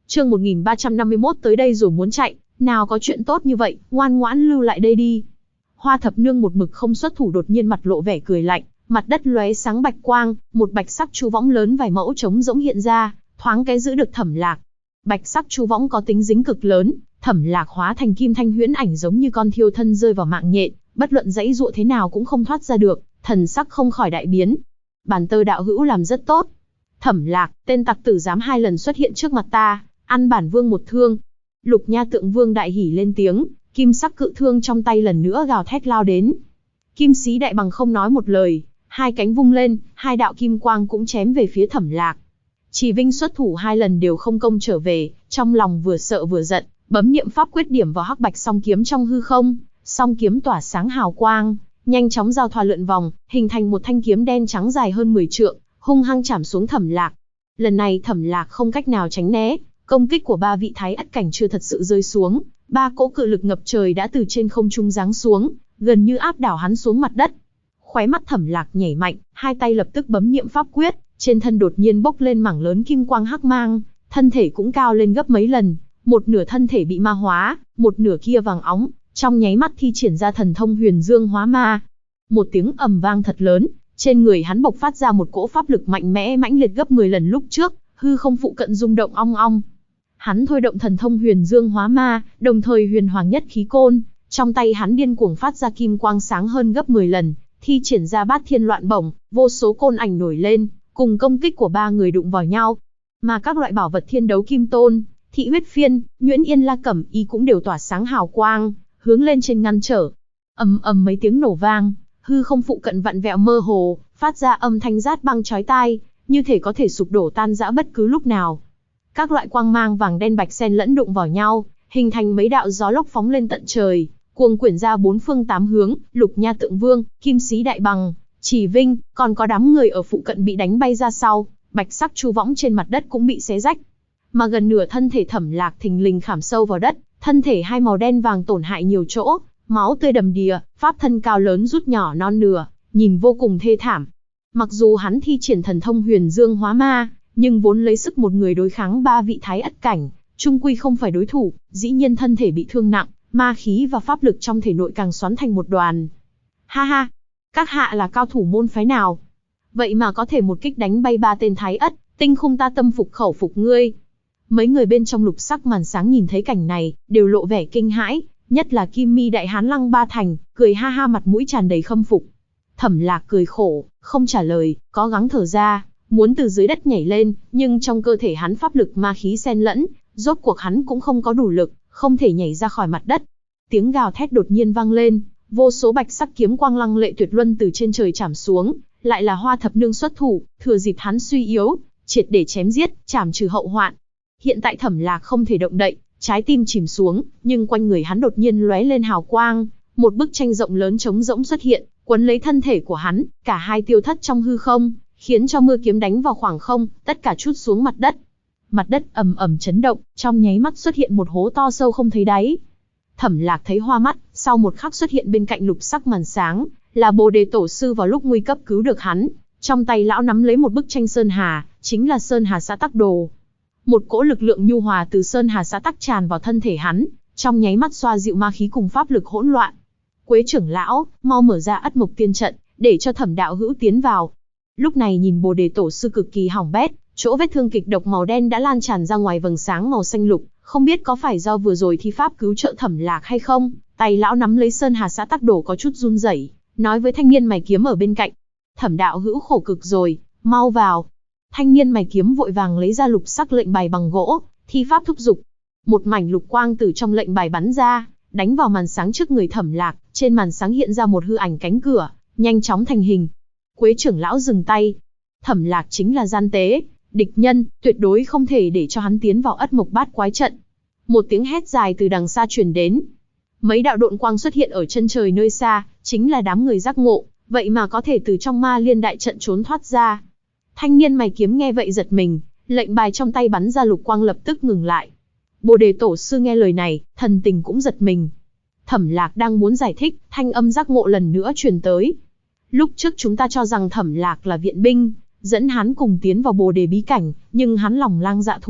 Chương 1351 tới đây rồi muốn chạy, nào có chuyện tốt như vậy, ngoan ngoãn lưu lại đây đi. Hoa Thập Nương một mực không xuất thủ đột nhiên mặt lộ vẻ cười lạnh, mặt đất lóe sáng bạch quang, một bạch sắc chu võng lớn vài mẫu trống rỗng hiện ra, thoáng cái giữ được Thẩm Lạc. Bạch sắc chu võng có tính dính cực lớn, Thẩm Lạc hóa thành kim thanh huyễn ảnh giống như con thiêu thân rơi vào mạng nhện, bất luận dãy dụa thế nào cũng không thoát ra được, thần sắc không khỏi đại biến. Bàn Tơ đạo hữu làm rất tốt. Thẩm Lạc, tên tặc tử dám 2 lần xuất hiện trước mặt ta, ăn bản vương một thương. Lục Nha Tượng Vương đại hỉ lên tiếng, kim sắc cự thương trong tay lần nữa gào thét lao đến. Kim Sĩ Đại Bằng không nói một lời, 2 cánh vung lên, 2 đạo kim quang cũng chém về phía Thẩm Lạc. Chỉ Vinh xuất thủ 2 lần đều không công trở về, trong lòng vừa sợ vừa giận, bấm niệm pháp quyết điểm vào hắc bạch song kiếm trong hư không, song kiếm tỏa sáng hào quang, nhanh chóng giao thoa lượn vòng, hình thành một thanh kiếm đen trắng dài hơn 10 trượng, hung hăng chảm xuống Thẩm Lạc. Lần này Thẩm Lạc không cách nào tránh né, công kích của 3 vị thái ất cảnh chưa thật sự rơi xuống, 3 cỗ cự lực ngập trời đã từ trên không trung giáng xuống, gần như áp đảo hắn xuống mặt đất. Khóe mắt Thẩm Lạc nhảy mạnh, 2 tay lập tức bấm niệm pháp quyết, trên thân đột nhiên bốc lên mảng lớn kim quang hắc mang, thân thể cũng cao lên gấp mấy lần, một nửa thân thể bị ma hóa, một nửa kia vàng óng, trong nháy mắt thi triển ra thần thông Huyền Dương Hóa Ma. Một tiếng ầm vang thật lớn, trên người hắn bộc phát ra một cỗ pháp lực mạnh mẽ mãnh liệt gấp 10 lần lúc trước, hư không phụ cận rung động ong ong. Hắn thôi động thần thông Huyền Dương Hóa Ma, đồng thời huyền hoàng nhất khí côn, trong tay hắn điên cuồng phát ra kim quang sáng hơn gấp 10 lần, thi triển ra Bát Thiên Loạn Bổng, vô số côn ảnh nổi lên, cùng công kích của 3 người đụng vào nhau. Mà các loại bảo vật Thiên Đấu Kim Tôn, Thị Huyết Phiên, Nhuyễn Yên La Cẩm Y cũng đều tỏa sáng hào quang, hướng lên trên ngăn trở. Ầm ầm mấy tiếng nổ vang, hư không phụ cận vặn vẹo mơ hồ, phát ra âm thanh rát băng chói tai, như thể có thể sụp đổ tan rã bất cứ lúc nào. Các loại quang mang vàng đen bạch xen lẫn đụng vào nhau, hình thành mấy đạo gió lốc phóng lên tận trời, cuồng quyển ra 4 phương 8 hướng. Lục Nha Tượng Vương, Kim Sĩ Đại Bằng, Chỉ Vinh, còn có đám người ở phụ cận bị đánh bay ra sau, bạch sắc chu võng trên mặt đất cũng bị xé rách. Mà gần nửa thân thể Thẩm Lạc thình lình khảm sâu vào đất, thân thể hai màu đen vàng tổn hại nhiều chỗ, máu tươi đầm đìa, pháp thân cao lớn rút nhỏ non nửa, nhìn vô cùng thê thảm. Mặc dù hắn thi triển thần thông Huyền Dương Hóa Ma, nhưng vốn lấy sức một người đối kháng 3 vị thái ất cảnh, chung quy không phải đối thủ, dĩ nhiên thân thể bị thương nặng, ma khí và pháp lực trong thể nội càng xoắn thành một đoàn. Ha ha, các hạ là cao thủ môn phái nào? Vậy mà có thể một kích đánh bay 3 tên thái ất, tinh khung ta tâm phục khẩu phục ngươi. Mấy người bên trong lục sắc màn sáng nhìn thấy cảnh này, đều lộ vẻ kinh hãi, nhất là Kim Mi Đại Hán Lăng Ba Thành, cười ha ha mặt mũi tràn đầy khâm phục. Thẩm Lạc cười khổ, không trả lời, cố gắng thở ra, muốn từ dưới đất nhảy lên, nhưng trong cơ thể hắn pháp lực ma khí xen lẫn, rốt cuộc hắn cũng không có đủ lực, không thể nhảy ra khỏi mặt đất. Tiếng gào thét đột nhiên vang lên, vô số bạch sắc kiếm quang lăng lệ tuyệt luân từ trên trời chảm xuống, lại là Hoa Thập Nương xuất thủ, thừa dịp hắn suy yếu, triệt để chém giết, chảm trừ hậu hoạn. Hiện tại Thẩm Lạc không thể động đậy, trái tim chìm xuống, nhưng quanh người hắn đột nhiên lóe lên hào quang, một bức tranh rộng lớn trống rỗng xuất hiện, quấn lấy thân thể của hắn, cả hai tiêu thất trong hư không, khiến cho mưa kiếm đánh vào khoảng không, tất cả trút xuống mặt đất. Mặt đất ầm ầm chấn động, trong nháy mắt xuất hiện một hố to sâu không thấy đáy. Thẩm Lạc thấy hoa mắt, sau một khắc xuất hiện bên cạnh lục sắc màn sáng, là Bồ Đề Tổ sư vào lúc nguy cấp cứu được hắn. Trong tay lão nắm lấy một bức tranh Sơn Hà, chính là Sơn Hà Xã Tắc Đồ. Một cỗ lực lượng nhu hòa từ Sơn Hà Xã Tắc tràn vào thân thể hắn, trong nháy mắt xoa dịu ma khí cùng pháp lực hỗn loạn. Quế trưởng lão, mau mở ra Ất Mộc Tiên trận, để cho Thẩm đạo hữu tiến vào. Lúc này nhìn Bồ Đề Tổ sư cực kỳ hỏng bét, chỗ vết thương kịch độc màu đen đã lan tràn ra ngoài vầng sáng màu xanh lục, không biết có phải do vừa rồi thi pháp cứu trợ Thẩm Lạc hay không. Tay lão nắm lấy Sơn Hà Xã Tắc Đồ có chút run rẩy, nói với thanh niên mày kiếm ở bên cạnh: Thẩm đạo hữu khổ cực rồi, mau vào. Thanh niên mày kiếm vội vàng lấy ra lục sắc lệnh bài bằng gỗ, thi pháp thúc giục. Một mảnh lục quang từ trong lệnh bài bắn ra, đánh vào màn sáng trước người Thẩm Lạc, trên màn sáng hiện ra một hư ảnh cánh cửa, nhanh chóng thành hình. Quế trưởng lão dừng tay. Thẩm Lạc chính là gian tế, địch nhân, tuyệt đối không thể để cho hắn tiến vào Ất Mộc Bát Quái trận. Một tiếng hét dài từ đằng xa truyền đến. Mấy đạo độn quang xuất hiện ở chân trời nơi xa, chính là đám người giác ngộ, vậy mà có thể từ trong Ma Liên đại trận trốn thoát ra. Thanh niên mày kiếm nghe vậy giật mình, lệnh bài trong tay bắn ra lục quang lập tức ngừng lại. Bồ Đề Tổ sư nghe lời này, thần tình cũng giật mình. Thẩm Lạc đang muốn giải thích, thanh âm giác ngộ lần nữa truyền tới. Lúc trước chúng ta cho rằng Thẩm Lạc là viện binh, dẫn hắn cùng tiến vào Bồ Đề bí cảnh, nhưng hắn lòng lang dạ thú,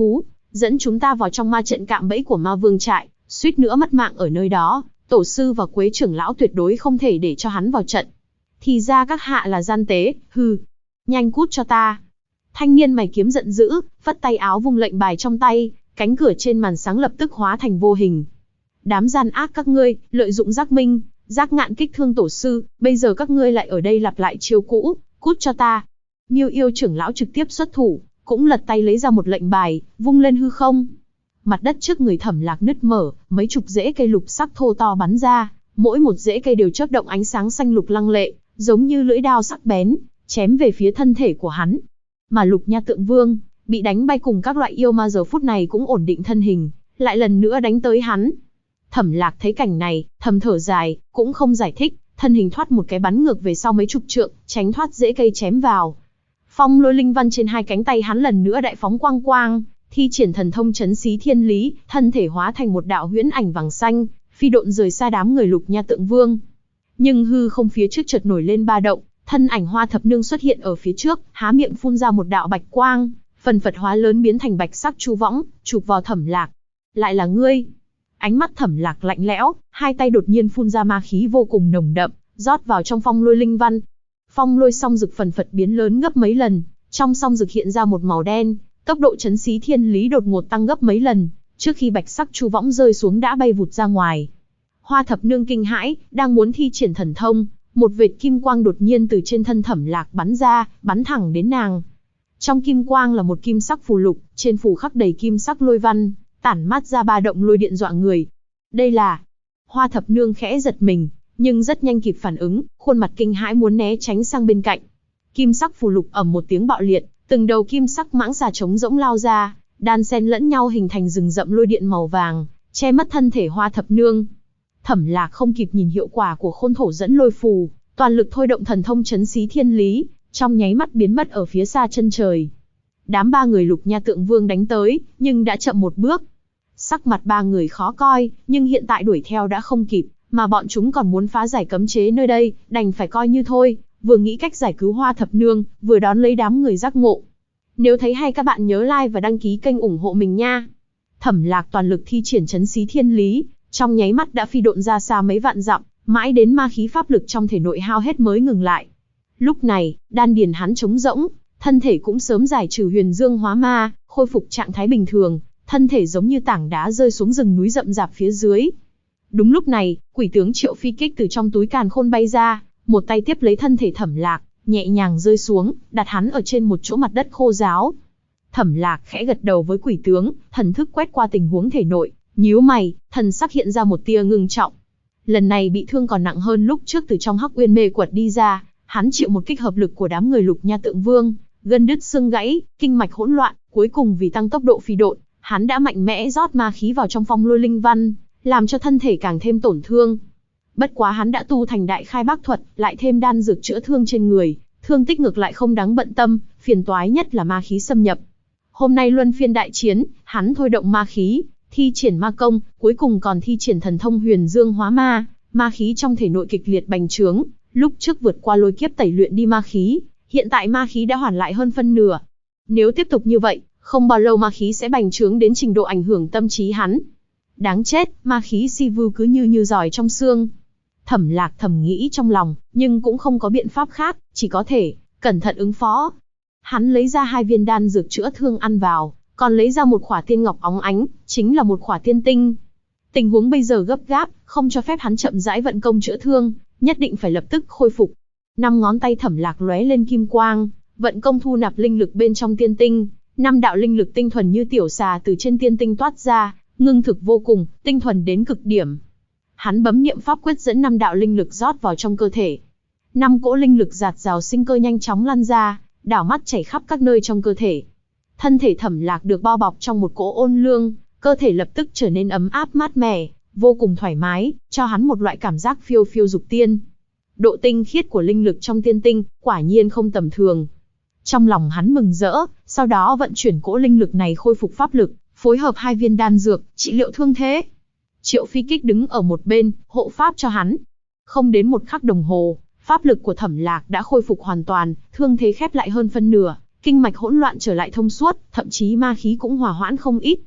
dẫn chúng ta vào trong ma trận cạm bẫy của ma vương trại, suýt nữa mất mạng ở nơi đó, tổ sư và Quế trưởng lão tuyệt đối không thể để cho hắn vào trận. Thì ra các hạ là gian tế, hừ, nhanh cút cho ta. Thanh niên mày kiếm giận dữ, phất tay áo vung lệnh bài trong tay, cánh cửa trên màn sáng lập tức hóa thành vô hình. Đám gian ác các ngươi, lợi dụng Giác Minh, Giác Ngạn kích thương tổ sư, bây giờ các ngươi lại ở đây lặp lại chiêu cũ, cút cho ta. Miêu Yêu trưởng lão trực tiếp xuất thủ, cũng lật tay lấy ra một lệnh bài, vung lên hư không. Mặt đất trước người Thẩm Lạc nứt mở, mấy chục rễ cây lục sắc thô to bắn ra, mỗi một rễ cây đều chớp động ánh sáng xanh lục lăng lệ, giống như lưỡi đao sắc bén, chém về phía thân thể của hắn. Mà Lục Nha Tượng Vương, bị đánh bay cùng các loại yêu ma giờ phút này cũng ổn định thân hình, lại lần nữa đánh tới hắn. Thẩm Lạc thấy cảnh này, thầm thở dài, cũng không giải thích, thân hình thoát một cái bắn ngược về sau mấy chục trượng, tránh thoát rễ cây chém vào. Phong lôi linh văn trên hai cánh tay hắn lần nữa đại phóng quang quang, thi triển thần thông chấn xí thiên lý, thân thể hóa thành một đạo huyễn ảnh vàng xanh, phi độn rời xa đám người Lục Nha Tượng Vương. Nhưng hư không phía trước chợt nổi lên ba động, thân ảnh Hoa Thập Nương xuất hiện ở phía trước, há miệng phun ra một đạo bạch quang, phần phật hóa lớn biến thành bạch sắc chu võng, chụp vào Thẩm Lạc. Lại là ngươi? Ánh mắt Thẩm Lạc lạnh lẽo, hai tay đột nhiên phun ra ma khí vô cùng nồng đậm, rót vào trong phong lôi linh văn. Phong lôi song dực phần phật biến lớn gấp mấy lần, trong song dực hiện ra một màu đen, tốc độ chấn xí thiên lý đột ngột tăng gấp mấy lần, trước khi bạch sắc chu võng rơi xuống đã bay vụt ra ngoài. Hoa Thập Nương kinh hãi, đang muốn thi triển thần thông, một vệt kim quang đột nhiên từ trên thân Thẩm Lạc bắn ra, bắn thẳng đến nàng. Trong kim quang là một kim sắc phù lục, trên phù khắc đầy kim sắc lôi văn, tản mát ra ba động lôi điện dọa người. Đây là... Hoa Thập Nương khẽ giật mình, nhưng rất nhanh kịp phản ứng, khuôn mặt kinh hãi muốn né tránh sang bên cạnh. Kim sắc phù lục ầm một tiếng bạo liệt, từng đầu kim sắc mãng xà trống rỗng lao ra, đan xen lẫn nhau hình thành rừng rậm lôi điện màu vàng, che mất thân thể Hoa Thập Nương. Thẩm Lạc không kịp nhìn hiệu quả của khôn thổ dẫn lôi phù, toàn lực thôi động thần thông chấn xí thiên lý, trong nháy mắt biến mất ở phía xa chân trời. Đám ba người Lục Nha Tượng Vương đánh tới, nhưng đã chậm một bước. Sắc mặt ba người khó coi, nhưng hiện tại đuổi theo đã không kịp, mà bọn chúng còn muốn phá giải cấm chế nơi đây, đành phải coi như thôi, vừa nghĩ cách giải cứu Hoa Thập Nương, vừa đón lấy đám người giác ngộ. Nếu thấy hay các bạn nhớ like và đăng ký kênh ủng hộ mình nha. Thẩm Lạc toàn lực thi triển chấn xí thiên lý, trong nháy mắt đã phi độn ra xa mấy vạn dặm, mãi đến ma khí pháp lực trong thể nội hao hết mới ngừng lại. Lúc này, đan điền hắn trống rỗng, thân thể cũng sớm giải trừ huyền dương hóa ma, khôi phục trạng thái bình thường, thân thể giống như tảng đá rơi xuống rừng núi rậm rạp phía dưới. Đúng lúc này, quỷ tướng Triệu Phi Kích từ trong túi càn khôn bay ra, một tay tiếp lấy thân thể Thẩm Lạc, nhẹ nhàng rơi xuống, đặt hắn ở trên một chỗ mặt đất khô ráo. Thẩm Lạc khẽ gật đầu với quỷ tướng, thần thức quét qua tình huống thể nội, nhíu mày, thần sắc hiện ra một tia ngưng trọng. Lần này bị thương còn nặng hơn lúc trước từ trong Hắc Uyên mê quật đi ra, hắn chịu một kích hợp lực của đám người Lục Nha Tượng Vương, gân đứt xương gãy, kinh mạch hỗn loạn, cuối cùng vì tăng tốc độ phi độn, hắn đã mạnh mẽ rót ma khí vào trong phong lôi linh văn, làm cho thân thể càng thêm tổn thương. Bất quá hắn đã tu thành đại khai bác thuật, lại thêm đan dược chữa thương trên người, thương tích ngược lại không đáng bận tâm, phiền toái nhất là ma khí xâm nhập. Hôm nay luân phiên đại chiến, hắn thôi động ma khí, thi triển ma công, cuối cùng còn thi triển thần thông huyền dương hóa ma, ma khí trong thể nội kịch liệt bành trướng, lúc trước vượt qua lôi kiếp tẩy luyện đi ma khí, hiện tại ma khí đã hoàn lại hơn phân nửa. Nếu tiếp tục như vậy, không bao lâu ma khí sẽ bành trướng đến trình độ ảnh hưởng tâm trí hắn. Đáng chết, ma khí si vưu cứ như giỏi trong xương. Thẩm Lạc thầm nghĩ trong lòng, nhưng cũng không có biện pháp khác, chỉ có thể cẩn thận ứng phó. Hắn lấy ra 2 viên đan dược chữa thương ăn vào, còn lấy ra một khỏa tiên ngọc óng ánh, chính là một khỏa tiên tinh. Tình huống bây giờ gấp gáp, không cho phép hắn chậm rãi vận công chữa thương, nhất định phải lập tức khôi phục. 5 ngón tay Thẩm Lạc lóe lên kim quang, vận công thu nạp linh lực bên trong tiên tinh, 5 đạo linh lực tinh thuần như tiểu xà từ trên tiên tinh toát ra, ngưng thực vô cùng, tinh thuần đến cực điểm. Hắn bấm niệm pháp quyết dẫn 5 đạo linh lực rót vào trong cơ thể. 5 cỗ linh lực dạt dào sinh cơ nhanh chóng lan ra, đảo mắt chảy khắp các nơi trong cơ thể. Thân thể Thẩm Lạc được bao bọc trong một cỗ ôn lương, cơ thể lập tức trở nên ấm áp mát mẻ, vô cùng thoải mái, cho hắn một loại cảm giác phiêu phiêu dục tiên. Độ tinh khiết của linh lực trong tiên tinh, quả nhiên không tầm thường. Trong lòng hắn mừng rỡ, sau đó vận chuyển cỗ linh lực này khôi phục pháp lực, phối hợp 2 viên đan dược, trị liệu thương thế. Triệu Phi Kích đứng ở một bên, hộ pháp cho hắn. Không đến 1 khắc đồng hồ, pháp lực của Thẩm Lạc đã khôi phục hoàn toàn, thương thế khép lại hơn phân nửa, kinh mạch hỗn loạn trở lại thông suốt, thậm chí ma khí cũng hòa hoãn không ít.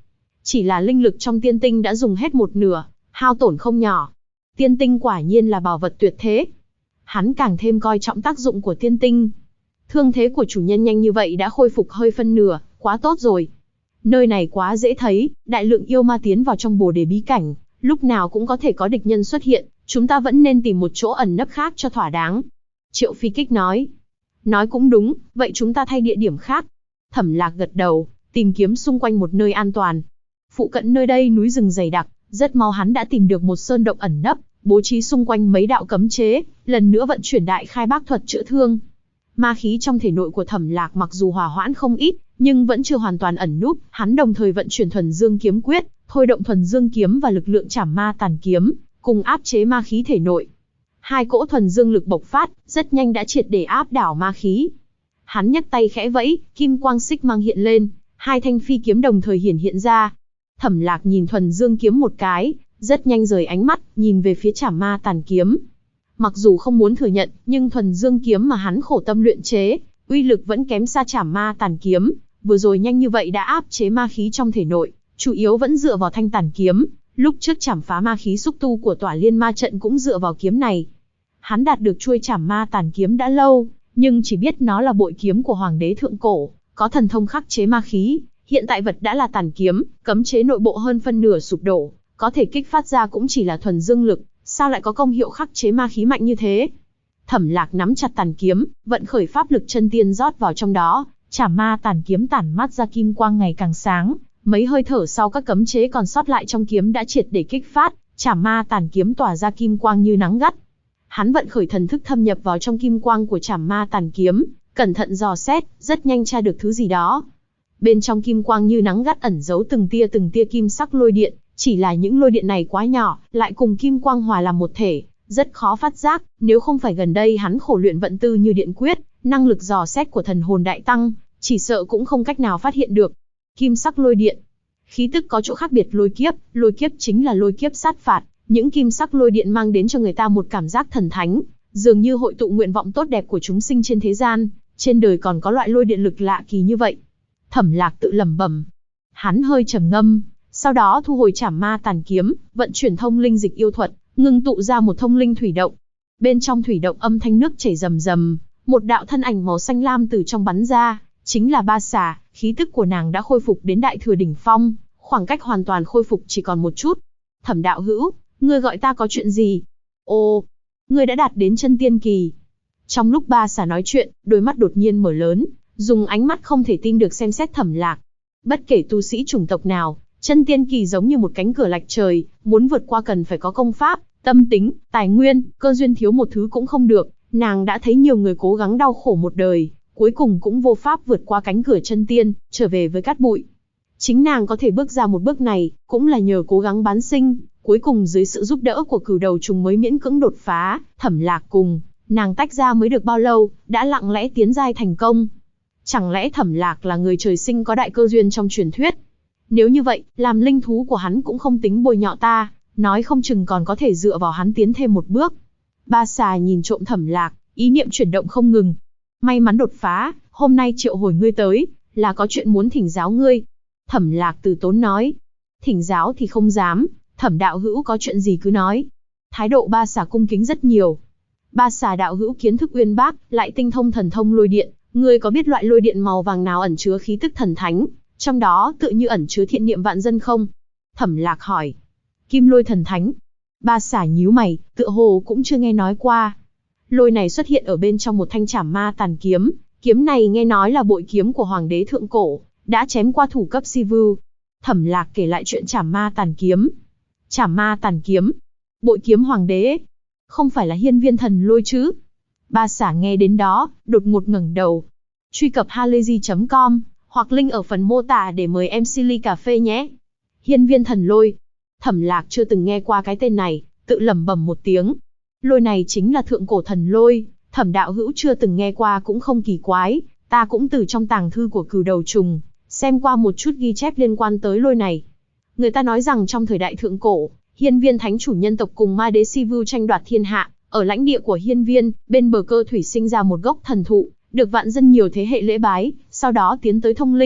Chỉ là linh lực trong tiên tinh đã dùng hết một nửa, hao tổn không nhỏ. Tiên tinh quả nhiên là bảo vật tuyệt thế. Hắn càng thêm coi trọng tác dụng của tiên tinh. Thương thế của chủ nhân nhanh như vậy đã khôi phục hơi phân nửa, quá tốt rồi. Nơi này quá dễ thấy, đại lượng yêu ma tiến vào trong Bồ Đề bí cảnh, lúc nào cũng có thể có địch nhân xuất hiện, chúng ta vẫn nên tìm một chỗ ẩn nấp khác cho thỏa đáng. Triệu Phi Kích nói. Nói cũng đúng, vậy chúng ta thay địa điểm khác. Thẩm Lạc gật đầu, tìm kiếm xung quanh một nơi an toàn. Phụ cận nơi đây núi rừng dày đặc, rất mau hắn đã tìm được một sơn động ẩn nấp, bố trí xung quanh mấy đạo cấm chế, lần nữa vận chuyển đại khai bác thuật chữa thương. Ma khí trong thể nội của Thẩm Lạc mặc dù hòa hoãn không ít, nhưng vẫn chưa hoàn toàn ẩn núp, hắn đồng thời vận chuyển Thuần Dương kiếm quyết, thôi động Thuần Dương kiếm và lực lượng Trảm Ma Tàn kiếm, cùng áp chế ma khí thể nội. Hai cỗ thuần dương lực bộc phát, rất nhanh đã triệt để áp đảo ma khí. Hắn nhấc tay khẽ vẫy, kim quang xích mang hiện lên, hai thanh phi kiếm đồng thời hiện ra. Thẩm Lạc nhìn Thuần Dương kiếm một cái, rất nhanh rời ánh mắt, nhìn về phía Trảm Ma Tàn kiếm. Mặc dù không muốn thừa nhận, nhưng Thuần Dương kiếm mà hắn khổ tâm luyện chế, uy lực vẫn kém xa Trảm Ma Tàn kiếm, vừa rồi nhanh như vậy đã áp chế ma khí trong thể nội, chủ yếu vẫn dựa vào thanh tàn kiếm, lúc trước chảm phá ma khí xúc tu của Tỏa Liên Ma trận cũng dựa vào kiếm này. Hắn đạt được chuôi Trảm Ma Tàn kiếm đã lâu, nhưng chỉ biết nó là bội kiếm của hoàng đế thượng cổ, có thần thông khắc chế ma khí, hiện tại vật đã là tàn kiếm, cấm chế nội bộ hơn phân nửa sụp đổ, có thể kích phát ra cũng chỉ là thuần dương lực, sao lại có công hiệu khắc chế ma khí mạnh như thế? Thẩm Lạc nắm chặt tàn kiếm, vận khởi pháp lực chân tiên rót vào trong đó, Trảm Ma Tàn kiếm tản mát ra kim quang ngày càng sáng, mấy hơi thở sau các cấm chế còn sót lại trong kiếm đã triệt để kích phát, Trảm Ma Tàn kiếm tỏa ra kim quang như nắng gắt. Hắn vận khởi thần thức thâm nhập vào trong kim quang của Trảm Ma Tàn kiếm, cẩn thận dò xét, rất nhanh tra được thứ gì đó. Bên trong kim quang như nắng gắt ẩn giấu từng tia kim sắc lôi điện, chỉ là những lôi điện này quá nhỏ, lại cùng kim quang hòa làm một thể, rất khó phát giác, nếu không phải gần đây hắn khổ luyện vận tư như điện quyết, năng lực dò xét của thần hồn đại tăng, chỉ sợ cũng không cách nào phát hiện được. Kim sắc lôi điện, khí tức có chỗ khác biệt. Lôi kiếp chính là lôi kiếp sát phạt, những kim sắc lôi điện mang đến cho người ta một cảm giác thần thánh, dường như hội tụ nguyện vọng tốt đẹp của chúng sinh trên thế gian, trên đời còn có loại lôi điện lực lạ kỳ như vậy. Thẩm Lạc tự lẩm bẩm. Hắn hơi trầm ngâm, sau đó thu hồi Trảm Ma Tàn kiếm, vận chuyển thông linh dịch yêu thuật, ngưng tụ ra một thông linh thủy động. Bên trong thủy động âm thanh nước chảy rầm rầm, một đạo thân ảnh màu xanh lam từ trong bắn ra, chính là Ba Xà, khí tức của nàng đã khôi phục đến đại thừa đỉnh phong, khoảng cách hoàn toàn khôi phục chỉ còn một chút. Thẩm đạo hữu, ngươi gọi ta có chuyện gì? Ồ, ngươi đã đạt đến chân tiên kỳ. Trong lúc Ba Xà nói chuyện, đôi mắt đột nhiên mở lớn, dùng ánh mắt không thể tin được xem xét Thẩm Lạc. Bất kể tu sĩ chủng tộc nào, chân tiên kỳ giống như một cánh cửa lạch trời, muốn vượt qua cần phải có công pháp, tâm tính, tài nguyên, cơ duyên, thiếu một thứ cũng không được. Nàng đã thấy nhiều người cố gắng đau khổ một đời, cuối cùng cũng vô pháp vượt qua cánh cửa chân tiên, trở về với cát bụi. Chính nàng có thể bước ra một bước này, cũng là nhờ cố gắng bán sinh, cuối cùng dưới sự giúp đỡ của Cửu Đầu Trùng mới miễn cưỡng đột phá. Thẩm Lạc cùng nàng tách ra mới được bao lâu, đã lặng lẽ tiến giai thành công. Chẳng lẽ Thẩm Lạc là người trời sinh có đại cơ duyên trong truyền thuyết? Nếu như vậy, làm linh thú của hắn cũng không tính bôi nhọ ta, nói không chừng còn có thể dựa vào hắn tiến thêm một bước. Ba Xà nhìn trộm Thẩm Lạc, ý niệm chuyển động không ngừng. May mắn đột phá, hôm nay triệu hồi ngươi tới, là có chuyện muốn thỉnh giáo ngươi. Thẩm Lạc từ tốn nói. Thỉnh giáo thì không dám, Thẩm đạo hữu có chuyện gì cứ nói. Thái độ Ba Xà cung kính rất nhiều. Ba Xà đạo hữu kiến thức uyên bác, lại tinh thông thần thông lôi điện, ngươi có biết loại lôi điện màu vàng nào ẩn chứa khí tức thần thánh, trong đó tựa như ẩn chứa thiện niệm vạn dân không? Thẩm Lạc hỏi. Kim lôi thần thánh. Ba Xà nhíu mày, tựa hồ cũng chưa nghe nói qua. Lôi này xuất hiện ở bên trong một thanh Trảm Ma Tàn kiếm, kiếm này nghe nói là bội kiếm của hoàng đế thượng cổ, đã chém qua thủ cấp Si Vu. Thẩm Lạc kể lại chuyện Trảm Ma Tàn kiếm. Trảm Ma Tàn kiếm, bội kiếm hoàng đế, không phải là Hiên Viên Thần Lôi chứ? Ba Xà nghe đến đó, đột ngột ngẩng đầu. Truy cập halayzi.com hoặc link ở phần mô tả để mời em Silly cà phê nhé. Hiên Viên Thần Lôi, Thẩm Lạc chưa từng nghe qua cái tên này, tự lẩm bẩm một tiếng. Lôi này chính là thượng cổ thần lôi, Thẩm đạo hữu chưa từng nghe qua cũng không kỳ quái, ta cũng từ trong tàng thư của Cửu Đầu Trùng xem qua một chút ghi chép liên quan tới lôi này. Người ta nói rằng trong thời đại thượng cổ, Hiên Viên thánh chủ nhân tộc cùng ma đế Si Vu tranh đoạt thiên hạ, ở lãnh địa của Hiên Viên, bên bờ cơ thủy sinh ra một gốc thần thụ, được vạn dân nhiều thế hệ lễ bái, sau đó tiến tới thông linh,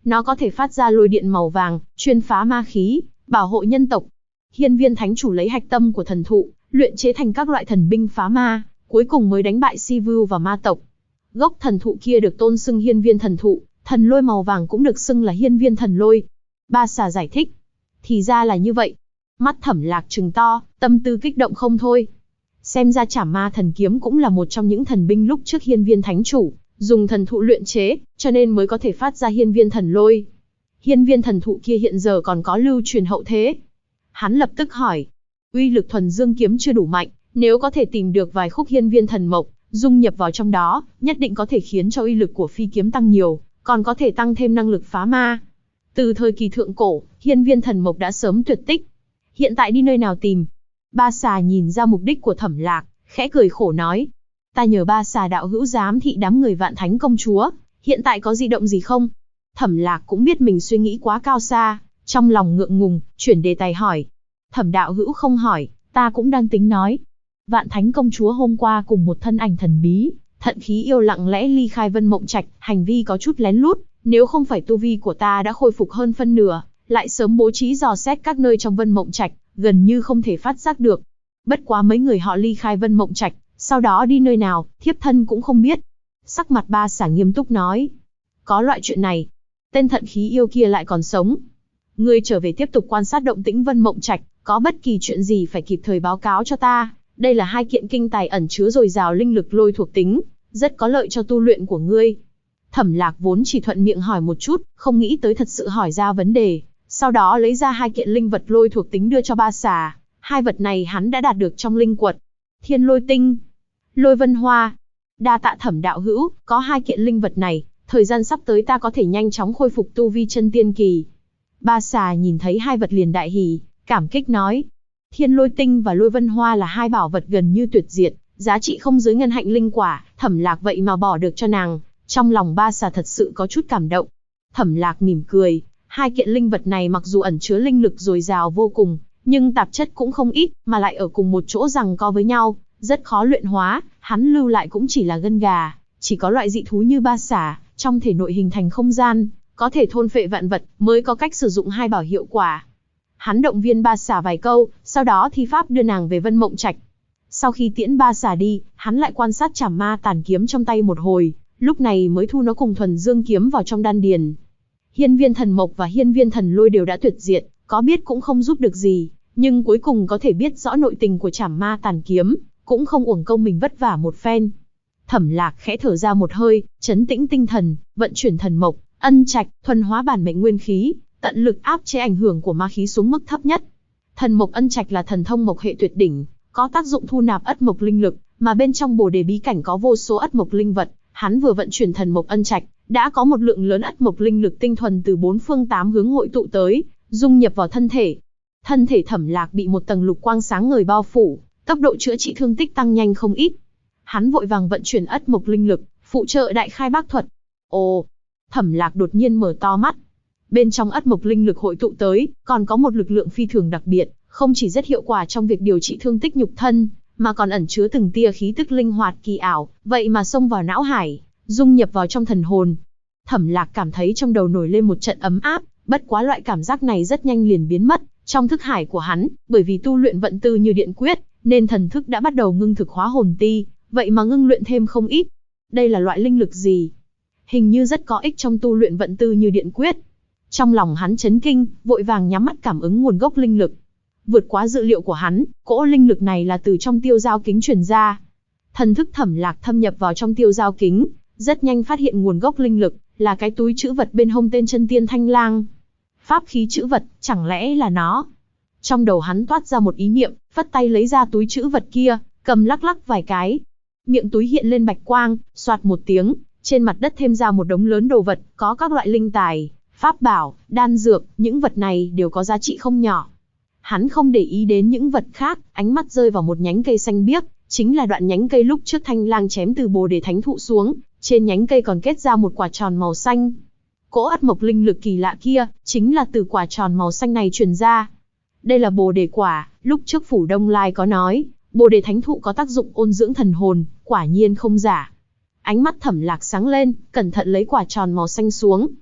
Nó có thể phát ra lôi điện màu vàng, chuyên phá ma khí, bảo hộ nhân tộc. Hiên Viên Thánh Chủ lấy hạch tâm của thần thụ, luyện chế thành các loại thần binh phá ma, cuối cùng mới đánh bại Sivu và ma tộc. Gốc thần thụ kia được tôn xưng Hiên Viên thần thụ, thần lôi màu vàng cũng được xưng là Hiên Viên thần lôi. Ba xà giải thích. Thì ra là như vậy. Mắt Thẩm Lạc trừng to, tâm tư kích động không thôi. Xem ra Trảm Ma thần kiếm cũng là một trong những thần binh lúc trước Hiên Viên Thánh Chủ dùng thần thụ luyện chế, cho nên mới có thể phát ra Hiên Viên thần lôi. Hiên Viên thần thụ kia hiện giờ còn có lưu truyền hậu thế. Hắn lập tức hỏi. Uy lực thuần dương kiếm chưa đủ mạnh, nếu có thể tìm được vài khúc Hiên Viên thần mộc, dung nhập vào trong đó, nhất định có thể khiến cho uy lực của phi kiếm tăng nhiều, còn có thể tăng thêm năng lực phá ma. Từ thời kỳ thượng cổ, Hiên Viên thần mộc đã sớm tuyệt tích. Hiện tại đi nơi nào tìm? Ba xà nhìn ra mục đích của Thẩm Lạc, khẽ cười khổ nói. Ta nhờ ba xà đạo hữu giám thị đám người Vạn Thánh công chúa, hiện tại có di động gì không? Thẩm Lạc cũng biết mình suy nghĩ quá cao xa, trong lòng ngượng ngùng, chuyển đề tài hỏi. Thẩm đạo hữu không hỏi, ta cũng đang tính nói. Vạn Thánh công chúa hôm qua cùng một thân ảnh thần bí, thận khí yêu lặng lẽ ly khai Vân Mộng Trạch, hành vi có chút lén lút, nếu không phải tu vi của ta đã khôi phục hơn phân nửa, lại sớm bố trí dò xét các nơi trong Vân Mộng Trạch, gần như không thể phát giác được. Bất quá mấy người họ ly khai Vân Mộng Trạch, sau đó đi nơi nào, thiếp thân cũng không biết. Sắc mặt ba xà nghiêm túc nói. Có loại chuyện này, tên thận khí yêu kia lại còn sống. Ngươi trở về tiếp tục quan sát động tĩnh Vân Mộng Trạch, có bất kỳ chuyện gì phải kịp thời báo cáo cho ta. Đây là hai kiện kinh tài ẩn chứa dồi dào linh lực lôi thuộc tính, rất có lợi cho tu luyện của ngươi. Thẩm Lạc vốn chỉ thuận miệng hỏi một chút, không nghĩ tới thật sự hỏi ra vấn đề, sau đó lấy ra hai kiện linh vật lôi thuộc tính đưa cho ba xà. Hai vật này hắn đã đạt được trong linh quật. Thiên Lôi Tinh, Lôi Vân Hoa. Đa tạ Thẩm đạo hữu, có hai kiện linh vật này, thời gian sắp tới ta có thể nhanh chóng khôi phục tu vi chân tiên kỳ. Ba xà nhìn thấy hai vật liền đại hỉ, cảm kích nói. Thiên Lôi Tinh và Lôi Vân Hoa là hai bảo vật gần như tuyệt diệt, giá trị không dưới ngân hạnh linh quả, Thẩm Lạc vậy mà bỏ được cho nàng, trong lòng ba xà thật sự có chút cảm động. Thẩm Lạc mỉm cười, hai kiện linh vật này mặc dù ẩn chứa linh lực dồi dào vô cùng, nhưng tạp chất cũng không ít, mà lại ở cùng một chỗ giằng co với nhau, rất khó luyện hóa, hắn lưu lại cũng chỉ là gân gà, chỉ có loại dị thú như ba xà, trong thể nội hình thành không gian, có thể thôn phệ vạn vật, mới có cách sử dụng hai bảo hiệu quả. Hắn động viên ba xà vài câu, sau đó thi pháp đưa nàng về Vân Mộng Trạch. Sau khi tiễn ba xà đi, hắn lại quan sát Trảm Ma tàn kiếm trong tay một hồi, lúc này mới thu nó cùng thuần dương kiếm vào trong đan điền. Hiên Viên thần mộc và Hiên Viên thần lôi đều đã tuyệt diệt, có biết cũng không giúp được gì, nhưng cuối cùng có thể biết rõ nội tình của Trảm Ma tàn kiếm, cũng không uổng công mình vất vả một phen. Thẩm Lạc khẽ thở ra một hơi, trấn tĩnh tinh thần, vận chuyển thần mộc, ân trạch, thuần hóa bản mệnh nguyên khí, tận lực áp chế ảnh hưởng của ma khí xuống mức thấp nhất. Thần mộc ân trạch là thần thông mộc hệ tuyệt đỉnh, có tác dụng thu nạp ất mộc linh lực, mà bên trong Bồ Đề bí cảnh có vô số ất mộc linh vật, hắn vừa vận chuyển thần mộc ân trạch, đã có một lượng lớn ất mộc linh lực tinh thuần từ bốn phương tám hướng hội tụ tới, dung nhập vào thân thể. Thân thể Thẩm Lạc bị một tầng lục quang sáng ngời bao phủ, tốc độ chữa trị thương tích tăng nhanh không ít. Hắn vội vàng vận chuyển ất mộc linh lực, phụ trợ đại khai bác thuật. Ồ, Thẩm Lạc đột nhiên mở to mắt. Bên trong ất mộc linh lực hội tụ tới, còn có một lực lượng phi thường đặc biệt, không chỉ rất hiệu quả trong việc điều trị thương tích nhục thân, mà còn ẩn chứa từng tia khí tức linh hoạt kỳ ảo, vậy mà xông vào não hải, dung nhập vào trong thần hồn. Thẩm Lạc cảm thấy trong đầu nổi lên một trận ấm áp, bất quá loại cảm giác này rất nhanh liền biến mất trong thức hải của hắn, bởi vì tu luyện vận tư như điện quyết, nên thần thức đã bắt đầu ngưng thực hóa hồn ti, vậy mà ngưng luyện thêm không ít. Đây là loại linh lực gì? Hình như rất có ích trong tu luyện vận tư như điện quyết. Trong lòng hắn chấn kinh, vội vàng nhắm mắt cảm ứng nguồn gốc linh lực. Vượt quá dự liệu của hắn, cỗ linh lực này là từ trong tiêu giao kính truyền ra. Thần thức Thẩm Lạc thâm nhập vào trong tiêu giao kính, rất nhanh phát hiện nguồn gốc linh lực là cái túi trữ vật bên hông tên chân tiên Thanh Lang. Pháp khí trữ vật, chẳng lẽ là nó? Trong đầu hắn toát ra một ý niệm, phất tay lấy ra túi trữ vật kia, cầm lắc lắc vài cái. Miệng túi hiện lên bạch quang, xoạt một tiếng, trên mặt đất thêm ra một đống lớn đồ vật, có các loại linh tài, pháp bảo, đan dược, những vật này đều có giá trị không nhỏ. Hắn không để ý đến những vật khác, ánh mắt rơi vào một nhánh cây xanh biếc, chính là đoạn nhánh cây lúc trước Thanh Lang chém từ Bồ Đề thánh thụ xuống, trên nhánh cây còn kết ra một quả tròn màu xanh. Cỗ ất mộc linh lực kỳ lạ kia, chính là từ quả tròn màu xanh này truyền ra. Đây là Bồ Đề quả, lúc trước Phủ Đông Lai có nói, Bồ Đề thánh thụ có tác dụng ôn dưỡng thần hồn, quả nhiên không giả. Ánh mắt Thẩm Lạc sáng lên, cẩn thận lấy quả tròn màu xanh xuống.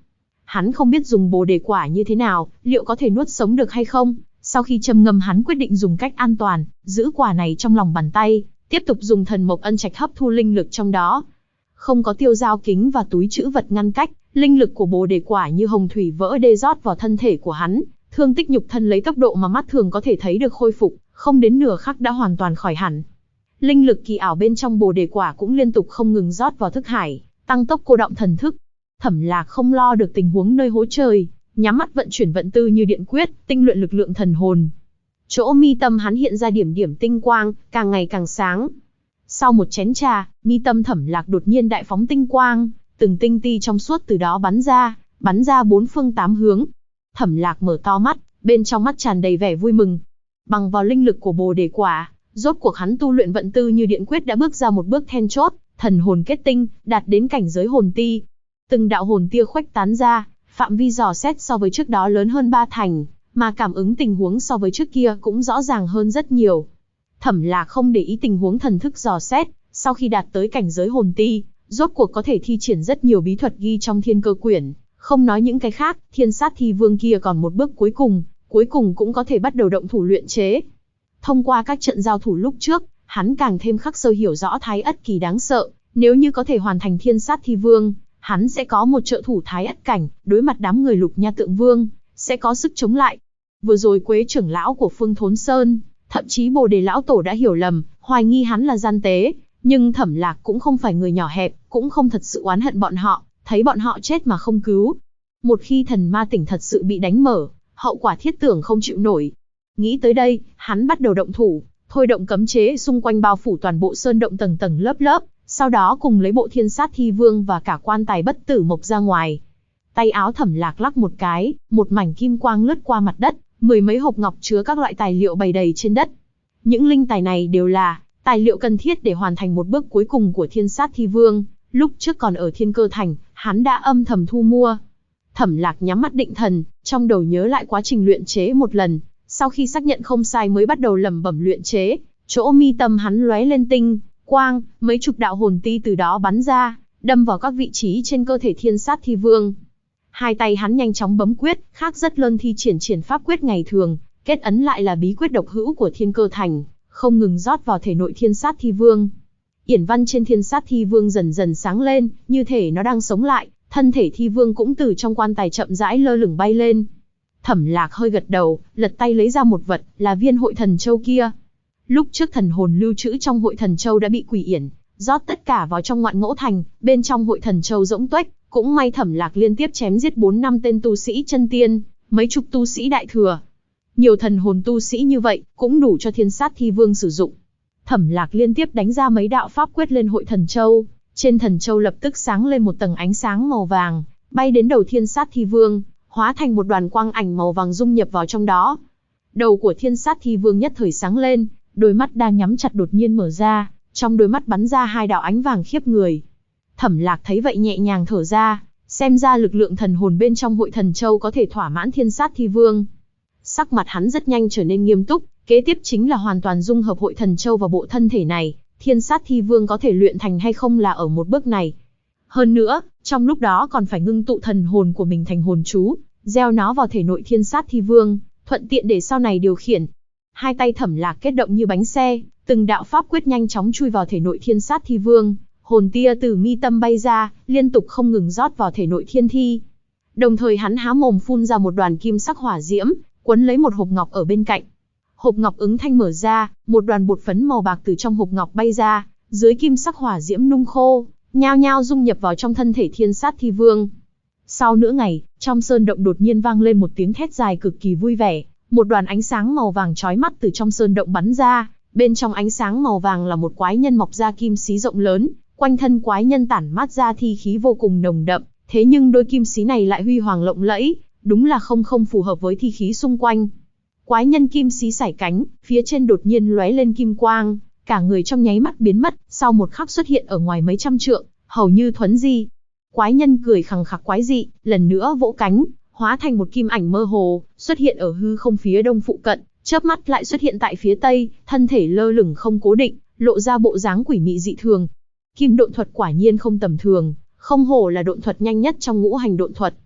Hắn không biết dùng bồ đề quả như thế nào, liệu có thể nuốt sống được hay không. Sau khi trầm ngâm hắn quyết định dùng cách an toàn, giữ quả này trong lòng bàn tay, tiếp tục dùng thần mộc ân trạch hấp thu linh lực trong đó. Không có tiêu dao kính và túi trữ vật ngăn cách, linh lực của bồ đề quả như hồng thủy vỡ đê rót vào thân thể của hắn, thương tích nhục thân lấy tốc độ mà mắt thường có thể thấy được khôi phục, không đến nửa khắc đã hoàn toàn khỏi hẳn. Linh lực kỳ ảo bên trong bồ đề quả cũng liên tục không ngừng rót vào thức hải, tăng tốc cô động thần thức. Thẩm Lạc không lo được tình huống nơi hố trời, nhắm mắt vận chuyển vận tư như điện quyết, tinh luyện lực lượng thần hồn. Chỗ mi tâm hắn hiện ra điểm điểm tinh quang, càng ngày càng sáng. Sau một chén trà, mi tâm Thẩm Lạc đột nhiên đại phóng tinh quang, từng tinh ti trong suốt từ đó bắn ra bốn phương tám hướng. Thẩm Lạc mở to mắt, bên trong mắt tràn đầy vẻ vui mừng. Bằng vào linh lực của bồ đề quả, rốt cuộc hắn tu luyện vận tư như điện quyết đã bước ra một bước then chốt, thần hồn kết tinh, đạt đến cảnh giới hồn ti. Từng đạo hồn tia khuếch tán ra, phạm vi dò xét so với trước đó lớn hơn 3 thành, mà cảm ứng tình huống so với trước kia cũng rõ ràng hơn rất nhiều. Thẩm Lạc không để ý tình huống thần thức dò xét, sau khi đạt tới cảnh giới hồn ti, rốt cuộc có thể thi triển rất nhiều bí thuật ghi trong thiên cơ quyển, không nói những cái khác, thiên sát thi vương kia còn một bước cuối cùng cũng có thể bắt đầu động thủ luyện chế. Thông qua các trận giao thủ lúc trước, hắn càng thêm khắc sâu hiểu rõ Thái Ất Kỳ đáng sợ, nếu như có thể hoàn thành thiên sát thi vương, hắn sẽ có một trợ thủ Thái Ất cảnh, đối mặt đám người Lục Nha Tượng Vương, sẽ có sức chống lại. Vừa rồi Quế trưởng lão của Phương Thốn Sơn, thậm chí Bồ Đề lão tổ đã hiểu lầm, hoài nghi hắn là gian tế, nhưng Thẩm Lạc cũng không phải người nhỏ hẹp, cũng không thật sự oán hận bọn họ, thấy bọn họ chết mà không cứu. Một khi thần ma tỉnh thật sự bị đánh mở, hậu quả thiết tưởng không chịu nổi. Nghĩ tới đây, hắn bắt đầu động thủ, thôi động cấm chế xung quanh bao phủ toàn bộ sơn động tầng tầng lớp lớp, sau đó cùng lấy bộ thiên sát thi vương và cả quan tài bất tử mộc ra ngoài. Tay áo Thẩm Lạc lắc một cái, một mảnh kim quang lướt qua mặt đất, 10 mấy hộp ngọc chứa các loại tài liệu bày đầy trên đất. Những linh tài này đều là tài liệu cần thiết để hoàn thành một bước cuối cùng của thiên sát thi vương, lúc trước còn ở Thiên Cơ Thành, hắn đã âm thầm thu mua. Thẩm Lạc nhắm mắt định thần, trong đầu nhớ lại quá trình luyện chế một lần, sau khi xác nhận không sai mới bắt đầu lẩm bẩm luyện chế. Chỗ mi tâm hắn lóe lên tinh quang, mấy chục đạo hồn ti từ đó bắn ra, đâm vào các vị trí trên cơ thể thiên sát thi vương. Hai tay hắn nhanh chóng bấm quyết, khác rất lơn thi triển pháp quyết ngày thường, kết ấn lại là bí quyết độc hữu của Thiên Cơ Thành, không ngừng rót vào thể nội thiên sát thi vương. Yển văn trên thiên sát thi vương dần dần sáng lên, như thể nó đang sống lại, thân thể thi vương cũng từ trong quan tài chậm rãi lơ lửng bay lên. Thẩm Lạc hơi gật đầu, lật tay lấy ra một vật, là viên hội thần châu kia. Lúc trước thần hồn lưu trữ trong hội thần châu đã bị quỷ yển rót tất cả vào trong Ngoạn Ngỗ Thành, bên trong hội thần châu rỗng tuếch, cũng may Thẩm Lạc liên tiếp chém giết 4-5 tên tu sĩ chân tiên, mấy chục tu sĩ đại thừa. Nhiều thần hồn tu sĩ như vậy, cũng đủ cho thiên sát thi vương sử dụng. Thẩm Lạc liên tiếp đánh ra mấy đạo pháp quyết lên hội thần châu, trên thần châu lập tức sáng lên một tầng ánh sáng màu vàng, bay đến đầu thiên sát thi vương, hóa thành một đoàn quang ảnh màu vàng dung nhập vào trong đó. Đầu của thiên sát thi vương nhất thời sáng lên, đôi mắt đang nhắm chặt đột nhiên mở ra, trong đôi mắt bắn ra 2 đạo ánh vàng khiếp người. Thẩm Lạc thấy vậy nhẹ nhàng thở ra, xem ra lực lượng thần hồn bên trong hội thần châu có thể thỏa mãn thiên sát thi vương. Sắc mặt hắn rất nhanh trở nên nghiêm túc, kế tiếp chính là hoàn toàn dung hợp hội thần châu vào bộ thân thể này, thiên sát thi vương có thể luyện thành hay không là ở một bước này. Hơn nữa, trong lúc đó còn phải ngưng tụ thần hồn của mình thành hồn chú, gieo nó vào thể nội thiên sát thi vương, thuận tiện để sau này điều khiển. Hai tay Thẩm Lạc kết động như bánh xe, từng đạo pháp quyết nhanh chóng chui vào thể nội thiên sát thi vương, hồn tia từ mi tâm bay ra, liên tục không ngừng rót vào thể nội thiên thi. Đồng thời hắn há mồm phun ra một đoàn kim sắc hỏa diễm, quấn lấy một hộp ngọc ở bên cạnh. Hộp ngọc ứng thanh mở ra, một đoàn bột phấn màu bạc từ trong hộp ngọc bay ra, dưới kim sắc hỏa diễm nung khô, nhao nhao dung nhập vào trong thân thể thiên sát thi vương. Sau nửa ngày, trong sơn động đột nhiên vang lên một tiếng thét dài cực kỳ vui vẻ, một đoàn ánh sáng màu vàng chói mắt từ trong sơn động bắn ra, bên trong ánh sáng màu vàng là một quái nhân mọc ra kim xí rộng lớn, quanh thân quái nhân tản mát ra thi khí vô cùng nồng đậm, thế nhưng đôi kim xí này lại huy hoàng lộng lẫy, đúng là không phù hợp với thi khí xung quanh. Quái nhân kim xí sải cánh, phía trên đột nhiên lóe lên kim quang, cả người trong nháy mắt biến mất, sau một khắc xuất hiện ở ngoài mấy trăm trượng, hầu như thuấn di. Quái nhân cười khằng khặc quái dị, lần nữa vỗ cánh, hóa thành một kim ảnh mơ hồ, xuất hiện ở hư không phía đông phụ cận, chớp mắt lại xuất hiện tại phía tây, thân thể lơ lửng không cố định, lộ ra bộ dáng quỷ mị dị thường. Kim độn thuật quả nhiên không tầm thường, không hổ là độn thuật nhanh nhất trong ngũ hành độn thuật.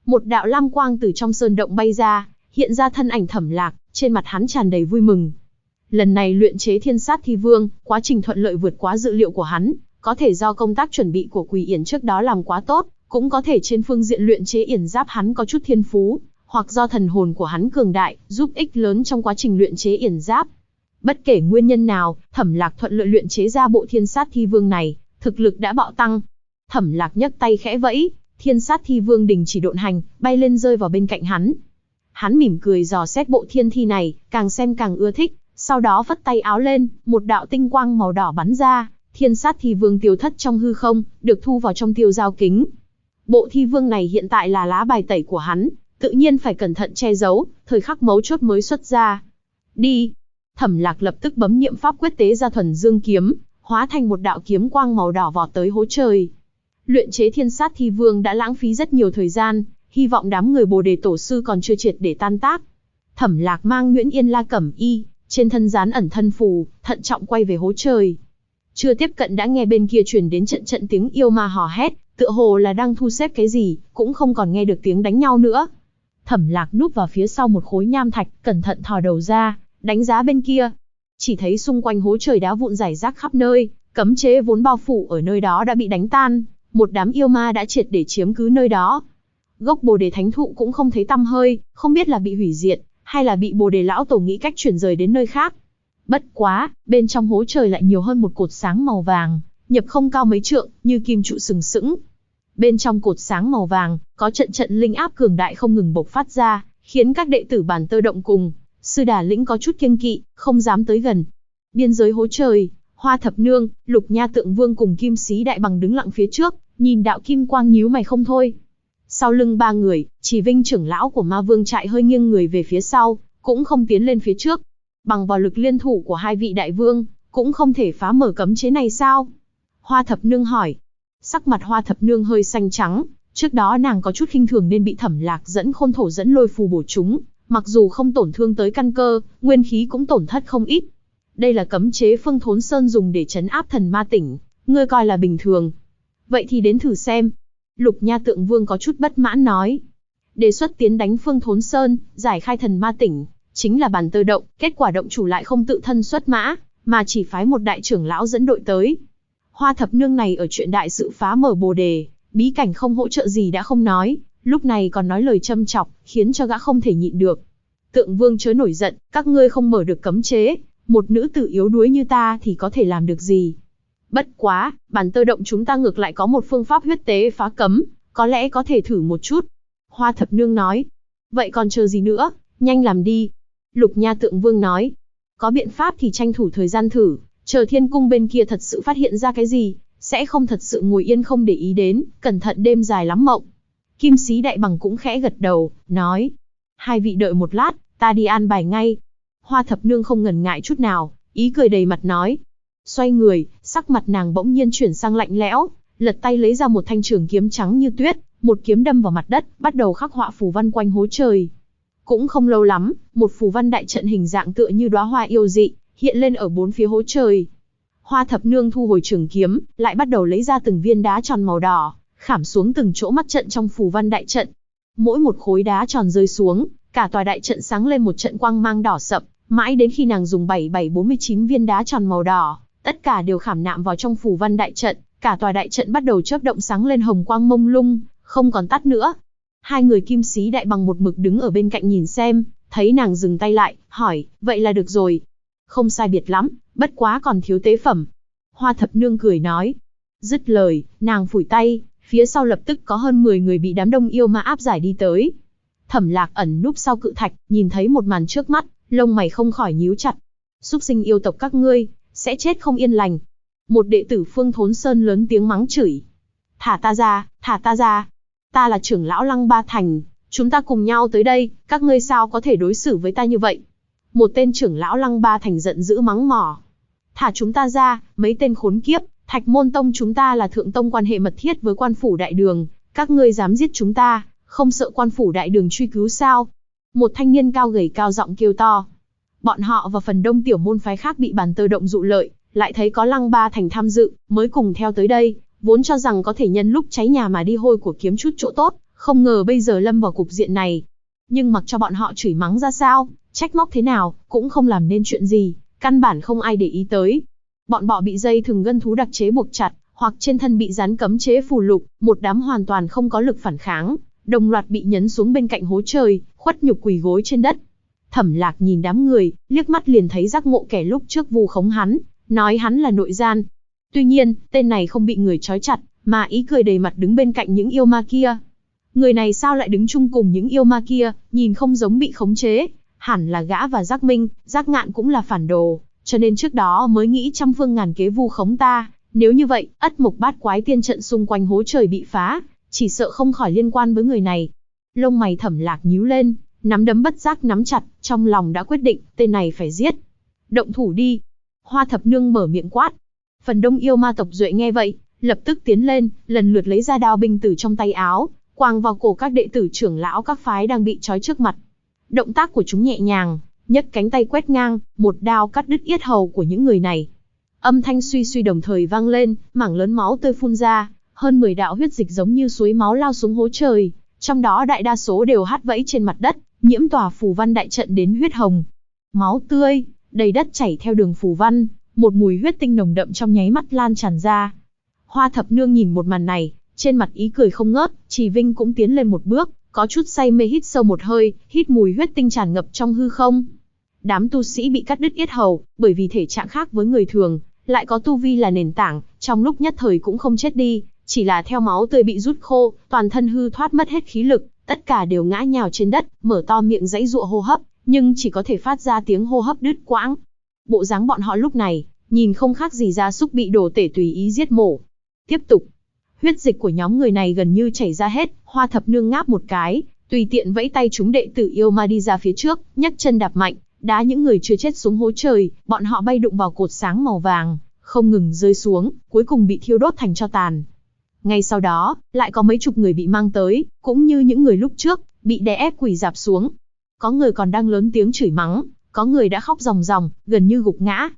Một đạo lam quang từ trong sơn động bay ra, hiện ra thân ảnh Thẩm Lạc, trên mặt hắn tràn đầy vui mừng. Lần này luyện chế Thiên Sát Thi Vương, quá trình thuận lợi vượt quá dự liệu của hắn, có thể do công tác chuẩn bị của Quỷ Yển trước đó làm quá tốt, cũng có thể trên phương diện luyện chế yển giáp hắn có chút thiên phú, hoặc do thần hồn của hắn cường đại, giúp ích lớn trong quá trình luyện chế yển giáp. Bất kể nguyên nhân nào, Thẩm Lạc thuận lợi luyện chế ra bộ Thiên Sát Thi Vương này, thực lực đã bạo tăng. Thẩm Lạc nhấc tay khẽ vẫy, Thiên Sát Thi Vương đình chỉ độn hành, bay lên rơi vào bên cạnh hắn. Hắn mỉm cười dò xét bộ thiên thi này, càng xem càng ưa thích, sau đó phất tay áo lên, một đạo tinh quang màu đỏ bắn ra, Thiên Sát Thi Vương tiêu thất trong hư không, được thu vào trong tiêu giao kính. Bộ thi vương này hiện tại là lá bài tẩy của hắn, tự nhiên phải cẩn thận che giấu, thời khắc mấu chốt mới xuất ra. Đi! Thẩm Lạc lập tức bấm niệm pháp quyết tế ra thuần dương kiếm, hóa thành một đạo kiếm quang màu đỏ vọt tới hố trời. Luyện chế Thiên Sát Thi Vương đã lãng phí rất nhiều thời gian, hy vọng đám người Bồ Đề Tổ sư còn chưa triệt để tan tác. Thẩm Lạc mang Nguyễn Yên La cẩm y, trên thân dán ẩn thân phù, thận trọng quay về hố trời. Chưa tiếp cận đã nghe bên kia truyền đến trận trận tiếng yêu ma hò hét, tựa hồ là đang thu xếp cái gì, cũng không còn nghe được tiếng đánh nhau nữa. Thẩm Lạc núp vào phía sau một khối nham thạch, cẩn thận thò đầu ra, đánh giá bên kia. Chỉ thấy xung quanh hố trời đá vụn rải rác khắp nơi, cấm chế vốn bao phủ ở nơi đó đã bị đánh tan, một đám yêu ma đã triệt để chiếm cứ nơi đó. Gốc Bồ Đề Thánh Thụ cũng không thấy tăm hơi, không biết là bị hủy diệt, hay là bị Bồ Đề Lão Tổ nghĩ cách chuyển rời đến nơi khác. Bất quá, bên trong hố trời lại nhiều hơn một cột sáng màu vàng, nhập không cao mấy trượng, như kim trụ sừng sững. Bên trong cột sáng màu vàng, có trận trận linh áp cường đại không ngừng bộc phát ra, khiến các đệ tử Bản Tơ Động cùng Sư Đà Lĩnh có chút kiêng kỵ, không dám tới gần. Biên giới hố trời, Hoa Thập Nương, Lục Nha Tượng Vương cùng Kim Sĩ Đại Bằng đứng lặng phía trước, nhìn đạo kim quang nhíu mày không thôi. Sau lưng ba người, chỉ Vinh trưởng lão của Ma Vương trại hơi nghiêng người về phía sau, cũng không tiến lên phía trước. Bằng vào lực liên thủ của hai vị đại vương, cũng không thể phá mở cấm chế này sao? Hoa Thập Nương hỏi. Sắc mặt Hoa Thập Nương hơi xanh trắng, trước đó nàng có chút khinh thường nên bị Thẩm Lạc dẫn khôn thổ dẫn lôi phù bổ trúng, mặc dù không tổn thương tới căn cơ, nguyên khí cũng tổn thất không ít. Đây là cấm chế Phương Thốn Sơn dùng để trấn áp thần ma tỉnh, ngươi coi là bình thường. Vậy thì đến thử xem. Lục Nha Tượng Vương có chút bất mãn nói. Đề xuất tiến đánh Phương Thốn Sơn, giải khai thần ma tỉnh, chính là Bản Tơ Động, kết quả động chủ lại không tự thân xuất mã, mà chỉ phái một đại trưởng lão dẫn đội tới. Hoa Thập Nương này ở chuyện đại sự phá mở Bồ Đề, bí cảnh không hỗ trợ gì đã không nói, lúc này còn nói lời châm chọc, khiến cho gã không thể nhịn được. Tượng Vương chớ nổi giận, các ngươi không mở được cấm chế, một nữ tử yếu đuối như ta thì có thể làm được gì? Bất quá, Bản Tơ Động chúng ta ngược lại có một phương pháp huyết tế phá cấm, có lẽ có thể thử một chút. Hoa Thập Nương nói. Vậy còn chờ gì nữa, nhanh làm đi. Lục Nha Tượng Vương nói. Có biện pháp thì tranh thủ thời gian thử, chờ thiên cung bên kia thật sự phát hiện ra cái gì, sẽ không thật sự ngồi yên không để ý đến, cẩn thận đêm dài lắm mộng. Kim Sĩ Đại Bằng cũng khẽ gật đầu, nói. Hai vị đợi một lát, ta đi an bài ngay. Hoa Thập Nương không ngần ngại chút nào, ý cười đầy mặt nói. Xoay người, sắc mặt nàng bỗng nhiên chuyển sang lạnh lẽo, lật tay lấy ra một thanh trường kiếm trắng như tuyết, một kiếm đâm vào mặt đất, bắt đầu khắc họa phù văn quanh hố trời. Cũng không lâu lắm, một phù văn đại trận hình dạng tựa như đóa hoa yêu dị, hiện lên ở bốn phía hố trời. Hoa Thập Nương thu hồi trường kiếm, lại bắt đầu lấy ra từng viên đá tròn màu đỏ, khảm xuống từng chỗ mắt trận trong phù văn đại trận. Mỗi một khối đá tròn rơi xuống, cả tòa đại trận sáng lên một trận quang mang đỏ sậm, mãi đến khi nàng dùng 7749 viên đá tròn màu đỏ, tất cả đều khảm nạm vào trong phù văn đại trận, cả tòa đại trận bắt đầu chớp động sáng lên hồng quang mông lung, không còn tắt nữa. Hai người Kim Sĩ Đại Bằng một mực đứng ở bên cạnh nhìn xem, thấy nàng dừng tay lại, hỏi, vậy là được rồi. Không sai biệt lắm, bất quá còn thiếu tế phẩm. Hoa Thập Nương cười nói. Dứt lời, nàng phủi tay, phía sau lập tức có hơn 10 người bị đám đông yêu ma áp giải đi tới. Thẩm Lạc ẩn núp sau cự thạch, nhìn thấy một màn trước mắt, lông mày không khỏi nhíu chặt. Súc sinh yêu tộc các ngươi, sẽ chết không yên lành. Một đệ tử Phương Thốn Sơn lớn tiếng mắng chửi. Thả ta ra, thả ta ra. Ta là trưởng lão Lăng Ba Thành, chúng ta cùng nhau tới đây, các ngươi sao có thể đối xử với ta như vậy? Một tên trưởng lão Lăng Ba Thành giận dữ mắng mỏ. Thả chúng ta ra, mấy tên khốn kiếp, Thạch Môn Tông chúng ta là thượng tông quan hệ mật thiết với quan phủ đại đường, các ngươi dám giết chúng ta, không sợ quan phủ đại đường truy cứu sao? Một thanh niên cao gầy cao giọng kêu to. Bọn họ và phần đông tiểu môn phái khác bị Bản Tơ Động dụ lợi, lại thấy có Lăng Ba Thành tham dự, mới cùng theo tới đây, vốn cho rằng có thể nhân lúc cháy nhà mà đi hôi của kiếm chút chỗ tốt, Không ngờ bây giờ lâm vào cục diện này. Nhưng mặc cho bọn họ chửi mắng ra sao, trách móc thế nào, cũng không làm nên chuyện gì, căn bản không ai để ý tới. Bọn bọ bị dây thừng gân thú đặc chế buộc chặt, hoặc trên thân bị dán cấm chế phù lục, một đám hoàn toàn không có lực phản kháng, đồng loạt bị nhấn xuống bên cạnh hố trời, khuất nhục quỳ gối trên đất. Thẩm Lạc nhìn đám người, liếc mắt liền thấy giác ngộ kẻ lúc trước vu khống hắn, nói hắn là nội gian. Tuy nhiên, tên này không bị người trói chặt, mà ý cười đầy mặt đứng bên cạnh những yêu ma kia. Người này sao lại đứng chung cùng những yêu ma kia, nhìn không giống bị khống chế, hẳn là gã và Giác Minh, Giác Ngạn cũng là phản đồ, cho nên trước đó mới nghĩ trăm phương ngàn kế vu khống ta. Nếu như vậy, ất mộc bát quái tiên trận xung quanh hố trời bị phá, chỉ sợ không khỏi liên quan với người này. Lông mày Thẩm Lạc nhíu lên, nắm đấm bất giác nắm chặt, trong lòng đã quyết định, tên này phải giết. Động thủ đi. Hoa Thập Nương mở miệng quát. Phần đông yêu ma tộc duệ nghe vậy, lập tức tiến lên, lần lượt lấy ra đao binh từ trong tay áo, quàng vào cổ các đệ tử trưởng lão các phái đang bị trói trước mặt. Động tác của chúng nhẹ nhàng, nhấc cánh tay quét ngang, một đao cắt đứt yết hầu của những người này. Âm thanh suy suy đồng thời vang lên, mảng lớn máu tươi phun ra, hơn 10 đạo huyết dịch giống như suối máu lao xuống hố trời, trong đó đại đa số đều hắt vẫy trên mặt đất, nhiễm tòa phù văn đại trận đến huyết hồng. Máu tươi, đầy đất chảy theo đường phù văn, một mùi huyết tinh nồng đậm trong nháy mắt lan tràn ra. Hoa Thập Nương nhìn một màn này, trên mặt ý cười không ngớt, Trì Vinh cũng tiến lên một bước, có chút say mê hít sâu một hơi, hít mùi huyết tinh tràn ngập trong hư không. Đám tu sĩ bị cắt đứt yết hầu, bởi vì thể trạng khác với người thường, lại có tu vi là nền tảng, trong lúc nhất thời cũng không chết đi, chỉ là theo máu tươi bị rút khô, toàn thân hư thoát mất hết khí lực, tất cả đều ngã nhào trên đất, mở to miệng giãy giụa hô hấp, nhưng chỉ có thể phát ra tiếng hô hấp đứt quãng. Bộ dáng bọn họ lúc này, nhìn không khác gì gia súc bị đồ tể tùy ý giết mổ. Tiếp tục, huyết dịch của nhóm người này gần như chảy ra hết, Hoa Thập Nương ngáp một cái, tùy tiện vẫy tay chúng đệ tử yêu ma đi ra phía trước, nhấc chân đạp mạnh, đá những người chưa chết xuống hố trời, bọn họ bay đụng vào cột sáng màu vàng, không ngừng rơi xuống, cuối cùng bị thiêu đốt thành tro tàn. Ngay sau đó, lại có mấy chục người bị mang tới, cũng như những người lúc trước, bị đè ép quỳ rạp xuống. Có người còn đang lớn tiếng chửi mắng, có người đã khóc ròng ròng, gần như gục ngã.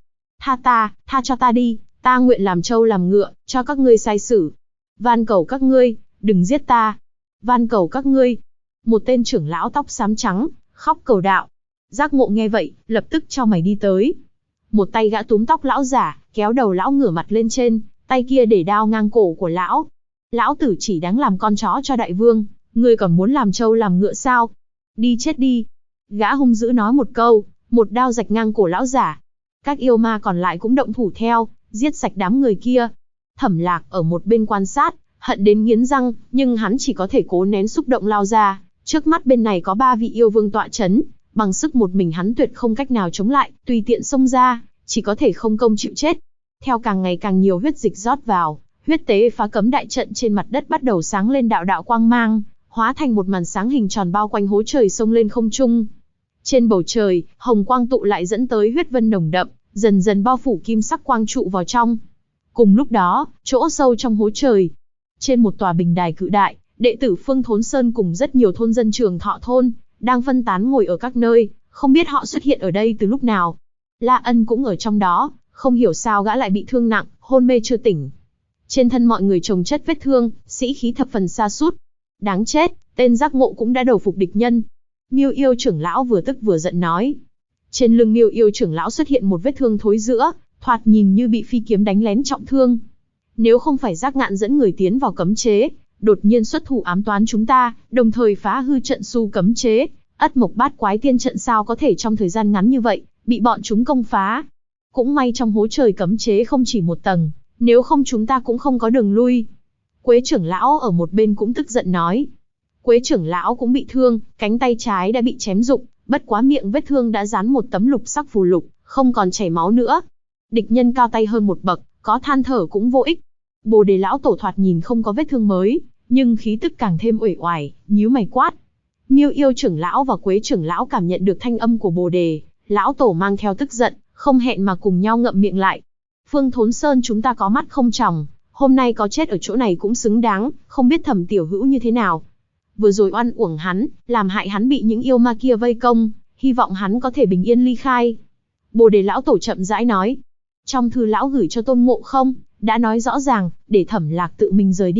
Tha cho ta đi, ta nguyện làm trâu làm ngựa, cho các ngươi sai xử. Van cầu các ngươi, đừng giết ta. Van cầu các ngươi. Một tên trưởng lão tóc xám trắng, khóc cầu đạo. Giác Ngộ nghe vậy, lập tức cho mày đi tới. Một tay gã túm tóc lão giả, kéo đầu lão ngửa mặt lên trên, tay kia để đao ngang cổ của lão. Lão tử chỉ đáng làm con chó cho đại vương, ngươi còn muốn làm trâu làm ngựa sao? Đi chết đi. Gã hung dữ nói một câu, một đao rạch ngang cổ lão giả. Các yêu ma còn lại cũng động thủ theo, giết sạch đám người kia. Thẩm Lạc ở một bên quan sát, hận đến nghiến răng, nhưng hắn chỉ có thể cố nén xúc động lao ra. Trước mắt bên này có 3 vị yêu vương tọa chấn, bằng sức một mình hắn tuyệt không cách nào chống lại, tùy tiện xông ra, chỉ có thể không công chịu chết. Theo càng ngày càng nhiều huyết dịch rót vào, huyết tế phá cấm đại trận trên mặt đất bắt đầu sáng lên đạo đạo quang mang, hóa thành một màn sáng hình tròn bao quanh hố trời xông lên không trung. Trên bầu trời, hồng quang tụ lại dẫn tới huyết vân nồng đậm, dần dần bao phủ kim sắc quang trụ vào trong. Cùng lúc đó, chỗ sâu trong hố trời, trên một tòa bình đài cự đại, đệ tử Phương Thốn Sơn cùng rất nhiều thôn dân Trường Thọ thôn đang phân tán ngồi ở các nơi, không biết họ xuất hiện ở đây từ lúc nào. La Ân cũng ở trong đó, không hiểu sao gã lại bị thương nặng, hôn mê chưa tỉnh. Trên thân mọi người chồng chất vết thương, sĩ khí thập phần sa sút. Đáng chết, tên Giác Ngộ cũng đã đầu phục địch nhân. Miêu Yêu trưởng lão vừa tức vừa giận nói. Trên lưng Miêu Yêu trưởng lão xuất hiện một vết thương thối rữa, thoạt nhìn như bị phi kiếm đánh lén trọng thương. Nếu không phải Giác Ngạn dẫn người tiến vào cấm chế, đột nhiên xuất thủ ám toán chúng ta, đồng thời phá hư trận su cấm chế, ất mộc bát quái tiên trận sao có thể trong thời gian ngắn như vậy, bị bọn chúng công phá. Cũng may trong hố trời cấm chế không chỉ một tầng, nếu không chúng ta cũng không có đường lui. Quế trưởng lão ở một bên cũng tức giận nói. Quế trưởng lão cũng bị thương, cánh tay trái đã bị chém rụng, bất quá miệng vết thương đã dán một tấm lục sắc phù lục, không còn chảy máu nữa. Địch nhân cao tay hơn một bậc, có than thở cũng vô ích. Bồ Đề lão tổ thoạt nhìn không có vết thương mới, nhưng khí tức càng thêm uể oải, nhíu mày quát. Miêu Yêu trưởng lão và Quế trưởng lão cảm nhận được thanh âm của Bồ Đề lão tổ mang theo tức giận, không hẹn mà cùng nhau ngậm miệng lại. Phương Thốn Sơn chúng ta có mắt không tròng, hôm nay có chết ở chỗ này cũng xứng đáng, không biết Thẩm tiểu hữu như thế nào. Vừa rồi oan uổng hắn, làm hại hắn bị những yêu ma kia vây công, hy vọng hắn có thể bình yên ly khai. Bồ Đề lão tổ chậm rãi nói. Trong thư lão gửi cho Tôn Ngộ Không, đã nói rõ ràng, để Thẩm Lạc tự mình rời đi,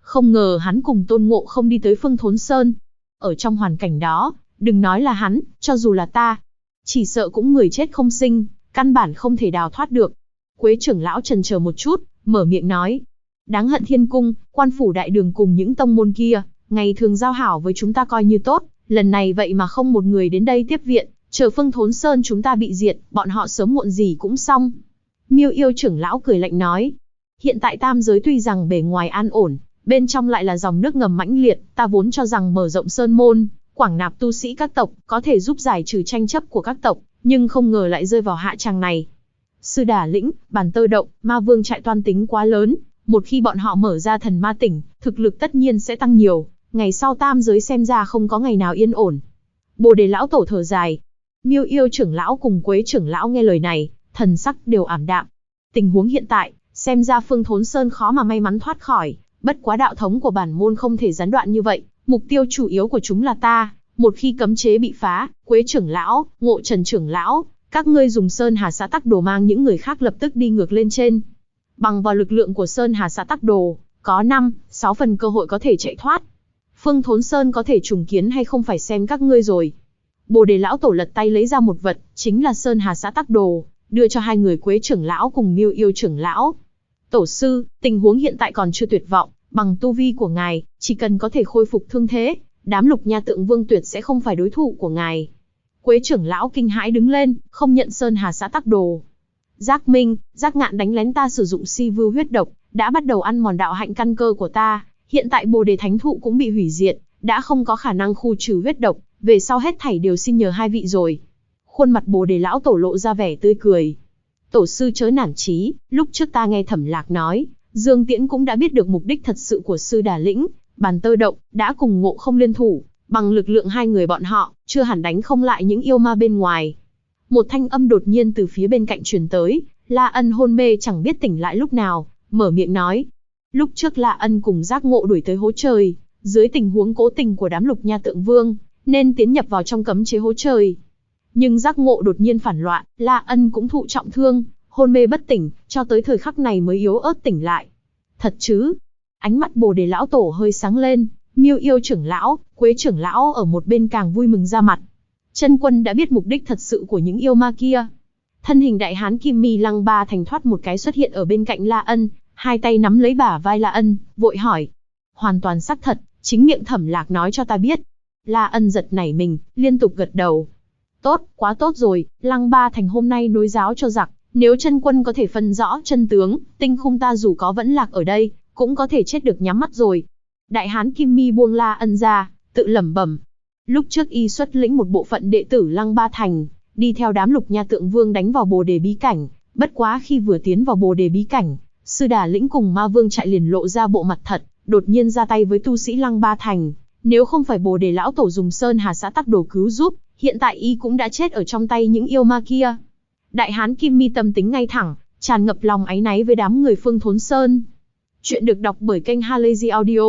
Không ngờ hắn cùng Tôn Ngộ không đi tới Phương Thốn Sơn. Ở trong hoàn cảnh đó, đừng nói là hắn, cho dù là ta, chỉ sợ cũng người chết không sinh, căn bản không thể đào thoát được. Quế trưởng lão chần chờ một chút, mở miệng nói. Đáng hận Thiên Cung, Quan Phủ Đại Đường cùng những tông môn kia, ngày thường giao hảo với chúng ta coi như tốt, lần này vậy mà không một người đến đây tiếp viện, chờ Phương Thốn Sơn chúng ta bị diệt, bọn họ sớm muộn gì cũng xong. Miêu Yêu trưởng lão cười lạnh nói. Hiện tại tam giới tuy rằng bề ngoài an ổn, bên trong lại là dòng nước ngầm mãnh liệt, ta vốn cho rằng mở rộng sơn môn, quảng nạp tu sĩ các tộc, có thể giúp giải trừ tranh chấp của các tộc, nhưng không ngờ lại rơi vào hạ tràng này. Sư Đà Lĩnh, Bàn Tơ Động, Ma Vương trại toan tính quá lớn, một khi bọn họ mở ra thần ma tỉnh, thực lực tất nhiên sẽ tăng nhiều, ngày sau tam giới xem ra không có ngày nào yên ổn. Bồ Đề lão tổ thở dài. Miêu Yêu trưởng lão cùng Quế trưởng lão nghe lời này, thần sắc đều ảm đạm. Tình huống hiện tại, xem ra Phương Thốn Sơn khó mà may mắn thoát khỏi, bất quá đạo thống của bản môn không thể gián đoạn như vậy, mục tiêu chủ yếu của chúng là ta, một khi cấm chế bị phá, Quế trưởng lão, Ngộ Trần trưởng lão, các ngươi dùng Sơn Hà Xã Tắc Đồ mang những người khác lập tức đi ngược lên trên. Bằng vào lực lượng của Sơn Hà Xã Tắc Đồ, có 5-6 phần cơ hội có thể chạy thoát. Phương Thốn Sơn có thể trùng kiến hay không phải xem các ngươi rồi. Bồ Đề lão tổ lật tay lấy ra một vật, chính là Sơn Hà Xã Tắc Đồ, đưa cho hai người Quế trưởng lão cùng Miêu Yêu trưởng lão. Tổ sư, tình huống hiện tại còn chưa tuyệt vọng, bằng tu vi của ngài, chỉ cần có thể khôi phục thương thế, đám Lục Nha Tượng Vương tuyệt sẽ không phải đối thủ của ngài. Quế trưởng lão kinh hãi đứng lên, không nhận Sơn Hà Xã Tắc Đồ. Giác Minh, Giác Ngạn đánh lén ta sử dụng si vưu huyết độc, đã bắt đầu ăn mòn đạo hạnh căn cơ của ta, hiện tại Bồ Đề Thánh Thụ cũng bị hủy diệt, đã không có khả năng khu trừ huyết độc, về sau hết thảy đều xin nhờ hai vị rồi. Khuôn mặt Bồ Đề lão tổ lộ ra vẻ tươi cười. Tổ sư chớ nản chí, lúc trước ta nghe Thẩm Lạc nói, Dương Tiễn cũng đã biết được mục đích thật sự của Sư Đà Lĩnh, Bàn Tơ Động, đã cùng Ngộ Không liên thủ, bằng lực lượng hai người bọn họ, chưa hẳn đánh không lại những yêu ma bên ngoài. Một thanh âm đột nhiên từ phía bên cạnh truyền tới, La Ân hôn mê chẳng biết tỉnh lại lúc nào, mở miệng nói. Lúc trước La Ân cùng Giác Ngộ đuổi tới hố trời, dưới tình huống cố tình của đám Lục Nha Tượng Vương, nên tiến nhập vào trong cấm chế hố trời. Nhưng Giác Ngộ đột nhiên phản loạn, La Ân cũng thụ trọng thương, hôn mê bất tỉnh, cho tới thời khắc này mới yếu ớt tỉnh lại. Thật chứ? Ánh mắt Bồ Đề lão tổ hơi sáng lên, Miêu Yêu trưởng lão, Quế trưởng lão ở một bên càng vui mừng ra mặt. Chân quân đã biết mục đích thật sự của những yêu ma kia. Thân hình đại hán Kim Mi Lăng Ba Thành thoát một cái xuất hiện ở bên cạnh La Ân, hai tay nắm lấy bả vai La Ân, vội hỏi. Hoàn toàn xác thật, chính miệng Thẩm Lạc nói cho ta biết. La Ân giật nảy mình, liên tục gật đầu. Tốt, quá tốt rồi, Lăng Ba Thành hôm nay nối giáo cho giặc, nếu chân quân có thể phân rõ chân tướng, tinh khung ta dù có vẫn lạc ở đây, cũng có thể chết được nhắm mắt rồi. Đại hán Kim Mi buông La Ân ra, tự lẩm bẩm. Lúc trước y xuất lĩnh một bộ phận đệ tử Lăng Ba Thành, đi theo đám Lục Nha Tượng Vương đánh vào Bồ Đề bí cảnh, bất quá khi vừa tiến vào Bồ Đề bí cảnh, Sư Đà Lĩnh cùng Ma Vương trại liền lộ ra bộ mặt thật, đột nhiên ra tay với tu sĩ Lăng Ba Thành, nếu không phải Bồ Đề lão tổ dùng Sơn Hà Xã Tắc Đồ cứu giúp, hiện tại y cũng đã chết ở trong tay những yêu ma kia. Đại hán Kim Mi tâm tính ngay thẳng, tràn ngập lòng áy náy với đám người Phương Thốn Sơn. Chuyện được đọc bởi kênh Halazy Audio.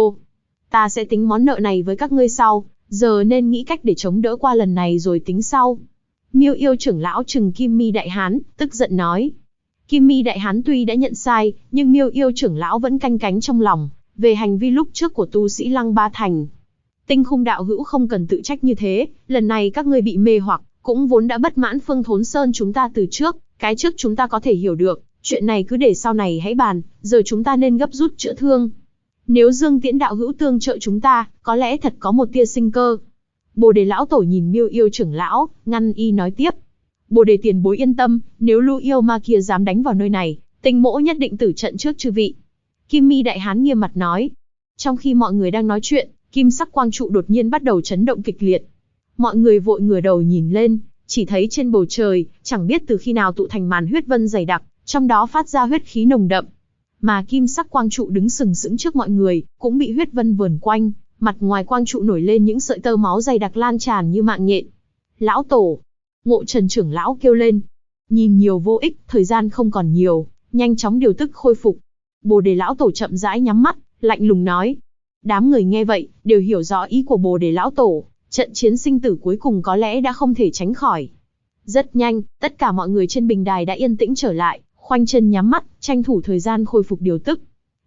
Ta sẽ tính món nợ này với các ngươi sau, giờ nên nghĩ cách để chống đỡ qua lần này rồi tính sau. Miêu Yêu trưởng lão trừng Kim Mi đại hán, tức giận nói. Kim Mi đại hán tuy đã nhận sai, nhưng Miêu Yêu trưởng lão vẫn canh cánh trong lòng, về hành vi lúc trước của tu sĩ Lăng Ba Thành. Tinh khung đạo hữu không cần tự trách như thế, lần này các ngươi bị mê hoặc, cũng vốn đã bất mãn Phương Thốn Sơn chúng ta từ trước, cái trước chúng ta có thể hiểu được, chuyện này cứ để sau này hãy bàn, giờ chúng ta nên gấp rút chữa thương. Nếu Dương Tiễn đạo hữu tương trợ chúng ta, có lẽ thật có một tia sinh cơ. Bồ Đề lão tổ nhìn Miêu Yêu trưởng lão, ngăn y nói tiếp. Bồ Đề tiền bối yên tâm, nếu lũ yêu ma kia dám đánh vào nơi này, Tinh mỗ nhất định tử trận trước chư vị. Kim Mi đại hán nghiêm mặt nói. Trong khi mọi người đang nói chuyện, kim sắc quang trụ đột nhiên bắt đầu chấn động kịch liệt. Mọi người vội ngửa đầu nhìn lên, chỉ thấy trên bầu trời, chẳng biết từ khi nào tụ thành màn huyết vân dày đặc, trong đó phát ra huyết khí nồng đậm. Mà kim sắc quang trụ đứng sừng sững trước mọi người, cũng bị huyết vân vờn quanh, mặt ngoài quang trụ nổi lên những sợi tơ máu dày đặc lan tràn như mạng nhện. Lão tổ, Ngộ Trần trưởng lão kêu lên. Nhìn nhiều vô ích, thời gian không còn nhiều, nhanh chóng điều tức khôi phục. Bồ Đề lão tổ chậm rãi nhắm mắt, lạnh lùng nói. Đám người nghe vậy, đều hiểu rõ ý của Bồ Đề lão tổ, trận chiến sinh tử cuối cùng có lẽ đã không thể tránh khỏi. Rất nhanh, tất cả mọi người trên bình đài đã yên tĩnh trở lại, khoanh chân nhắm mắt, tranh thủ thời gian khôi phục điều tức.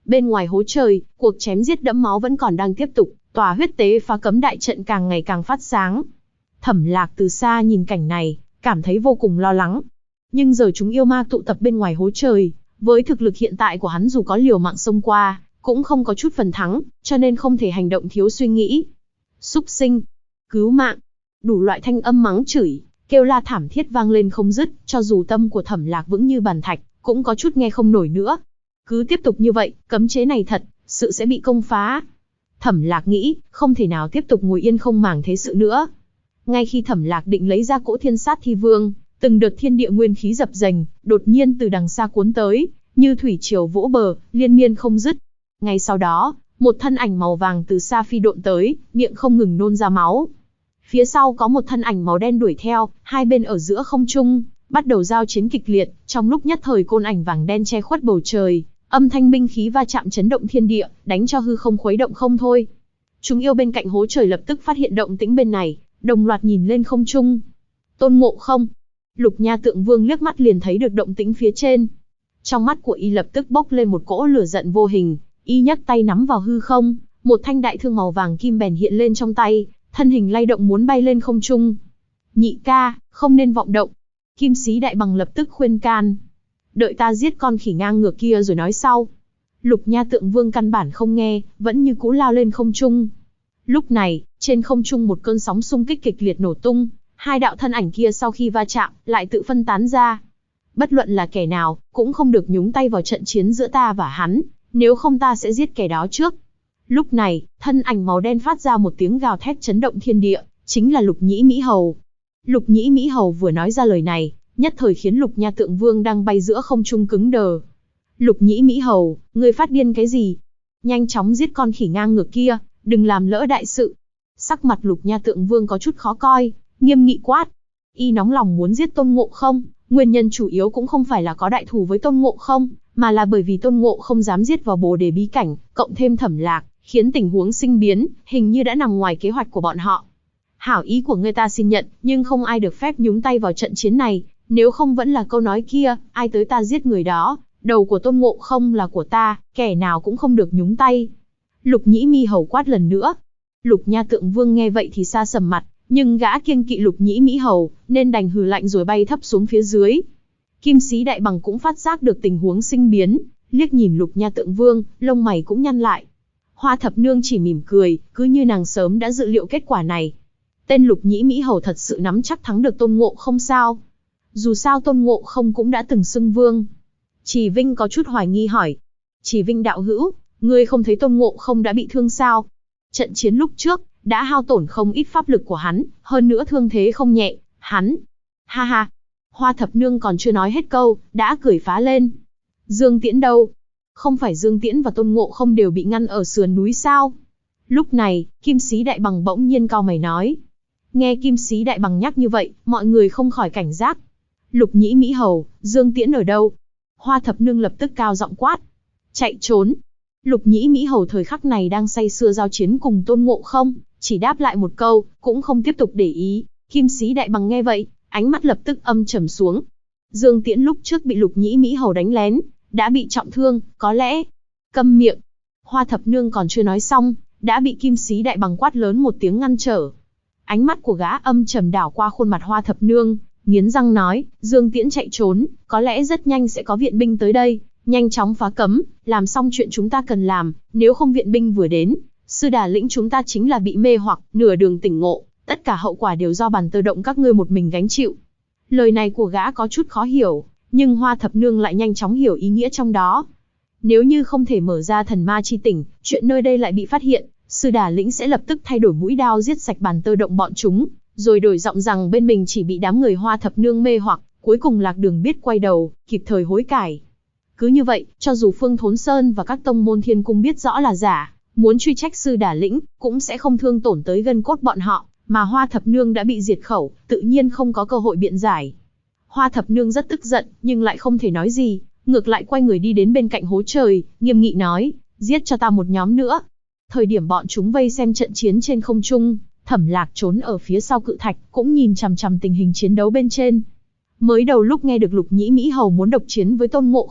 Bên ngoài hố trời, cuộc chém giết đẫm máu vẫn còn đang tiếp tục, tòa huyết tế phá cấm đại trận càng ngày càng phát sáng. Thẩm Lạc từ xa nhìn cảnh này, cảm thấy vô cùng lo lắng. Nhưng giờ chúng yêu ma tụ tập bên ngoài hố trời, với thực lực hiện tại của hắn dù có liều mạng xông qua, cũng không có chút phần thắng, cho nên không thể hành động thiếu suy nghĩ. Súc sinh, cứu mạng, đủ loại thanh âm mắng chửi, kêu la thảm thiết vang lên không dứt, cho dù tâm của Thẩm Lạc vững như bàn thạch, cũng có chút nghe không nổi nữa. Cứ tiếp tục như vậy, cấm chế này thật sự sẽ bị công phá. Thẩm Lạc nghĩ, không thể nào tiếp tục ngồi yên không màng thế sự nữa. Ngay khi Thẩm Lạc định lấy ra cỗ Thiên Sát Thi Vương, từng đợt thiên địa nguyên khí dập dềnh, đột nhiên từ đằng xa cuốn tới, như thủy triều vỗ bờ, liên miên không dứt. Ngay sau đó, một thân ảnh màu vàng từ xa phi độn tới, miệng không ngừng nôn ra máu. Phía sau có một thân ảnh màu đen đuổi theo, hai bên ở giữa không trung, bắt đầu giao chiến kịch liệt, trong lúc nhất thời côn ảnh vàng đen che khuất bầu trời, âm thanh binh khí va chạm chấn động thiên địa, đánh cho hư không khuấy động không thôi. Chúng yêu bên cạnh hố trời lập tức phát hiện động tĩnh bên này, đồng loạt nhìn lên không trung. Tôn Ngộ Không, Lục Nha Tượng Vương liếc mắt liền thấy được động tĩnh phía trên. Trong mắt của y lập tức bốc lên một cỗ lửa giận vô hình, y nhấc tay nắm vào hư không, một thanh đại thương màu vàng kim bèn hiện lên trong tay, thân hình lay động muốn bay lên không trung. Nhị ca, không nên vọng động. Kim Sĩ Đại Bằng lập tức khuyên can. Đợi ta giết con khỉ ngang ngược kia rồi nói sau. Lục Nha Tượng Vương căn bản không nghe, vẫn như cũ lao lên không trung. Lúc này, trên không trung một cơn sóng xung kích kịch liệt nổ tung, hai đạo thân ảnh kia sau khi va chạm, lại tự phân tán ra. Bất luận là kẻ nào, cũng không được nhúng tay vào trận chiến giữa ta và hắn, nếu không ta sẽ giết kẻ đó trước. Lúc này, thân ảnh màu đen phát ra một tiếng gào thét chấn động thiên địa, chính là Lục Nhĩ Mỹ Hầu. Lục Nhĩ Mỹ Hầu vừa nói ra lời này, nhất thời khiến Lục Nha Tượng Vương đang bay giữa không trung cứng đờ. Lục Nhĩ Mỹ Hầu, ngươi phát điên cái gì? Nhanh chóng giết con khỉ ngang ngược kia, đừng làm lỡ đại sự. Sắc mặt Lục Nha Tượng Vương có chút khó coi, nghiêm nghị quát. Y nóng lòng muốn giết Tôn Ngộ Không, nguyên nhân chủ yếu cũng không phải là có đại thù với Tôn Ngộ Không, mà là bởi vì Tôn Ngộ Không dám giết vào Bồ Đề bí cảnh, cộng thêm Thẩm Lạc, khiến tình huống sinh biến, hình như đã nằm ngoài kế hoạch của bọn họ. Hảo ý của người ta xin nhận, nhưng không ai được phép nhúng tay vào trận chiến này, nếu không vẫn là câu nói kia, ai tới ta giết người đó, đầu của Tôn Ngộ Không là của ta, kẻ nào cũng không được nhúng tay. Lục Nhĩ Mi Hầu quát lần nữa. Lục Nha Tượng Vương nghe vậy thì sa sầm mặt, nhưng gã kiêng kỵ Lục Nhĩ Mỹ Hầu, nên đành hừ lạnh rồi bay thấp xuống phía dưới. Kim Sĩ Đại Bằng cũng phát giác được tình huống sinh biến, liếc nhìn Lục Nha Tượng Vương, lông mày cũng nhăn lại. Hoa Thập Nương chỉ mỉm cười, cứ như nàng sớm đã dự liệu kết quả này. Tên Lục Nhĩ Mỹ Hầu thật sự nắm chắc thắng được Tôn Ngộ Không sao? Dù sao Tôn Ngộ Không cũng đã từng xưng vương. Chỉ Vinh có chút hoài nghi hỏi. Chỉ Vinh đạo hữu, ngươi không thấy Tôn Ngộ Không đã bị thương sao? Trận chiến lúc trước, đã hao tổn không ít pháp lực của hắn, hơn nữa thương thế không nhẹ, hắn. Ha ha. Hoa Thập Nương còn chưa nói hết câu, đã cười phá lên. Dương Tiễn đâu? Không phải Dương Tiễn và Tôn Ngộ Không đều bị ngăn ở sườn núi sao? Lúc này, Kim Sĩ Đại Bằng bỗng nhiên cau mày nói. Nghe Kim Sĩ Đại Bằng nhắc như vậy, mọi người không khỏi cảnh giác. Lục Nhĩ Mỹ Hầu, Dương Tiễn ở đâu? Hoa Thập Nương lập tức cao giọng quát. Chạy trốn. Lục Nhĩ Mỹ Hầu thời khắc này đang say sưa giao chiến cùng Tôn Ngộ Không, chỉ đáp lại một câu, cũng không tiếp tục để ý. Kim Sĩ Đại Bằng nghe vậy, ánh mắt lập tức âm trầm xuống. Dương Tiễn lúc trước bị Lục Nhĩ Mỹ Hầu đánh lén, đã bị trọng thương, có lẽ. Câm miệng. Hoa Thập Nương còn chưa nói xong, đã bị Kim Sĩ Đại Bằng quát lớn một tiếng ngăn trở. Ánh mắt của gã âm trầm đảo qua khuôn mặt Hoa Thập Nương, nghiến răng nói, Dương Tiễn chạy trốn, có lẽ rất nhanh sẽ có viện binh tới đây, nhanh chóng phá cấm, làm xong chuyện chúng ta cần làm, nếu không viện binh vừa đến, sư đà lĩnh chúng ta chính là bị mê hoặc, nửa đường tỉnh ngộ, tất cả hậu quả đều do Bàn Tơ Động các ngươi một mình gánh chịu. Lời này của gã có chút khó hiểu, nhưng Hoa Thập Nương lại nhanh chóng hiểu ý nghĩa trong đó. Nếu như không thể mở ra thần ma chi tỉnh, chuyện nơi đây lại bị phát hiện, sư đà lĩnh sẽ lập tức thay đổi mũi đao giết sạch Bàn Tơ Động bọn chúng, rồi đổi giọng rằng bên mình chỉ bị đám người Hoa Thập Nương mê hoặc, cuối cùng lạc đường biết quay đầu, kịp thời hối cải. Cứ như vậy, cho dù Phương Thốn Sơn và các tông môn thiên cung biết rõ là giả, muốn truy trách sư đà lĩnh, cũng sẽ không thương tổn tới gân cốt bọn họ, mà Hoa Thập Nương đã bị diệt khẩu, tự nhiên không có cơ hội biện giải. Hoa Thập Nương rất tức giận, nhưng lại không thể nói gì, ngược lại quay người đi đến bên cạnh hố trời, nghiêm nghị nói, giết cho ta một nhóm nữa. Thời điểm bọn chúng vây xem trận chiến trên không trung, Thẩm Lạc trốn ở phía sau cự thạch, cũng nhìn chằm chằm tình hình chiến đấu bên trên. Mới đầu lúc nghe được Lục Nhĩ Mỹ Hầu muốn độc chiến với Tôn Ngộ Không,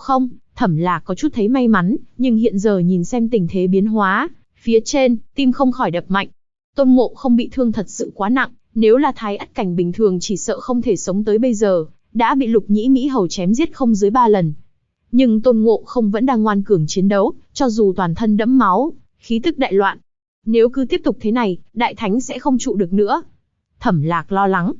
Thẩm Lạc có chút thấy may mắn, nhưng hiện giờ nhìn xem tình thế biến hóa, phía trên, tim không khỏi đập mạnh. Tôn Ngộ không bị thương thật sự quá nặng, nếu là Thái Ất cảnh bình thường chỉ sợ không thể sống tới bây giờ, đã bị Lục Nhĩ Mỹ Hầu chém giết không dưới 3 lần. Nhưng Tôn Ngộ không vẫn đang ngoan cường chiến đấu, cho dù toàn thân đẫm máu, khí tức đại loạn. Nếu cứ tiếp tục thế này, Đại Thánh sẽ không trụ được nữa. Thẩm Lạc lo lắng.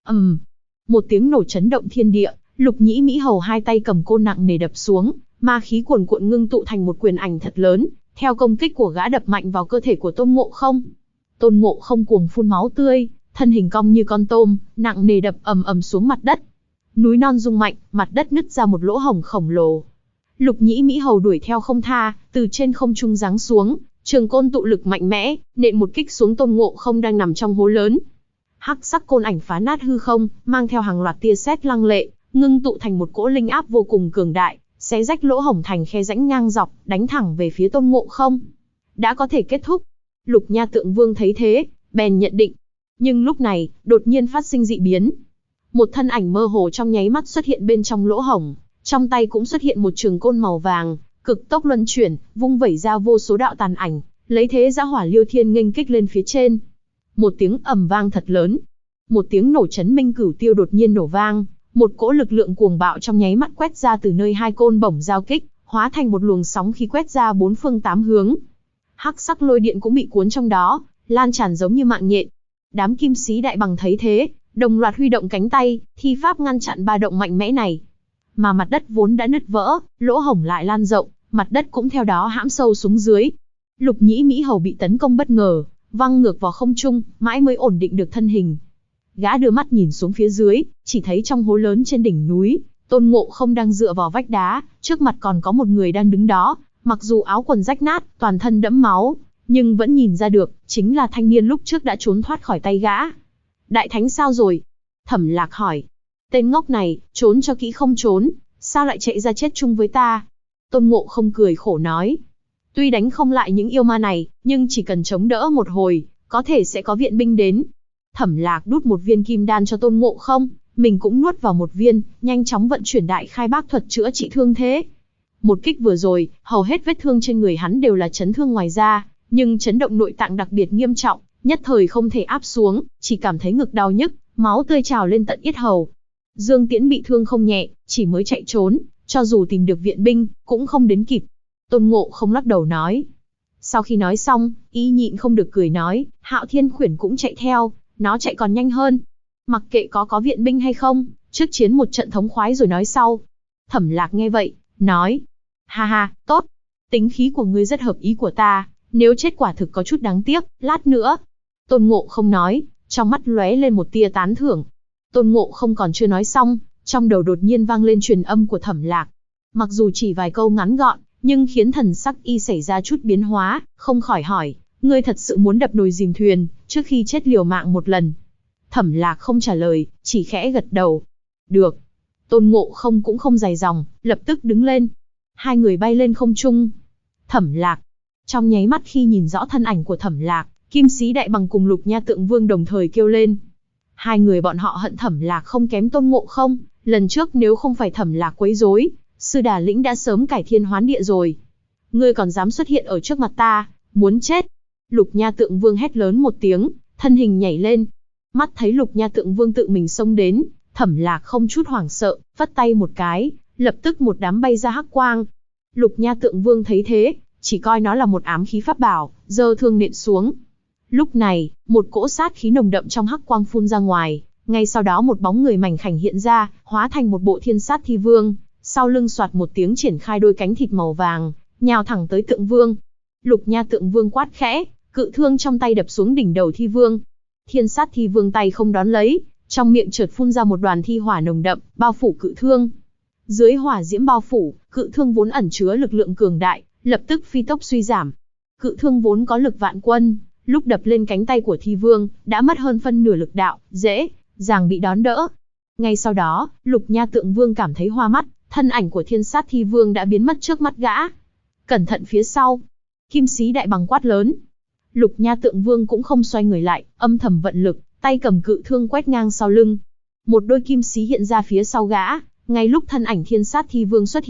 Một tiếng nổ chấn động thiên địa, Lục Nhĩ Mỹ Hầu hai tay cầm côn nặng nề đập xuống, ma khí cuồn cuộn ngưng tụ thành một quyền ảnh thật lớn, theo công kích của gã đập mạnh vào cơ thể của Tôn Ngộ không. Tôn Ngộ không cuồng phun máu tươi, thân hình cong như con tôm, nặng nề đập ầm ầm xuống mặt đất. Núi non rung mạnh, mặt đất nứt ra một lỗ hổng khổng lồ. Lục Nhĩ Mỹ Hầu đuổi theo không tha, từ trên không trung giáng xuống, trường côn tụ lực mạnh mẽ, nện một kích xuống Tôn Ngộ không đang nằm trong hố lớn. Hắc sắc côn ảnh phá nát hư không, mang theo hàng loạt tia sét lăng lệ, ngưng tụ thành một cỗ linh áp vô cùng cường đại, xé rách lỗ hổng thành khe rãnh ngang dọc, đánh thẳng về phía Tôn Ngộ không. Đã có thể kết thúc. Lục Nha Tượng Vương thấy thế, bèn nhận định. Nhưng lúc này, đột nhiên phát sinh dị biến. Một thân ảnh mơ hồ trong nháy mắt xuất hiện bên trong lỗ hổng, trong tay cũng xuất hiện một trường côn màu vàng, cực tốc luân chuyển, vung vẩy ra vô số đạo tàn ảnh, lấy thế dã hỏa liêu thiên nghênh kích lên phía trên. Một tiếng ầm vang thật lớn, một tiếng nổ chấn minh cửu tiêu đột nhiên nổ vang, một cỗ lực lượng cuồng bạo trong nháy mắt quét ra từ nơi hai côn bổng giao kích, hóa thành một luồng sóng khí quét ra bốn phương tám hướng. Hắc sắc lôi điện cũng bị cuốn trong đó, lan tràn giống như mạng nhện. Đám kim sĩ đại bằng thấy thế, đồng loạt huy động cánh tay, thi pháp ngăn chặn ba động mạnh mẽ này. Mà mặt đất vốn đã nứt vỡ, lỗ hổng lại lan rộng, mặt đất cũng theo đó hãm sâu xuống dưới. Lục Nhĩ Mỹ Hầu bị tấn công bất ngờ, văng ngược vào không trung, mãi mới ổn định được thân hình. Gã đưa mắt nhìn xuống phía dưới, chỉ thấy trong hố lớn trên đỉnh núi, Tôn Ngộ không đang dựa vào vách đá, trước mặt còn có một người đang đứng đó, mặc dù áo quần rách nát, toàn thân đẫm máu, nhưng vẫn nhìn ra được, chính là thanh niên lúc trước đã trốn thoát khỏi tay gã. Đại Thánh sao rồi? Thẩm Lạc hỏi. Tên ngốc này, trốn cho kỹ không trốn, sao lại chạy ra chết chung với ta? Tôn Ngộ không cười khổ nói. Tuy đánh không lại những yêu ma này, nhưng chỉ cần chống đỡ một hồi, có thể sẽ có viện binh đến. Thẩm Lạc đút một viên kim đan cho Tôn Ngộ không, mình cũng nuốt vào một viên, nhanh chóng vận chuyển đại khai bác thuật chữa trị thương thế. Một kích vừa rồi, hầu hết vết thương trên người hắn đều là chấn thương ngoài da, nhưng chấn động nội tạng đặc biệt nghiêm trọng, nhất thời không thể áp xuống, chỉ cảm thấy ngực đau nhức, máu tươi trào lên tận yết hầu. Dương Tiễn bị thương không nhẹ, chỉ mới chạy trốn, cho dù tìm được viện binh, cũng không đến kịp. Tôn Ngộ không lắc đầu nói. Sau khi nói xong, y nhịn không được cười nói, Hạo Thiên Khuyển cũng chạy theo, nó chạy còn nhanh hơn. Mặc kệ có viện binh hay không, trước chiến một trận thống khoái rồi nói sau. Thẩm Lạc nghe vậy, nói. Ha ha, tốt. Tính khí của ngươi rất hợp ý của ta, nếu chết quả thực có chút đáng tiếc, lát nữa. Tôn Ngộ không nói, trong mắt lóe lên một tia tán thưởng. Tôn Ngộ không còn chưa nói xong, trong đầu đột nhiên vang lên truyền âm của Thẩm Lạc. Mặc dù chỉ vài câu ngắn gọn, nhưng khiến thần sắc y xảy ra chút biến hóa, không khỏi hỏi, ngươi thật sự muốn đập nồi dìm thuyền, trước khi chết liều mạng một lần? Thẩm Lạc không trả lời, chỉ khẽ gật đầu. Được. Tôn Ngộ không cũng không dài dòng, lập tức đứng lên. Hai người bay lên không trung. Thẩm Lạc. Trong nháy mắt khi nhìn rõ thân ảnh của Thẩm Lạc, Kim Sĩ Đại Bằng cùng Lục Nha Tượng Vương đồng thời kêu lên. Hai người bọn họ hận Thẩm Lạc không kém Tôn Ngộ không, lần trước nếu không phải Thẩm Lạc quấy rối, Sư Đà Lĩnh đã sớm cải thiên hoán địa rồi. Ngươi còn dám xuất hiện ở trước mặt ta, muốn chết. Lục Nha Tượng Vương hét lớn một tiếng, thân hình nhảy lên. Mắt thấy Lục Nha Tượng Vương tự mình xông đến, Thẩm Lạc không chút hoảng sợ, vất tay một cái, lập tức một đám bay ra hắc quang. Lục Nha Tượng Vương thấy thế, chỉ coi nó là một ám khí pháp bảo, giơ thương nện xuống. Lúc này, một cỗ sát khí nồng đậm trong hắc quang phun ra ngoài, ngay sau đó một bóng người mảnh khảnh hiện ra, hóa thành một bộ thiên sát thi vương, sau lưng soạt một tiếng triển khai đôi cánh thịt màu vàng, nhào thẳng tới Tượng Vương. Lục Nha Tượng Vương quát khẽ, cự thương trong tay đập xuống đỉnh đầu thi vương. Thiên sát thi vương tay không đón lấy, trong miệng chợt phun ra một đoàn thi hỏa nồng đậm, bao phủ cự thương. Dưới hỏa diễm bao phủ, cự thương vốn ẩn chứa lực lượng cường đại, lập tức phi tốc suy giảm. Cự thương vốn có lực vạn quân, lúc đập lên cánh tay của thi vương, đã mất hơn phân nửa lực đạo, dễ dàng bị đón đỡ. Ngay sau đó, Lục Nha Tượng Vương cảm thấy hoa mắt, thân ảnh của thiên sát thi vương đã biến mất trước mắt gã. Cẩn thận phía sau. Kim Sĩ Đại Bằng quát lớn. Lục Nha Tượng Vương cũng không xoay người lại, âm thầm vận lực, tay cầm cự thương quét ngang sau lưng. Một đôi kim xí hiện ra phía sau gã, ngay lúc thân ảnh thiên sát thi vương xuất hiện,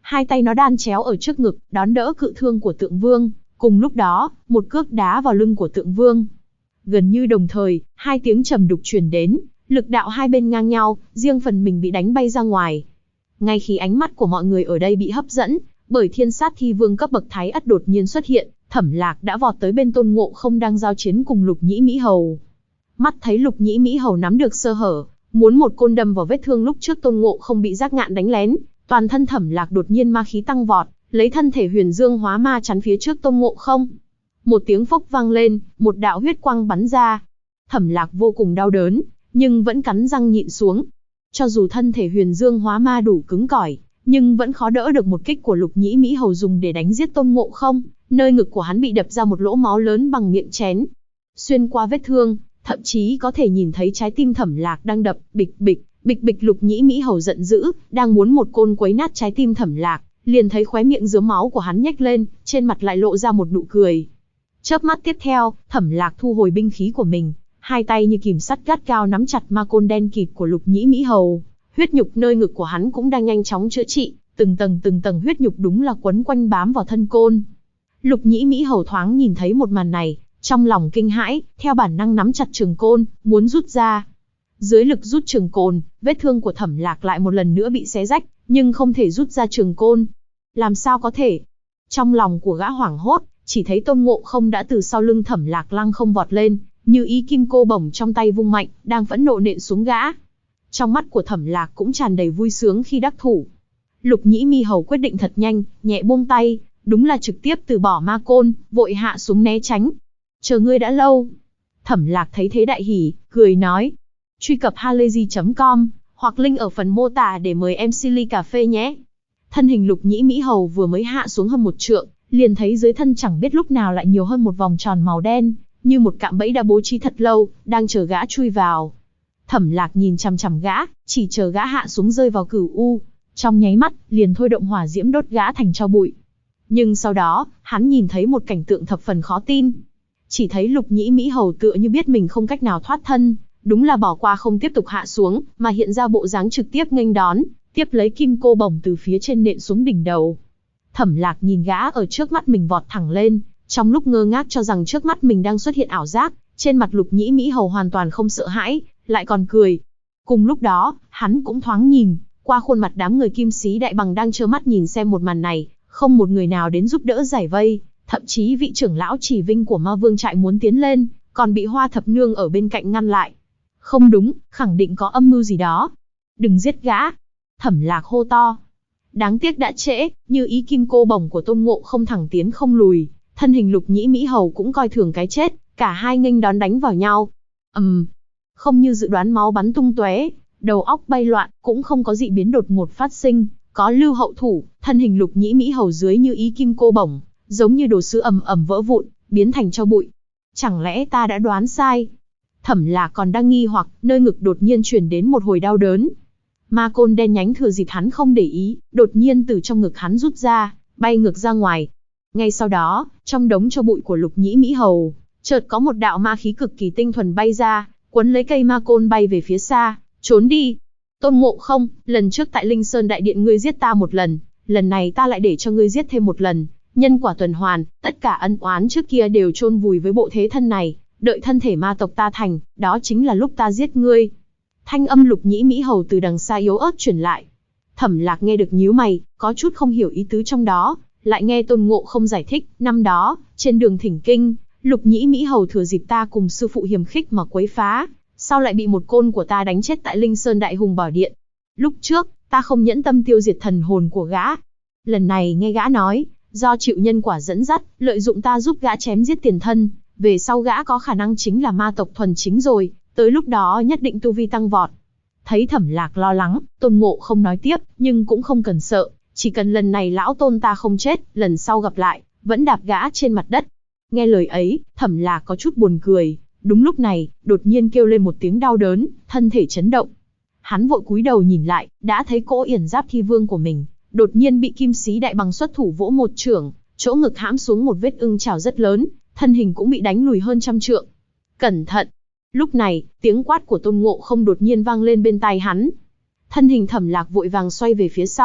hai tay nó đan chéo ở trước ngực, đón đỡ cự thương của Tượng Vương. Cùng lúc đó, một cước đá vào lưng của Tượng Vương. Gần như đồng thời, hai tiếng trầm đục truyền đến, lực đạo hai bên ngang nhau, riêng phần mình bị đánh bay ra ngoài. Ngay khi ánh mắt của mọi người ở đây bị hấp dẫn, bởi thiên sát thi vương cấp bậc thái ất đột nhiên xuất hiện, Thẩm Lạc đã vọt tới bên Tôn Ngộ Không đang giao chiến cùng Lục Nhĩ Mỹ Hầu. Mắt thấy Lục Nhĩ Mỹ Hầu nắm được sơ hở, muốn một côn đâm vào vết thương lúc trước Tôn Ngộ Không bị Giác Ngạn đánh lén, toàn thân Thẩm Lạc đột nhiên ma khí tăng vọt, lấy thân thể huyền dương hóa ma chắn phía trước Tôn Ngộ Không. Một tiếng phốc vang lên, một đạo huyết quang bắn ra. Thẩm Lạc vô cùng đau đớn, nhưng vẫn cắn răng nhịn xuống. Cho dù thân thể huyền dương hóa ma đủ cứng cỏi, nhưng vẫn khó đỡ được một kích của Lục Nhĩ Mỹ Hầu dùng để đánh giết Tôn Ngộ Không. Nơi ngực của hắn bị đập ra một lỗ máu lớn bằng miệng chén. Xuyên qua vết thương, thậm chí có thể nhìn thấy trái tim Thẩm Lạc đang đập bịch bịch, bịch bịch. Lục Nhĩ Mỹ Hầu giận dữ, đang muốn một côn quấy nát trái tim Thẩm Lạc, liền thấy khóe miệng dớm máu của hắn nhếch lên, trên mặt lại lộ ra một nụ cười. Chớp mắt tiếp theo, Thẩm Lạc thu hồi binh khí của mình, hai tay như kìm sắt gắt gao nắm chặt ma côn đen kịt của Lục Nhĩ Mỹ Hầu. Huyết nhục nơi ngực của hắn cũng đang nhanh chóng chữa trị, từng tầng huyết nhục đúng là quấn quanh bám vào thân côn. Lục Nhĩ Mỹ Hầu thoáng nhìn thấy một màn này, trong lòng kinh hãi, theo bản năng nắm chặt trường côn, muốn rút ra. Dưới lực rút trường côn, vết thương của Thẩm Lạc lại một lần nữa bị xé rách, nhưng không thể rút ra trường côn. Làm sao có thể? Trong lòng của gã hoảng hốt, chỉ thấy Tôn Ngộ Không đã từ sau lưng Thẩm Lạc lăng không vọt lên, như ý kim cô bổng trong tay vung mạnh, đang phẫn nộ nện xuống gã. Trong mắt của Thẩm Lạc cũng tràn đầy vui sướng khi đắc thủ. Lục Nhĩ Mi Hầu quyết định thật nhanh, nhẹ buông tay, đúng là trực tiếp từ bỏ ma côn, vội hạ xuống né tránh. Chờ ngươi đã lâu. Thẩm Lạc thấy thế đại hỉ, cười nói. Truy cập halayzi.com, hoặc link ở phần mô tả để mời MC ly cà phê nhé. Thân hình Lục Nhĩ Mỹ Hầu vừa mới hạ xuống hơn 1 trượng, liền thấy dưới thân chẳng biết lúc nào lại nhiều hơn một vòng tròn màu đen, như một cạm bẫy đã bố trí thật lâu, đang chờ gã chui vào. Thẩm Lạc nhìn chằm chằm gã, chỉ chờ gã hạ xuống rơi vào Cửu U, trong nháy mắt, liền thôi động hỏa diễm đốt gã thành tro bụi. Nhưng sau đó, hắn nhìn thấy một cảnh tượng thập phần khó tin. Chỉ thấy Lục Nhĩ Mỹ Hầu tựa như biết mình không cách nào thoát thân, đúng là bỏ qua không tiếp tục hạ xuống, mà hiện ra bộ dáng trực tiếp nghênh đón, tiếp lấy kim cô bổng từ phía trên nện xuống đỉnh đầu. Thẩm Lạc nhìn gã ở trước mắt mình vọt thẳng lên, trong lúc ngơ ngác cho rằng trước mắt mình đang xuất hiện ảo giác, trên mặt Lục Nhĩ Mỹ Hầu hoàn toàn không sợ hãi, lại còn cười. Cùng lúc đó, hắn cũng thoáng nhìn qua khuôn mặt đám người Kim Sĩ Đại Bằng đang trơ mắt nhìn xem một màn này, không một người nào đến giúp đỡ giải vây, thậm chí vị trưởng lão Chỉ Vinh của Ma Vương trại muốn tiến lên, còn bị Hoa Thập Nương ở bên cạnh ngăn lại. Không đúng, khẳng định có âm mưu gì đó. Đừng giết gã. Thẩm Lạc hô to. Đáng tiếc đã trễ, như ý kim cô bổng của Tôn Ngộ Không thẳng tiến không lùi, thân hình Lục Nhĩ Mỹ Hầu cũng coi thường cái chết, cả hai nghênh đón đánh vào nhau. Không như dự đoán máu bắn tung tóe, đầu óc bay loạn, cũng không có dị biến đột ngột phát sinh, có lưu hậu thủ, thân hình Lục Nhĩ Mỹ Hầu dưới như ý kim cô bổng, giống như đồ sứ ầm ầm vỡ vụn, biến thành tro bụi. Chẳng lẽ ta đã đoán sai? Thẩm Lạc còn đang nghi hoặc, nơi ngực đột nhiên truyền đến một hồi đau đớn. Ma côn đen nhánh thừa dịp hắn không để ý, đột nhiên từ trong ngực hắn rút ra, bay ngược ra ngoài. Ngay sau đó, trong đống tro bụi của Lục Nhĩ Mỹ Hầu, chợt có một đạo ma khí cực kỳ tinh thuần bay ra, quấn lấy cây ma côn bay về phía xa, trốn đi. Tôn Ngộ Không, lần trước tại Linh Sơn Đại Điện ngươi giết ta một lần này ta lại để cho ngươi giết thêm một lần. Nhân quả tuần hoàn, tất cả ân oán trước kia đều chôn vùi với bộ thế thân này, đợi thân thể ma tộc ta thành, đó chính là lúc ta giết ngươi. Thanh âm Lục Nhĩ Mỹ Hầu từ đằng xa yếu ớt truyền lại. Thẩm Lạc nghe được nhíu mày, có chút không hiểu ý tứ trong đó, lại nghe Tôn Ngộ Không giải thích, năm đó, trên đường thỉnh kinh, Lục Nhĩ Mỹ Hầu thừa dịp ta cùng sư phụ hiềm khích mà quấy phá, sau lại bị một côn của ta đánh chết tại Linh Sơn Đại Hùng Bảo Điện. Lúc trước, ta không nhẫn tâm tiêu diệt thần hồn của gã. Lần này nghe gã nói, do chịu nhân quả dẫn dắt, lợi dụng ta giúp gã chém giết tiền thân, về sau gã có khả năng chính là ma tộc thuần chính rồi, tới lúc đó nhất định tu vi tăng vọt. Thấy Thẩm Lạc lo lắng, Tôn Ngộ Không nói tiếp, nhưng cũng không cần sợ, chỉ cần lần này lão tôn ta không chết, lần sau gặp lại, vẫn đạp gã trên mặt đất. Nghe lời ấy, Thẩm Lạc có chút buồn cười, đúng lúc này, đột nhiên kêu lên một tiếng đau đớn, thân thể chấn động. Hắn vội cúi đầu nhìn lại, đã thấy cỗ yển giáp thi vương của mình, đột nhiên bị Kim Sĩ Đại Bằng xuất thủ vỗ một chưởng, chỗ ngực hãm xuống một vết ưng chảo rất lớn, thân hình cũng bị đánh lùi hơn 100 trượng. Cẩn thận! Lúc này, tiếng quát của Tôn Ngộ Không đột nhiên vang lên bên tai hắn. Thân hình Thẩm Lạc vội vàng xoay về phía sau,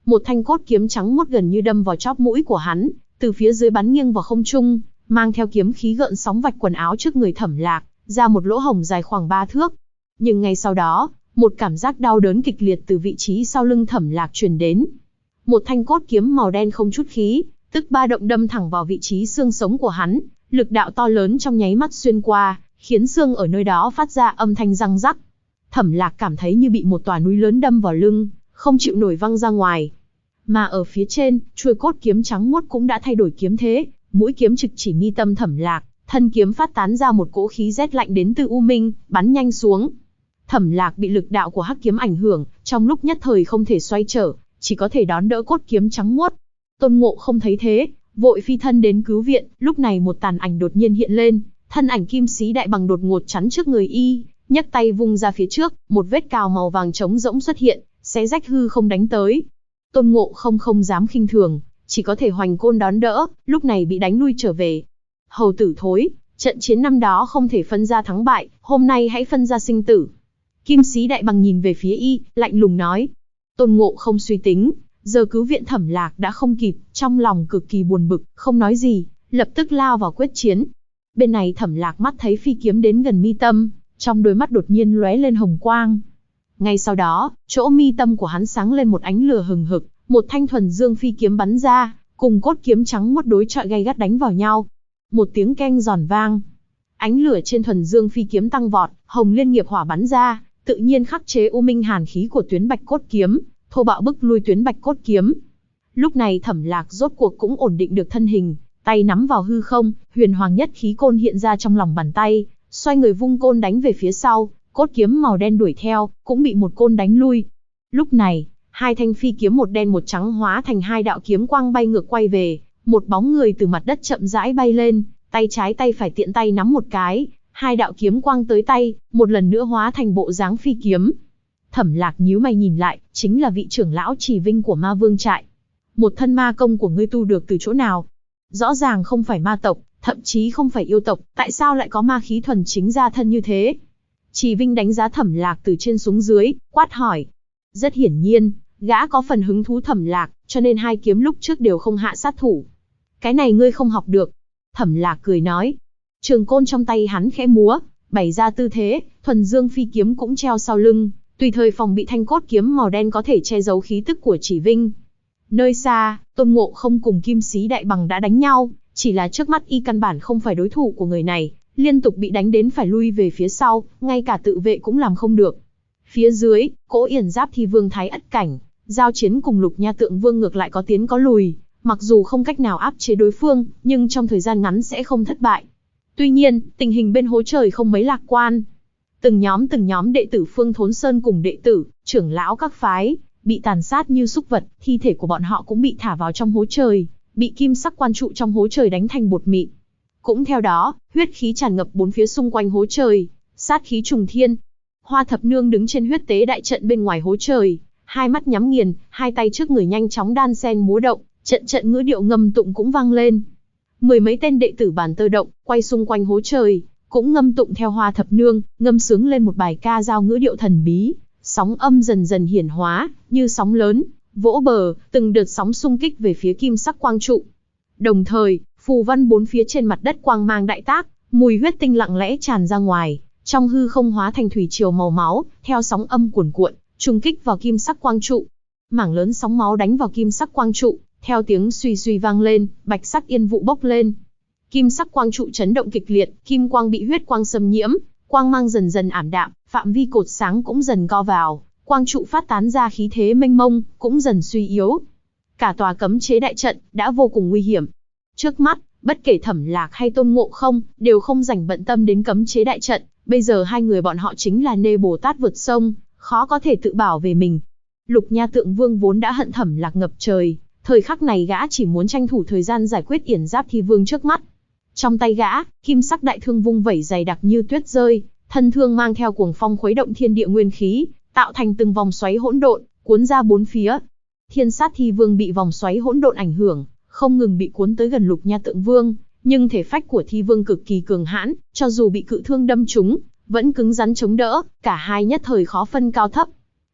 Một thanh cốt kiếm trắng muốt gần như đâm vào chóp mũi của hắn, từ phía dưới bắn nghiêng vào không trung, mang theo kiếm khí gợn sóng vạch quần áo trước người Thẩm Lạc, ra một lỗ hổng dài khoảng 3 thước. Nhưng ngay sau đó, một cảm giác đau đớn kịch liệt từ vị trí sau lưng Thẩm Lạc truyền đến. Một thanh cốt kiếm màu đen không chút khí, tức ba động đâm thẳng vào vị trí xương sống của hắn, lực đạo to lớn trong nháy mắt xuyên qua, khiến xương ở nơi đó phát ra âm thanh răng rắc. Thẩm Lạc cảm thấy như bị một tòa núi lớn đâm vào lưng, không chịu nổi văng ra ngoài. Mà ở phía trên, chuôi cốt kiếm trắng muốt cũng đã thay đổi kiếm thế, mũi kiếm trực chỉ mi tâm Thẩm Lạc, thân kiếm phát tán ra một cỗ khí rét lạnh đến từ u minh, bắn nhanh xuống. Thẩm Lạc bị lực đạo của hắc kiếm ảnh hưởng, trong lúc nhất thời không thể xoay trở, chỉ có thể đón đỡ cốt kiếm trắng muốt. Tôn Ngộ không thấy thế, vội phi thân đến cứu viện, lúc này một tàn ảnh đột nhiên hiện lên, thân ảnh Kim Sĩ Đại Bằng đột ngột chắn trước người y, nhấc tay vung ra phía trước, một vết cào màu vàng trống rỗng xuất hiện, xé rách hư không đánh tới. Tôn Ngộ không không dám khinh thường, chỉ có thể hoành côn đón đỡ, lúc này bị đánh lui trở về. Hầu tử thối, trận chiến năm đó không thể phân ra thắng bại, hôm nay hãy phân ra sinh tử. Kim Sĩ Đại Bằng nhìn về phía y, lạnh lùng nói. Tôn Ngộ không suy tính, giờ cứu viện Thẩm Lạc đã không kịp, trong lòng cực kỳ buồn bực, không nói gì, lập tức lao vào quyết chiến. Bên này Thẩm Lạc mắt thấy phi kiếm đến gần mi tâm, trong đôi mắt đột nhiên lóe lên hồng quang. Ngay sau đó, chỗ mi tâm của hắn sáng lên một ánh lửa hừng hực, một thanh thuần dương phi kiếm bắn ra, cùng cốt kiếm trắng muốt đối chọi gay gắt đánh vào nhau. Một tiếng keng giòn vang, ánh lửa trên thuần dương phi kiếm tăng vọt, hồng liên nghiệp hỏa bắn ra, tự nhiên khắc chế u minh hàn khí của tuyến bạch cốt kiếm, thô bạo bức lui tuyến bạch cốt kiếm. Lúc này Thẩm Lạc rốt cuộc cũng ổn định được thân hình, tay nắm vào hư không, huyền hoàng nhất khí côn hiện ra trong lòng bàn tay, xoay người vung côn đánh về phía sau, cốt kiếm màu đen đuổi theo, cũng bị một côn đánh lui. Lúc này, hai thanh phi kiếm một đen một trắng hóa thành hai đạo kiếm quang bay ngược quay về, một bóng người từ mặt đất chậm rãi bay lên, tay trái tay phải tiện tay nắm một cái, hai đạo kiếm quang tới tay, một lần nữa hóa thành bộ dáng phi kiếm. Thẩm Lạc nhíu mày nhìn lại, chính là vị trưởng lão Chỉ Vinh của Ma Vương trại. Một thân ma công của ngươi tu được từ chỗ nào? Rõ ràng không phải ma tộc, thậm chí không phải yêu tộc, tại sao lại có ma khí thuần chính ra thân như thế? Chỉ Vinh đánh giá Thẩm Lạc từ trên xuống dưới, quát hỏi. Rất hiển nhiên, gã có phần hứng thú Thẩm Lạc, cho nên hai kiếm lúc trước đều không hạ sát thủ. Cái này ngươi không học được. Thẩm Lạc cười nói. Trường côn trong tay hắn khẽ múa, bày ra tư thế, thuần dương phi kiếm cũng treo sau lưng, tùy thời phòng bị thanh cốt kiếm màu đen có thể che giấu khí tức của Chỉ Vinh. Nơi xa, Tôn Ngộ không cùng Kim Sĩ Đại Bằng đã đánh nhau, chỉ là trước mắt y căn bản không phải đối thủ của người này, liên tục bị đánh đến phải lui về phía sau, ngay cả tự vệ cũng làm không được. Phía dưới, cỗ Yển Giáp Thi Vương Thái Ất Cảnh, giao chiến cùng Lục Nha Tượng Vương ngược lại có tiến có lùi, mặc dù không cách nào áp chế đối phương, nhưng trong thời gian ngắn sẽ không thất bại. Tuy nhiên, tình hình bên hố trời không mấy lạc quan. Từng nhóm đệ tử Phương Thốn Sơn cùng đệ tử, trưởng lão các phái, bị tàn sát như súc vật, thi thể của bọn họ cũng bị thả vào trong hố trời, bị kim sắc quan trụ trong hố trời đánh thành bột mịn. Cũng theo đó, huyết khí tràn ngập bốn phía xung quanh hố trời, sát khí trùng thiên. Hoa Thập Nương đứng trên huyết tế đại trận bên ngoài hố trời, hai mắt nhắm nghiền, hai tay trước người nhanh chóng đan sen múa động, trận ngữ điệu ngâm tụng cũng vang lên. Mười mấy tên đệ tử Bàn Tơ Động quay xung quanh hố trời, cũng ngâm tụng theo Hoa Thập Nương, ngâm sướng lên một bài ca dao ngữ điệu thần bí. Sóng âm dần dần hiển hóa, như sóng lớn, vỗ bờ, từng đợt sóng xung kích về phía kim sắc quang trụ. Đồng thời, phù văn bốn phía trên mặt đất quang mang đại tác, mùi huyết tinh lặng lẽ tràn ra ngoài, trong hư không hóa thành thủy triều màu máu, theo sóng âm cuồn cuộn, trùng kích vào kim sắc quang trụ. Mảng lớn sóng máu đánh vào kim sắc quang trụ, theo tiếng suy suy vang lên, bạch sắc yên vụ bốc lên. Kim sắc quang trụ chấn động kịch liệt, kim quang bị huyết quang xâm nhiễm, quang mang dần dần ảm đạm, phạm vi cột sáng cũng dần co vào, quang trụ phát tán ra khí thế mênh mông, cũng dần suy yếu. Cả tòa cấm chế đại trận đã vô cùng nguy hiểm. Trước mắt, bất kể Thẩm Lạc hay Tôn Ngộ không, đều không rảnh bận tâm đến cấm chế đại trận, bây giờ hai người bọn họ chính là nê Bồ Tát vượt sông, khó có thể tự bảo về mình. Lục Nha Tượng Vương vốn đã hận Thẩm Lạc ngập trời, thời khắc này gã chỉ muốn tranh thủ thời gian giải quyết Yển Giáp Thi Vương trước mắt. Trong tay gã, kim sắc đại thương vung vẩy dày đặc như tuyết rơi, thân thương mang theo cuồng phong khuấy động thiên địa nguyên khí, tạo thành từng vòng xoáy hỗn độn, cuốn ra bốn phía. Thiên Sát Thi Vương bị vòng xoáy hỗn độn ảnh hưởng, không ngừng bị cuốn tới gần Lục Nha Tượng Vương, nhưng thể phách của Thi Vương cực kỳ cường hãn, cho dù bị cự thương đâm trúng, vẫn cứng rắn chống đỡ, cả hai nhất thời khó phân cao thấp.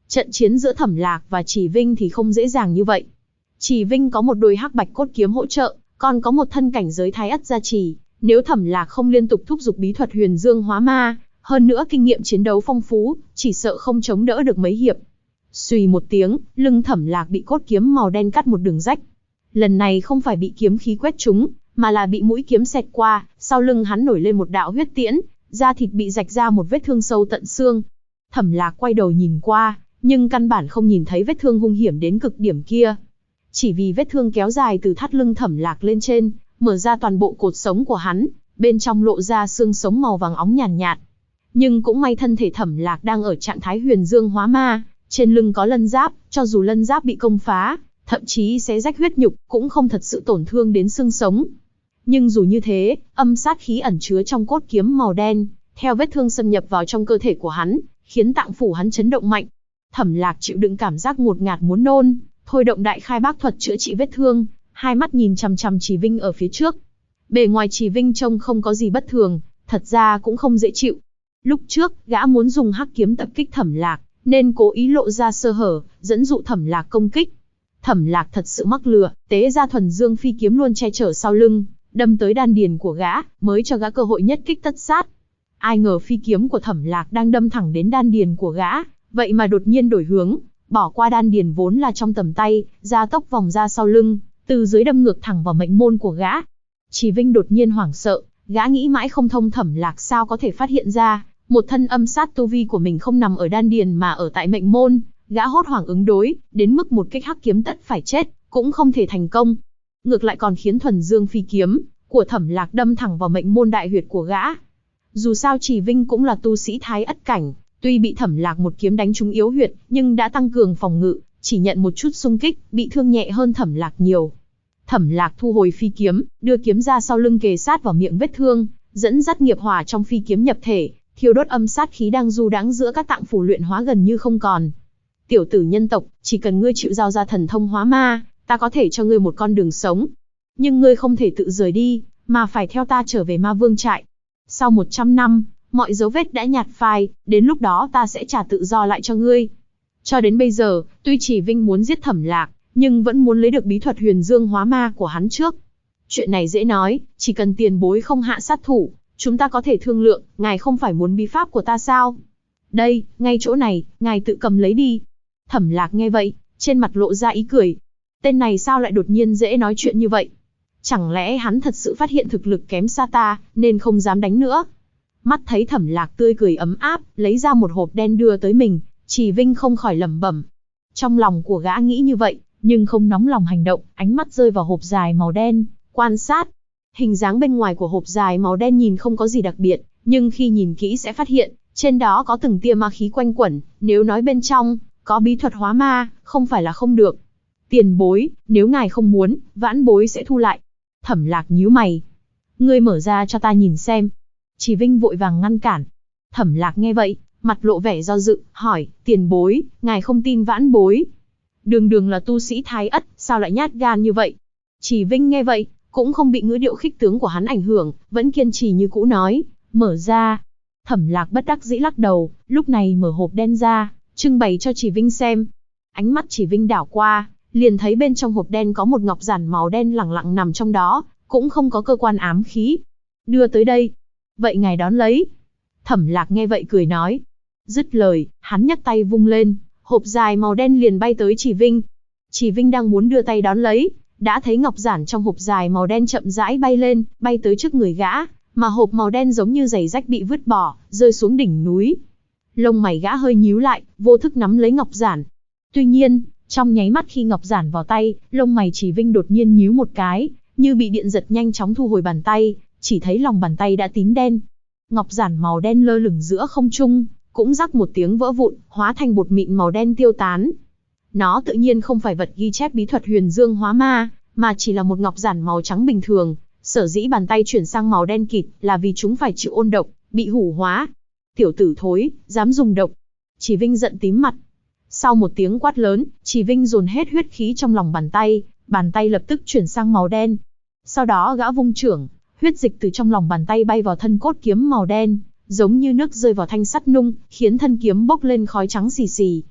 Trận chiến giữa Thẩm Lạc và Chỉ Vinh thì không dễ dàng như vậy. Chỉ Vinh có một đôi hắc bạch cốt kiếm hỗ trợ, còn có một thân cảnh giới thái ất gia trì. Nếu Thẩm Lạc không liên tục thúc giục bí thuật huyền dương hóa ma, hơn nữa kinh nghiệm chiến đấu phong phú, chỉ sợ không chống đỡ được mấy hiệp. Xùy một tiếng, lưng Thẩm Lạc bị cốt kiếm màu đen cắt một đường rách. Lần này không phải bị kiếm khí quét trúng, mà là bị mũi kiếm xẹt qua, sau lưng hắn nổi lên một đạo huyết tiễn, da thịt bị rạch ra một vết thương sâu tận xương. Thẩm Lạc quay đầu nhìn qua, nhưng căn bản không nhìn thấy vết thương hung hiểm đến cực điểm kia. Chỉ vì vết thương kéo dài từ thắt lưng Thẩm Lạc lên trên, mở ra toàn bộ cột sống của hắn, bên trong lộ ra xương sống màu vàng óng nhàn nhạt. Nhưng cũng may thân thể Thẩm Lạc đang ở trạng thái huyền dương hóa ma, trên lưng có lân giáp, cho dù lân giáp bị công phá, thậm chí xé rách huyết nhục, cũng không thật sự tổn thương đến xương sống. Nhưng dù như thế, âm sát khí ẩn chứa trong cốt kiếm màu đen, theo vết thương xâm nhập vào trong cơ thể của hắn, khiến tạng phủ hắn chấn động mạnh. Thẩm Lạc chịu đựng cảm giác ngột ngạt muốn nôn, thôi động đại khai bác thuật chữa trị vết thương, hai mắt nhìn chằm chằm Chỉ Vinh ở phía trước. Bề ngoài Chỉ Vinh trông không có gì bất thường, thật ra cũng không dễ chịu. Lúc trước, gã muốn dùng hắc kiếm tập kích Thẩm Lạc, nên cố ý lộ ra sơ hở, dẫn dụ Thẩm Lạc công kích. Thẩm Lạc thật sự mắc lừa, tế ra thuần dương phi kiếm luôn che chở sau lưng, đâm tới đan điền của gã, mới cho gã cơ hội nhất kích tất sát. Ai ngờ phi kiếm của Thẩm Lạc đang đâm thẳng đến đan điền của gã, vậy mà đột nhiên đổi hướng, bỏ qua đan điền vốn là trong tầm tay, gia tốc vòng ra sau lưng, từ dưới đâm ngược thẳng vào mệnh môn của gã. Chỉ Vinh đột nhiên hoảng sợ, gã nghĩ mãi không thông Thẩm Lạc sao có thể phát hiện ra, một thân âm sát tu vi của mình không nằm ở đan điền mà ở tại mệnh môn. Gã hốt hoảng ứng đối, đến mức một kích hắc kiếm tất phải chết, cũng không thể thành công. Ngược lại còn khiến thuần dương phi kiếm của Thẩm Lạc đâm thẳng vào mệnh môn đại huyệt của gã. Dù sao Chỉ Vinh cũng là tu sĩ thái ất cảnh, tuy bị Thẩm Lạc một kiếm đánh trúng yếu huyệt, nhưng đã tăng cường phòng ngự, chỉ nhận một chút xung kích, bị thương nhẹ hơn Thẩm Lạc nhiều. Thẩm Lạc thu hồi phi kiếm, đưa kiếm ra sau lưng kề sát vào miệng vết thương, dẫn dắt nghiệp hỏa trong phi kiếm nhập thể, thiêu đốt âm sát khí đang du đãng giữa các tạng phủ luyện hóa gần như không còn. Tiểu tử nhân tộc, chỉ cần ngươi chịu giao ra thần thông hóa ma, ta có thể cho ngươi một con đường sống. Nhưng ngươi không thể tự rời đi, mà phải theo ta trở về ma vương trại. Sau 100 năm, mọi dấu vết đã nhạt phai, đến lúc đó ta sẽ trả tự do lại cho ngươi. Cho đến bây giờ, tuy Chỉ Vinh muốn giết Thẩm Lạc, nhưng vẫn muốn lấy được bí thuật huyền dương hóa ma của hắn trước. Chuyện này dễ nói, chỉ cần tiền bối không hạ sát thủ, chúng ta có thể thương lượng, ngài không phải muốn bí pháp của ta sao? Đây, ngay chỗ này, ngài tự cầm lấy đi. Thẩm Lạc nghe vậy, trên mặt lộ ra ý cười. Tên này sao lại đột nhiên dễ nói chuyện như vậy? Chẳng lẽ hắn thật sự phát hiện thực lực kém xa ta, nên không dám đánh nữa? Mắt thấy Thẩm Lạc tươi cười ấm áp, lấy ra một hộp đen đưa tới mình, Chỉ Vinh không khỏi lẩm bẩm. Trong lòng của gã nghĩ như vậy, nhưng không nóng lòng hành động, ánh mắt rơi vào hộp dài màu đen, quan sát. Hình dáng bên ngoài của hộp dài màu đen nhìn không có gì đặc biệt, nhưng khi nhìn kỹ sẽ phát hiện, trên đó có từng tia ma khí quanh quẩn, nếu nói bên trong có bí thuật hóa ma, không phải là không được. Tiền bối, nếu ngài không muốn, vãn bối sẽ thu lại. Thẩm Lạc nhíu mày. Ngươi mở ra cho ta nhìn xem. Chỉ Vinh vội vàng ngăn cản. Thẩm Lạc nghe vậy, mặt lộ vẻ do dự, hỏi, tiền bối, ngài không tin vãn bối. Đường đường là tu sĩ thái ất, sao lại nhát gan như vậy? Chỉ Vinh nghe vậy, cũng không bị ngữ điệu khích tướng của hắn ảnh hưởng, vẫn kiên trì như cũ nói, mở ra. Thẩm Lạc bất đắc dĩ lắc đầu, lúc này mở hộp đen ra, trưng bày cho Chỉ Vinh xem. Ánh mắt Chỉ Vinh đảo qua, liền thấy bên trong hộp đen có một ngọc giản màu đen lẳng lặng nằm trong đó, cũng không có cơ quan ám khí. Đưa tới đây. Vậy ngài đón lấy. Thẩm Lạc nghe vậy cười nói. Dứt lời, hắn nhấc tay vung lên, hộp dài màu đen liền bay tới Chỉ Vinh. Chỉ Vinh đang muốn đưa tay đón lấy, đã thấy ngọc giản trong hộp dài màu đen chậm rãi bay lên, bay tới trước người gã, mà hộp màu đen giống như giày rách bị vứt bỏ, rơi xuống đỉnh núi. Lông mày gã hơi nhíu lại, vô thức nắm lấy ngọc giản. Tuy nhiên, trong nháy mắt khi ngọc giản vào tay, lông mày Chỉ Vinh đột nhiên nhíu một cái, như bị điện giật nhanh chóng thu hồi bàn tay, chỉ thấy lòng bàn tay đã tím đen. Ngọc giản màu đen lơ lửng giữa không trung, cũng rắc một tiếng vỡ vụn, hóa thành bột mịn màu đen tiêu tán. Nó tự nhiên không phải vật ghi chép bí thuật huyền dương hóa ma, mà chỉ là một ngọc giản màu trắng bình thường. Sở dĩ bàn tay chuyển sang màu đen kịt là vì chúng phải chịu ôn độc, bị hủ hóa. Tiểu tử thối, dám dùng độc. Chỉ Vinh giận tím mặt. Sau một tiếng quát lớn, Chỉ Vinh dồn hết huyết khí trong lòng bàn tay lập tức chuyển sang màu đen. Sau đó gã vung chưởng, huyết dịch từ trong lòng bàn tay bay vào thân cốt kiếm màu đen, giống như nước rơi vào thanh sắt nung, khiến thân kiếm bốc lên khói trắng xì xì.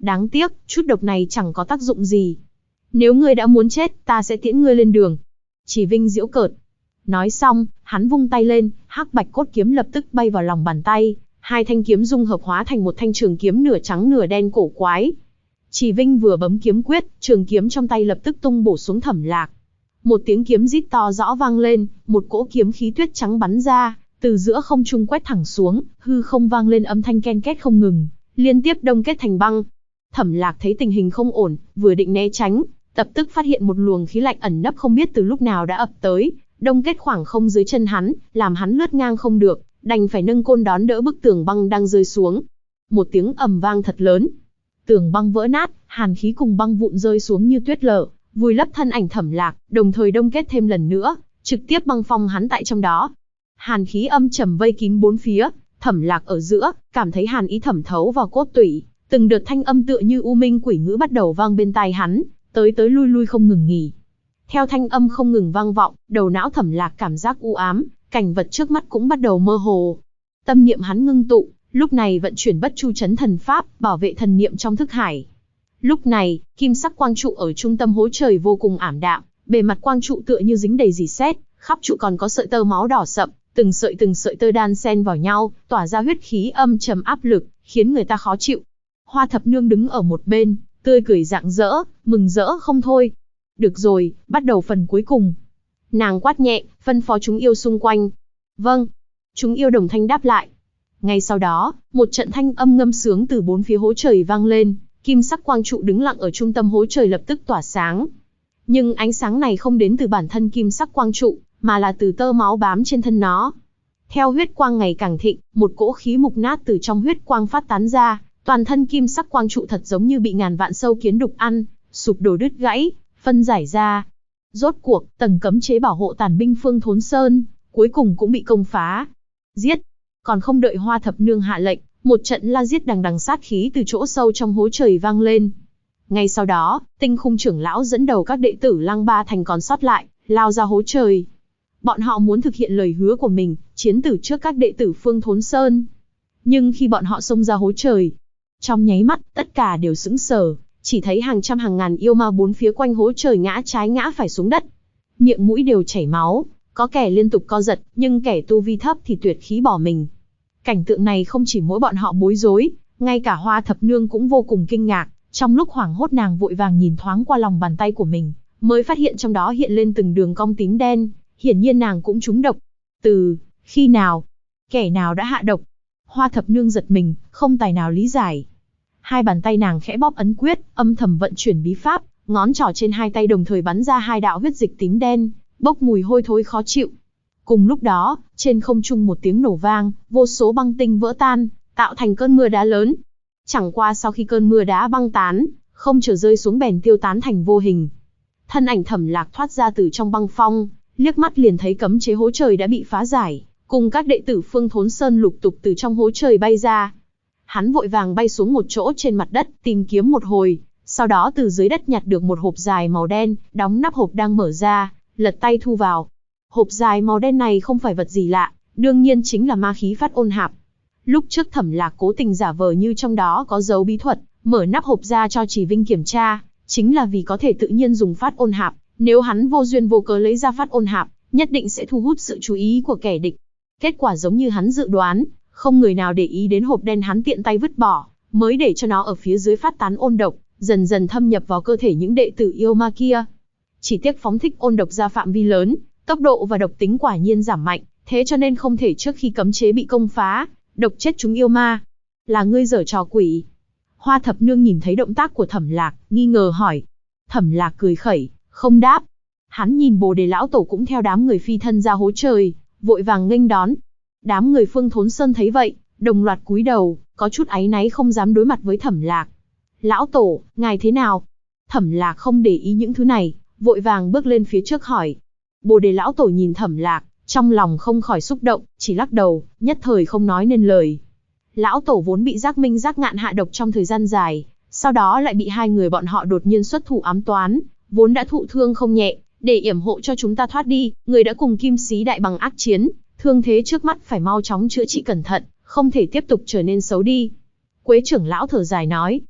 Đáng tiếc, chút độc này chẳng có tác dụng gì. Nếu ngươi đã muốn chết, ta sẽ tiễn ngươi lên đường. Chỉ Vinh giễu cợt. Nói xong, hắn vung tay lên, hắc bạch cốt kiếm lập tức bay vào lòng bàn tay. Hai thanh kiếm dung hợp hóa thành một thanh trường kiếm nửa trắng nửa đen cổ quái. Chỉ Vinh vừa bấm kiếm quyết, trường kiếm trong tay lập tức tung bổ xuống Thẩm Lạc. Một tiếng kiếm rít to rõ vang lên, một cỗ kiếm khí tuyết trắng bắn ra, từ giữa không trung quét thẳng xuống, hư không vang lên âm thanh ken két không ngừng, liên tiếp đông kết thành băng. Thẩm Lạc thấy tình hình không ổn, vừa định né tránh, lập tức phát hiện một luồng khí lạnh ẩn nấp không biết từ lúc nào đã ập tới, đông kết khoảng không dưới chân hắn, làm hắn lướt ngang không được, đành phải nâng côn đón đỡ bức tường băng đang rơi xuống. Một tiếng ầm vang thật lớn, tường băng vỡ nát, hàn khí cùng băng vụn rơi xuống như tuyết lở, vùi lấp thân ảnh Thẩm Lạc, đồng thời đông kết thêm lần nữa, trực tiếp băng phong hắn tại trong đó. Hàn khí âm trầm vây kín bốn phía, Thẩm Lạc ở giữa, cảm thấy hàn ý thẩm thấu vào cốt tủy, từng đợt thanh âm tựa như u minh quỷ ngữ bắt đầu vang bên tai hắn, tới tới lui lui không ngừng nghỉ. Theo thanh âm không ngừng vang vọng, đầu não Thẩm Lạc cảm giác u ám, cảnh vật trước mắt cũng bắt đầu mơ hồ. Tâm niệm hắn ngưng tụ, lúc này vận chuyển Bất Chu Chấn Thần Pháp, bảo vệ thần niệm trong thức hải. Lúc này, kim sắc quang trụ ở trung tâm hố trời vô cùng ảm đạm, bề mặt quang trụ tựa như dính đầy rỉ sét, khắp trụ còn có sợi tơ máu đỏ sậm, từng sợi tơ đan xen vào nhau, tỏa ra huyết khí âm trầm áp lực, khiến người ta khó chịu. Hoa Thập Nương đứng ở một bên, tươi cười rạng rỡ, mừng rỡ không thôi. Được rồi, bắt đầu phần cuối cùng. Nàng quát nhẹ, phân phó chúng yêu xung quanh. Vâng. Chúng yêu đồng thanh đáp lại. Ngay sau đó, một trận thanh âm ngâm sướng từ bốn phía hố trời vang lên, kim sắc quang trụ đứng lặng ở trung tâm hố trời lập tức tỏa sáng. Nhưng ánh sáng này không đến từ bản thân kim sắc quang trụ, mà là từ tơ máu bám trên thân nó. Theo huyết quang ngày càng thịnh, một cỗ khí mục nát từ trong huyết quang phát tán ra, toàn thân kim sắc quang trụ thật giống như bị ngàn vạn sâu kiến đục ăn, sụp đổ đứt gãy, phân giải ra. Rốt cuộc, tầng cấm chế bảo hộ tàn binh Phương Thốn Sơn, cuối cùng cũng bị công phá. Giết! Còn không đợi Hoa Thập Nương hạ lệnh, một trận la giết đằng đằng sát khí từ chỗ sâu trong hố trời vang lên. Ngay sau đó, Tinh Khung trưởng lão dẫn đầu các đệ tử Lăng Ba Thành còn sót lại, lao ra hố trời. Bọn họ muốn thực hiện lời hứa của mình, chiến tử trước các đệ tử Phương Thốn Sơn. Nhưng khi bọn họ xông ra hố trời, trong nháy mắt, tất cả đều sững sờ, chỉ thấy hàng trăm hàng ngàn yêu ma bốn phía quanh hố trời ngã trái ngã phải xuống đất. Miệng mũi đều chảy máu, có kẻ liên tục co giật, nhưng kẻ tu vi thấp thì tuyệt khí bỏ mình. Cảnh tượng này không chỉ mỗi bọn họ bối rối, ngay cả Hoa Thập Nương cũng vô cùng kinh ngạc, trong lúc hoảng hốt nàng vội vàng nhìn thoáng qua lòng bàn tay của mình, mới phát hiện trong đó hiện lên từng đường cong tím đen, hiển nhiên nàng cũng trúng độc. Từ khi nào? Kẻ nào đã hạ độc? Hoa Thập Nương giật mình, không tài nào lý giải. Hai bàn tay nàng khẽ bóp ấn quyết, âm thầm vận chuyển bí pháp, ngón trỏ trên hai tay đồng thời bắn ra hai đạo huyết dịch tím đen, bốc mùi hôi thối khó chịu. Cùng lúc đó, trên không trung một tiếng nổ vang, vô số băng tinh vỡ tan, tạo thành cơn mưa đá lớn. Chẳng qua sau khi cơn mưa đá băng tán, không chờ rơi xuống bèn tiêu tán thành vô hình. Thân ảnh Thẩm Lạc thoát ra từ trong băng phong, liếc mắt liền thấy cấm chế hố trời đã bị phá giải, cùng các đệ tử Phương Thốn Sơn lục tục từ trong hố trời bay ra. Hắn vội vàng bay xuống một chỗ trên mặt đất, tìm kiếm một hồi, sau đó từ dưới đất nhặt được một hộp dài màu đen, đóng nắp hộp đang mở ra, lật tay thu vào. Hộp dài màu đen này không phải vật gì lạ, đương nhiên chính là ma khí Phát Ôn Hạp. Lúc trước Thẩm Lạc cố tình giả vờ như trong đó có dấu bí thuật, mở nắp hộp ra cho Chỉ Vinh kiểm tra, chính là vì có thể tự nhiên dùng Phát Ôn Hạp. Nếu hắn vô duyên vô cớ lấy ra Phát Ôn Hạp, nhất định sẽ thu hút sự chú ý của kẻ địch. Kết quả giống như hắn dự đoán, không người nào để ý đến hộp đen hắn tiện tay vứt bỏ, mới để cho nó ở phía dưới phát tán ôn độc, dần dần thâm nhập vào cơ thể những đệ tử yêu ma kia. Chỉ tiếc phóng thích ôn độc ra phạm vi lớn, tốc độ và độc tính quả nhiên giảm mạnh, thế cho nên không thể trước khi cấm chế bị công phá, độc chết chúng yêu ma. Là ngươi giở trò quỷ? Hoa Thập Nương nhìn thấy động tác của Thẩm Lạc, nghi ngờ hỏi. Thẩm Lạc cười khẩy, không đáp. Hắn nhìn Bồ Đề lão tổ cũng theo đám người phi thân ra hố trời, vội vàng nghênh đón. Đám người Phương Thốn Sơn thấy vậy, đồng loạt cúi đầu, có chút áy náy không dám đối mặt với Thẩm Lạc. Lão tổ, ngài thế nào? Thẩm Lạc không để ý những thứ này, vội vàng bước lên phía trước hỏi. Bồ Đề lão tổ nhìn Thẩm Lạc, trong lòng không khỏi xúc động, chỉ lắc đầu, nhất thời không nói nên lời. Lão tổ vốn bị Giác Minh Giác Ngạn hạ độc trong thời gian dài, sau đó lại bị hai người bọn họ đột nhiên xuất thủ ám toán, vốn đã thụ thương không nhẹ, để yểm hộ cho chúng ta thoát đi, người đã cùng Kim Sĩ đại bằng ác chiến, thương thế trước mắt phải mau chóng chữa trị cẩn thận, không thể tiếp tục trở nên xấu đi. Quế trưởng lão thở dài nói.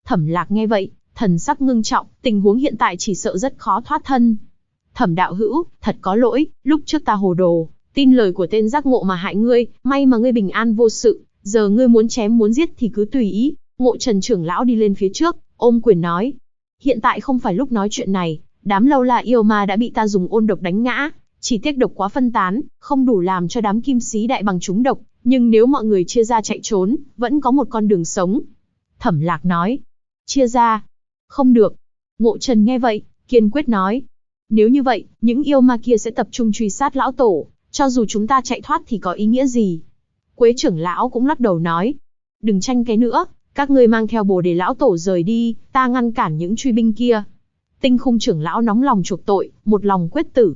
Thẩm Lạc nghe vậy, thần sắc ngưng trọng, tình huống hiện tại chỉ sợ rất khó thoát thân. Thẩm đạo hữu, thật có lỗi, lúc trước ta hồ đồ, tin lời của tên giác ngộ mà hại ngươi, may mà ngươi bình an vô sự, giờ ngươi muốn chém muốn giết thì cứ tùy ý. Ngộ Trần trưởng lão đi lên phía trước, ôm quyền nói. Hiện tại không phải lúc nói chuyện này, đám lâu la yêu ma đã bị ta dùng ôn độc đánh ngã, chỉ tiếc độc quá phân tán, không đủ làm cho đám kim sĩ đại bằng trúng độc, nhưng nếu mọi người chia ra chạy trốn, vẫn có một con đường sống. Thẩm Lạc nói. Chia ra? Không được. Ngộ Trần nghe vậy, kiên quyết nói. Nếu như vậy, những yêu ma kia sẽ tập trung truy sát lão tổ, cho dù chúng ta chạy thoát thì có ý nghĩa gì? Quế trưởng lão cũng lắc đầu nói. Đừng tranh cái nữa, các ngươi mang theo bồ để lão tổ rời đi, ta ngăn cản những truy binh kia. Tinh Khung trưởng lão nóng lòng chuộc tội, một lòng quyết tử.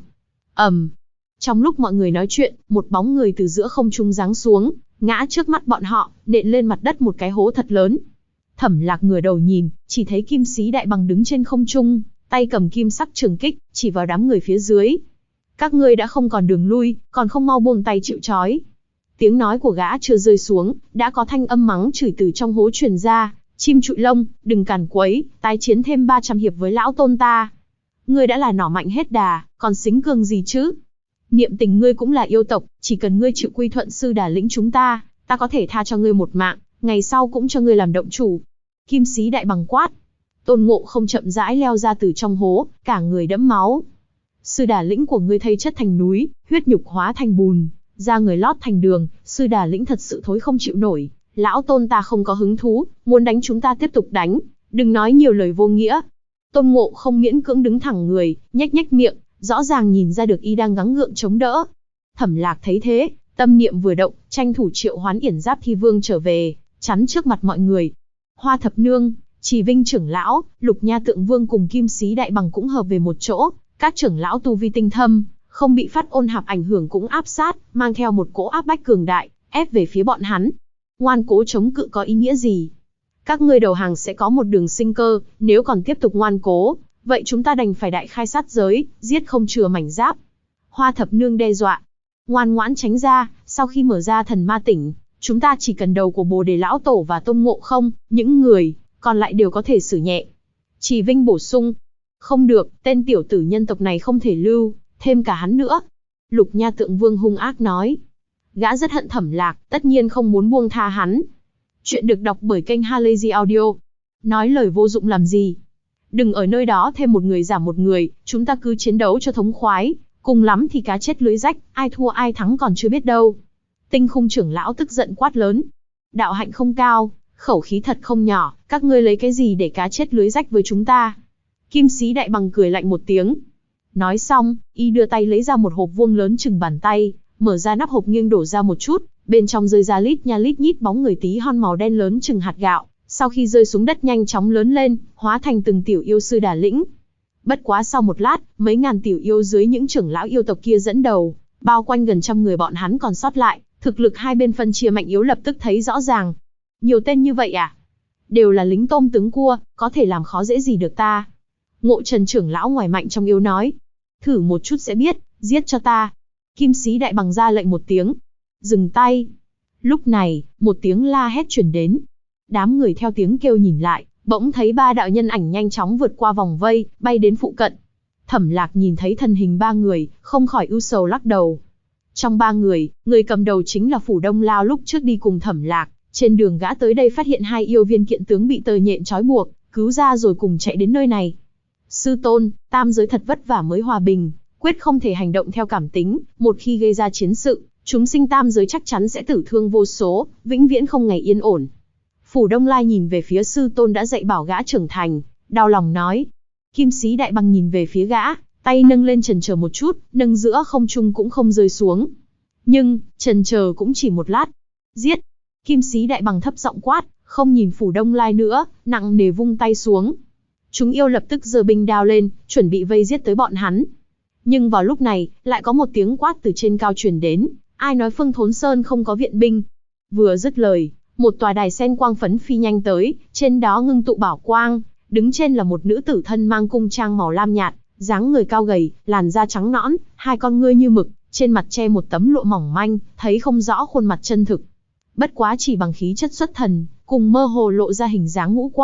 Trong lúc mọi người nói chuyện, một bóng người từ giữa không trung giáng xuống, ngã trước mắt bọn họ, nện lên mặt đất một cái hố thật lớn. Thẩm Lạc ngửa đầu nhìn, chỉ thấy kim sĩ đại bằng đứng trên không trung, tay cầm kim sắc trường kích, chỉ vào đám người phía dưới. Các ngươi đã không còn đường lui, còn không mau buông tay chịu trói. Tiếng nói của gã chưa rơi xuống, đã có thanh âm mắng chửi từ trong hố truyền ra. Chim trụi lông, đừng càn quấy, tái chiến thêm 300 hiệp với lão tôn ta. Ngươi đã là nỏ mạnh hết đà, còn xính cường gì chứ? Niệm Tình ngươi cũng là yêu tộc, chỉ cần ngươi chịu quy thuận sư đà lĩnh chúng ta, ta có thể tha cho ngươi một mạng, ngày sau cũng cho ngươi làm động chủ. Kim sĩ đại bằng quát. Tôn Ngộ không chậm rãi leo ra từ trong hố, cả người đẫm máu. Sư đà lĩnh của ngươi thây chất thành núi, huyết nhục hóa thành bùn, da người lót thành đường, sư đà lĩnh thật sự thối không chịu nổi. Lão tôn ta không có hứng thú, muốn đánh chúng ta tiếp tục đánh, đừng nói nhiều lời vô nghĩa. Tôn Ngộ không miễn cưỡng đứng thẳng người, nhếch nhếch miệng, rõ ràng nhìn ra được y đang gắng gượng chống đỡ. Thẩm Lạc thấy thế, tâm niệm vừa động, tranh thủ triệu hoán Yển Giáp Thi Vương trở về, chắn trước mặt mọi người. Hoa Thập Nương, Trì Vinh trưởng lão, Lục Nha Tượng Vương cùng Kim Sĩ Đại Bằng cũng hợp về một chỗ, các trưởng lão tu vi tinh thâm, không bị Phát Ôn Hạp ảnh hưởng cũng áp sát, mang theo một cỗ áp bách cường đại, ép về phía bọn hắn. Ngoan cố chống cự có ý nghĩa gì? Các ngươi đầu hàng sẽ có một đường sinh cơ, nếu còn tiếp tục ngoan cố, vậy chúng ta đành phải đại khai sát giới, giết không chừa mảnh giáp. Hoa Thập Nương đe dọa. Ngoan ngoãn tránh ra, sau khi mở ra thần ma tỉnh, chúng ta chỉ cần đầu của Bồ Đề lão tổ và Tôn Ngộ không, những người còn lại đều có thể xử nhẹ. Trì Vinh bổ sung. Không được, tên tiểu tử nhân tộc này không thể lưu, thêm cả hắn nữa. Lục Nha Tượng Vương hung ác nói. Gã rất hận Thẩm Lạc, tất nhiên không muốn buông tha hắn. Chuyện được đọc bởi kênh Halazy Audio. Nói lời vô dụng làm gì? Đừng ở nơi đó thêm một người giảm một người, chúng ta cứ chiến đấu cho thống khoái, cùng lắm thì cá chết lưới rách, ai thua ai thắng còn chưa biết đâu. Tinh Khung trưởng lão tức giận quát lớn. Đạo hạnh không cao, khẩu khí thật không nhỏ, các ngươi lấy cái gì để cá chết lưới rách với chúng ta? Kim Sĩ Đại Bằng cười lạnh một tiếng. Nói xong, y đưa tay lấy ra một hộp vuông lớn chừng bàn tay, mở ra nắp hộp nghiêng đổ ra một chút, bên trong rơi ra lít nha lít nhít bóng người tí hon màu đen lớn chừng hạt gạo, sau khi rơi xuống đất nhanh chóng lớn lên, hóa thành từng tiểu yêu sư đà lĩnh. Bất quá sau một lát, mấy ngàn tiểu yêu dưới những trưởng lão yêu tộc kia dẫn đầu, bao quanh gần trăm người bọn hắn còn sót lại, thực lực hai bên phân chia mạnh yếu lập tức thấy rõ ràng. Nhiều tên như vậy à? Đều là lính tôm tướng cua, có thể làm khó dễ gì được ta? Ngộ Trần trưởng lão ngoài mạnh trong yếu nói. Thử một chút sẽ biết, giết cho ta. Kim Sĩ Đại Bằng ra lệnh một tiếng. Dừng tay. Lúc này, một tiếng la hét truyền đến. Đám người theo tiếng kêu nhìn lại, bỗng thấy ba đạo nhân ảnh nhanh chóng vượt qua vòng vây, bay đến phụ cận. Thẩm Lạc nhìn thấy thân hình ba người, không khỏi ưu sầu lắc đầu. Trong ba người, người cầm đầu chính là Phủ Đông Lao lúc trước đi cùng Thẩm Lạc. Trên đường gã tới đây phát hiện hai yêu viên kiện tướng bị tơ nhện trói buộc, cứu ra rồi cùng chạy đến nơi này. Sư tôn, tam giới thật vất vả mới hòa bình, quyết không thể hành động theo cảm tính, một khi gây ra chiến sự, chúng sinh tam giới chắc chắn sẽ tử thương vô số, vĩnh viễn không ngày yên ổn. Phủ Đông Lai nhìn về phía sư tôn đã dạy bảo gã trưởng thành, đau lòng nói. Kim Sĩ Đại Bằng nhìn về phía gã, tay nâng lên chần chờ một chút, nâng giữa không trung cũng không rơi xuống. Nhưng, chần chờ cũng chỉ một lát. Giết! Kim Sĩ Đại Bằng thấp giọng quát, không nhìn Phủ Đông Lai nữa, nặng nề vung tay xuống. Chúng yêu lập tức giơ binh đao lên, chuẩn bị vây giết tới bọn hắn. Nhưng vào lúc này, lại có một tiếng quát từ trên cao truyền đến, ai nói Phương Thốn Sơn không có viện binh? Vừa dứt lời, một tòa đài sen quang phấn phi nhanh tới, trên đó ngưng tụ bảo quang, đứng trên là một nữ tử thân mang cung trang màu lam nhạt, dáng người cao gầy, làn da trắng nõn, hai con ngươi như mực, trên mặt che một tấm lụa mỏng manh, thấy không rõ khuôn mặt chân thực. Bất quá chỉ bằng khí chất xuất thần, cùng mơ hồ lộ ra hình dáng ngũ quan,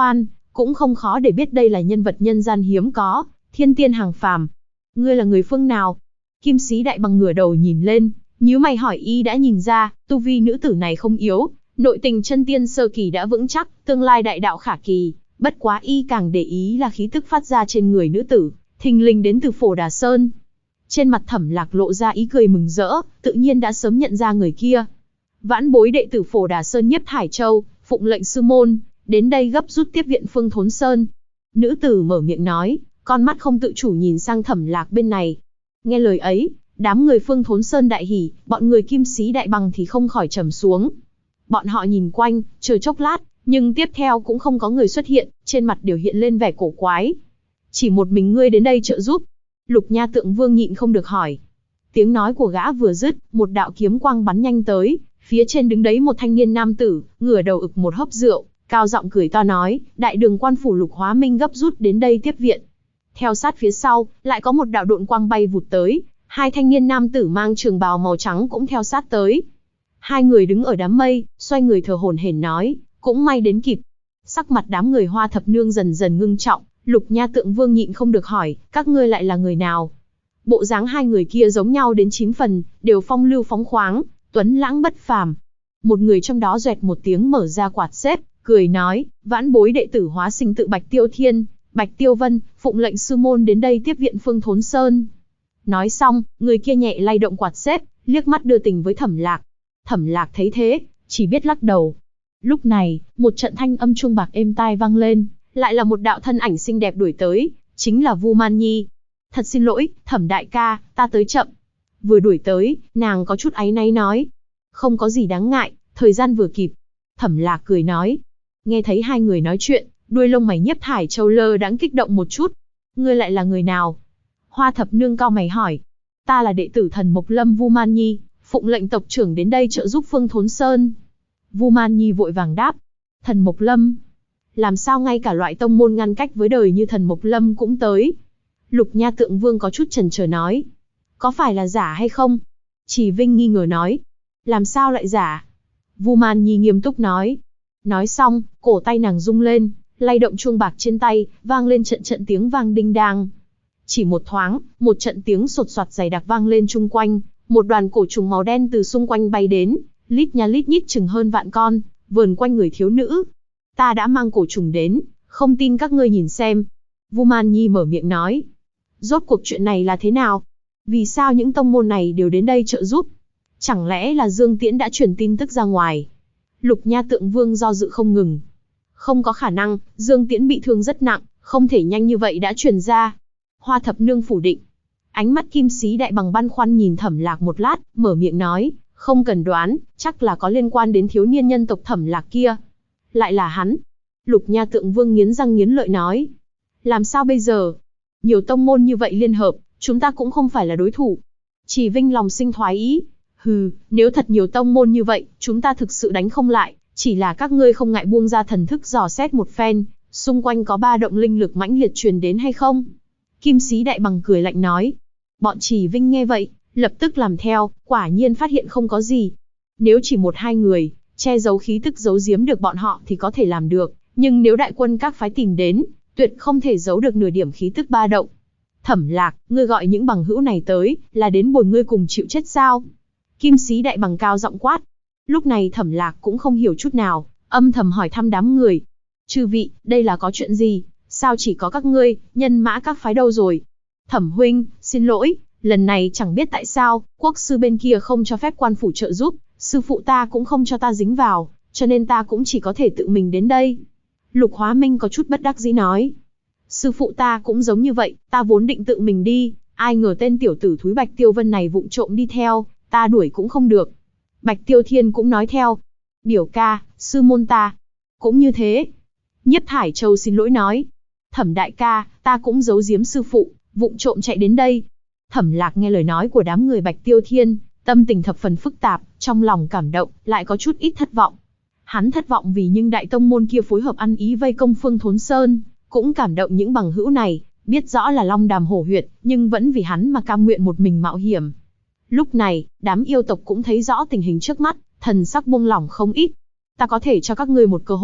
cũng không khó để biết đây là nhân vật nhân gian hiếm có, thiên tiên hàng phàm. Ngươi là người phương nào? Kim Sĩ Đại Bằng ngửa đầu nhìn lên, nhíu mày hỏi. Y đã nhìn ra, tu vi nữ tử này không yếu, nội tình chân tiên sơ kỳ đã vững chắc, tương lai đại đạo khả kỳ. Bất quá y càng để ý là khí tức phát ra trên người nữ tử, thình lình đến từ Phổ Đà Sơn. Trên mặt Thẩm Lạc lộ ra ý cười mừng rỡ, tự nhiên đã sớm nhận ra người kia. Vãn bối đệ tử Phổ Đà Sơn Nhiếp Thải Châu, phụng lệnh sư môn, đến đây gấp rút tiếp viện Phương Thốn Sơn. Nữ tử mở miệng nói, con mắt không tự chủ nhìn sang Thẩm Lạc bên này. Nghe lời ấy, đám người Phương Thốn Sơn đại hỉ, bọn người Kim Sĩ Đại Bằng thì không khỏi trầm xuống. Bọn họ nhìn quanh, chờ chốc lát, nhưng tiếp theo cũng không có người xuất hiện, trên mặt đều hiện lên vẻ cổ quái. Chỉ một mình ngươi đến đây trợ giúp? Lục Nha Tượng Vương nhịn không được hỏi. Tiếng nói của gã vừa dứt, một đạo kiếm quang bắn nhanh tới, phía trên đứng đấy một thanh niên nam tử, ngửa đầu ực một hớp rượu, cao giọng cười to nói, đại đường quan phủ Lục Hóa Minh gấp rút đến đây tiếp viện. Theo sát phía sau, lại có một đạo độn quang bay vụt tới, hai thanh niên nam tử mang trường bào màu trắng cũng theo sát tới. Hai người đứng ở đám mây, xoay người thở hổn hển nói, cũng may đến kịp. Sắc mặt đám người Hoa Thập Nương dần dần ngưng trọng, Lục Nha Tượng Vương nhịn không được hỏi, các ngươi lại là người nào? Bộ dáng hai người kia giống nhau đến 9 phần, đều phong lưu phóng khoáng, tuấn lãng bất phàm. Một người trong đó doẹt một tiếng mở ra quạt xếp, cười nói, vãn bối đệ tử Hóa Sinh tự Bạch Tiêu Thiên, Bạch Tiêu Vân, phụng lệnh sư môn đến đây tiếp viện Phương Thốn Sơn. Nói xong, người kia nhẹ lay động quạt xếp, liếc mắt đưa tình với Thẩm Lạc. Thẩm Lạc thấy thế, chỉ biết lắc đầu. Lúc này, một trận thanh âm chuông bạc êm tai vang lên, lại là một đạo thân ảnh xinh đẹp đuổi tới, chính là Vu Man Nhi. Thật xin lỗi, Thẩm đại ca, ta tới chậm. Vừa đuổi tới, nàng có chút áy náy nói. Không có gì đáng ngại, thời gian vừa kịp. Thẩm Lạc cười nói. Nghe thấy hai người nói chuyện, đuôi lông mày Nhiếp Thải Châu lơ đãng kích động một chút. Ngươi lại là người nào? Hoa Thập Nương cau mày hỏi. Ta là đệ tử Thần Mộc Lâm Vu Man Nhi, phụng lệnh tộc trưởng đến đây trợ giúp Phương Thốn Sơn. Vu Man Nhi vội vàng đáp. Thần Mộc Lâm? Làm sao ngay cả loại tông môn ngăn cách với đời như Thần Mộc Lâm cũng tới? Lục Nha Tượng Vương có chút chần chờ nói. Có phải là giả hay không? Chỉ Vinh nghi ngờ nói. Làm sao lại giả? Vu Man Nhi nghiêm túc nói. Nói xong, cổ tay nàng rung lên, lay động chuông bạc trên tay, vang lên trận trận tiếng vang đinh đang. Chỉ một thoáng, một trận tiếng sột soạt dày đặc vang lên chung quanh, một đoàn cổ trùng màu đen từ xung quanh bay đến, lít nha lít nhít chừng hơn vạn con, vờn quanh người thiếu nữ. Ta đã mang cổ trùng đến, không tin các ngươi nhìn xem. Vu Man Nhi mở miệng nói. Rốt cuộc chuyện này là thế nào? Vì sao những tông môn này đều đến đây trợ giúp? Chẳng lẽ là Dương Tiễn đã truyền tin tức ra ngoài? Lục Nha Tượng Vương do dự không ngừng. Không có khả năng, Dương Tiễn bị thương rất nặng, không thể nhanh như vậy đã truyền ra. Hoa Thập Nương phủ định. Ánh mắt Kim Sĩ Đại Bằng băn khoăn nhìn Thẩm Lạc một lát, mở miệng nói, không cần đoán, chắc là có liên quan đến thiếu niên nhân tộc Thẩm Lạc kia. Lại là hắn. Lục Nha Tượng Vương nghiến răng nghiến lợi nói. Làm sao bây giờ? Nhiều tông môn như vậy liên hợp, chúng ta cũng không phải là đối thủ. Chỉ Vinh lòng sinh thoái ý. Hừ, nếu thật nhiều tông môn như vậy, chúng ta thực sự đánh không lại, chỉ là các ngươi không ngại buông ra thần thức dò xét một phen, xung quanh có ba động linh lực mãnh liệt truyền đến hay không? Kim Sĩ Đại Bằng cười lạnh nói. Bọn Chỉ Vinh nghe vậy, lập tức làm theo, quả nhiên phát hiện không có gì. Nếu chỉ một hai người, che giấu khí tức giấu giếm được bọn họ thì có thể làm được, nhưng nếu đại quân các phái tìm đến, tuyệt không thể giấu được nửa điểm khí tức ba động. Thẩm Lạc, ngươi gọi những bằng hữu này tới, là đến bồi ngươi cùng chịu chết sao? Kim Sĩ Đại Bằng cao giọng quát. Lúc này Thẩm Lạc cũng không hiểu chút nào, âm thầm hỏi thăm đám người. Chư vị, đây là có chuyện gì? Sao chỉ có các ngươi, nhân mã các phái đâu rồi? Thẩm huynh, xin lỗi, lần này chẳng biết tại sao, quốc sư bên kia không cho phép quan phủ trợ giúp, sư phụ ta cũng không cho ta dính vào, cho nên ta cũng chỉ có thể tự mình đến đây. Lục Hóa Minh có chút bất đắc dĩ nói. Sư phụ ta cũng giống như vậy, ta vốn định tự mình đi, ai ngờ tên tiểu tử thúi Bạch Tiêu Vân này vụng trộm đi theo, ta đuổi cũng không được. Bạch Tiêu Thiên cũng nói theo. Biểu ca, sư môn ta cũng như thế. Nhiếp Thải Châu xin lỗi nói. Thẩm đại ca, ta cũng giấu giếm sư phụ, vụng trộm chạy đến đây. Thẩm Lạc nghe lời nói của đám người Bạch Tiêu Thiên, tâm tình thập phần phức tạp, trong lòng cảm động, lại có chút ít thất vọng. Hắn thất vọng vì những đại tông môn kia phối hợp ăn ý vây công Phương Thốn Sơn, cũng cảm động những bằng hữu này, biết rõ là long đàm hổ huyệt, nhưng vẫn vì hắn mà cam nguyện một mình mạo hiểm. Lúc này, đám yêu tộc cũng thấy rõ tình hình trước mắt, thần sắc buông lỏng không ít. Ta có thể cho các ngươi một cơ hội,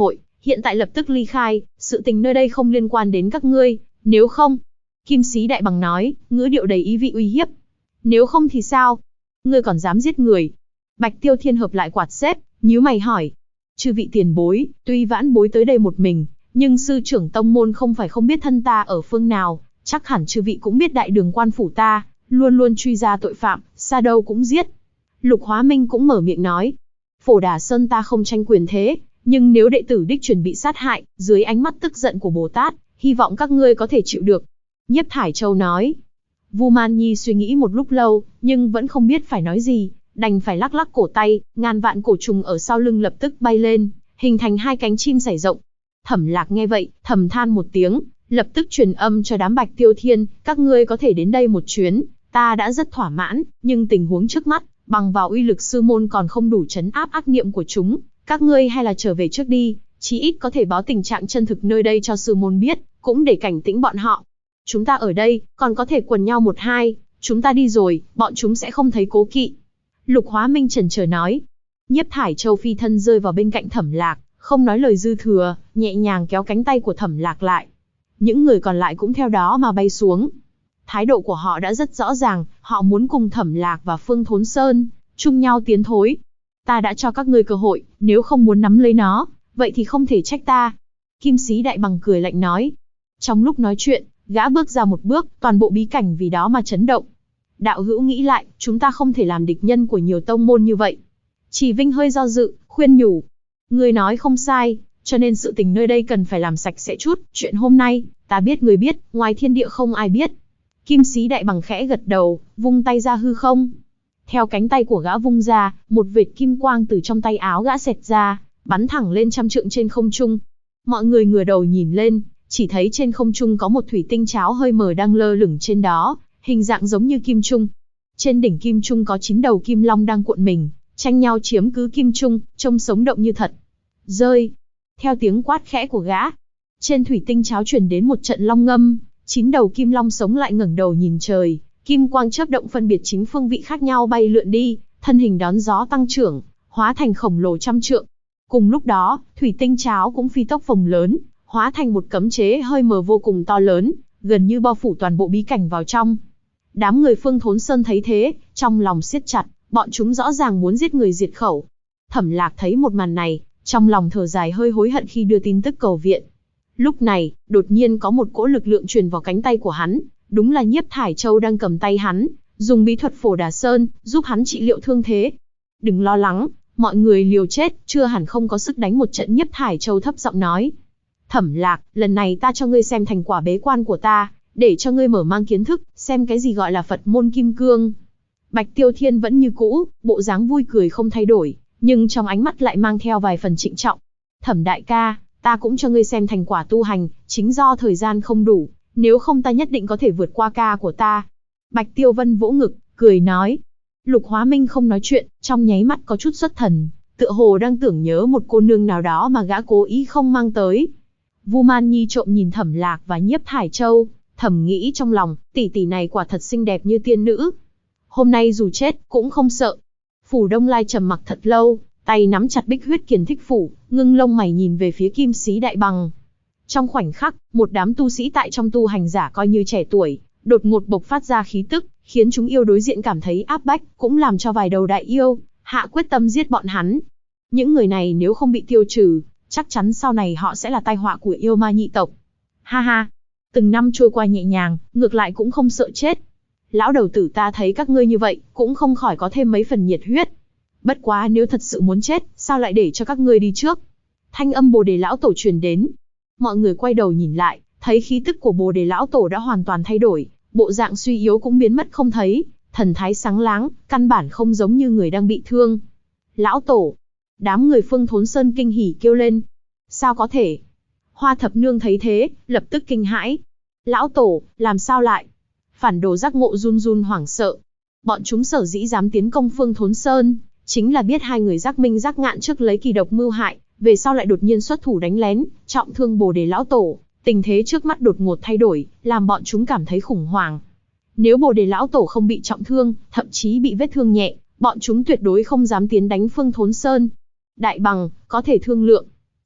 Hiện tại lập tức ly khai, sự tình nơi đây không liên quan đến các ngươi, nếu không. Kim Sĩ Đại Bằng nói, ngữ điệu đầy ý vị uy hiếp. Nếu không thì sao? Ngươi còn dám giết người? Bạch Tiêu Thiên hợp lại quạt xếp, nhíu mày hỏi. Chư vị tiền bối, tuy vãn bối tới đây một mình, nhưng sư trưởng tông môn không phải không biết thân ta ở phương nào, chắc hẳn chư vị cũng biết đại đường quan phủ ta, luôn luôn truy ra tội phạm, xa đâu cũng giết. Lục Hóa Minh cũng mở miệng nói. Phổ Đà Sơn ta không tranh quyền thế, nhưng nếu đệ tử đích truyền bị sát hại, dưới ánh mắt tức giận của Bồ Tát, hy vọng các ngươi có thể chịu được. Nhiếp Thải Châu nói. Vu Man Nhi suy nghĩ một lúc lâu, nhưng vẫn không biết phải nói gì, đành phải lắc lắc cổ tay, ngàn vạn cổ trùng ở sau lưng lập tức bay lên, hình thành hai cánh chim sải rộng. Thẩm Lạc nghe vậy, thầm than một tiếng, lập tức truyền âm cho đám Bạch Tiêu Thiên, các ngươi có thể đến đây một chuyến, ta đã rất thỏa mãn, nhưng tình huống trước mắt, bằng vào uy lực sư môn còn không đủ trấn áp ác niệm của chúng, các ngươi hay là trở về trước đi, chí ít có thể báo tình trạng chân thực nơi đây cho sư môn biết, cũng để cảnh tĩnh bọn họ. Chúng ta ở đây, còn có thể quần nhau một hai, chúng ta đi rồi, bọn chúng sẽ không thấy cố kỵ. Lục Hóa Minh chần chờ nói. Nhiếp Thải Châu phi thân rơi vào bên cạnh Thẩm Lạc, không nói lời dư thừa, nhẹ nhàng kéo cánh tay của Thẩm Lạc lại. Những người còn lại cũng theo đó mà bay xuống. Thái độ của họ đã rất rõ ràng, họ muốn cùng Thẩm Lạc và Phương Thốn Sơn chung nhau tiến thối. Ta đã cho các ngươi cơ hội, nếu không muốn nắm lấy nó, vậy thì không thể trách ta. Kim Sĩ Đại Bằng cười lạnh nói. Trong lúc nói chuyện, gã bước ra một bước, toàn bộ bí cảnh vì đó mà chấn động. Đạo hữu nghĩ lại, chúng ta không thể làm địch nhân của nhiều tông môn như vậy. Chỉ Vinh hơi do dự, khuyên nhủ. Ngươi nói không sai, cho nên sự tình nơi đây cần phải làm sạch sẽ chút. Chuyện hôm nay, ta biết ngươi biết, ngoài thiên địa không ai biết. Kim Sĩ Đại Bằng khẽ gật đầu, vung tay ra hư không. Theo cánh tay của gã vung ra, một vệt kim quang từ trong tay áo gã xẹt ra, bắn thẳng lên 100 trượng trên không trung. Mọi người ngửa đầu nhìn lên, chỉ thấy trên không trung có một thủy tinh cháo hơi mờ đang lơ lửng trên đó, hình dạng giống như kim trung. Trên đỉnh kim trung có 9 đầu kim long đang cuộn mình, tranh nhau chiếm cứ kim trung, trông sống động như thật. Rơi. Theo tiếng quát khẽ của gã, trên thủy tinh cháo truyền đến một trận long ngâm, 9 đầu kim long sống lại ngẩng đầu nhìn trời, kim quang chớp động phân biệt chính phương vị khác nhau bay lượn đi, thân hình đón gió tăng trưởng, hóa thành khổng lồ 100 trượng. Cùng lúc đó, thủy tinh cháo cũng phi tốc phồng lớn, hóa thành một cấm chế hơi mờ vô cùng to lớn, gần như bao phủ toàn bộ bí cảnh vào trong. Đám người Phương Thốn Sơn thấy thế, trong lòng siết chặt, bọn chúng rõ ràng muốn giết người diệt khẩu. Thẩm Lạc thấy một màn này, trong lòng thở dài hơi hối hận khi đưa tin tức cầu viện. Lúc này, đột nhiên có một cỗ lực lượng truyền vào cánh tay của hắn, đúng là Nhiếp Thải Châu đang cầm tay hắn, dùng bí thuật Phổ Đà Sơn, giúp hắn trị liệu thương thế. Đừng lo lắng, mọi người liều chết, chưa hẳn không có sức đánh một trận. Nhiếp Thải Châu thấp giọng nói. Thẩm Lạc, lần này ta cho ngươi xem thành quả bế quan của ta, để cho ngươi mở mang kiến thức, xem cái gì gọi là Phật môn kim cương. Bạch Tiêu Thiên vẫn như cũ, bộ dáng vui cười không thay đổi, nhưng trong ánh mắt lại mang theo vài phần trịnh trọng. Thẩm đại ca, ta cũng cho ngươi xem thành quả tu hành, chính do thời gian không đủ, nếu không ta nhất định có thể vượt qua ca của ta. Bạch Tiêu Vân vỗ ngực, cười nói. Lục Hóa Minh không nói chuyện, trong nháy mắt có chút xuất thần, tựa hồ đang tưởng nhớ một cô nương nào đó mà gã cố ý không mang tới. Vu Man Nhi trộm nhìn Thẩm Lạc và Nhiếp Thải Châu, thầm nghĩ trong lòng, tỷ tỷ này quả thật xinh đẹp như tiên nữ. Hôm nay dù chết, cũng không sợ. Phủ Đông Lai trầm mặc thật lâu, tay nắm chặt Bích Huyết Kiền Thích Phủ, ngưng lông mày nhìn về phía Kim Sĩ Đại Bằng. Trong khoảnh khắc, một đám tu sĩ tại trong tu hành giả coi như trẻ tuổi, đột ngột bộc phát ra khí tức, khiến chúng yêu đối diện cảm thấy áp bách, cũng làm cho vài đầu đại yêu hạ quyết tâm giết bọn hắn. Những người này nếu không bị tiêu trừ, chắc chắn sau này họ sẽ là tai họa của yêu ma nhị tộc. Ha ha, từng năm trôi qua nhẹ nhàng, ngược lại cũng không sợ chết. Lão đầu tử ta thấy các ngươi như vậy, cũng không khỏi có thêm mấy phần nhiệt huyết. Bất quá nếu thật sự muốn chết, sao lại để cho các ngươi đi trước? Thanh âm Bồ Đề lão tổ truyền đến. Mọi người quay đầu nhìn lại, thấy khí tức của Bồ Đề lão tổ đã hoàn toàn thay đổi, bộ dạng suy yếu cũng biến mất không thấy, thần thái sáng láng, căn bản không giống như người đang bị thương. Lão tổ! Đám người Phương Thốn Sơn kinh hỉ kêu lên. Sao có thể? Hoa Thập Nương thấy thế, lập tức kinh hãi. Lão tổ, làm sao lại? Phản đồ giác ngộ run run hoảng sợ. Bọn chúng sở dĩ dám tiến công Phương Thốn Sơn, chính là biết hai người Giác Minh Giác Ngạn trước lấy kỳ độc mưu hại, về sau lại đột nhiên xuất thủ đánh lén, trọng thương Bồ Đề lão tổ. Tình thế trước mắt đột ngột thay đổi, làm bọn chúng cảm thấy khủng hoảng. Nếu Bồ Đề lão tổ không bị trọng thương, thậm chí bị vết thương nhẹ, bọn chúng tuyệt đối không dám tiến đánh Phương Thốn Sơn. Đại Bằng, có thể thương lượng.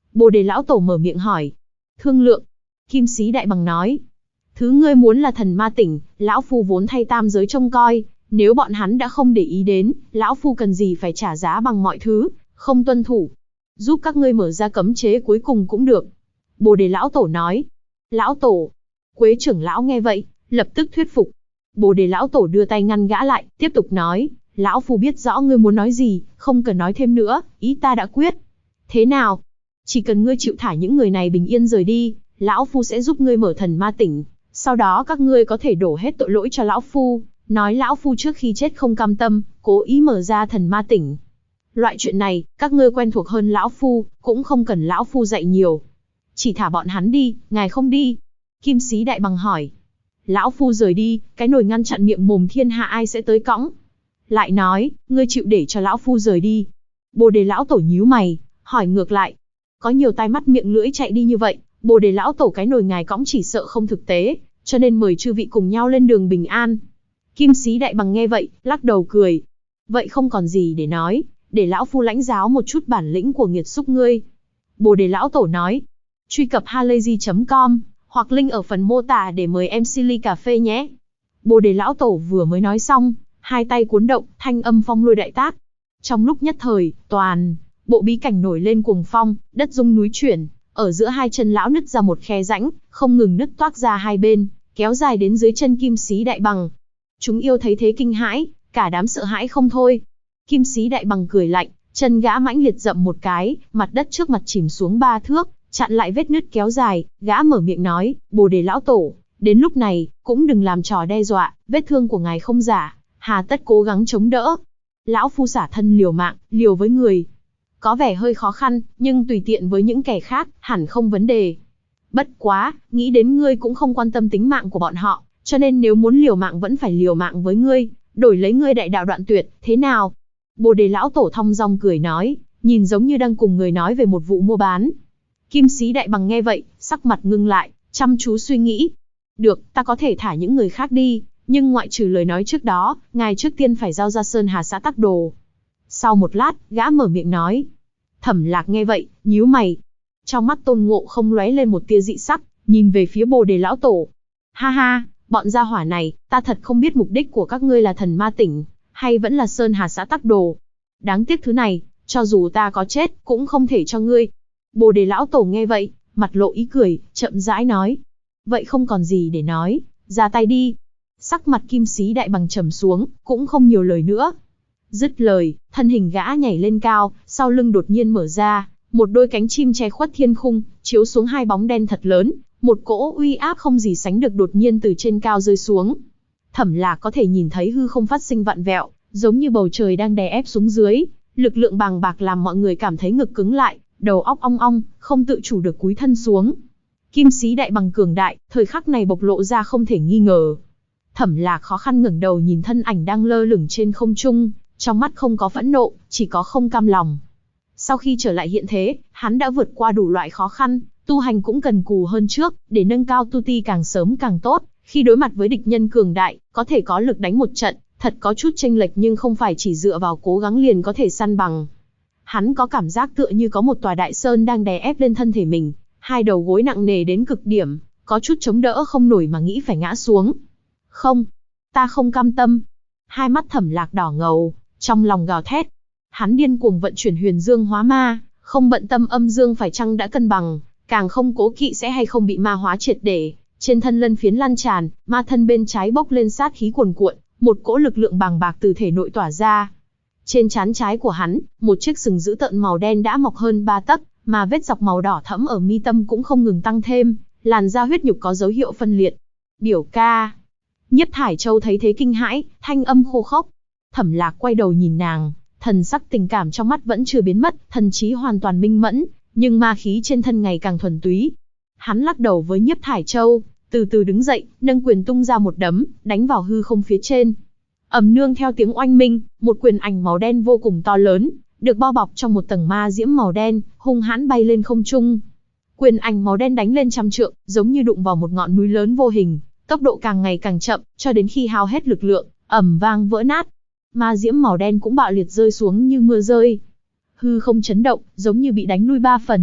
Bồ Đề lão tổ mở miệng hỏi. Thương lượng. Kim Sĩ Đại Bằng nói. Thứ ngươi muốn là thần ma tỉnh, lão phu vốn thay tam giới trông coi, nếu bọn hắn đã không để ý đến, lão phu cần gì phải trả giá bằng mọi thứ, không tuân thủ. Giúp các ngươi mở ra cấm chế cuối cùng cũng được. Bồ Đề lão tổ nói. Lão tổ. Quế trưởng lão nghe vậy, lập tức thuyết phục. Bồ Đề lão tổ đưa tay ngăn gã lại, tiếp tục nói. Lão phu biết rõ ngươi muốn nói gì, không cần nói thêm nữa, ý ta đã quyết. Thế nào? Chỉ cần ngươi chịu thả những người này bình yên rời đi, lão phu sẽ giúp ngươi mở thần ma tỉnh. Sau đó các ngươi có thể đổ hết tội lỗi cho lão phu, nói lão phu trước khi chết không cam tâm, cố ý mở ra thần ma tỉnh. Loại chuyện này, các ngươi quen thuộc hơn lão phu, cũng không cần lão phu dạy nhiều. Chỉ thả bọn hắn đi, ngài không đi. Kim Sĩ Đại Bằng hỏi. Lão phu rời đi, cái nồi ngăn chặn miệng mồm thiên hạ ai sẽ tới cõng? Lại nói, ngươi chịu để cho lão phu rời đi. Bồ Đề lão tổ nhíu mày, hỏi ngược lại. Có nhiều tai mắt miệng lưỡi chạy đi như vậy, Bồ Đề lão tổ cái nồi ngài cõng chỉ sợ không thực tế, cho nên mời chư vị cùng nhau lên đường bình an. Kim Sĩ Đại Bằng nghe vậy, lắc đầu cười. Vậy không còn gì để nói, để lão phu lãnh giáo một chút bản lĩnh của nghiệt xúc ngươi. Bồ Đề lão tổ nói. Truy cập halayzi.com, hoặc link ở phần mô tả để mời em Silly cà phê nhé. Bồ Đề lão tổ vừa mới nói xong, hai tay cuốn động, thanh âm phong lôi đại tác. Trong lúc nhất thời, toàn bộ bí cảnh nổi lên cuồng phong, đất rung núi chuyển, ở giữa hai chân lão nứt ra một khe rãnh, không ngừng nứt toác ra hai bên, kéo dài đến dưới chân Kim Sĩ Đại Bằng. Chúng yêu thấy thế kinh hãi, cả đám sợ hãi không thôi. Kim Sĩ Đại Bằng cười lạnh, chân gã mãnh liệt dậm một cái, mặt đất trước mặt chìm xuống 3 thước, chặn lại vết nứt kéo dài, gã mở miệng nói, Bồ Đề lão tổ, đến lúc này, cũng đừng làm trò đe dọa, vết thương của ngài không giả, hà tất cố gắng chống đỡ. Lão phu xả thân liều mạng, liều với người. Có vẻ hơi khó khăn, nhưng tùy tiện với những kẻ khác, hẳn không vấn đề. Bất quá, nghĩ đến ngươi cũng không quan tâm tính mạng của bọn họ, cho nên nếu muốn liều mạng vẫn phải liều mạng với ngươi, đổi lấy ngươi đại đạo đoạn tuyệt, thế nào? Bồ Đề lão tổ thong dong cười nói, nhìn giống như đang cùng người nói về một vụ mua bán. Kim Sĩ Đại Bằng nghe vậy, sắc mặt ngưng lại, chăm chú suy nghĩ. Được, ta có thể thả những người khác đi, nhưng ngoại trừ lời nói trước đó, ngài trước tiên phải giao ra Sơn Hà xã tắc đồ. Sau một lát, gã mở miệng nói. Thẩm Lạc nghe vậy, nhíu mày. Trong mắt Tôn Ngộ Không lóe lên một tia dị sắc, nhìn về phía Bồ Đề lão tổ. Ha ha, bọn gia hỏa này, ta thật không biết mục đích của các ngươi là thần ma tỉnh, hay vẫn là Sơn Hà xã tắc đồ. Đáng tiếc thứ này, cho dù ta có chết, cũng không thể cho ngươi. Bồ Đề lão tổ nghe vậy, mặt lộ ý cười, chậm rãi nói. Vậy không còn gì để nói, ra tay đi. Sắc mặt Kim Sĩ Đại Bằng trầm xuống, cũng không nhiều lời nữa. Dứt lời, thân hình gã nhảy lên cao, sau lưng đột nhiên mở ra, một đôi cánh chim che khuất thiên khung, chiếu xuống hai bóng đen thật lớn, một cỗ uy áp không gì sánh được đột nhiên từ trên cao rơi xuống. Thẩm Lạc có thể nhìn thấy hư không phát sinh vặn vẹo, giống như bầu trời đang đè ép xuống dưới, lực lượng bàng bạc làm mọi người cảm thấy ngực cứng lại, đầu óc ong ong, không tự chủ được cúi thân xuống. Kim Sĩ Đại Bằng cường đại, thời khắc này bộc lộ ra không thể nghi ngờ. Thẩm Lạc khó khăn ngẩng đầu nhìn thân ảnh đang lơ lửng trên không trung, trong mắt không có phẫn nộ, chỉ có không cam lòng. Sau khi trở lại hiện thế, hắn đã vượt qua đủ loại khó khăn, tu hành cũng cần cù hơn trước, để nâng cao tu ti càng sớm càng tốt, khi đối mặt với địch nhân cường đại, có thể có lực đánh một trận, thật có chút chênh lệch nhưng không phải chỉ dựa vào cố gắng liền có thể săn bằng. Hắn có cảm giác tựa như có một tòa đại sơn đang đè ép lên thân thể mình, hai đầu gối nặng nề đến cực điểm, có chút chống đỡ không nổi mà nghĩ phải ngã xuống. Không, ta không cam tâm. Hai mắt Thẩm Lạc đỏ ngầu, trong lòng gào thét. Hắn điên cuồng vận chuyển huyền dương hóa ma, không bận tâm âm dương phải chăng đã cân bằng, càng không cố kỵ sẽ hay không bị ma hóa triệt để. Trên thân lân phiến lan tràn, ma thân bên trái bốc lên sát khí cuồn cuộn, một cỗ lực lượng bàng bạc từ thể nội tỏa ra. Trên trán trái của hắn, một chiếc sừng dữ tợn màu đen đã mọc hơn 3 tấc, mà vết dọc màu đỏ thẫm ở mi tâm cũng không ngừng tăng thêm, làn da huyết nhục có dấu hiệu phân liệt. Biểu ca. Nhiếp Thải Châu thấy thế kinh hãi, thanh âm khô khốc. Thẩm Lạc quay đầu nhìn nàng, thần sắc tình cảm trong mắt vẫn chưa biến mất, thần trí hoàn toàn minh mẫn, nhưng ma khí trên thân ngày càng thuần túy. Hắn lắc đầu với Nhiếp Thải Châu, từ từ đứng dậy, nâng quyền tung ra một đấm, đánh vào hư không phía trên. Ầm nương theo tiếng oanh minh, một quyền ảnh màu đen vô cùng to lớn, được bao bọc trong một tầng ma diễm màu đen, hung hãn bay lên không trung. Quyền ảnh màu đen đánh lên trăm trượng, giống như đụng vào một ngọn núi lớn vô hình, tốc độ càng ngày càng chậm, cho đến khi hao hết lực lượng, ầm vang vỡ nát. Ma diễm màu đen cũng bạo liệt rơi xuống như mưa rơi. Hư không chấn động, giống như bị đánh lui 3 phần,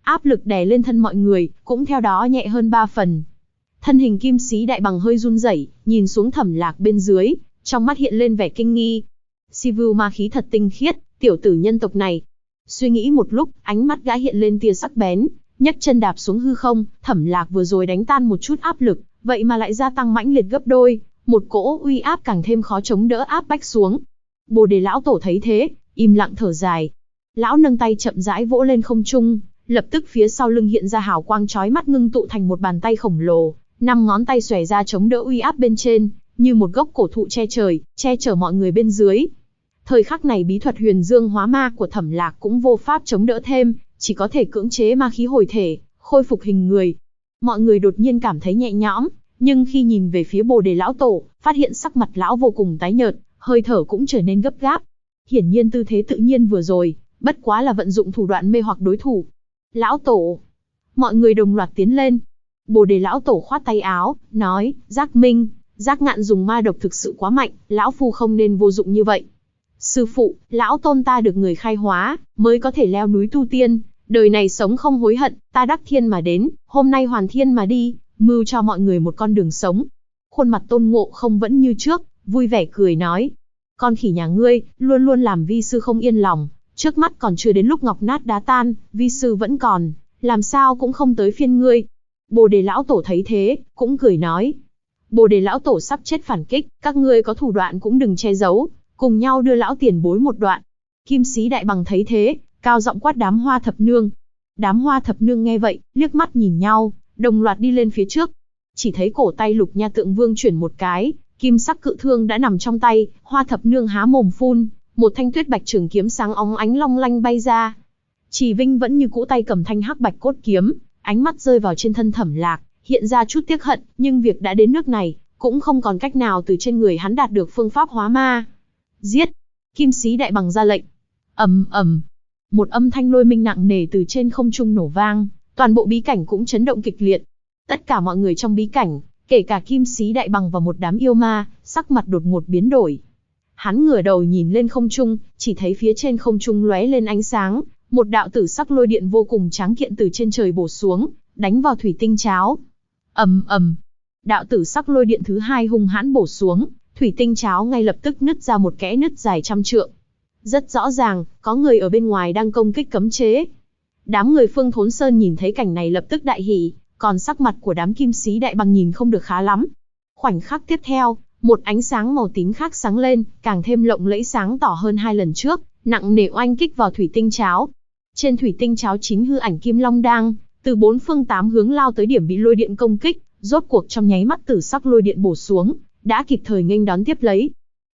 áp lực đè lên thân mọi người, cũng theo đó nhẹ hơn 3 phần. Thân hình Kim Sĩ Đại Bằng hơi run rẩy, nhìn xuống Thẩm Lạc bên dưới, trong mắt hiện lên vẻ kinh nghi. Sivu ma khí thật tinh khiết, tiểu tử nhân tộc này. Suy nghĩ một lúc, ánh mắt gã hiện lên tia sắc bén, nhấc chân đạp xuống hư không. Thẩm Lạc vừa rồi đánh tan một chút áp lực, vậy mà lại gia tăng mãnh liệt gấp đôi, một cỗ uy áp càng thêm khó chống đỡ áp bách xuống. Bồ Đề lão tổ thấy thế, im lặng thở dài. Lão nâng tay chậm rãi vỗ lên không trung, lập tức phía sau lưng hiện ra hào quang chói mắt ngưng tụ thành một bàn tay khổng lồ, 5 ngón tay xòe ra chống đỡ uy áp bên trên, như một gốc cổ thụ che trời, che chở mọi người bên dưới. Thời khắc này bí thuật Huyền Dương hóa ma của Thẩm Lạc cũng vô pháp chống đỡ thêm, chỉ có thể cưỡng chế ma khí hồi thể, khôi phục hình người. Mọi người đột nhiên cảm thấy nhẹ nhõm, nhưng khi nhìn về phía Bồ Đề lão tổ, phát hiện sắc mặt lão vô cùng tái nhợt, hơi thở cũng trở nên gấp gáp. Hiển nhiên tư thế tự nhiên vừa rồi, bất quá là vận dụng thủ đoạn mê hoặc đối thủ. Lão tổ! Mọi người đồng loạt tiến lên. Bồ Đề lão tổ khoát tay áo, nói, Giác Minh, Giác Ngạn dùng ma độc thực sự quá mạnh, lão phu không nên vô dụng như vậy. Sư phụ, lão tôn ta được người khai hóa, mới có thể leo núi tu tiên, đời này sống không hối hận, ta đắc thiên mà đến, hôm nay hoàn thiên mà đi, mưu cho mọi người một con đường sống. Khuôn mặt Tôn Ngộ Không vẫn như trước, vui vẻ cười nói, con khỉ nhà ngươi, luôn luôn làm vi sư không yên lòng, trước mắt còn chưa đến lúc ngọc nát đá tan, vi sư vẫn còn, làm sao cũng không tới phiên ngươi. Bồ Đề lão tổ thấy thế, cũng cười nói, Bồ Đề lão tổ sắp chết phản kích, các ngươi có thủ đoạn cũng đừng che giấu, cùng nhau đưa lão tiền bối một đoạn. Kim Sĩ Đại Bằng thấy thế, cao giọng quát đám Hoa Thập Nương. Đám Hoa Thập Nương nghe vậy, liếc mắt nhìn nhau, đồng loạt đi lên phía trước. Chỉ thấy cổ tay Lục Nha Tượng Vương chuyển một cái, kim sắc cự thương đã nằm trong tay, Hoa Thập Nương há mồm phun, một thanh tuyết bạch trường kiếm sáng óng ánh long lanh bay ra. Chỉ Vinh vẫn như cũ tay cầm thanh hắc bạch cốt kiếm, ánh mắt rơi vào trên thân Thẩm Lạc, hiện ra chút tiếc hận, nhưng việc đã đến nước này, cũng không còn cách nào từ trên người hắn đạt được phương pháp hóa ma. Giết! Kim Sĩ Đại Bằng ra lệnh. Ầm ầm, một âm thanh lôi minh nặng nề từ trên không trung nổ vang, toàn bộ bí cảnh cũng chấn động kịch liệt. Tất cả mọi người trong bí cảnh, kể cả Kim Sĩ Đại Bằng và một đám yêu ma, sắc mặt đột ngột biến đổi. Hắn ngửa đầu nhìn lên không trung, chỉ thấy phía trên không trung lóe lên ánh sáng, một đạo tử sắc lôi điện vô cùng tráng kiện từ trên trời bổ xuống, đánh vào thủy tinh cháo. Ầm ầm, đạo tử sắc lôi điện thứ hai hung hãn bổ xuống, thủy tinh cháo ngay lập tức nứt ra một kẽ nứt dài trăm trượng. Rất rõ ràng, có người ở bên ngoài đang công kích cấm chế. Đám người Phương Thốn Sơn nhìn thấy cảnh này lập tức đại hỉ, còn sắc mặt của đám Kim Sĩ Đại Bằng nhìn không được khá lắm. Khoảnh khắc tiếp theo, một ánh sáng màu tím khác sáng lên, càng thêm lộng lẫy sáng tỏ hơn 2 lần trước, nặng nề oanh kích vào thủy tinh cháo. Trên thủy tinh cháo 9 hư ảnh Kim Long đang từ 4 phương 8 hướng lao tới điểm bị lôi điện công kích, rốt cuộc trong nháy mắt tử sắc lôi điện bổ xuống, đã kịp thời nghênh đón tiếp lấy.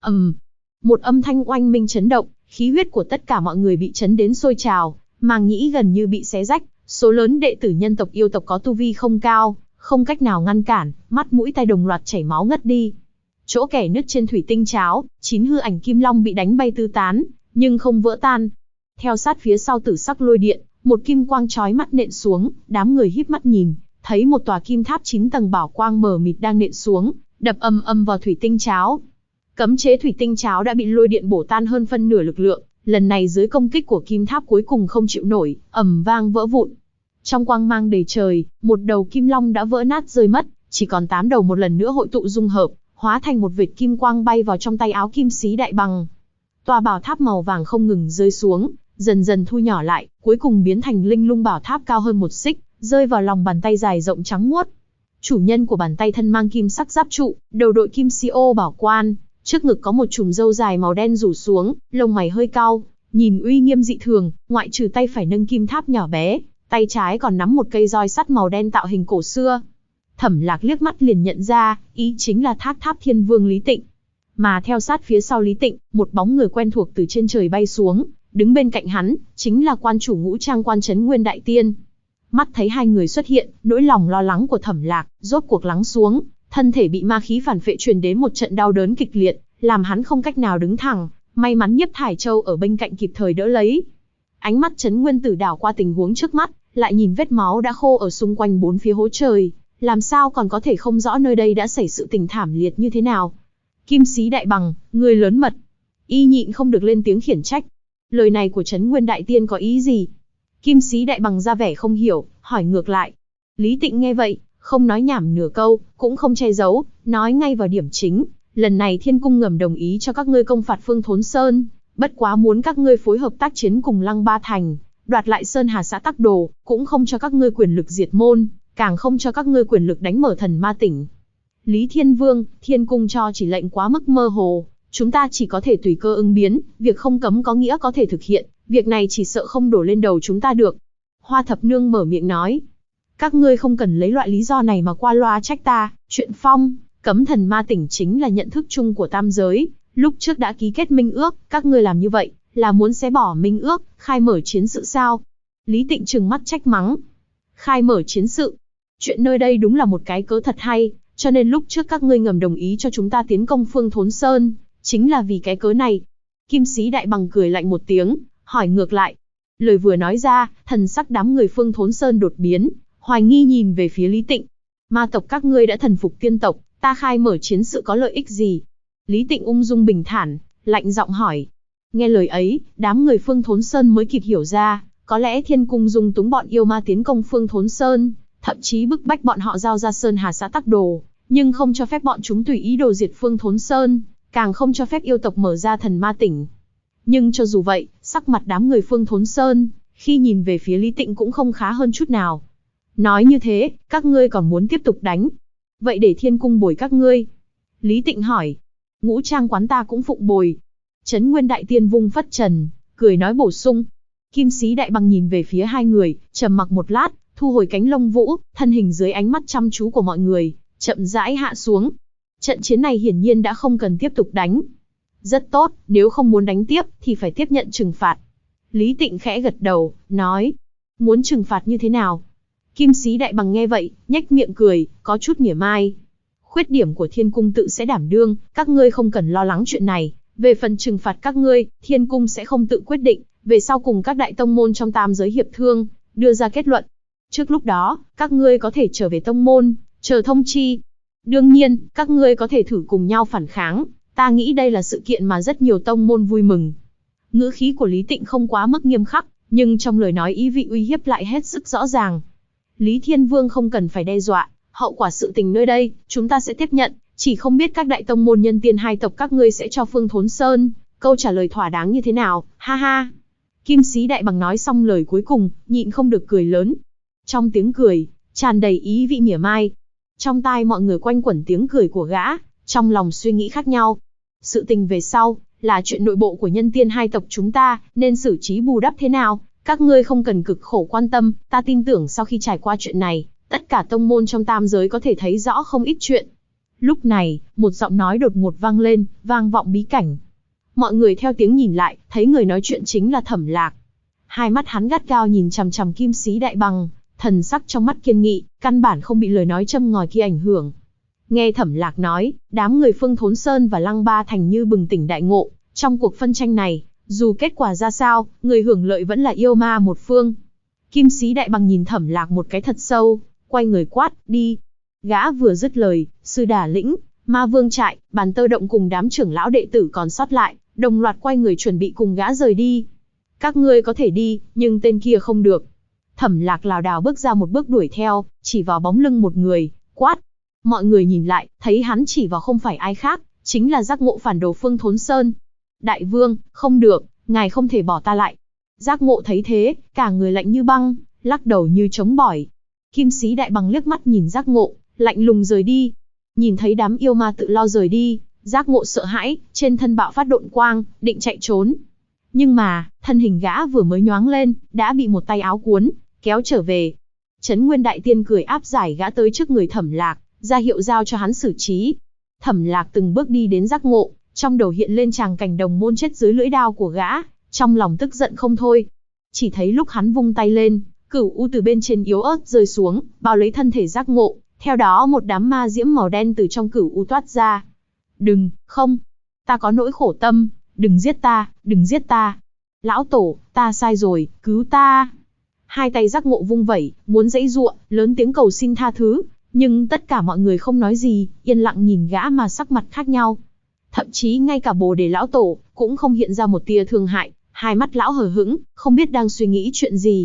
Một âm thanh oanh minh chấn động, khí huyết của tất cả mọi người bị chấn đến sôi trào, màng nhĩ gần như bị xé rách, số lớn đệ tử nhân tộc yêu tộc có tu vi không cao, không cách nào ngăn cản, mắt mũi tai đồng loạt chảy máu ngất đi. Chỗ kẻ nứt trên thủy tinh cháo, 9 hư ảnh Kim Long bị đánh bay tứ tán, nhưng không vỡ tan. Theo sát phía sau tử sắc lôi điện, một kim quang chói mắt nện xuống, đám người híp mắt nhìn, thấy một tòa kim tháp 9 tầng bảo quang mờ mịt đang nện xuống, đập ầm ầm vào thủy tinh cháo. Cấm chế thủy tinh cháo đã bị lôi điện bổ tan hơn phân nửa lực lượng, lần này dưới công kích của kim tháp cuối cùng không chịu nổi, ầm vang vỡ vụn. Trong quang mang đầy trời, một đầu kim long đã vỡ nát rơi mất, chỉ còn 8 đầu một lần nữa hội tụ dung hợp, hóa thành một vệt kim quang bay vào trong tay áo Kim Sĩ Đại Bằng. Tòa bảo tháp màu vàng không ngừng rơi xuống, dần dần thu nhỏ lại, cuối cùng biến thành linh lung bảo tháp cao hơn 1 xích, rơi vào lòng bàn tay dài rộng trắng muốt. Chủ nhân của bàn tay thân mang kim sắc giáp trụ, đầu đội kim si ô bảo quan, trước ngực có một chùm râu dài màu đen rủ xuống, lông mày hơi cau, nhìn uy nghiêm dị thường, ngoại trừ tay phải nâng kim tháp nhỏ bé, tay trái còn nắm một cây roi sắt màu đen tạo hình cổ xưa. Thẩm Lạc liếc mắt liền nhận ra, ý chính là Thác Tháp Thiên Vương Lý Tịnh. Mà theo sát phía sau Lý Tịnh, một bóng người quen thuộc từ trên trời bay xuống, đứng bên cạnh hắn, chính là quan chủ ngũ trang quan Trấn Nguyên Đại Tiên. Mắt thấy hai người xuất hiện, nỗi lòng lo lắng của Thẩm Lạc rốt cuộc lắng xuống, thân thể bị ma khí phản phệ truyền đến một trận đau đớn kịch liệt, làm hắn không cách nào đứng thẳng, may mắn Nhiếp Thải Châu ở bên cạnh kịp thời đỡ lấy. Ánh mắt Trấn Nguyên Tử đảo qua tình huống trước mắt, lại nhìn vết máu đã khô ở xung quanh 4 phía hố trời, làm sao còn có thể không rõ nơi đây đã xảy sự tình thảm liệt như thế nào. Kim Sĩ Đại Bằng, ngươi lớn mật. Y nhịn không được lên tiếng khiển trách. Lời này của Trấn Nguyên Đại Tiên có ý gì? Kim Sĩ Đại Bằng ra vẻ không hiểu, hỏi ngược lại. Lý Tịnh nghe vậy, không nói nhảm nửa câu, cũng không che giấu, nói ngay vào điểm chính. Lần này Thiên Cung ngầm đồng ý cho các ngươi công phạt Phương Thốn Sơn, bất quá muốn các ngươi phối hợp tác chiến cùng Lăng Ba Thành, đoạt lại Sơn Hà xã Tắc Đồ, cũng không cho các ngươi quyền lực diệt môn, càng không cho các ngươi quyền lực đánh mở Thần Ma Tỉnh. Lý Thiên Vương, Thiên Cung cho chỉ lệnh quá mức mơ hồ, chúng ta chỉ có thể tùy cơ ứng biến, việc không cấm có nghĩa có thể thực hiện, việc này chỉ sợ không đổ lên đầu chúng ta được. Hoa Thập Nương mở miệng nói. Các ngươi không cần lấy loại lý do này mà qua loa trách ta, chuyện phong, cấm Thần Ma Tỉnh chính là nhận thức chung của tam giới, lúc trước đã ký kết minh ước, các ngươi làm như vậy, là muốn xé bỏ minh ước, khai mở chiến sự sao? Lý Tịnh trừng mắt trách mắng. Khai mở chiến sự? Chuyện nơi đây đúng là một cái cớ thật hay, cho nên lúc trước các ngươi ngầm đồng ý cho chúng ta tiến công Phương Thốn Sơn, chính là vì cái cớ này. Kim Sĩ Đại Bằng cười lạnh một tiếng, hỏi ngược lại. Lời vừa nói ra, thần sắc đám người Phương Thốn Sơn đột biến, hoài nghi nhìn về phía Lý Tịnh. Ma tộc các ngươi đã thần phục tiên tộc, ta khai mở chiến sự có lợi ích gì? Lý Tịnh ung dung bình thản, lạnh giọng hỏi. Nghe lời ấy, đám người Phương Thốn Sơn mới kịp hiểu ra, có lẽ Thiên Cung dung túng bọn yêu ma tiến công Phương Thốn Sơn, thậm chí bức bách bọn họ giao ra Sơn Hà xã Tắc Đồ, nhưng không cho phép bọn chúng tùy ý đồ diệt Phương Thốn Sơn, càng không cho phép yêu tộc mở ra Thần Ma Tỉnh. Nhưng cho dù vậy, sắc mặt đám người Phương Thốn Sơn, khi nhìn về phía Lý Tịnh cũng không khá hơn chút nào. Nói như thế, các ngươi còn muốn tiếp tục đánh. Vậy để Thiên Cung bồi các ngươi. Lý Tịnh hỏi. Ngũ Trang quán ta cũng phụng bồi. Trấn Nguyên Đại Tiên vung phất trần, cười nói bổ sung. Kim Sĩ Đại Bằng nhìn về phía hai người, trầm mặc một lát, thu hồi cánh lông vũ, thân hình dưới ánh mắt chăm chú của mọi người, chậm rãi hạ xuống. Trận chiến này hiển nhiên đã không cần tiếp tục đánh. Rất tốt, nếu không muốn đánh tiếp, thì phải tiếp nhận trừng phạt. Lý Tịnh khẽ gật đầu, nói. Muốn trừng phạt như thế nào? Kim Sĩ Đại Bằng nghe vậy, nhếch miệng cười, có chút mỉa mai. Khuyết điểm của Thiên Cung tự sẽ đảm đương, các ngươi không cần lo lắng chuyện này. Về phần trừng phạt các ngươi, Thiên Cung sẽ không tự quyết định, về sau cùng các đại tông môn trong tam giới hiệp thương, đưa ra kết luận. Trước lúc đó, các ngươi có thể trở về tông môn, chờ thông chi. Đương nhiên, các ngươi có thể thử cùng nhau phản kháng, ta nghĩ đây là sự kiện mà rất nhiều tông môn vui mừng. Ngữ khí của Lý Tịnh không quá mức nghiêm khắc, nhưng trong lời nói ý vị uy hiếp lại hết sức rõ ràng. Lý Thiên Vương không cần phải đe dọa, hậu quả sự tình nơi đây, chúng ta sẽ tiếp nhận, chỉ không biết các đại tông môn nhân tiên hai tộc các ngươi sẽ cho Phương Thốn Sơn câu trả lời thỏa đáng như thế nào, ha ha. Kim Sĩ Đại Bằng nói xong lời cuối cùng, nhịn không được cười lớn. Trong tiếng cười, tràn đầy ý vị mỉa mai. Trong tai mọi người quanh quẩn tiếng cười của gã, trong lòng suy nghĩ khác nhau. Sự tình về sau, là chuyện nội bộ của nhân tiên hai tộc chúng ta, nên xử trí bù đắp thế nào, các ngươi không cần cực khổ quan tâm, ta tin tưởng sau khi trải qua chuyện này, tất cả tông môn trong tam giới có thể thấy rõ không ít chuyện. Lúc này, một giọng nói đột ngột vang lên, vang vọng bí cảnh. Mọi người theo tiếng nhìn lại, thấy người nói chuyện chính là Thẩm Lạc. Hai mắt hắn gắt gao nhìn chằm chằm Kim Sĩ Đại Bằng, thần sắc trong mắt kiên nghị, căn bản không bị lời nói châm ngòi kia ảnh hưởng. Nghe Thẩm Lạc nói, đám người Phương Thốn Sơn và Lăng Ba Thành như bừng tỉnh đại ngộ, trong cuộc phân tranh này, dù kết quả ra sao, người hưởng lợi vẫn là yêu ma một phương. Kim Sĩ Đại Bằng nhìn Thẩm Lạc một cái thật sâu, quay người quát, đi. Gã vừa dứt lời, Sư Đà Lĩnh, Ma Vương Trại, Bàn Tơ Động cùng đám trưởng lão đệ tử còn sót lại, đồng loạt quay người chuẩn bị cùng gã rời đi. Các ngươi có thể đi, nhưng tên kia không được. Thẩm Lạc lảo đảo bước ra một bước đuổi theo, chỉ vào bóng lưng một người, quát. Mọi người nhìn lại, thấy hắn chỉ vào không phải ai khác, chính là Giác Ngộ phản đồ Phương Thốn Sơn. Đại vương, không được, ngài không thể bỏ ta lại. Giác Ngộ thấy thế, cả người lạnh như băng, lắc đầu như chống bỏi. Kim Sĩ Đại Bằng liếc mắt nhìn Giác Ngộ, lạnh lùng rời đi. Nhìn thấy đám yêu ma tự lo rời đi, Giác Ngộ sợ hãi, trên thân bạo phát độn quang, định chạy trốn. Nhưng mà, thân hình gã vừa mới nhoáng lên, đã bị một tay áo cuốn, kéo trở về. Trấn Nguyên Đại Tiên cười áp giải gã tới trước người Thẩm Lạc, ra hiệu giao cho hắn xử trí. Thẩm Lạc từng bước đi đến Giác Ngộ, trong đầu hiện lên tràng cảnh đồng môn chết dưới lưỡi đao của gã, trong lòng tức giận không thôi. Chỉ thấy lúc hắn vung tay lên, cửu u từ bên trên yếu ớt rơi xuống, bao lấy thân thể Giác Ngộ, theo đó một đám ma diễm màu đen từ trong cửu u toát ra. Đừng, không, ta có nỗi khổ tâm, đừng giết ta, đừng giết ta. Lão tổ, ta sai rồi, cứu ta. Hai tay Giác Ngộ vung vẩy, muốn giãy giụa, lớn tiếng cầu xin tha thứ, nhưng tất cả mọi người không nói gì, yên lặng nhìn gã mà sắc mặt khác nhau. Thậm chí ngay cả Bồ Đề lão tổ cũng không hiện ra một tia thương hại, hai mắt lão hờ hững, không biết đang suy nghĩ chuyện gì.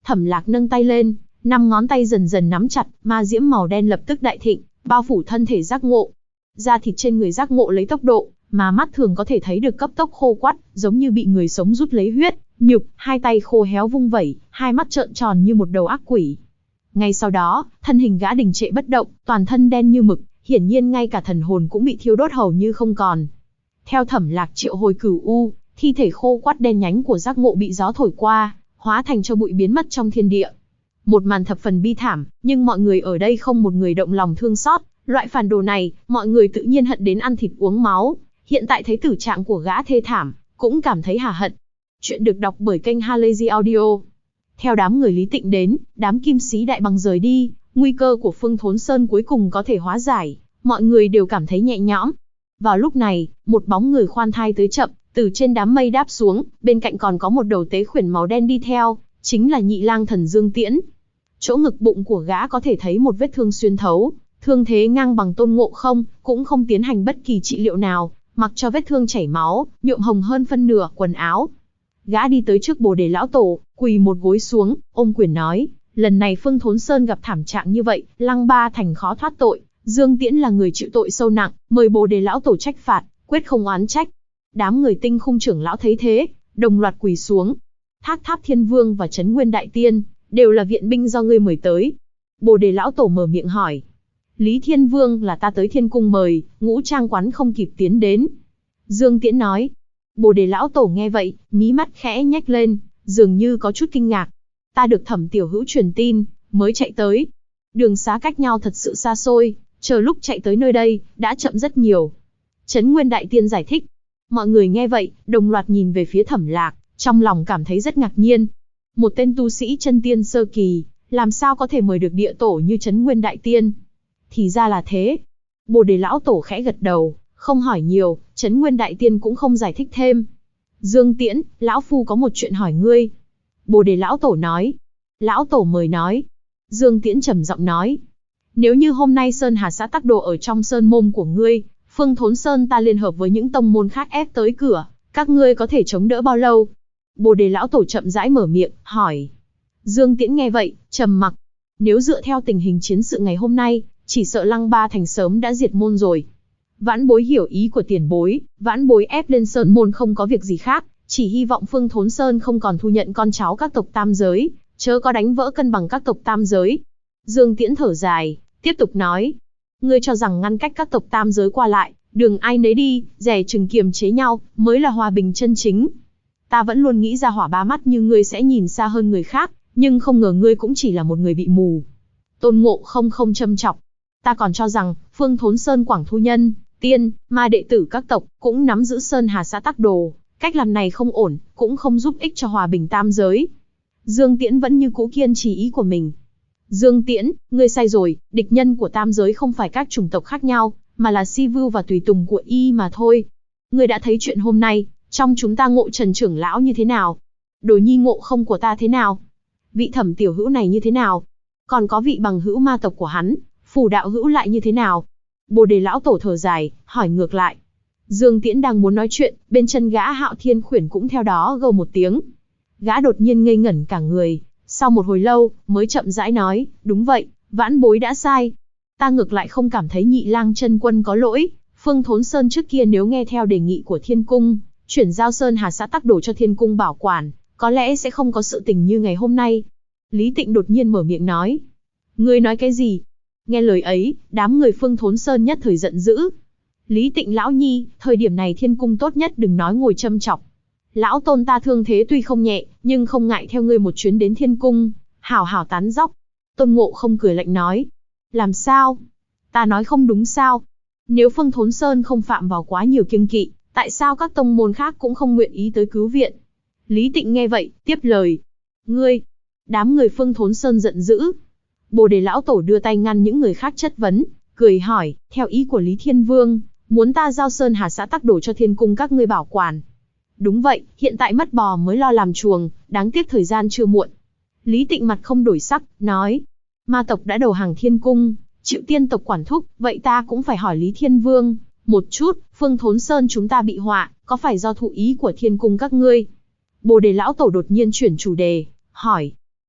Thẩm Lạc nâng tay lên, 5 ngón tay dần dần nắm chặt, ma diễm màu đen lập tức đại thịnh, bao phủ thân thể Giác Ngộ. Da thịt trên người Giác Ngộ lấy tốc độ mà mắt thường có thể thấy được cấp tốc khô quắt, giống như bị người sống rút lấy huyết, nhục, hai tay khô héo vung vẩy, hai mắt trợn tròn như một đầu ác quỷ. Ngay sau đó, thân hình gã đình trệ bất động, toàn thân đen như mực, hiển nhiên ngay cả thần hồn cũng bị thiêu đốt hầu như không còn. Theo Thẩm Lạc triệu hồi Cửu U, thi thể khô quắt đen nhánh của Giác Ngộ bị gió thổi qua, hóa thành cho bụi biến mất trong thiên địa. Một màn thập phần bi thảm, nhưng mọi người ở đây không một người động lòng thương xót, loại phản đồ này, mọi người tự nhiên hận đến ăn thịt uống máu. Hiện tại thấy tử trạng của gã thê thảm, cũng cảm thấy hả hận. Chuyện được đọc bởi kênh Halazy Audio. Theo đám người Lý Tịnh đến, đám kim sĩ đại bàng rời đi, nguy cơ của Phương Thốn Sơn cuối cùng có thể hóa giải, mọi người đều cảm thấy nhẹ nhõm. Vào lúc này, một bóng người khoan thai tới chậm, từ trên đám mây đáp xuống, bên cạnh còn có một đầu tế khuyển màu đen đi theo, chính là Nhị Lang Thần Dương Tiễn. Chỗ ngực bụng của gã có thể thấy một vết thương xuyên thấu, thương thế ngang bằng Tôn Ngộ Không, cũng không tiến hành bất kỳ trị liệu nào, mặc cho vết thương chảy máu, nhuộm hồng hơn phân nửa quần áo. Gã đi tới trước Bồ Đề lão tổ, quỳ một gối xuống, ôm quyền nói, lần này Phương Thốn Sơn gặp thảm trạng như vậy, Lăng Ba Thành khó thoát tội, Dương Tiễn là người chịu tội sâu nặng, mời Bồ Đề lão tổ trách phạt, quyết không oán trách. Đám người Tinh Khung trưởng lão thấy thế, đồng loạt quỳ xuống. Thác Tháp Thiên Vương và Trấn Nguyên Đại Tiên đều là viện binh do ngươi mời tới. Bồ Đề lão tổ mở miệng hỏi. Lý Thiên Vương là ta tới Thiên Cung mời, Ngũ Trang Quán không kịp tiến đến. Dương Tiễn nói. Bồ Đề lão tổ nghe vậy, mí mắt khẽ nhếch lên, dường như có chút kinh ngạc. Ta được Thẩm tiểu hữu truyền tin, mới chạy tới. Đường xá cách nhau thật sự xa xôi, chờ lúc chạy tới nơi đây, đã chậm rất nhiều. Trấn Nguyên Đại Tiên giải thích. Mọi người nghe vậy, đồng loạt nhìn về phía Thẩm Lạc, trong lòng cảm thấy rất ngạc nhiên. Một tên tu sĩ chân tiên sơ kỳ, làm sao có thể mời được địa tổ như Trấn Nguyên Đại Tiên? Thì ra là thế. Bồ Đề lão tổ khẽ gật đầu, không hỏi nhiều, Trấn Nguyên Đại Tiên cũng không giải thích thêm. Dương Tiễn, lão phu có một chuyện hỏi ngươi. Bồ Đề lão tổ nói. Lão tổ mời nói. Dương Tiễn trầm giọng nói. Nếu như hôm nay Sơn Hà xã Tắc Đồ ở trong sơn môn của ngươi, Phương Thốn Sơn ta liên hợp với những tông môn khác ép tới cửa, các ngươi có thể chống đỡ bao lâu? Bồ Đề lão tổ chậm rãi mở miệng, hỏi. Dương Tiễn nghe vậy, trầm mặc. Nếu dựa theo tình hình chiến sự ngày hôm nay, chỉ sợ Lăng Ba Thành sớm đã diệt môn rồi. Vãn bối hiểu ý của tiền bối, vãn bối ép lên sơn môn không có việc gì khác, chỉ hy vọng Phương Thốn Sơn không còn thu nhận con cháu các tộc tam giới, chớ có đánh vỡ cân bằng các tộc tam giới. Dương Tiễn thở dài, tiếp tục nói. Ngươi cho rằng ngăn cách các tộc tam giới qua lại, đường ai nấy đi, dè chừng kiềm chế nhau, mới là hòa bình chân chính. Ta vẫn luôn nghĩ ra hỏa ba mắt như ngươi sẽ nhìn xa hơn người khác, nhưng không ngờ ngươi cũng chỉ là một người bị mù. Tôn Ngộ Không không châm chọc. Ta còn cho rằng, Phương Thốn Sơn Quảng Thu Nhân, tiên, ma đệ tử các tộc, cũng nắm giữ Sơn Hà xã Tắc Đồ. Cách làm này không ổn, cũng không giúp ích cho hòa bình tam giới. Dương Tiễn vẫn như cũ kiên trì ý của mình. Dương Tiễn, ngươi sai rồi, địch nhân của tam giới không phải các chủng tộc khác nhau, mà là Si Vưu và tùy tùng của y mà thôi. Ngươi đã thấy chuyện hôm nay, trong chúng ta Ngộ Trần trưởng lão như thế nào? Đồ nhi Ngộ Không của ta thế nào? Vị Thẩm tiểu hữu này như thế nào? Còn có vị bằng hữu ma tộc của hắn, Phù đạo hữu lại như thế nào? Bồ Đề lão tổ thở dài, hỏi ngược lại. Dương Tiễn đang muốn nói chuyện, bên chân gã Hạo Thiên Khuyển cũng theo đó gâu một tiếng. Gã đột nhiên ngây ngẩn cả người, sau một hồi lâu, mới chậm rãi nói, đúng vậy, vãn bối đã sai. Ta ngược lại không cảm thấy Nhị Lang chân quân có lỗi, Phương Thốn Sơn trước kia nếu nghe theo đề nghị của Thiên Cung, chuyển giao Sơn Hà xã Tắc Đồ cho Thiên Cung bảo quản, có lẽ sẽ không có sự tình như ngày hôm nay. Lý Tịnh đột nhiên mở miệng nói. Ngươi nói cái gì? Nghe lời ấy, đám người Phương Thốn Sơn nhất thời giận dữ. Lý Tịnh lão nhi, thời điểm này Thiên Cung tốt nhất đừng nói ngồi châm chọc. Lão tôn ta thương thế tuy không nhẹ, nhưng không ngại theo ngươi một chuyến đến Thiên Cung, hảo hảo tán dóc. Tôn Ngộ Không cười lạnh nói. Làm sao? Ta nói không đúng sao? Nếu Phương Thốn Sơn không phạm vào quá nhiều kiêng kỵ, tại sao các tông môn khác cũng không nguyện ý tới cứu viện? Lý Tịnh nghe vậy, tiếp lời. Ngươi! Đám người Phương Thốn Sơn giận dữ. Bồ Đề lão tổ đưa tay ngăn những người khác chất vấn, cười hỏi, theo ý của Lý Thiên Vương, muốn ta giao Sơn Hà xã Tắc Đồ cho Thiên Cung các ngươi bảo quản. Đúng vậy, hiện tại mất bò mới lo làm chuồng, đáng tiếc thời gian chưa muộn. Lý Tịnh mặt không đổi sắc, nói, ma tộc đã đầu hàng Thiên Cung, chịu tiên tộc quản thúc, vậy ta cũng phải hỏi Lý Thiên Vương một chút, Phương Thốn Sơn chúng ta bị họa, có phải do thụ ý của Thiên Cung các ngươi? Bồ Đề lão tổ đột nhiên chuyển chủ đề, hỏi,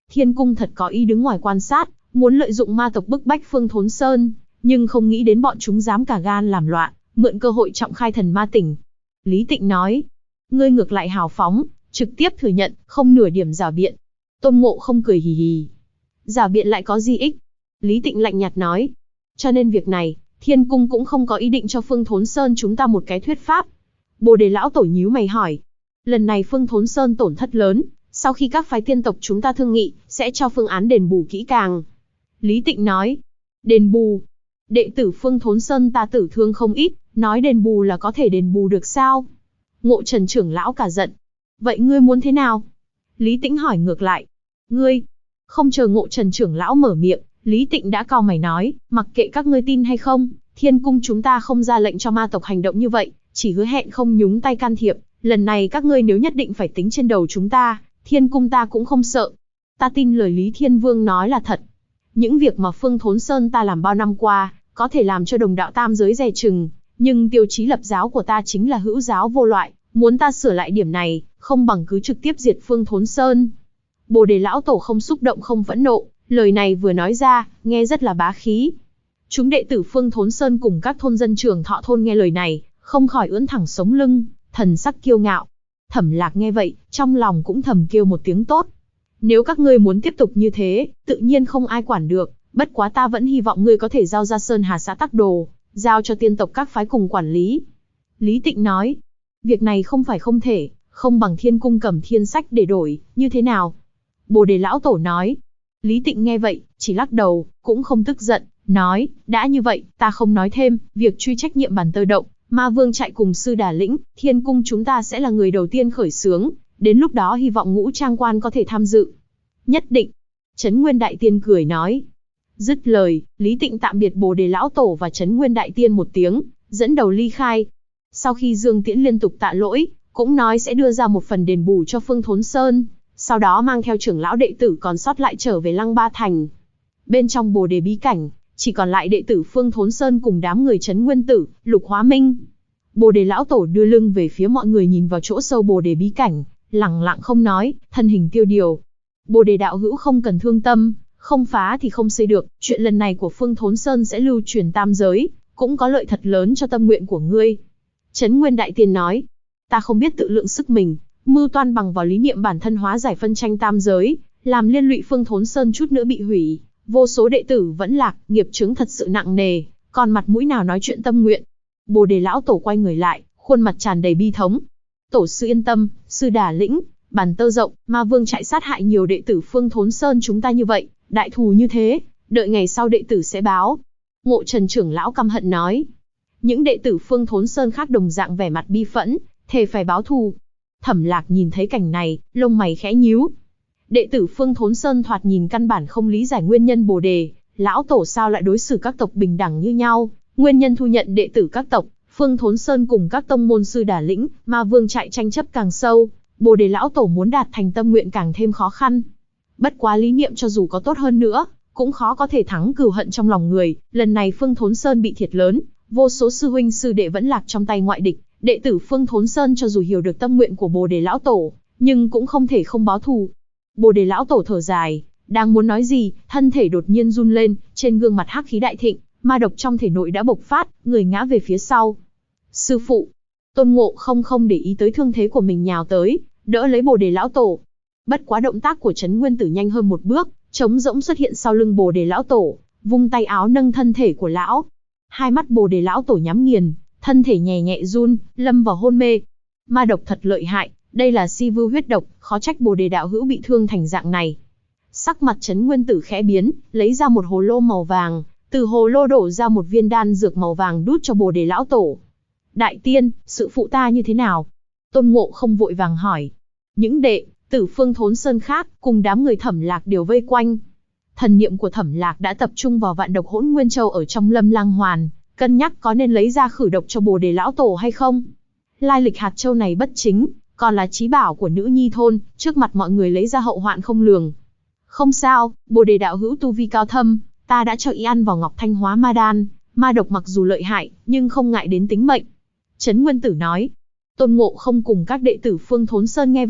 Thiên Cung thật có ý đứng ngoài quan sát, muốn lợi dụng ma tộc bức bách Phương Thốn Sơn, nhưng không nghĩ đến bọn chúng dám cả gan làm loạn, mượn cơ hội trọng khai thần ma tỉnh. Lý Tịnh nói, ngươi ngược lại hào phóng, trực tiếp thừa nhận, không nửa điểm giảo biện. Tôn Ngộ không cười hì hì. Giảo biện lại có gì ích? Lý Tịnh lạnh nhạt nói. Cho nên việc này, Thiên Cung cũng không có ý định cho Phương Thốn Sơn chúng ta một cái thuyết pháp. Bồ Đề lão tổ nhíu mày hỏi. Lần này Phương Thốn Sơn tổn thất lớn, sau khi các phái tiên tộc chúng ta thương nghị, sẽ cho phương án đền bù kỹ càng. Lý Tịnh nói. Đền bù? Đệ tử Phương Thốn Sơn ta tử thương không ít, nói đền bù là có thể đền bù được sao? Ngộ Trần trưởng lão cả giận. Vậy ngươi muốn thế nào? Lý Tĩnh hỏi ngược lại. Ngươi? Không chờ Ngộ Trần trưởng lão mở miệng, Lý Tịnh đã cau mày nói, mặc kệ các ngươi tin hay không, Thiên Cung chúng ta không ra lệnh cho ma tộc hành động như vậy, chỉ hứa hẹn không nhúng tay can thiệp. Lần này các ngươi nếu nhất định phải tính trên đầu chúng ta, Thiên Cung ta cũng không sợ. Ta tin lời Lý Thiên Vương nói là thật. Những việc mà Phương Thốn Sơn ta làm bao năm qua, có thể làm cho đồng đạo tam giới dè chừng, nhưng tiêu chí lập giáo của ta chính là hữu giáo vô loại, muốn ta sửa lại điểm này, không bằng cứ trực tiếp diệt Phương Thốn Sơn. Bồ Đề lão tổ không xúc động không phẫn nộ, lời này vừa nói ra, nghe rất là bá khí. Chúng đệ tử Phương Thốn Sơn cùng các thôn dân Trường Thọ thôn nghe lời này, không khỏi ưỡn thẳng sống lưng, thần sắc kiêu ngạo. Thẩm Lạc nghe vậy, trong lòng cũng thầm kêu một tiếng tốt. Nếu các ngươi muốn tiếp tục như thế, tự nhiên không ai quản được, bất quá ta vẫn hy vọng ngươi có thể giao ra Sơn Hà xã Tắc Đồ, giao cho tiên tộc các phái cùng quản lý. Lý Tịnh nói, việc này không phải không thể, không bằng Thiên Cung cầm thiên sách để đổi, như thế nào? Bồ Đề lão tổ nói. Lý Tịnh nghe vậy, chỉ lắc đầu, cũng không tức giận, nói, đã như vậy, ta không nói thêm, việc truy trách nhiệm Bản Tơ Động, Ma Vương chạy cùng Sư Đà Lĩnh, Thiên Cung chúng ta sẽ là người đầu tiên khởi xướng, đến lúc đó hy vọng Ngũ Trang Quan có thể tham dự. Nhất định. Trấn Nguyên Đại Tiên cười nói. Dứt lời, Lý Tịnh tạm biệt Bồ Đề lão tổ và Trấn Nguyên Đại Tiên một tiếng, dẫn đầu ly khai. Sau khi Dương Tiễn liên tục tạ lỗi, cũng nói sẽ đưa ra một phần đền bù cho Phương Thốn Sơn, sau đó mang theo trưởng lão đệ tử còn sót lại trở về Lăng Ba Thành. Bên trong Bồ Đề bí cảnh, chỉ còn lại đệ tử Phương Thốn Sơn cùng đám người Trấn Nguyên Tử, Lục Hóa Minh. Bồ Đề lão tổ đưa lưng về phía mọi người nhìn vào chỗ sâu Bồ Đề bí cảnh, lẳng lặng không nói, thân hình tiêu điều. Bồ Đề đạo hữu không cần thương tâm, không phá thì không xây được, chuyện lần này của Phương Thốn Sơn sẽ lưu truyền tam giới, cũng có lợi thật lớn cho tâm nguyện của ngươi. Trấn Nguyên Đại Tiên nói, ta không biết tự lượng sức mình, mưu toan bằng vào lý niệm bản thân hóa giải phân tranh tam giới, làm liên lụy Phương Thốn Sơn chút nữa bị hủy, vô số đệ tử vẫn lạc, nghiệp chướng thật sự nặng nề, còn mặt mũi nào nói chuyện tâm nguyện. Bồ Đề lão tổ quay người lại, khuôn mặt tràn đầy bi thống. Tổ sư yên tâm, Sư Đà Lĩnh, Bản Tơ Rộng, Ma Vương chạy sát hại nhiều đệ tử Phương Thốn Sơn chúng ta như vậy, đại thù như thế, đợi ngày sau đệ tử sẽ báo. Ngộ Trần trưởng lão căm hận nói. Những đệ tử Phương Thốn Sơn khác đồng dạng vẻ mặt bi phẫn, thề phải báo thù. Thẩm Lạc nhìn thấy cảnh này, lông mày khẽ nhíu. Đệ tử Phương Thốn Sơn thoạt nhìn căn bản không lý giải nguyên nhân Bồ Đề lão tổ sao lại đối xử các tộc bình đẳng như nhau. Nguyên nhân thu nhận đệ tử các tộc, Phương Thốn Sơn cùng các tông môn Sư Đà Lĩnh, Ma Vương chạy tranh chấp càng sâu, Bồ Đề lão tổ muốn đạt thành tâm nguyện càng thêm khó khăn. Bất quá lý niệm cho dù có tốt hơn nữa, cũng khó có thể thắng cừu hận trong lòng người. Lần này Phương Thốn Sơn bị thiệt lớn, vô số sư huynh sư đệ vẫn lạc trong tay ngoại địch. Đệ tử Phương Thốn Sơn cho dù hiểu được tâm nguyện của Bồ Đề lão tổ, nhưng cũng không thể không báo thù. Bồ Đề lão tổ thở dài, đang muốn nói gì, thân thể đột nhiên run lên, trên gương mặt hắc khí đại thịnh, ma độc trong thể nội đã bộc phát, người ngã về phía sau. Sư phụ. Tôn Ngộ không để ý tới thương thế của mình nhào tới, đỡ lấy Bồ Đề lão tổ. Bất quá động tác của Trấn Nguyên Tử nhanh hơn một bước, trống rỗng xuất hiện sau lưng Bồ Đề lão tổ, vung tay áo nâng thân thể của lão. Hai mắt Bồ Đề lão tổ nhắm nghiền, thân thể nhẹ nhẹ run, lâm vào hôn mê. Ma độc thật lợi hại, đây là si vưu huyết độc, khó trách Bồ Đề đạo hữu bị thương thành dạng này. Sắc mặt Trấn Nguyên Tử khẽ biến, lấy ra một hồ lô màu vàng, từ hồ lô đổ ra một viên đan dược màu vàng đút cho Bồ Đề lão tổ. Đại tiên, sự phụ ta như thế nào? Tôn Ngộ không vội vàng hỏi. Những đệ tử Phương Thốn Sơn khác cùng đám người Thẩm Lạc đều vây quanh. Thần niệm của Thẩm Lạc đã tập trung vào vạn độc hỗn nguyên châu ở trong Lâm Lang Hoàn, cân nhắc có nên lấy ra khử độc cho Bồ Đề lão tổ hay không. Lai lịch hạt châu này bất chính, còn là chí bảo của nữ nhi thôn, trước mặt mọi người lấy ra hậu hoạn không lường. Không sao, Bồ Đề đạo hữu tu vi cao thâm, ta đã cho y ăn vào Ngọc Thanh Hóa Ma Đan, ma độc mặc dù lợi hại, nhưng không ngại đến tính mệnh. Trấn Nguyên Tử nói. Tôn Ngộ không cùng các đệ tử Phương Thốn Sơn nghe vậy,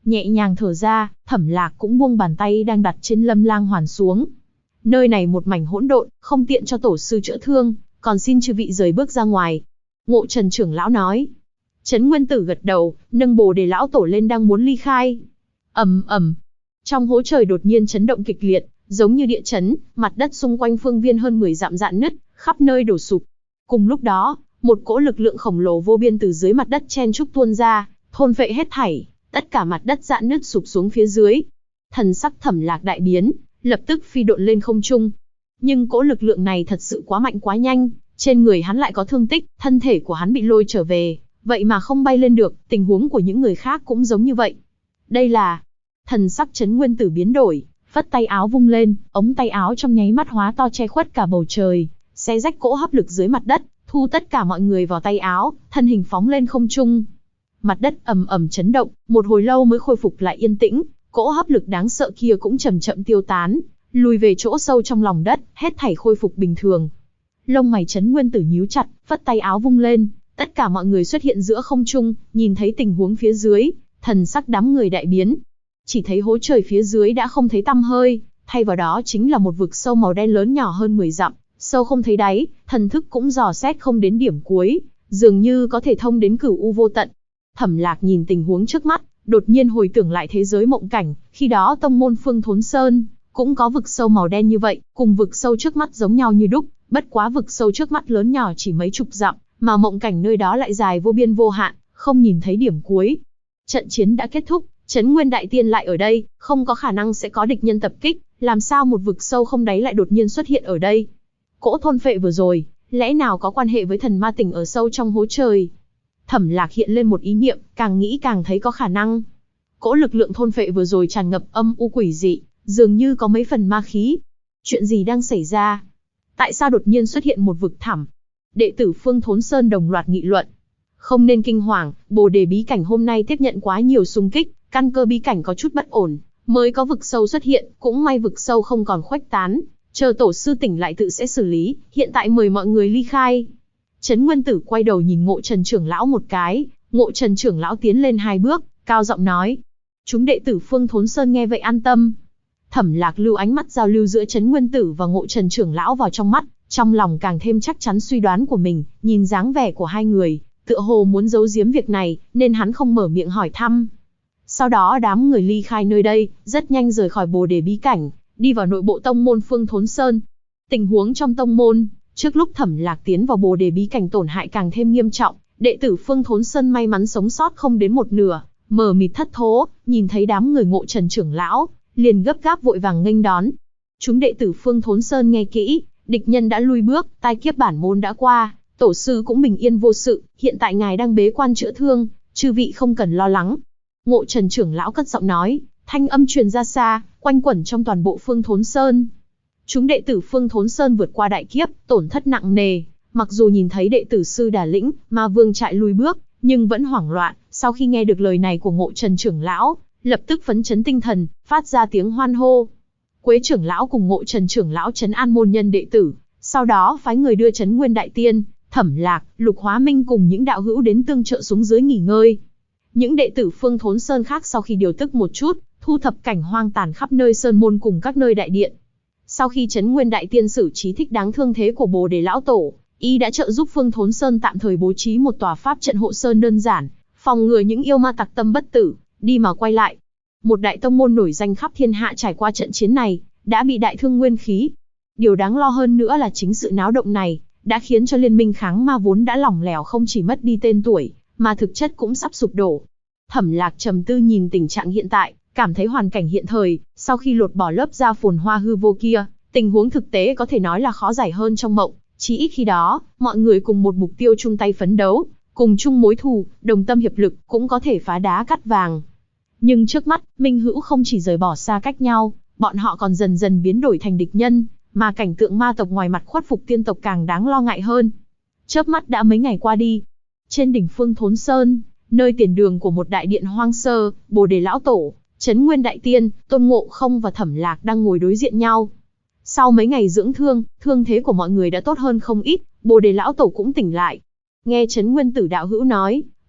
Nhẹ nhàng thở ra, Thẩm Lạc cũng buông bàn tay đang đặt trên Lâm Lang Hoàn xuống. Nơi này một mảnh hỗn độn, không tiện cho tổ sư chữa thương, còn xin chư vị rời bước ra ngoài. Ngộ Trần trưởng lão nói. Trấn Nguyên Tử gật đầu, nâng Bồ Đề lão tổ lên đang muốn ly khai. Ầm ầm. Trong hố trời đột nhiên chấn động kịch liệt, giống như địa chấn, mặt đất xung quanh phương viên hơn 10 dặm rạn nứt, khắp nơi đổ sụp. Cùng lúc đó, một cỗ lực lượng khổng lồ vô biên từ dưới mặt đất chen trúc tuôn ra, thôn phệ hết thảy, tất cả mặt đất rạn nứt sụp xuống phía dưới. Thần sắc Thẩm Lạc đại biến, lập tức phi độn lên không trung. Nhưng cỗ lực lượng này thật sự quá mạnh quá nhanh, trên người hắn lại có thương tích, thân thể của hắn bị lôi trở về, vậy mà không bay lên được, tình huống của những người khác cũng giống như vậy. Đây là... Thần sắc Trấn Nguyên Tử biến đổi, phất tay áo vung lên, ống tay áo trong nháy mắt hóa to che khuất cả bầu trời, xé rách cỗ hấp lực dưới mặt đất, thu tất cả mọi người vào tay áo, thân hình phóng lên không trung. Mặt đất ầm ầm chấn động, một hồi lâu mới khôi phục lại yên tĩnh, cỗ hấp lực đáng sợ kia cũng chậm chậm tiêu tán, lùi về chỗ sâu trong lòng đất, hết thảy khôi phục bình thường. Lông mày Trấn Nguyên Tử nhíu chặt, phất tay áo vung lên, tất cả mọi người xuất hiện giữa không trung, nhìn thấy tình huống phía dưới, thần sắc đám người đại biến. Chỉ thấy hố trời phía dưới đã không thấy tăm hơi, thay vào đó chính là một vực sâu màu đen lớn nhỏ hơn 10 dặm, sâu không thấy đáy, thần thức cũng dò xét không đến điểm cuối, dường như có thể thông đến cửu u vô tận. Thẩm Lạc nhìn tình huống trước mắt, đột nhiên hồi tưởng lại thế giới mộng cảnh, khi đó tông môn Phương Thốn Sơn cũng có vực sâu màu đen như vậy, cùng vực sâu trước mắt giống nhau như đúc, bất quá vực sâu trước mắt lớn nhỏ chỉ mấy chục dặm, mà mộng cảnh nơi đó lại dài vô biên vô hạn, không nhìn thấy điểm cuối. Trận chiến đã kết thúc, Trấn Nguyên Đại Tiên lại ở đây, không có khả năng sẽ có địch nhân tập kích, làm sao một vực sâu không đáy lại đột nhiên xuất hiện ở đây? Cỗ thôn phệ vừa rồi, lẽ nào có quan hệ với thần ma tỉnh ở sâu trong hố trời? Thẩm Lạc hiện lên một ý niệm, càng nghĩ càng thấy có khả năng. Cỗ lực lượng thôn phệ vừa rồi tràn ngập âm u quỷ dị, dường như có mấy phần ma khí. Chuyện gì đang xảy ra? Tại sao đột nhiên xuất hiện một vực thẳm? Đệ tử Phương Thốn Sơn đồng loạt nghị luận. Không nên kinh hoàng, Bồ Đề bí cảnh hôm nay tiếp nhận quá nhiều xung kích, căn cơ bí cảnh có chút bất ổn, mới có vực sâu xuất hiện, cũng may vực sâu không còn khuếch tán, chờ tổ sư tỉnh lại tự sẽ xử lý, hiện tại mời mọi người ly khai. Trấn Nguyên Tử quay đầu nhìn Ngộ Trần trưởng lão một cái, Ngộ Trần trưởng lão tiến lên 2 bước, cao giọng nói. Chúng đệ tử Phương Thốn Sơn nghe vậy an tâm. Thẩm Lạc lưu ánh mắt giao lưu giữa Trấn Nguyên Tử và Ngộ Trần trưởng lão vào trong mắt, trong lòng càng thêm chắc chắn suy đoán của mình, nhìn dáng vẻ của hai người, tựa hồ muốn giấu giếm việc này, nên hắn không mở miệng hỏi thăm. Sau đó đám người ly khai nơi đây, rất nhanh rời khỏi Bồ Đề bí cảnh, đi vào nội bộ tông môn Phương Thốn Sơn. Tình huống trong tông môn, trước lúc Thẩm Lạc tiến vào Bồ Đề bí cảnh tổn hại càng thêm nghiêm trọng, đệ tử Phương Thốn Sơn may mắn sống sót không đến một nửa, mờ mịt thất thố, nhìn thấy đám người Ngộ Trần trưởng lão, liền gấp gáp vội vàng nghênh đón. Chúng đệ tử Phương Thốn Sơn nghe kỹ, địch nhân đã lui bước, tai kiếp bản môn đã qua, tổ sư cũng bình yên vô sự, hiện tại ngài đang bế quan chữa thương, chư vị không cần lo lắng. Ngộ Trần trưởng lão cất giọng nói, thanh âm truyền ra xa, quanh quẩn trong toàn bộ Phương Thốn Sơn. Chúng đệ tử Phương Thốn Sơn vượt qua đại kiếp, tổn thất nặng nề, mặc dù nhìn thấy đệ tử sư Đà Lĩnh, Ma Vương trại lui bước, nhưng vẫn hoảng loạn. Sau khi nghe được lời này của Ngộ Trần trưởng lão, lập tức phấn chấn tinh thần, phát ra tiếng hoan hô. Quế trưởng lão cùng Ngộ Trần trưởng lão trấn an môn nhân đệ tử, sau đó phái người đưa Trấn Nguyên Đại Tiên, Thẩm Lạc, Lục Hóa Minh cùng những đạo hữu đến tương trợ xuống dưới nghỉ ngơi. Những đệ tử Phương Thốn Sơn khác sau khi điều tức một chút, thu thập cảnh hoang tàn khắp nơi sơn môn cùng các nơi đại điện. Sau khi Trấn Nguyên Đại Tiên xử trí thích đáng thương thế của Bồ Đề lão tổ, y đã trợ giúp Phương Thốn Sơn tạm thời bố trí một tòa pháp trận hộ sơn đơn giản, phòng ngừa những yêu ma tặc tâm bất tử, đi mà quay lại. Một đại tông môn nổi danh khắp thiên hạ trải qua trận chiến này, đã bị đại thương nguyên khí. Điều đáng lo hơn nữa là chính sự náo động này, đã khiến cho liên minh kháng ma vốn đã lỏng lẻo không chỉ mất đi tên tuổi, mà thực chất cũng sắp sụp đổ. Thẩm Lạc trầm tư nhìn tình trạng hiện tại, cảm thấy hoàn cảnh hiện thời, sau khi lột bỏ lớp da phồn hoa hư vô kia, tình huống thực tế có thể nói là khó giải hơn trong mộng, chỉ ít khi đó, mọi người cùng một mục tiêu chung tay phấn đấu, cùng chung mối thù, đồng tâm hiệp lực, cũng có thể phá đá cắt vàng. Nhưng trước mắt, minh hữu không chỉ rời bỏ xa cách nhau, bọn họ còn dần dần biến đổi thành địch nhân, mà cảnh tượng ma tộc ngoài mặt khuất phục tiên tộc càng đáng lo ngại hơn. Chớp mắt đã mấy ngày qua đi. Trên đỉnh Phương Thốn Sơn, nơi tiền đường của một đại điện hoang sơ, Bồ Đề lão tổ, Trấn Nguyên Đại Tiên, Tôn Ngộ Không và Thẩm Lạc đang ngồi đối diện nhau. Sau mấy ngày dưỡng thương, thương thế của mọi người đã tốt hơn không ít, Bồ Đề lão tổ cũng tỉnh lại. Nghe Trấn Nguyên Tử đạo hữu nói,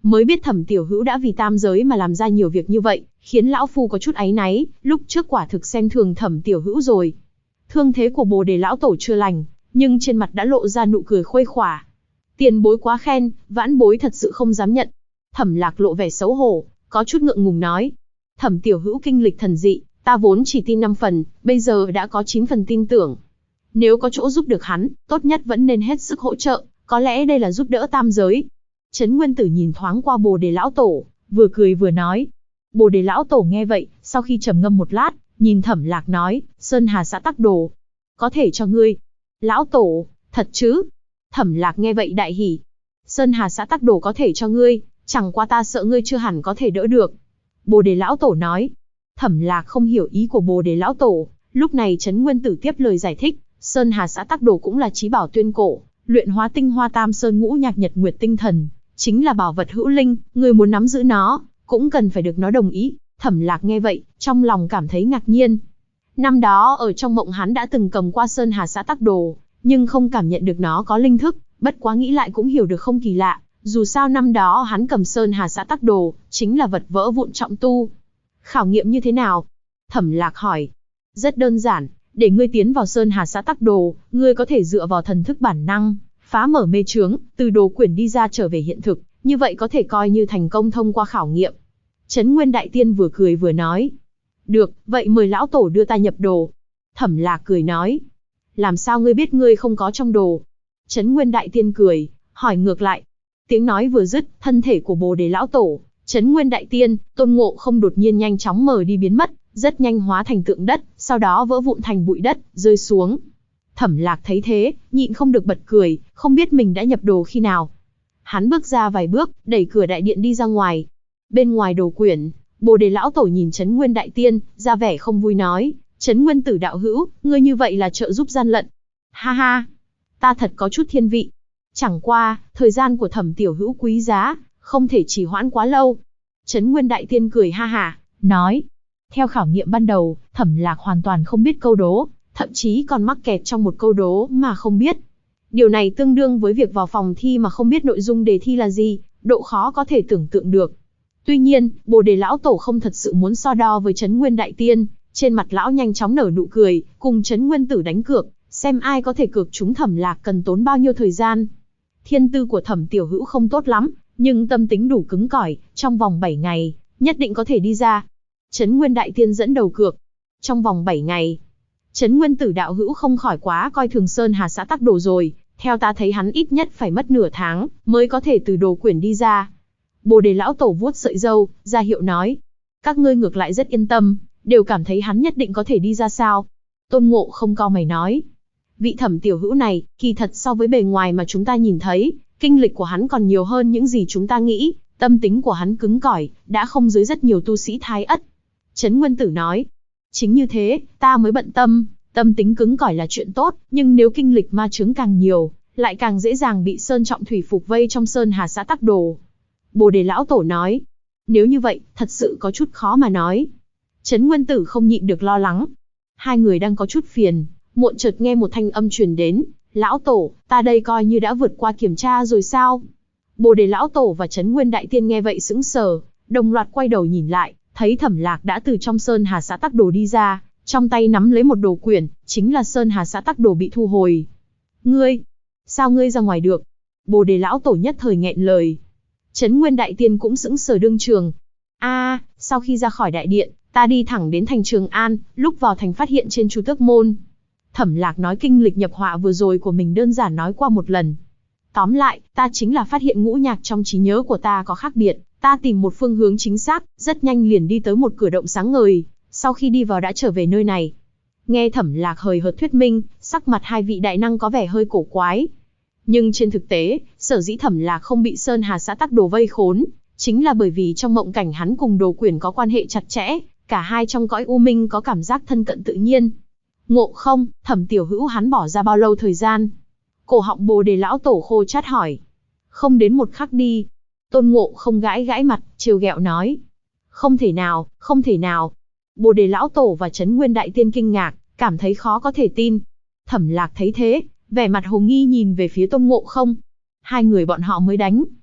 mới biết Thẩm Tiểu Hữu đã vì tam giới mà làm ra nhiều việc như vậy, khiến lão phu có chút áy náy, lúc trước quả thực xem thường Thẩm Tiểu Hữu rồi. Thương thế của Bồ Đề lão tổ chưa lành, nhưng trên mặt đã lộ ra nụ cười khuây khỏa. Tiền bối quá khen, vãn bối thật sự không dám nhận. Thẩm Lạc lộ vẻ xấu hổ, có chút ngượng ngùng nói. Thẩm Tiểu Hữu kinh lịch thần dị, ta vốn chỉ tin 5 phần, bây giờ đã có 9 phần tin tưởng. Nếu có chỗ giúp được hắn, tốt nhất vẫn nên hết sức hỗ trợ, có lẽ đây là giúp đỡ tam giới. Trấn Nguyên Tử nhìn thoáng qua Bồ Đề lão tổ, vừa cười vừa nói. Bồ Đề lão tổ nghe vậy, sau khi trầm ngâm một lát, nhìn Thẩm Lạc nói, Sơn Hà xã tắc đồ, có thể cho ngươi. Lão tổ, thật chứ? Thẩm Lạc nghe vậy đại hỉ. Sơn Hà xã tắc đồ có thể cho ngươi, chẳng qua ta sợ ngươi chưa hẳn có thể đỡ được. Bồ Đề lão tổ nói. Thẩm Lạc không hiểu ý của Bồ Đề lão tổ, lúc này Trấn Nguyên Tử tiếp lời giải thích, Sơn Hà xã tắc đồ cũng là chí bảo tuyên cổ, luyện hóa tinh hoa Tam Sơn Ngũ Nhạc Nhật Nguyệt tinh thần, chính là bảo vật hữu linh, người muốn nắm giữ nó, cũng cần phải được nó đồng ý. Thẩm Lạc nghe vậy, trong lòng cảm thấy ngạc nhiên. Năm đó ở trong mộng hắn đã từng cầm qua Sơn Hà xã tắc đồ, nhưng không cảm nhận được nó có linh thức, bất quá nghĩ lại cũng hiểu được không kỳ lạ, dù sao năm đó hắn cầm Sơn Hà xã tắc đồ, chính là vật vỡ vụn trọng tu. Khảo nghiệm như thế nào? Thẩm Lạc hỏi. Rất đơn giản, để ngươi tiến vào Sơn Hà xã tắc đồ, ngươi có thể dựa vào thần thức bản năng, phá mở mê chướng, từ đồ quyển đi ra trở về hiện thực, như vậy có thể coi như thành công thông qua khảo nghiệm. Trấn Nguyên Đại Tiên vừa cười vừa nói. Được, vậy mời lão tổ đưa ta nhập đồ. Thẩm Lạc cười nói. Làm sao ngươi biết ngươi không có trong đồ? Trấn Nguyên Đại Tiên cười, hỏi ngược lại. Tiếng nói vừa dứt, thân thể của Bồ Đề lão tổ, Trấn Nguyên Đại Tiên, Tôn Ngộ Không đột nhiên nhanh chóng mờ đi biến mất, rất nhanh hóa thành tượng đất, sau đó vỡ vụn thành bụi đất, rơi xuống. Thẩm Lạc thấy thế, nhịn không được bật cười, không biết mình đã nhập đồ khi nào. Hắn bước ra vài bước, đẩy cửa đại điện đi ra ngoài. Bên ngoài đồ quyển, Bồ Đề lão tổ nhìn Trấn Nguyên Đại Tiên, ra vẻ không vui nói, Trấn Nguyên Tử đạo hữu, ngươi như vậy là trợ giúp gian lận. Ha ha, ta thật có chút thiên vị. Chẳng qua, thời gian của Thẩm Tiểu Hữu quý giá, không thể trì hoãn quá lâu. Trấn Nguyên Đại Tiên cười ha hả, nói. Theo khảo nghiệm ban đầu, Thẩm Lạc hoàn toàn không biết câu đố, thậm chí còn mắc kẹt trong một câu đố mà không biết. Điều này tương đương với việc vào phòng thi mà không biết nội dung đề thi là gì, độ khó có thể tưởng tượng được. Tuy nhiên, Bồ Đề lão tổ không thật sự muốn so đo với Trấn Nguyên Đại Tiên, trên mặt lão nhanh chóng nở nụ cười, cùng Trấn Nguyên Tử đánh cược, xem ai có thể cược trúng Thẩm Lạc cần tốn bao nhiêu thời gian. Thiên tư của Thẩm Tiểu Hữu không tốt lắm, nhưng tâm tính đủ cứng cỏi, trong vòng 7 ngày, nhất định có thể đi ra. Trấn Nguyên Đại Tiên dẫn đầu cược. Trong vòng 7 ngày. Trấn Nguyên Tử đạo hữu không khỏi quá coi thường Sơn Hà xã tắc đồ rồi, theo ta thấy hắn ít nhất phải mất nửa tháng, mới có thể từ đồ quyển đi ra. Bồ Đề lão tổ vuốt sợi râu, ra hiệu nói. Các ngươi ngược lại rất yên tâm, đều cảm thấy hắn nhất định có thể đi ra sao. Tôn Ngộ Không cau mày nói. Vị Thẩm Tiểu Hữu này, kỳ thật so với bề ngoài mà chúng ta nhìn thấy, kinh lịch của hắn còn nhiều hơn những gì chúng ta nghĩ, tâm tính của hắn cứng cỏi, đã không dưới rất nhiều tu sĩ Thái Ất. Trấn Nguyên Tử nói. Chính như thế, ta mới bận tâm, tâm tính cứng cỏi là chuyện tốt, nhưng nếu kinh lịch ma chướng càng nhiều, lại càng dễ dàng bị Sơn Trọng Thủy Phục vây trong Sơn Hà xã tắc đồ. Bồ Đề lão tổ nói. Nếu như vậy, thật sự có chút khó mà nói. Trấn Nguyên Tử không nhịn được lo lắng. Hai người đang có chút phiền, muộn chợt nghe một thanh âm truyền đến. Lão tổ, ta đây coi như đã vượt qua kiểm tra rồi sao? Bồ Đề lão tổ và Trấn Nguyên Đại Tiên nghe vậy sững sờ, đồng loạt quay đầu nhìn lại, thấy Thẩm Lạc đã từ trong Sơn Hà xã tắc đồ đi ra, trong tay nắm lấy một đồ quyển, chính là Sơn Hà xã tắc đồ bị thu hồi. Ngươi, sao ngươi ra ngoài được? Bồ Đề lão tổ nhất thời nghẹn lời. Trấn Nguyên Đại Tiên cũng sững sờ đương trường. Sau khi ra khỏi đại điện, ta đi thẳng đến thành Trường An, lúc vào thành phát hiện trên Chu Tước Môn. Thẩm Lạc nói kinh lịch nhập họa vừa rồi của mình đơn giản nói qua một lần. Tóm lại, ta chính là phát hiện ngũ nhạc trong trí nhớ của ta có khác biệt, ta tìm một phương hướng chính xác, rất nhanh liền đi tới một cửa động sáng ngời, sau khi đi vào đã trở về nơi này. Nghe Thẩm Lạc hời hợt thuyết minh, sắc mặt hai vị đại năng có vẻ hơi cổ quái. Nhưng trên thực tế, sở dĩ Thẩm Lạc không bị Sơn Hà xã tắc đồ vây khốn, chính là bởi vì trong mộng cảnh hắn cùng đồ quyển có quan hệ chặt chẽ, cả hai trong cõi u minh có cảm giác thân cận tự nhiên. Ngộ không, Thẩm Tiểu Hữu hắn bỏ ra bao lâu thời gian? Cổ họng Bồ Đề lão tổ khô chát hỏi. Không đến một khắc đi. Tôn Ngộ Không gãi gãi mặt, trêu ghẹo nói. Không thể nào, không thể nào. Bồ Đề lão tổ và Trấn Nguyên Đại Tiên kinh ngạc, cảm thấy khó có thể tin. Thẩm Lạc thấy thế, vẻ mặt hồ nghi nhìn về phía Tôn Ngộ Không. Hai người bọn họ mới đánh.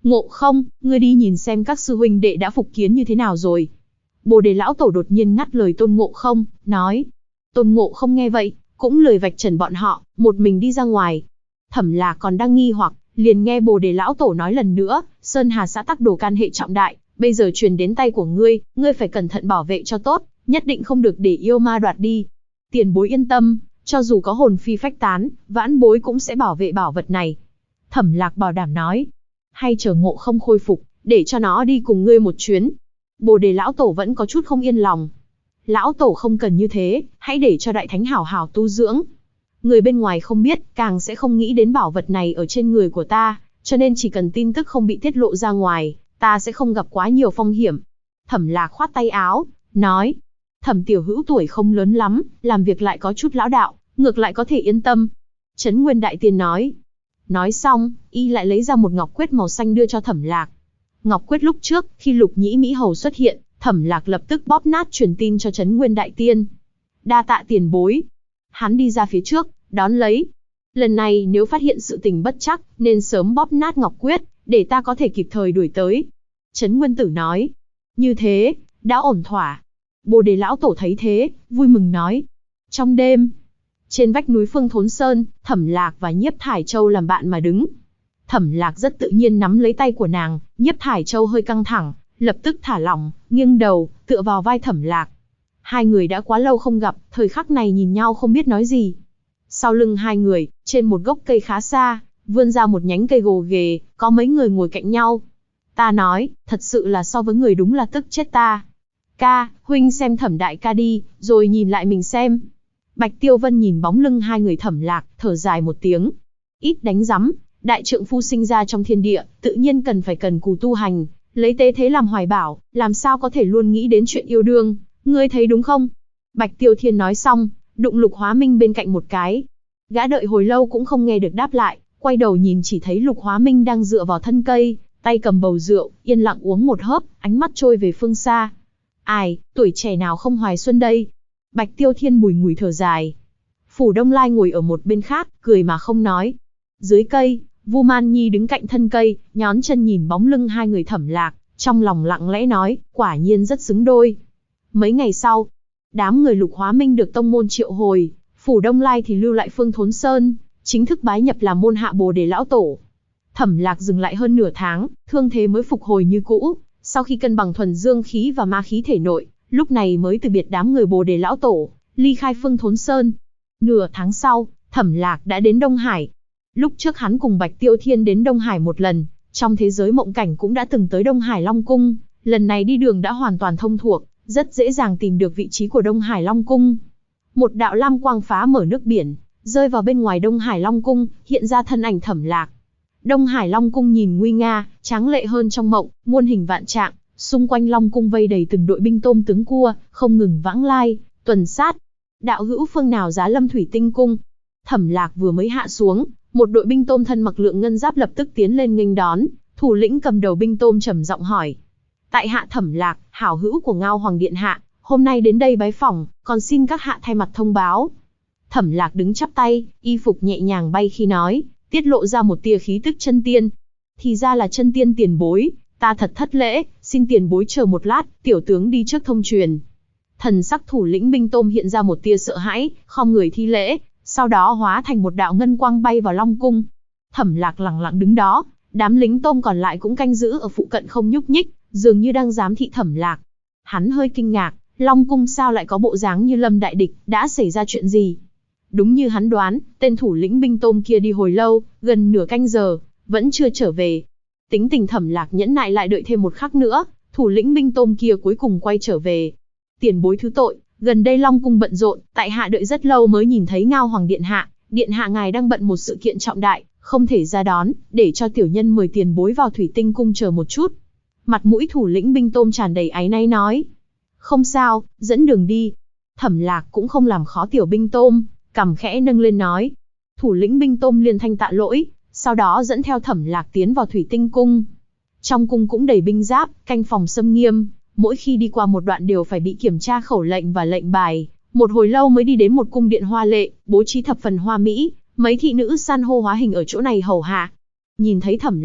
Ngộ Không, ngươi đi nhìn xem các sư huynh đệ đã phục kiến như thế nào rồi. Bồ Đề lão tổ đột nhiên ngắt lời Tôn Ngộ Không, nói. Tôn Ngộ Không nghe vậy, cũng lười vạch trần bọn họ, một mình đi ra ngoài. Thẩm Lạc còn đang nghi hoặc, liền nghe Bồ Đề lão tổ nói lần nữa, Sơn Hà xã tắc đồ can hệ trọng đại, bây giờ truyền đến tay của ngươi, ngươi phải cẩn thận bảo vệ cho tốt, nhất định không được để yêu ma đoạt đi. Tiền bối yên tâm, cho dù có hồn phi phách tán, vãn bối cũng sẽ bảo vệ bảo vật này. Thẩm Lạc bảo đảm nói. Hay chờ Ngộ Không khôi phục, để cho nó đi cùng ngươi một chuyến. Bồ Đề lão tổ vẫn có chút không yên lòng. Lão tổ không cần như thế, hãy để cho đại thánh hảo hảo tu dưỡng. Người bên ngoài không biết, càng sẽ không nghĩ đến bảo vật này ở trên người của ta, cho nên chỉ cần tin tức không bị tiết lộ ra ngoài, ta sẽ không gặp quá nhiều phong hiểm. Thẩm Lạc khoát tay áo, nói. Thẩm tiểu hữu tuổi không lớn lắm, làm việc lại có chút lão đạo, ngược lại có thể yên tâm. Trấn Nguyên Đại Tiên nói. Nói xong, y lại lấy ra một ngọc quyết màu xanh đưa cho Thẩm Lạc. Ngọc quyết lúc trước, khi Lục Nhĩ Mỹ Hầu xuất hiện, Thẩm Lạc lập tức bóp nát truyền tin cho Trấn Nguyên Đại Tiên. Đa tạ tiền bối. Hắn đi ra phía trước, đón lấy. Lần này nếu phát hiện sự tình bất chắc, nên sớm bóp nát ngọc quyết, để ta có thể kịp thời đuổi tới. Trấn Nguyên Tử nói. Như thế, đã ổn thỏa. Bồ Đề lão tổ thấy thế, vui mừng nói. Trong đêm, trên vách núi Phương Thốn Sơn, Thẩm Lạc và Nhiếp Thải Châu làm bạn mà đứng. Thẩm Lạc rất tự nhiên nắm lấy tay của nàng, Nhiếp Thải Châu hơi căng thẳng, lập tức thả lỏng, nghiêng đầu, tựa vào vai Thẩm Lạc. Hai người đã quá lâu không gặp, thời khắc này nhìn nhau không biết nói gì. Sau lưng hai người, trên một gốc cây khá xa, vươn ra một nhánh cây gồ ghề, có mấy người ngồi cạnh nhau. Ta nói, thật sự là so với người đúng là tức chết ta. Ca, huynh xem Thẩm đại ca đi, rồi nhìn lại mình xem. Bạch Tiêu Vân nhìn bóng lưng hai người Thẩm Lạc, thở dài một tiếng. Ít đánh rắm, đại trượng phu sinh ra trong thiên địa, tự nhiên phải cần cù tu hành, lấy tế thế làm hoài bảo, làm sao có thể luôn nghĩ đến chuyện yêu đương, ngươi thấy đúng không? Bạch Tiêu Thiên nói xong, đụng Lục Hóa Minh bên cạnh một cái. Gã đợi hồi lâu cũng không nghe được đáp lại, quay đầu nhìn chỉ thấy Lục Hóa Minh đang dựa vào thân cây, tay cầm bầu rượu, yên lặng uống một hớp, ánh mắt trôi về phương xa. Ai, tuổi trẻ nào không hoài xuân đây? Bạch Tiêu Thiên bùi ngùi thở dài. Phủ Đông Lai ngồi ở một bên khác, cười mà không nói. Dưới cây, Vu Man Nhi đứng cạnh thân cây, nhón chân nhìn bóng lưng hai người Thẩm Lạc, trong lòng lặng lẽ nói, quả nhiên rất xứng đôi. Mấy ngày sau, đám người Lục Hóa Minh được tông môn triệu hồi, Phủ Đông Lai thì lưu lại Phương Thốn Sơn, chính thức bái nhập làm môn hạ Bồ Đề lão tổ. Thẩm Lạc dừng lại hơn nửa tháng, thương thế mới phục hồi như cũ, sau khi cân bằng thuần dương khí và ma khí thể nội, lúc này mới từ biệt đám người Bồ Đề lão tổ, ly khai Phương Thốn Sơn. Nửa tháng sau, Thẩm Lạc đã đến Đông Hải. Lúc trước hắn cùng Bạch Tiêu Thiên đến Đông Hải một lần, trong thế giới mộng cảnh cũng đã từng tới Đông Hải Long Cung, lần này đi đường đã hoàn toàn thông thuộc, rất dễ dàng tìm được vị trí của Đông Hải Long Cung. Một đạo lam quang phá mở nước biển, rơi vào bên ngoài Đông Hải Long Cung, hiện ra thân ảnh Thẩm Lạc. Đông Hải Long Cung nhìn nguy nga, tráng lệ hơn trong mộng, muôn hình vạn trạng, xung quanh Long Cung vây đầy từng đội binh tôm tướng cua, không ngừng vãng lai, tuần sát. Đạo hữu phương nào giá Lâm Thủy Tinh Cung? Thẩm Lạc vừa mới hạ xuống, một đội binh tôm thân mặc lượng ngân giáp lập tức tiến lên nghênh đón, thủ lĩnh cầm đầu binh tôm trầm giọng hỏi: Tại hạ Thẩm Lạc, hảo hữu của Ngao Hoàng điện hạ, hôm nay đến đây bái phỏng, còn xin các hạ thay mặt thông báo. Thẩm Lạc đứng chắp tay, y phục nhẹ nhàng bay khi nói, tiết lộ ra một tia khí tức chân tiên. Thì ra là chân tiên tiền bối, ta thật thất lễ, xin tiền bối chờ một lát, tiểu tướng đi trước thông truyền. Thần sắc thủ lĩnh binh tôm hiện ra một tia sợ hãi, khom người thi lễ, sau đó hóa thành một đạo ngân quang bay vào Long Cung. Thẩm Lạc lặng lặng đứng đó, đám lính tôm còn lại cũng canh giữ ở phụ cận không nhúc nhích, dường như đang giám thị Thẩm Lạc. Hắn hơi kinh ngạc, Long Cung sao lại có bộ dáng như lâm đại địch, đã xảy ra chuyện gì? Đúng như hắn đoán, tên thủ lĩnh binh tôm kia đi hồi lâu, gần nửa canh giờ, vẫn chưa trở về. Tính tình Thẩm Lạc nhẫn nại lại đợi thêm một khắc nữa, thủ lĩnh binh tôm kia cuối cùng quay trở về. Tiền bối thứ tội, gần đây Long Cung bận rộn, tại hạ đợi rất lâu mới nhìn thấy Ngao Hoàng điện hạ ngài đang bận một sự kiện trọng đại, không thể ra đón, để cho tiểu nhân mời tiền bối vào Thủy Tinh Cung chờ một chút. Mặt mũi thủ lĩnh binh tôm tràn đầy áy náy nói. Không sao, dẫn đường đi. Thẩm Lạc cũng không làm khó tiểu binh tôm, cằm khẽ nâng lên nói. Thủ lĩnh binh tôm liền thanh tạ lỗi, sau đó dẫn theo Thẩm Lạc tiến vào Thủy Tinh Cung. Trong cung cũng đầy binh giáp, canh phòng xâm nghiêm, mỗi khi đi qua một đoạn đều phải bị kiểm tra khẩu lệnh và lệnh bài. Một hồi lâu mới đi đến một cung điện hoa lệ, bố trí thập phần hoa mỹ, mấy thị nữ san hô hóa hình ở chỗ này hầu hạ. Nhìn thấy Thẩm Lạc,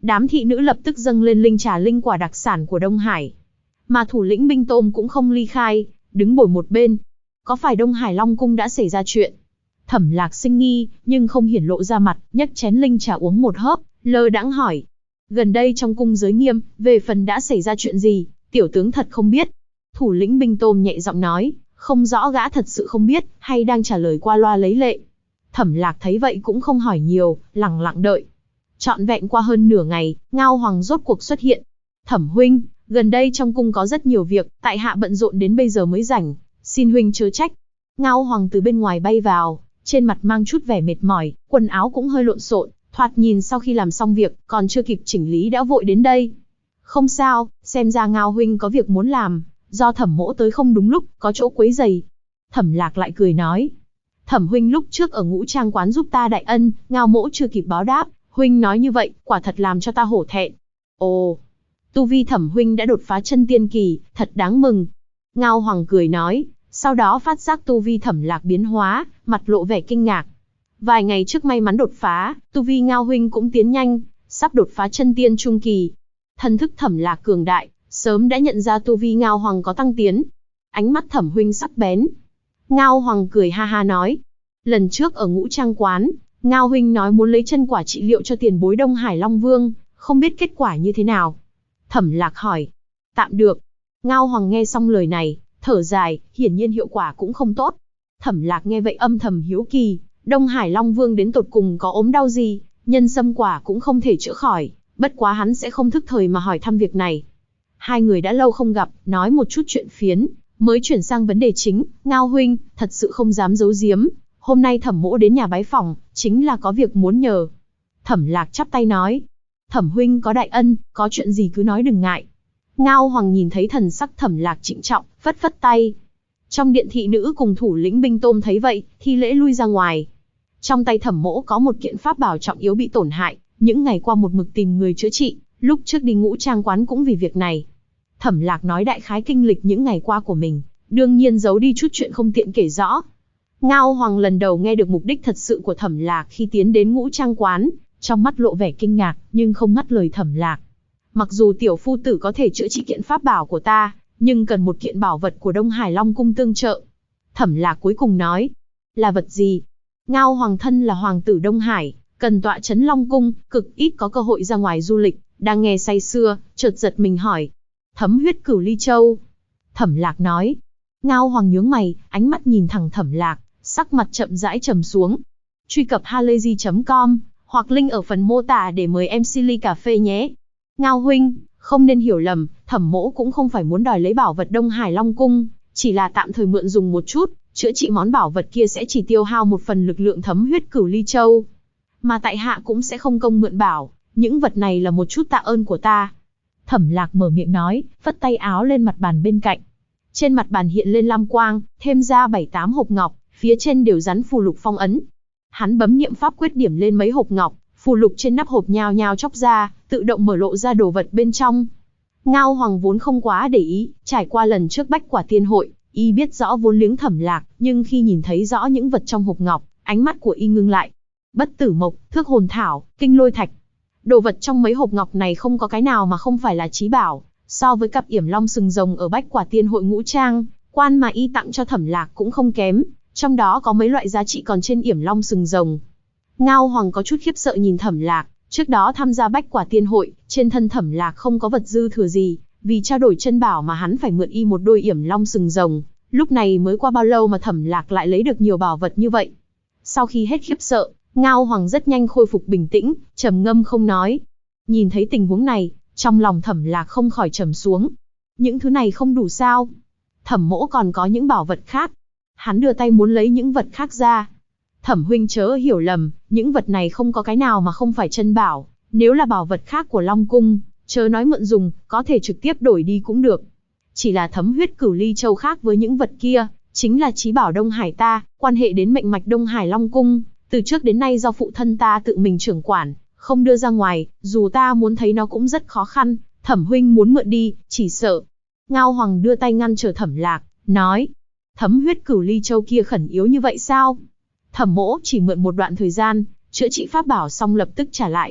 Đám thị nữ lập tức dâng lên linh trà linh quả đặc sản của Đông Hải. Mà thủ lĩnh binh tôm cũng không ly khai, đứng bồi một bên. Có phải Đông Hải Long Cung đã xảy ra chuyện? Thẩm Lạc sinh nghi, nhưng không hiển lộ ra mặt, nhấc chén linh trà uống một hớp, lơ đãng hỏi. Gần đây trong cung giới nghiêm, về phần đã xảy ra chuyện gì, tiểu tướng thật không biết. Thủ lĩnh binh tôm nhẹ giọng nói, không rõ gã thật sự không biết, hay đang trả lời qua loa lấy lệ. Thẩm Lạc thấy vậy cũng không hỏi nhiều, lặng lặng đợi. Trọn vẹn qua hơn nửa ngày, Ngao Hoàng rốt cuộc xuất hiện. Thẩm huynh, gần đây trong cung có rất nhiều việc, tại hạ bận rộn đến bây giờ mới rảnh, xin huynh chớ trách. Ngao Hoàng từ bên ngoài bay vào, trên mặt mang chút vẻ mệt mỏi, quần áo cũng hơi lộn xộn, thoạt nhìn sau khi làm xong việc, còn chưa kịp chỉnh lý đã vội đến đây. Không sao, xem ra Ngao huynh có việc muốn làm, do Thẩm mỗ tới không đúng lúc, có chỗ quấy rầy. Thẩm Lạc lại cười nói, Thẩm huynh lúc trước ở Ngũ Trang quán giúp ta đại ân, Ngao mỗ chưa kịp báo đáp, huynh nói như vậy, quả thật làm cho ta hổ thẹn. Ồ, tu vi Thẩm huynh đã đột phá chân tiên kỳ, thật đáng mừng. Ngao Hoàng cười nói, sau đó phát giác tu vi Thẩm Lạc biến hóa, mặt lộ vẻ kinh ngạc. Vài ngày trước may mắn đột phá, tu vi Ngao huynh cũng tiến nhanh, sắp đột phá chân tiên trung kỳ. Thần thức Thẩm Lạc cường đại, sớm đã nhận ra tu vi Ngao Hoàng có tăng tiến. Ánh mắt Thẩm huynh sắc bén. Ngao Hoàng cười ha ha nói, lần trước ở Ngũ Trang quán, Ngao huynh nói muốn lấy chân quả trị liệu cho tiền bối Đông Hải Long Vương, không biết kết quả như thế nào. Thẩm Lạc hỏi, tạm được. Ngao Hoàng nghe xong lời này, thở dài, hiển nhiên hiệu quả cũng không tốt. Thẩm Lạc nghe vậy âm thầm hiếu kỳ, Đông Hải Long Vương đến tột cùng có ốm đau gì, nhân sâm quả cũng không thể chữa khỏi, bất quá hắn sẽ không thức thời mà hỏi thăm việc này. Hai người đã lâu không gặp, nói một chút chuyện phiến, mới chuyển sang vấn đề chính. Ngao huynh, thật sự không dám giấu giếm, hôm nay Thẩm mỗ đến nhà bái phỏng, chính là có việc muốn nhờ. Thẩm Lạc chắp tay nói, Thẩm huynh có đại ân, có chuyện gì cứ nói đừng ngại. Ngao Hoàng nhìn thấy thần sắc Thẩm Lạc trịnh trọng, phất phất tay. Trong điện thị nữ cùng thủ lĩnh binh tôm thấy vậy, thi lễ lui ra ngoài. Trong tay Thẩm mỗ có một kiện pháp bảo trọng yếu bị tổn hại, những ngày qua một mực tìm người chữa trị, lúc trước đi Ngũ Trang quán cũng vì việc này. Thẩm Lạc nói đại khái kinh lịch những ngày qua của mình, đương nhiên giấu đi chút chuyện không tiện kể rõ. Ngao Hoàng lần đầu nghe được mục đích thật sự của Thẩm Lạc khi tiến đến Ngũ Trang quán, trong mắt lộ vẻ kinh ngạc, nhưng không ngắt lời Thẩm Lạc. Mặc dù tiểu phu tử có thể chữa trị kiện pháp bảo của ta, nhưng cần một kiện bảo vật của Đông Hải Long Cung tương trợ. Thẩm Lạc cuối cùng nói, là vật gì? Ngao Hoàng thân là hoàng tử Đông Hải, cần tọa trấn Long Cung, cực ít có cơ hội ra ngoài du lịch, đang nghe say sưa, chợt giật mình hỏi, Thấm huyết cửu ly châu. Thẩm Lạc nói. Ngao Hoàng nhướng mày, ánh mắt nhìn thẳng Thẩm Lạc, sắc mặt chậm rãi trầm xuống. Truy cập halayzi.com, hoặc link ở phần mô tả để mời em Silly cà phê nhé. Ngao huynh, không nên hiểu lầm, Thẩm mỗ cũng không phải muốn đòi lấy bảo vật Đông Hải Long Cung, chỉ là tạm thời mượn dùng một chút, chữa trị món bảo vật kia sẽ chỉ tiêu hao một phần lực lượng thấm huyết cửu ly châu. Mà tại hạ cũng sẽ không công mượn bảo, những vật này là một chút tạ ơn của ta. Thẩm Lạc mở miệng nói, phất tay áo lên mặt bàn bên cạnh. Trên mặt bàn hiện lên lam quang, thêm ra 7-8 hộp ngọc, phía trên đều dán phù lục phong ấn. Hắn bấm niệm pháp quyết điểm lên mấy hộp ngọc, phù lục trên nắp hộp nhao nhao chóc ra, tự động mở lộ ra đồ vật bên trong. Ngao Hoàng vốn không quá để ý, trải qua lần trước Bách Quả Tiên Hội, y biết rõ vốn liếng Thẩm Lạc, nhưng khi nhìn thấy rõ những vật trong hộp ngọc, ánh mắt của y ngưng lại. Bất tử mộc, thước hồn thảo, kinh lôi thạch. Đồ vật trong mấy hộp ngọc này không có cái nào mà không phải là chí bảo, so với cặp yểm long sừng rồng ở Bách Quả Tiên Hội Ngũ Trang quan mà y tặng cho Thẩm Lạc cũng không kém, trong đó có mấy loại giá trị còn trên yểm long sừng rồng. Ngao Hoàng có chút khiếp sợ nhìn Thẩm Lạc, trước đó tham gia Bách Quả Tiên Hội, trên thân Thẩm Lạc không có vật dư thừa gì, vì trao đổi chân bảo mà hắn phải mượn y một đôi yểm long sừng rồng, lúc này mới qua bao lâu mà Thẩm Lạc lại lấy được nhiều bảo vật như vậy. Sau khi hết khiếp sợ, Ngao Hoàng rất nhanh khôi phục bình tĩnh, trầm ngâm không nói. Nhìn thấy tình huống này, trong lòng Thẩm Lạc không khỏi trầm xuống. Những thứ này không đủ sao? Thẩm mỗ còn có những bảo vật khác. Hắn đưa tay muốn lấy những vật khác ra. Thẩm huynh chớ hiểu lầm, những vật này không có cái nào mà không phải chân bảo. Nếu là bảo vật khác của Long Cung, chớ nói mượn dùng, có thể trực tiếp đổi đi cũng được. Chỉ là thấm huyết cửu ly châu khác với những vật kia, chính là chí bảo Đông Hải ta, quan hệ đến mệnh mạch Đông Hải Long Cung. Từ trước đến nay do phụ thân ta tự mình trưởng quản, không đưa ra ngoài, dù ta muốn thấy nó cũng rất khó khăn, Thẩm huynh muốn mượn đi, chỉ sợ. Ngao Hoàng đưa tay ngăn trở Thẩm Lạc, nói, thấm huyết cửu ly châu kia khẩn yếu như vậy sao? Thẩm mỗ chỉ mượn một đoạn thời gian, chữa trị pháp bảo xong lập tức trả lại.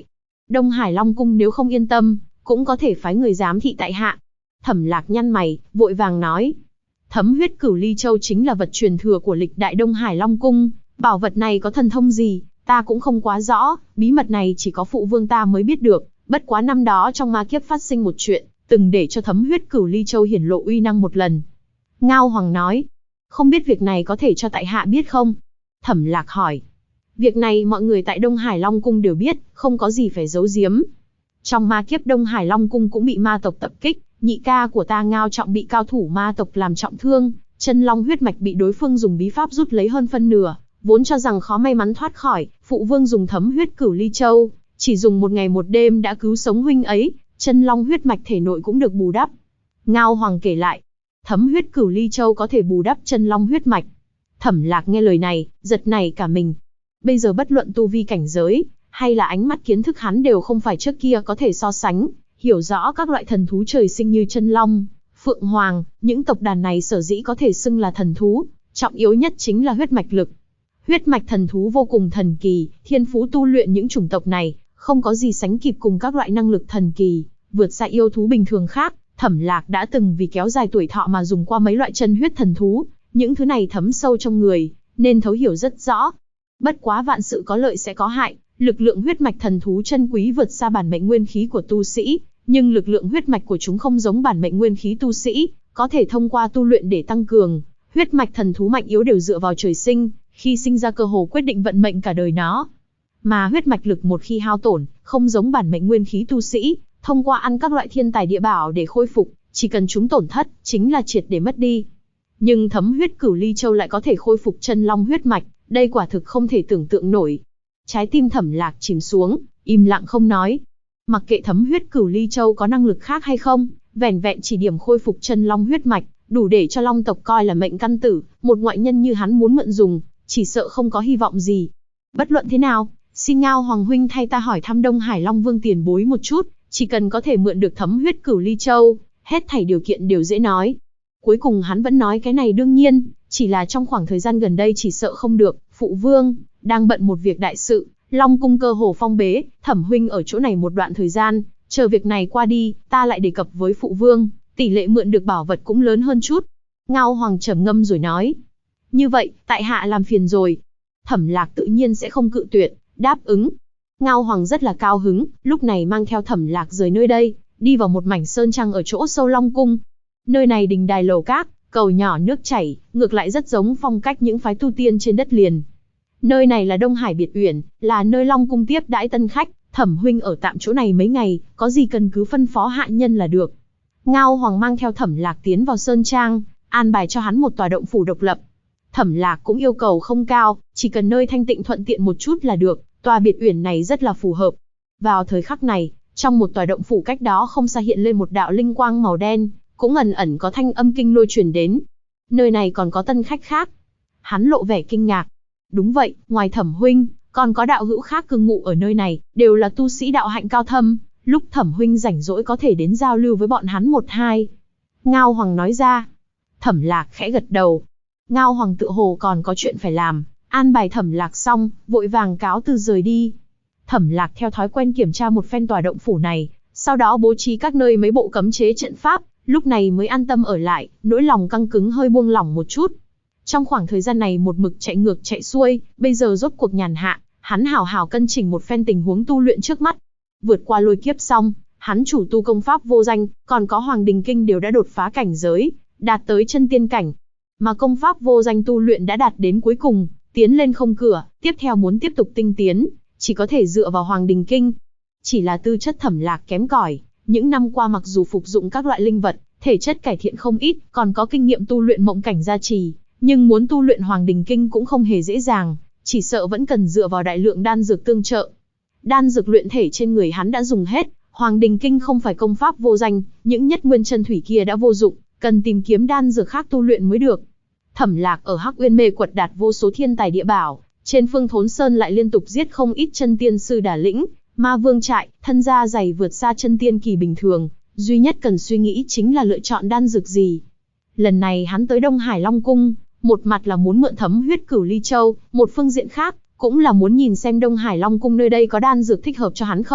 Đông Hải Long Cung nếu không yên tâm, cũng có thể phái người giám thị tại hạ. Thẩm Lạc nhăn mày, vội vàng nói. Thấm huyết cửu ly châu chính là vật truyền thừa của lịch đại Đông Hải Long Cung, bảo vật này có thần thông gì, ta cũng không quá rõ, bí mật này chỉ có phụ vương ta mới biết được, bất quá năm đó trong ma kiếp phát sinh một chuyện, từng để cho thấm huyết cửu ly châu hiển lộ uy năng một lần. Ngao Hoàng nói, không biết việc này có thể cho tại hạ biết không? Thẩm Lạc hỏi. Việc này mọi người tại Đông Hải Long Cung đều biết, không có gì phải giấu giếm. Trong ma kiếp Đông Hải Long Cung cũng bị ma tộc tập kích, nhị ca của ta Ngao Trọng bị cao thủ ma tộc làm trọng thương, chân long huyết mạch bị đối phương dùng bí pháp rút lấy hơn phân nửa, vốn cho rằng khó may mắn thoát khỏi, phụ vương dùng thấm huyết cửu ly châu, chỉ dùng một ngày một đêm đã cứu sống huynh ấy, chân long huyết mạch thể nội cũng được bù đắp. Ngao Hoàng kể lại, thấm huyết cửu ly châu có thể bù đắp chân long huyết mạch. Thẩm Lạc nghe lời này, giật nảy cả mình. Bây giờ bất luận tu vi cảnh giới, hay là ánh mắt kiến thức hắn đều không phải trước kia có thể so sánh, hiểu rõ các loại thần thú trời sinh như chân long, phượng hoàng, những tộc đàn này sở dĩ có thể xưng là thần thú, trọng yếu nhất chính là huyết mạch lực. Huyết mạch thần thú vô cùng thần kỳ, thiên phú tu luyện những chủng tộc này, không có gì sánh kịp cùng các loại năng lực thần kỳ, vượt xa yêu thú bình thường khác. Thẩm Lạc đã từng vì kéo dài tuổi thọ mà dùng qua mấy loại chân huyết thần thú, những thứ này thấm sâu trong người, nên thấu hiểu rất rõ. Bất quá vạn sự có lợi sẽ có hại, lực lượng huyết mạch thần thú chân quý vượt xa bản mệnh nguyên khí của tu sĩ, nhưng lực lượng huyết mạch của chúng không giống bản mệnh nguyên khí tu sĩ, có thể thông qua tu luyện để tăng cường. Huyết mạch thần thú mạnh yếu đều dựa vào trời sinh, khi sinh ra cơ hồ quyết định vận mệnh cả đời nó. Mà huyết mạch lực một khi hao tổn, không giống bản mệnh nguyên khí tu sĩ, thông qua ăn các loại thiên tài địa bảo để khôi phục, chỉ cần chúng tổn thất, chính là triệt để mất đi. Nhưng thấm huyết cửu ly châu lại có thể khôi phục chân long huyết mạch, đây quả thực không thể tưởng tượng nổi. Trái tim Thẩm Lạc chìm xuống, im lặng không nói. Mặc kệ thấm huyết cửu ly châu có năng lực khác hay không, vẻn vẹn chỉ điểm khôi phục chân long huyết mạch, đủ để cho long tộc coi là mệnh căn tử, một ngoại nhân như hắn muốn mượn dùng, chỉ sợ không có hy vọng gì. Bất luận thế nào, xin Ngao Hoàng huynh thay ta hỏi thăm Đông Hải Long Vương tiền bối một chút, chỉ cần có thể mượn được thấm huyết cửu ly châu, hết thảy điều kiện đều dễ nói. Cuối cùng hắn vẫn nói cái này đương nhiên, chỉ là trong khoảng thời gian gần đây chỉ sợ không được, phụ vương đang bận một việc đại sự, Long Cung cơ hồ phong bế, Thẩm huynh ở chỗ này một đoạn thời gian, chờ việc này qua đi, ta lại đề cập với phụ vương, tỷ lệ mượn được bảo vật cũng lớn hơn chút. Ngao Hoàng trầm ngâm rồi nói, như vậy, tại hạ làm phiền rồi. Thẩm Lạc tự nhiên sẽ không cự tuyệt, đáp ứng. Ngao Hoàng rất là cao hứng, lúc này mang theo Thẩm Lạc rời nơi đây, đi vào một mảnh sơn trăng ở chỗ sâu Long Cung. Nơi này đình đài lầu các, cầu nhỏ nước chảy, ngược lại rất giống phong cách những phái tu tiên trên đất liền. Nơi này là Đông Hải Biệt Uyển, là nơi Long Cung tiếp đãi tân khách, Thẩm huynh ở tạm chỗ này mấy ngày, có gì cần cứ phân phó hạ nhân là được. Ngao Hoàng mang theo Thẩm Lạc tiến vào sơn trang, an bài cho hắn một tòa động phủ độc lập. Thẩm Lạc cũng yêu cầu không cao, chỉ cần nơi thanh tịnh thuận tiện một chút là được, tòa Biệt Uyển này rất là phù hợp. Vào thời khắc này, trong một tòa động phủ cách đó không xa hiện lên một đạo linh quang màu đen, cũng ẩn ẩn có thanh âm kinh lôi truyền đến. Nơi này còn có tân khách khác. Hắn lộ vẻ kinh ngạc. Đúng vậy, ngoài Thẩm huynh, còn có đạo hữu khác cư ngụ ở nơi này, đều là tu sĩ đạo hạnh cao thâm, lúc Thẩm huynh rảnh rỗi có thể đến giao lưu với bọn hắn một hai. Ngao Hoàng nói ra. Thẩm Lạc khẽ gật đầu. Ngao Hoàng tựa hồ còn có chuyện phải làm, an bài Thẩm Lạc xong, vội vàng cáo từ rời đi. Thẩm Lạc theo thói quen kiểm tra một phen tòa động phủ này, sau đó bố trí các nơi mấy bộ cấm chế trận pháp, lúc này mới an tâm ở lại, nỗi lòng căng cứng hơi buông lỏng một chút. Trong khoảng thời gian này một mực chạy ngược chạy xuôi, bây giờ rốt cuộc nhàn hạ, hắn hảo hảo cân chỉnh một phen tình huống tu luyện trước mắt. Vượt qua lôi kiếp xong, hắn chủ tu công pháp vô danh, còn có Hoàng Đình Kinh đều đã đột phá cảnh giới, đạt tới chân tiên cảnh. Mà công pháp vô danh tu luyện đã đạt đến cuối cùng, tiến lên không cửa, tiếp theo muốn tiếp tục tinh tiến, chỉ có thể dựa vào Hoàng Đình Kinh. Chỉ là tư chất Thẩm Lạc kém cỏi, những năm qua mặc dù phục dụng các loại linh vật, thể chất cải thiện không ít, còn có kinh nghiệm tu luyện mộng cảnh gia trì, nhưng muốn tu luyện Hoàng Đình Kinh cũng không hề dễ dàng, chỉ sợ vẫn cần dựa vào đại lượng đan dược tương trợ. Đan dược luyện thể trên người hắn đã dùng hết, Hoàng Đình Kinh không phải công pháp vô danh, những nhất nguyên chân thủy kia đã vô dụng, cần tìm kiếm đan dược khác tu luyện mới được. Thẩm Lạc ở Hắc Uyên Mê quật đạt vô số thiên tài địa bảo, trên Phương Thốn Sơn lại liên tục giết không ít chân tiên sư đả lĩnh, Ma Vương trại, thân gia dày vượt xa chân tiên kỳ bình thường, duy nhất cần suy nghĩ chính là lựa chọn đan dược gì. Lần này hắn tới Đông Hải Long Cung, một mặt là muốn mượn thấm huyết cửu ly châu, một phương diện khác cũng là muốn nhìn xem Đông Hải Long Cung nơi đây có đan dược thích hợp cho hắn không,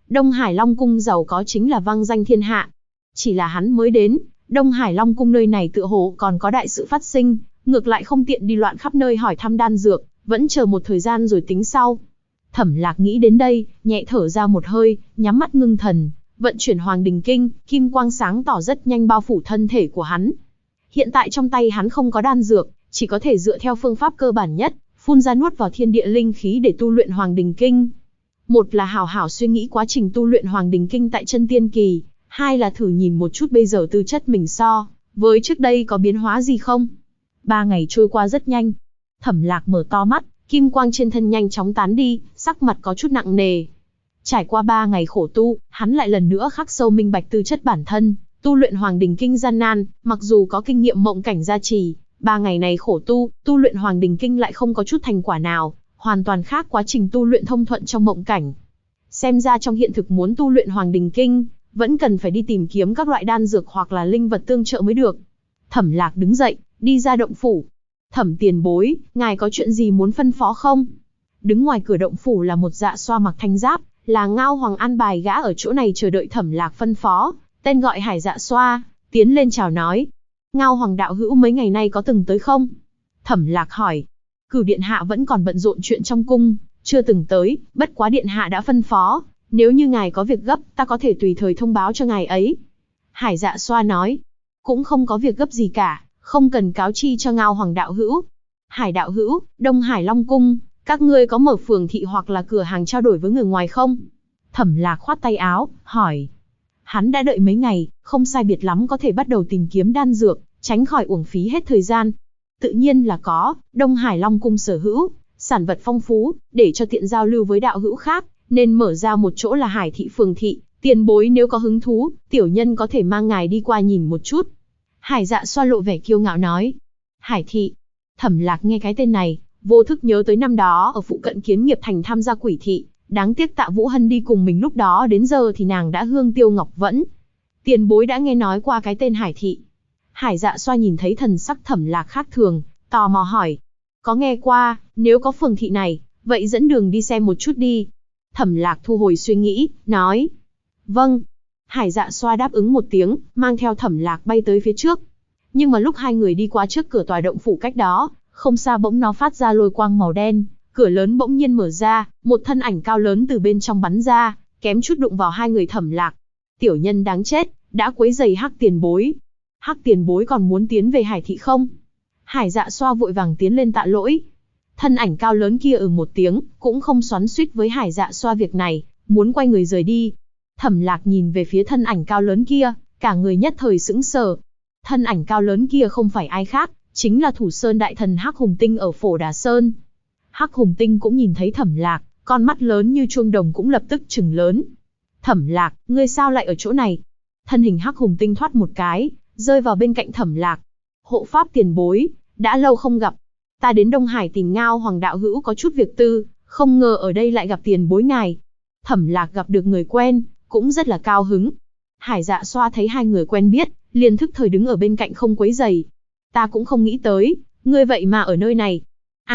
Đông Hải Long Cung giàu có chính là vang danh thiên hạ. Chỉ là hắn mới đến, Đông Hải Long Cung nơi này tựa hồ còn có đại sự phát sinh, ngược lại không tiện đi loạn khắp nơi hỏi thăm đan dược, vẫn chờ một thời gian rồi tính sau. Thẩm Lạc nghĩ đến đây, nhẹ thở ra một hơi, nhắm mắt ngưng thần, vận chuyển Hoàng Đình Kinh, kim quang sáng tỏ rất nhanh bao phủ thân thể của hắn. Hiện tại trong tay hắn không có đan dược, chỉ có thể dựa theo phương pháp cơ bản nhất, phun ra nuốt vào thiên địa linh khí để tu luyện Hoàng Đình Kinh. Một là hảo hảo suy nghĩ quá trình tu luyện Hoàng Đình Kinh tại chân tiên kỳ, hai là thử nhìn một chút bây giờ tư chất mình so với trước đây có biến hóa gì không. 3 ngày trôi qua rất nhanh. Thẩm Lạc mở to mắt, kim quang trên thân nhanh chóng tán đi, sắc mặt có chút nặng nề. Trải qua 3 ngày khổ tu, hắn lại lần nữa khắc sâu minh bạch tư chất bản thân, tu luyện Hoàng Đình Kinh gian nan, mặc dù có kinh nghiệm mộng cảnh gia trì, 3 ngày này khổ tu, tu luyện Hoàng Đình Kinh lại không có chút thành quả nào, hoàn toàn khác quá trình tu luyện thông thuận trong mộng cảnh. Xem ra trong hiện thực muốn tu luyện Hoàng Đình Kinh, vẫn cần phải đi tìm kiếm các loại đan dược hoặc là linh vật tương trợ mới được. Thẩm Lạc đứng dậy, đi ra động phủ. Thẩm tiền bối, ngài có chuyện gì muốn phân phó không? Đứng ngoài cửa động phủ là một dạ xoa mặc thanh giáp, là Ngao Hoàng an bài gã ở chỗ này chờ đợi Thẩm Lạc phân phó, tên gọi Hải Dạ Xoa, tiến lên chào nói. Ngao Hoàng đạo hữu mấy ngày nay có từng tới không? Thẩm Lạc hỏi. Cửu điện hạ vẫn còn bận rộn chuyện trong cung, chưa từng tới, bất quá điện hạ đã phân phó, nếu như ngài có việc gấp, ta có thể tùy thời thông báo cho ngài ấy. Hải Dạ Xoa nói. Cũng không có việc gấp gì cả, không cần cáo chi cho Ngao Hoàng đạo hữu. Hải đạo hữu, Đông Hải Long Cung, các ngươi có mở phường thị hoặc là cửa hàng trao đổi với người ngoài không? Thẩm Lạc khoát tay áo, hỏi. Hắn đã đợi mấy ngày, không sai biệt lắm có thể bắt đầu tìm kiếm đan dược, tránh khỏi uổng phí hết thời gian. Tự nhiên là có, Đông Hải Long Cung sở hữu, sản vật phong phú, để cho tiện giao lưu với đạo hữu khác, nên mở ra một chỗ là Hải thị phường thị, tiền bối nếu có hứng thú, tiểu nhân có thể mang ngài đi qua nhìn một chút. Hải Dạ Xoa lộ vẻ kiêu ngạo nói. Hải thị. Thẩm Lạc nghe cái tên này, vô thức nhớ tới năm đó ở phụ cận Kiến Nghiệp Thành tham gia quỷ thị, đáng tiếc Tạ Vũ Hân đi cùng mình lúc đó đến giờ thì nàng đã hương tiêu ngọc vẫn. Tiền bối đã nghe nói qua cái tên Hải thị. Hải Dạ Xoa nhìn thấy thần sắc Thẩm Lạc khác thường, tò mò hỏi. Có nghe qua, nếu có phường thị này, vậy dẫn đường đi xem một chút đi. Thẩm Lạc thu hồi suy nghĩ, nói. Vâng. Hải Dạ Xoa đáp ứng một tiếng, mang theo Thẩm Lạc bay tới phía trước. Nhưng mà lúc hai người đi qua trước cửa tòa động phủ cách đó, không xa bỗng nó phát ra lôi quang màu đen, cửa lớn bỗng nhiên mở ra, một thân ảnh cao lớn từ bên trong bắn ra, kém chút đụng vào hai người Thẩm Lạc. Tiểu nhân đáng chết, đã quấy rầy Hắc tiền bối. Hắc tiền bối còn muốn tiến về Hải thị không? Hải Dạ Xoa vội vàng tiến lên tạ lỗi. Thân ảnh cao lớn kia một tiếng, cũng không xoắn xuýt với Hải Dạ Xoa việc này, muốn quay người rời đi. Thẩm Lạc nhìn về phía thân ảnh cao lớn kia, cả người nhất thời sững sờ. Thân ảnh cao lớn kia không phải ai khác, chính là Thủ Sơn đại thần Hắc Hùng Tinh ở Phổ Đà Sơn. Hắc Hùng Tinh cũng nhìn thấy Thẩm Lạc, con mắt lớn như chuông đồng cũng lập tức trừng lớn. Thẩm Lạc, ngươi sao lại ở chỗ này? Thân hình Hắc Hùng Tinh thoát một cái, rơi vào bên cạnh Thẩm Lạc. Hộ pháp tiền bối, đã lâu không gặp. Ta đến Đông Hải tìm Ngao Hoàng đạo hữu có chút việc tư, không ngờ ở đây lại gặp tiền bối ngài. Thẩm Lạc gặp được người quen, cũng rất là cao hứng. Hải Dạ Xoa thấy hai người quen biết, liền thức thời đứng ở bên cạnh không quấy rầy. Ta cũng không nghĩ tới, ngươi vậy mà ở nơi này.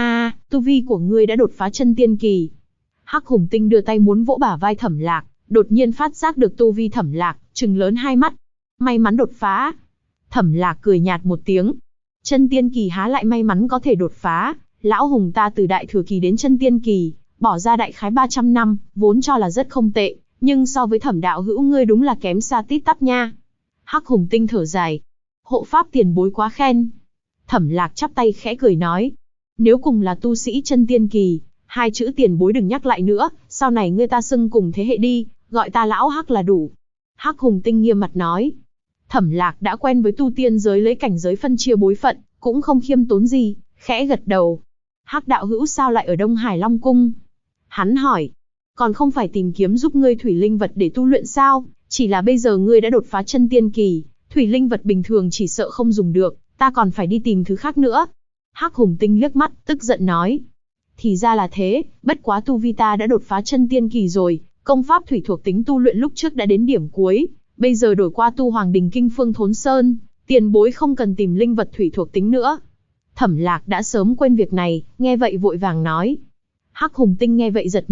Tu vi của ngươi đã đột phá chân tiên kỳ. Hắc Hùng Tinh đưa tay muốn vỗ bả vai Thẩm Lạc, đột nhiên phát giác được tu vi Thẩm Lạc, trừng lớn hai mắt. May mắn đột phá. Thẩm Lạc cười nhạt một tiếng. Chân tiên kỳ há lại may mắn có thể đột phá, lão hùng ta từ đại thừa kỳ đến chân tiên kỳ, bỏ ra đại khái 300 năm, vốn cho là rất không tệ, nhưng so với Thẩm đạo hữu ngươi đúng là kém xa tít tắp nha. Hắc Hùng Tinh thở dài. Hộ pháp tiền bối quá khen. Thẩm Lạc chắp tay khẽ cười nói. Nếu cùng là tu sĩ chân tiên kỳ, hai chữ tiền bối đừng nhắc lại nữa, sau này ngươi ta xưng cùng thế hệ đi, gọi ta lão Hắc là đủ. Hắc Hùng Tinh nghiêm mặt nói. Thẩm Lạc đã quen với tu tiên giới lấy cảnh giới phân chia bối phận, cũng không khiêm tốn gì, khẽ gật đầu. Hắc đạo hữu sao lại ở Đông Hải Long Cung? Hắn hỏi. Còn không phải tìm kiếm giúp ngươi thủy linh vật để tu luyện sao? Chỉ là bây giờ ngươi đã đột phá chân tiên kỳ, thủy linh vật bình thường chỉ sợ không dùng được, ta còn phải đi tìm thứ khác nữa. Hắc Hùng Tinh liếc mắt, tức giận nói. Thì ra là thế, bất quá tu vi ta đã đột phá chân tiên kỳ rồi, công pháp thủy thuộc tính tu luyện lúc trước đã đến điểm cuối, bây giờ đổi qua tu Hoàng Đình Kinh Phương Thốn Sơn, tiền bối không cần tìm linh vật thủy thuộc tính nữa. Thẩm Lạc đã sớm quên việc này, nghe vậy vội vàng nói. Hắc Hùng Tinh nghe vậy giật mình,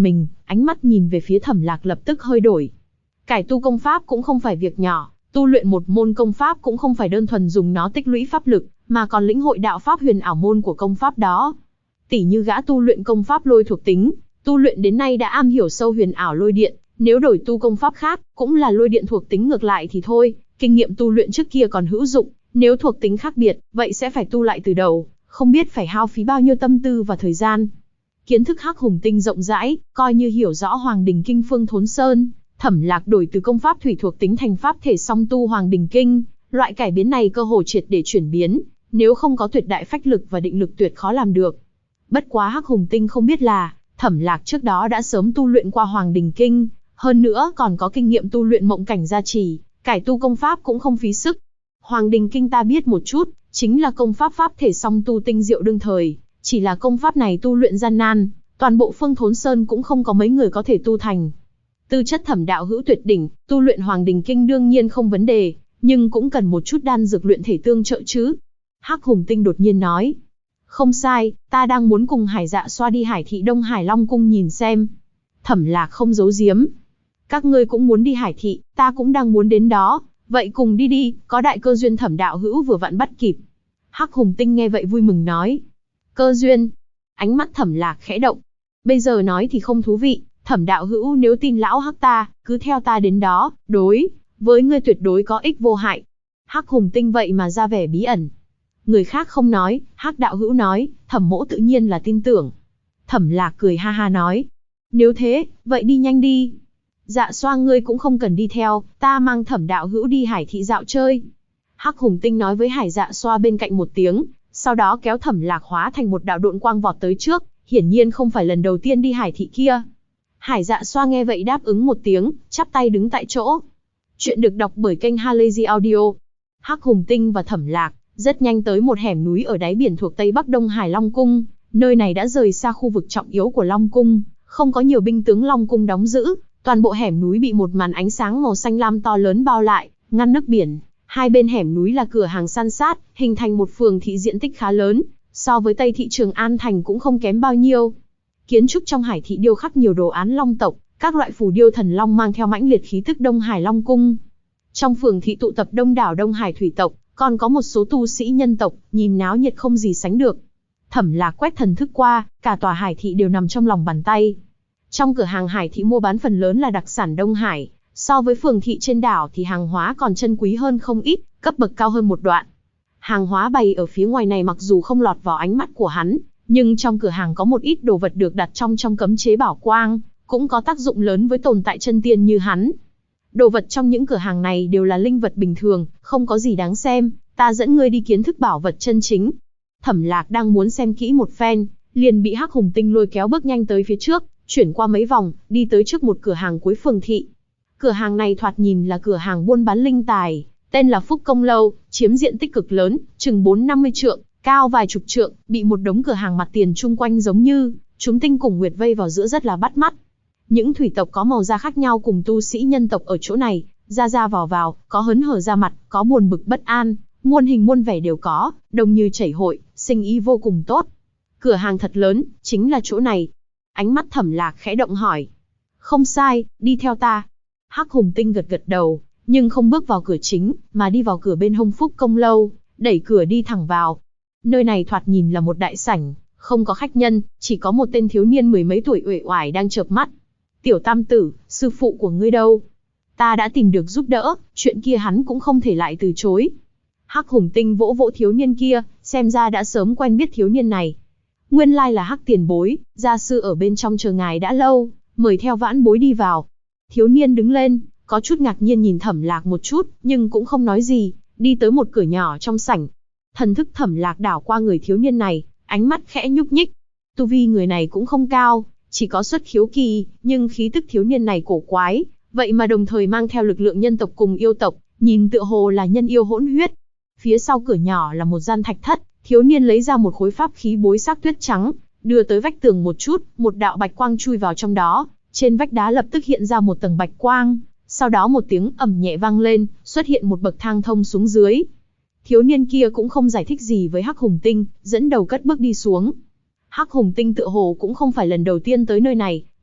Ánh mắt nhìn về phía Thẩm Lạc lập tức hơi đổi. Cải tu công pháp cũng không phải việc nhỏ, tu luyện một môn công pháp cũng không phải đơn thuần dùng nó tích lũy pháp lực, mà còn lĩnh hội đạo pháp huyền ảo môn của công pháp đó. Tỉ như gã tu luyện công pháp lôi thuộc tính, tu luyện đến nay đã am hiểu sâu huyền ảo lôi điện, nếu đổi tu công pháp khác, cũng là lôi điện thuộc tính ngược lại thì thôi, kinh nghiệm tu luyện trước kia còn hữu dụng, nếu thuộc tính khác biệt, vậy sẽ phải tu lại từ đầu, không biết phải hao phí bao nhiêu tâm tư và thời gian. Kiến thức Hắc Hùng Tinh rộng rãi, coi như hiểu rõ Hoàng Đình Kinh Phương Thốn Sơn, Thẩm Lạc đổi từ công pháp thủy thuộc tính thành pháp thể song tu Hoàng Đình Kinh, loại cải biến này cơ hồ triệt để chuyển biến, nếu không có tuyệt đại phách lực và định lực tuyệt khó làm được. Bất quá Hắc Hùng Tinh không biết là, Thẩm Lạc trước đó đã sớm tu luyện qua Hoàng Đình Kinh, hơn nữa còn có kinh nghiệm tu luyện mộng cảnh gia trì, cải tu công pháp cũng không phí sức. Hoàng Đình Kinh ta biết một chút, chính là công pháp pháp thể song tu tinh diệu đương thời, chỉ là công pháp này tu luyện gian nan, toàn bộ Phương Thốn Sơn cũng không có mấy người có thể tu thành. Tư chất Thẩm đạo hữu tuyệt đỉnh, tu luyện Hoàng Đình Kinh đương nhiên không vấn đề, nhưng cũng cần một chút đan dược luyện thể tương trợ chứ. Hắc Hùng Tinh đột nhiên nói. Không sai, ta đang muốn cùng Hải Dạ Xoa đi Hải thị Đông Hải Long Cung nhìn xem. Thẩm Lạc không giấu giếm. Các ngươi cũng muốn đi Hải thị, ta cũng đang muốn đến đó, vậy cùng đi đi, có đại cơ duyên Thẩm đạo hữu vừa vặn bắt kịp. Hắc Hùng Tinh nghe vậy vui mừng nói. Cơ duyên. Ánh mắt Thẩm Lạc khẽ động. Bây giờ nói thì không thú vị, Thẩm đạo hữu nếu tin lão Hắc ta, cứ theo ta đến đó, đối với ngươi tuyệt đối có ích vô hại. Hắc Hùng Tinh vậy mà ra vẻ bí ẩn. Người khác không nói, Hắc đạo hữu nói, Thẩm mỗ tự nhiên là tin tưởng. Thẩm Lạc cười ha ha nói. Nếu thế, vậy đi nhanh đi. Dạ Xoa ngươi cũng không cần đi theo, ta mang Thẩm đạo hữu đi Hải thị dạo chơi. Hắc Hùng Tinh nói với Hải Dạ Xoa bên cạnh một tiếng, sau đó kéo Thẩm Lạc hóa thành một đạo độn quang vọt tới trước, hiển nhiên không phải lần đầu tiên đi Hải thị kia. Hải Dạ Xoa nghe vậy đáp ứng một tiếng, chắp tay đứng tại chỗ. Chuyện được đọc bởi kênh Halazy Audio. Hắc Hùng Tinh và Thẩm Lạc rất nhanh tới một hẻm núi ở đáy biển thuộc Tây Bắc Đông Hải Long Cung, nơi này đã rời xa khu vực trọng yếu của Long Cung, không có nhiều binh tướng Long Cung đóng giữ, toàn bộ hẻm núi bị một màn ánh sáng màu xanh lam to lớn bao lại, ngăn nước biển. Hai bên hẻm núi là cửa hàng san sát, hình thành một phường thị diện tích khá lớn, so với Tây thị Trường An thành cũng không kém bao nhiêu. Kiến trúc trong Hải thị điêu khắc nhiều đồ án long tộc, các loại phù điêu thần long mang theo mãnh liệt khí tức Đông Hải Long Cung. Trong phường thị tụ tập đông đảo Đông Hải thủy tộc, còn có một số tu sĩ nhân tộc, nhìn náo nhiệt không gì sánh được. Thẩm Lạc quét thần thức qua, cả tòa Hải thị đều nằm trong lòng bàn tay. Trong cửa hàng Hải thị mua bán phần lớn là đặc sản Đông Hải, so với phường thị trên đảo thì hàng hóa còn chân quý hơn không ít, cấp bậc cao hơn một đoạn. Hàng hóa bày ở phía ngoài này mặc dù không lọt vào ánh mắt của hắn, nhưng trong cửa hàng có một ít đồ vật được đặt trong cấm chế bảo quang, cũng có tác dụng lớn với tồn tại chân tiên như hắn. Đồ vật trong những cửa hàng này đều là linh vật bình thường, không có gì đáng xem, ta dẫn ngươi đi kiến thức bảo vật chân chính. Thẩm Lạc đang muốn xem kỹ một phen, liền bị Hắc Hùng Tinh lôi kéo bước nhanh tới phía trước, chuyển qua mấy vòng, đi tới trước một cửa hàng cuối phường thị. Cửa hàng này thoạt nhìn là cửa hàng buôn bán linh tài, tên là Phúc Công Lâu, chiếm diện tích cực lớn, chừng 4-50 trượng, cao vài chục trượng, bị một đống cửa hàng mặt tiền chung quanh giống như chúng tinh cùng nguyệt vây vào giữa rất là bắt mắt. Những thủy tộc có màu da khác nhau cùng tu sĩ nhân tộc ở chỗ này, ra vào, có hớn hở ra mặt, có buồn bực bất an, muôn hình muôn vẻ đều có, đông như chảy hội, sinh ý vô cùng tốt. Cửa hàng thật lớn, chính là chỗ này. Ánh mắt Thẩm Lạc khẽ động hỏi. Không sai, đi theo ta. Hắc Hùng Tinh gật đầu, nhưng không bước vào cửa chính, mà đi vào cửa bên hông Phúc Công Lâu, đẩy cửa đi thẳng vào. Nơi này thoạt nhìn là một đại sảnh, không có khách nhân, chỉ có một tên thiếu niên mười mấy tuổi uể oải đang chợp mắt. Tiểu Tam Tử, sư phụ của ngươi đâu? Ta đã tìm được giúp đỡ, chuyện kia hắn cũng không thể lại từ chối. Hắc Hùng Tinh vỗ vỗ thiếu niên kia, xem ra đã sớm quen biết thiếu niên này. Nguyên lai là Hắc tiền bối, gia sư ở bên trong chờ ngài đã lâu, mời theo vãn bối đi vào. Thiếu niên đứng lên, có chút ngạc nhiên nhìn Thẩm Lạc một chút, nhưng cũng không nói gì, đi tới một cửa nhỏ trong sảnh. Thần thức Thẩm Lạc đảo qua người thiếu niên này, ánh mắt khẽ nhúc nhích. Tu vi người này cũng không cao, chỉ có xuất khiếu kỳ, nhưng khí tức thiếu niên này cổ quái, vậy mà đồng thời mang theo lực lượng nhân tộc cùng yêu tộc, nhìn tựa hồ là nhân yêu hỗn huyết. Phía sau cửa nhỏ là một gian thạch thất, thiếu niên lấy ra một khối pháp khí bối sắc tuyết trắng, đưa tới vách tường một chút, một đạo bạch quang chui vào trong đó, trên vách đá lập tức hiện ra một tầng bạch quang, sau đó một tiếng ầm nhẹ vang lên, xuất hiện một bậc thang thông xuống dưới. Thiếu niên kia cũng không giải thích gì với Hắc Hùng Tinh, dẫn đầu cất bước đi xuống. Hắc Hùng Tinh tựa hồ cũng không phải lần đầu tiên tới nơi này,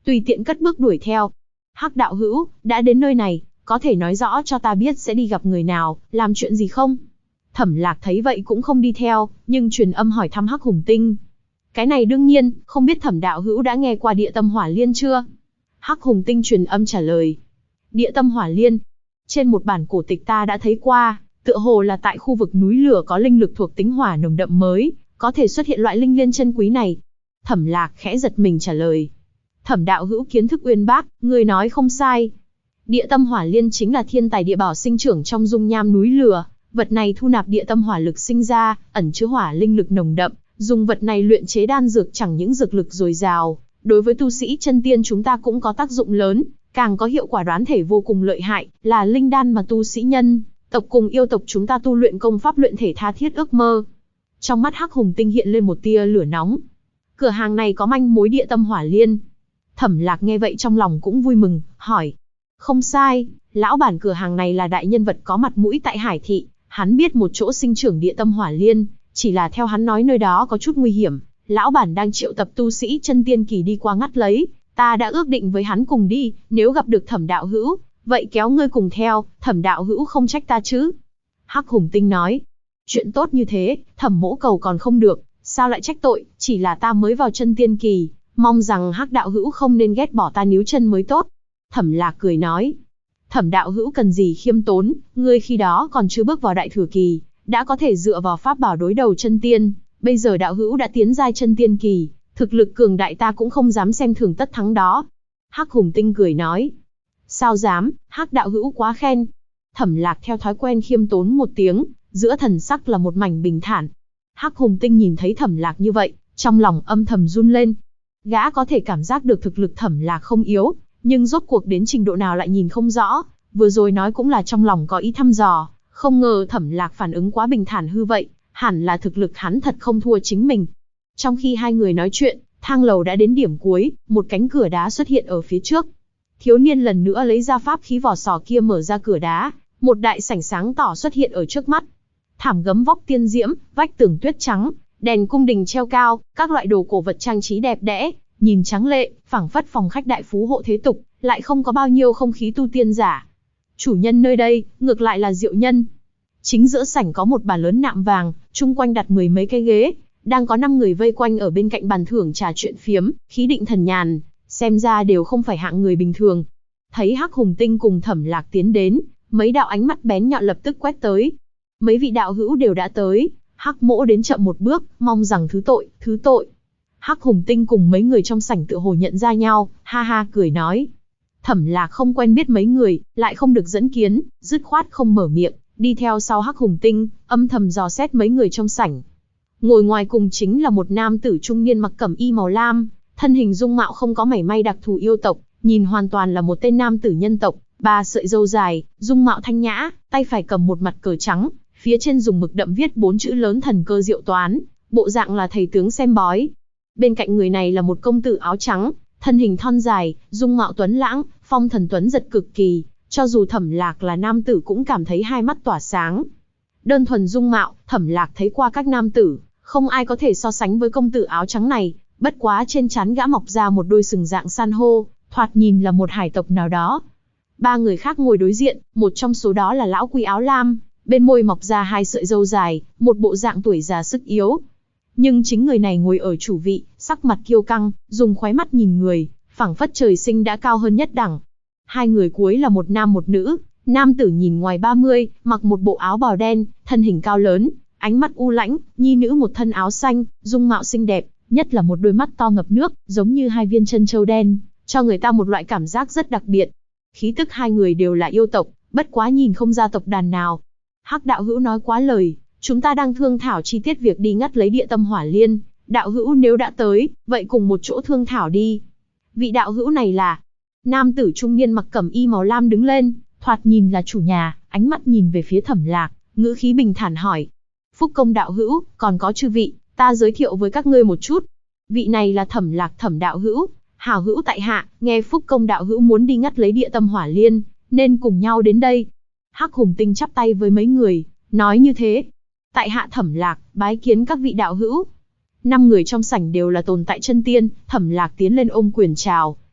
tùy tiện cất bước đuổi theo. Hắc đạo hữu, đã đến nơi này, có thể nói rõ cho ta biết sẽ đi gặp người nào, làm chuyện gì không? Thẩm Lạc thấy vậy cũng không đi theo, nhưng truyền âm hỏi thăm Hắc Hùng Tinh. Cái này đương nhiên, không biết Thẩm đạo hữu đã nghe qua Địa Tâm Hỏa Liên chưa? Hắc Hùng Tinh truyền âm trả lời. Địa Tâm Hỏa Liên, trên một bản cổ tịch ta đã thấy qua, tựa hồ là tại khu vực núi lửa có linh lực thuộc tính hỏa nồng đậm mới, có thể xuất hiện loại linh liên chân quý này. Thẩm Lạc khẽ giật mình trả lời. Thẩm đạo hữu kiến thức uyên bác, người nói không sai. Địa Tâm Hỏa Liên chính là thiên tài địa bảo sinh trưởng trong dung nham núi lửa, vật này thu nạp địa tâm hỏa lực sinh ra, ẩn chứa hỏa linh lực nồng đậm, dùng vật này luyện chế đan dược chẳng những dược lực dồi dào, đối với tu sĩ chân tiên chúng ta cũng có tác dụng lớn, càng có hiệu quả đoán thể vô cùng lợi hại, là linh đan mà tu sĩ nhân tộc cùng yêu tộc chúng ta tu luyện công pháp luyện thể tha thiết ước mơ. Trong mắt Hắc Hùng Tinh hiện lên một tia lửa nóng. Cửa hàng này có manh mối Địa Tâm Hỏa Liên. Thẩm Lạc nghe vậy trong lòng cũng vui mừng, hỏi. Không sai, lão bản cửa hàng này là đại nhân vật có mặt mũi tại Hải Thị, hắn biết một chỗ sinh trưởng Địa Tâm Hỏa Liên, chỉ là theo hắn nói nơi đó có chút nguy hiểm, lão bản đang triệu tập tu sĩ chân tiên kỳ đi qua ngắt lấy, ta đã ước định với hắn cùng đi, nếu gặp được Thẩm đạo hữu, vậy kéo ngươi cùng theo, Thẩm đạo hữu không trách ta chứ? Hắc Hùng Tinh nói. Chuyện tốt như thế, Thẩm mỗ cầu còn không được, sao lại trách tội, chỉ là ta mới vào chân tiên kỳ, mong rằng Hắc đạo hữu không nên ghét bỏ ta níu chân mới tốt. Thẩm Lạc cười nói. Thẩm đạo hữu cần gì khiêm tốn, ngươi khi đó còn chưa bước vào đại thừa kỳ, đã có thể dựa vào pháp bảo đối đầu chân tiên, bây giờ đạo hữu đã tiến giai chân tiên kỳ, thực lực cường đại ta cũng không dám xem thường tất thắng đó. Hắc Hùng Tinh cười nói. Sao dám, Hắc đạo hữu quá khen. Thẩm Lạc theo thói quen khiêm tốn một tiếng, giữa thần sắc là một mảnh bình thản. Hắc Hùng Tinh nhìn thấy Thẩm Lạc như vậy, trong lòng âm thầm run lên. Gã có thể cảm giác được thực lực Thẩm Lạc không yếu, nhưng rốt cuộc đến trình độ nào lại nhìn không rõ, vừa rồi nói cũng là trong lòng có ý thăm dò, không ngờ Thẩm Lạc phản ứng quá bình thản hư vậy, hẳn là thực lực hắn thật không thua chính mình. Trong khi hai người nói chuyện, thang lầu đã đến điểm cuối, một cánh cửa đá xuất hiện ở phía trước. Thiếu niên lần nữa lấy ra pháp khí vỏ sò kia mở ra cửa đá, một đại sảnh sáng tỏ xuất hiện ở trước mắt. Thảm gấm vóc tiên diễm, vách tường tuyết trắng, đèn cung đình treo cao, các loại đồ cổ vật trang trí đẹp đẽ, nhìn trắng lệ, phảng phất phòng khách đại phú hộ thế tục, lại không có bao nhiêu không khí tu tiên giả. Chủ nhân nơi đây, ngược lại là diệu nhân. Chính giữa sảnh có một bàn lớn nạm vàng, chung quanh đặt mười mấy cái ghế, đang có 5 người vây quanh ở bên cạnh bàn thưởng trà chuyện phiếm, khí định thần nhàn, xem ra đều không phải hạng người bình thường. Thấy Hắc Hùng Tinh cùng Thẩm Lạc tiến đến, mấy đạo ánh mắt bén nhọn lập tức quét tới. Mấy vị đạo hữu đều đã tới, Hắc mỗ đến chậm một bước, mong rằng thứ tội, thứ tội. Hắc Hùng Tinh cùng mấy người trong sảnh tựa hồ nhận ra nhau, ha ha cười nói. Thẩm Lạc không quen biết mấy người, lại không được dẫn kiến, dứt khoát không mở miệng, đi theo sau Hắc Hùng Tinh, âm thầm dò xét mấy người trong sảnh. Ngồi ngoài cùng chính là một nam tử trung niên mặc cẩm y màu lam, thân hình dung mạo không có mảy may đặc thù yêu tộc, nhìn hoàn toàn là một tên nam tử nhân tộc, 3 sợi râu dài, dung mạo thanh nhã, tay phải cầm một mặt cờ trắng, phía trên dùng mực đậm viết 4 chữ lớn thần cơ diệu toán, bộ dạng là thầy tướng xem bói. Bên cạnh người này là một công tử áo trắng, thân hình thon dài, dung mạo tuấn lãng, phong thần tuấn giật cực kỳ, cho dù Thẩm Lạc là nam tử cũng cảm thấy hai mắt tỏa sáng. Đơn thuần dung mạo, Thẩm Lạc thấy qua các nam tử, không ai có thể so sánh với công tử áo trắng này, bất quá trên trán gã mọc ra một đôi sừng dạng san hô, thoạt nhìn là một hải tộc nào đó. 3 người khác ngồi đối diện, một trong số đó là lão quỷ áo lam, bên môi mọc ra 2 sợi râu dài, một bộ dạng tuổi già sức yếu. Nhưng chính người này ngồi ở chủ vị, sắc mặt kiêu căng, dùng khóe mắt nhìn người, phảng phất trời sinh đã cao hơn nhất đẳng. 2 người cuối là một nam một nữ, nam tử nhìn ngoài 30, mặc một bộ áo bào đen, thân hình cao lớn, ánh mắt u lãnh, nhi nữ một thân áo xanh, dung mạo xinh đẹp, nhất là một đôi mắt to ngập nước, giống như 2 viên chân châu đen, cho người ta một loại cảm giác rất đặc biệt. Khí tức 2 người đều là yêu tộc, bất quá nhìn không ra tộc đàn nào. Hắc đạo hữu nói quá lời, chúng ta đang thương thảo chi tiết việc đi ngắt lấy Địa Tâm Hỏa Liên, đạo hữu nếu đã tới, vậy cùng một chỗ thương thảo đi. Vị đạo hữu này là... Nam tử trung niên mặc cẩm y màu lam đứng lên, thoạt nhìn là chủ nhà, ánh mắt nhìn về phía Thẩm Lạc, ngữ khí bình thản hỏi. Phúc công đạo hữu, còn có chư vị, ta giới thiệu với các ngươi một chút. Vị này là Thẩm Lạc Thẩm đạo hữu, hảo hữu tại hạ, nghe Phúc công đạo hữu muốn đi ngắt lấy Địa Tâm Hỏa Liên, nên cùng nhau đến đây. Hắc Hùng Tinh chắp tay với mấy người, nói như thế. Tại hạ Thẩm Lạc, bái kiến các vị đạo hữu. 5 người trong sảnh đều là tồn tại chân tiên, Thẩm Lạc tiến lên ôm quyền chào.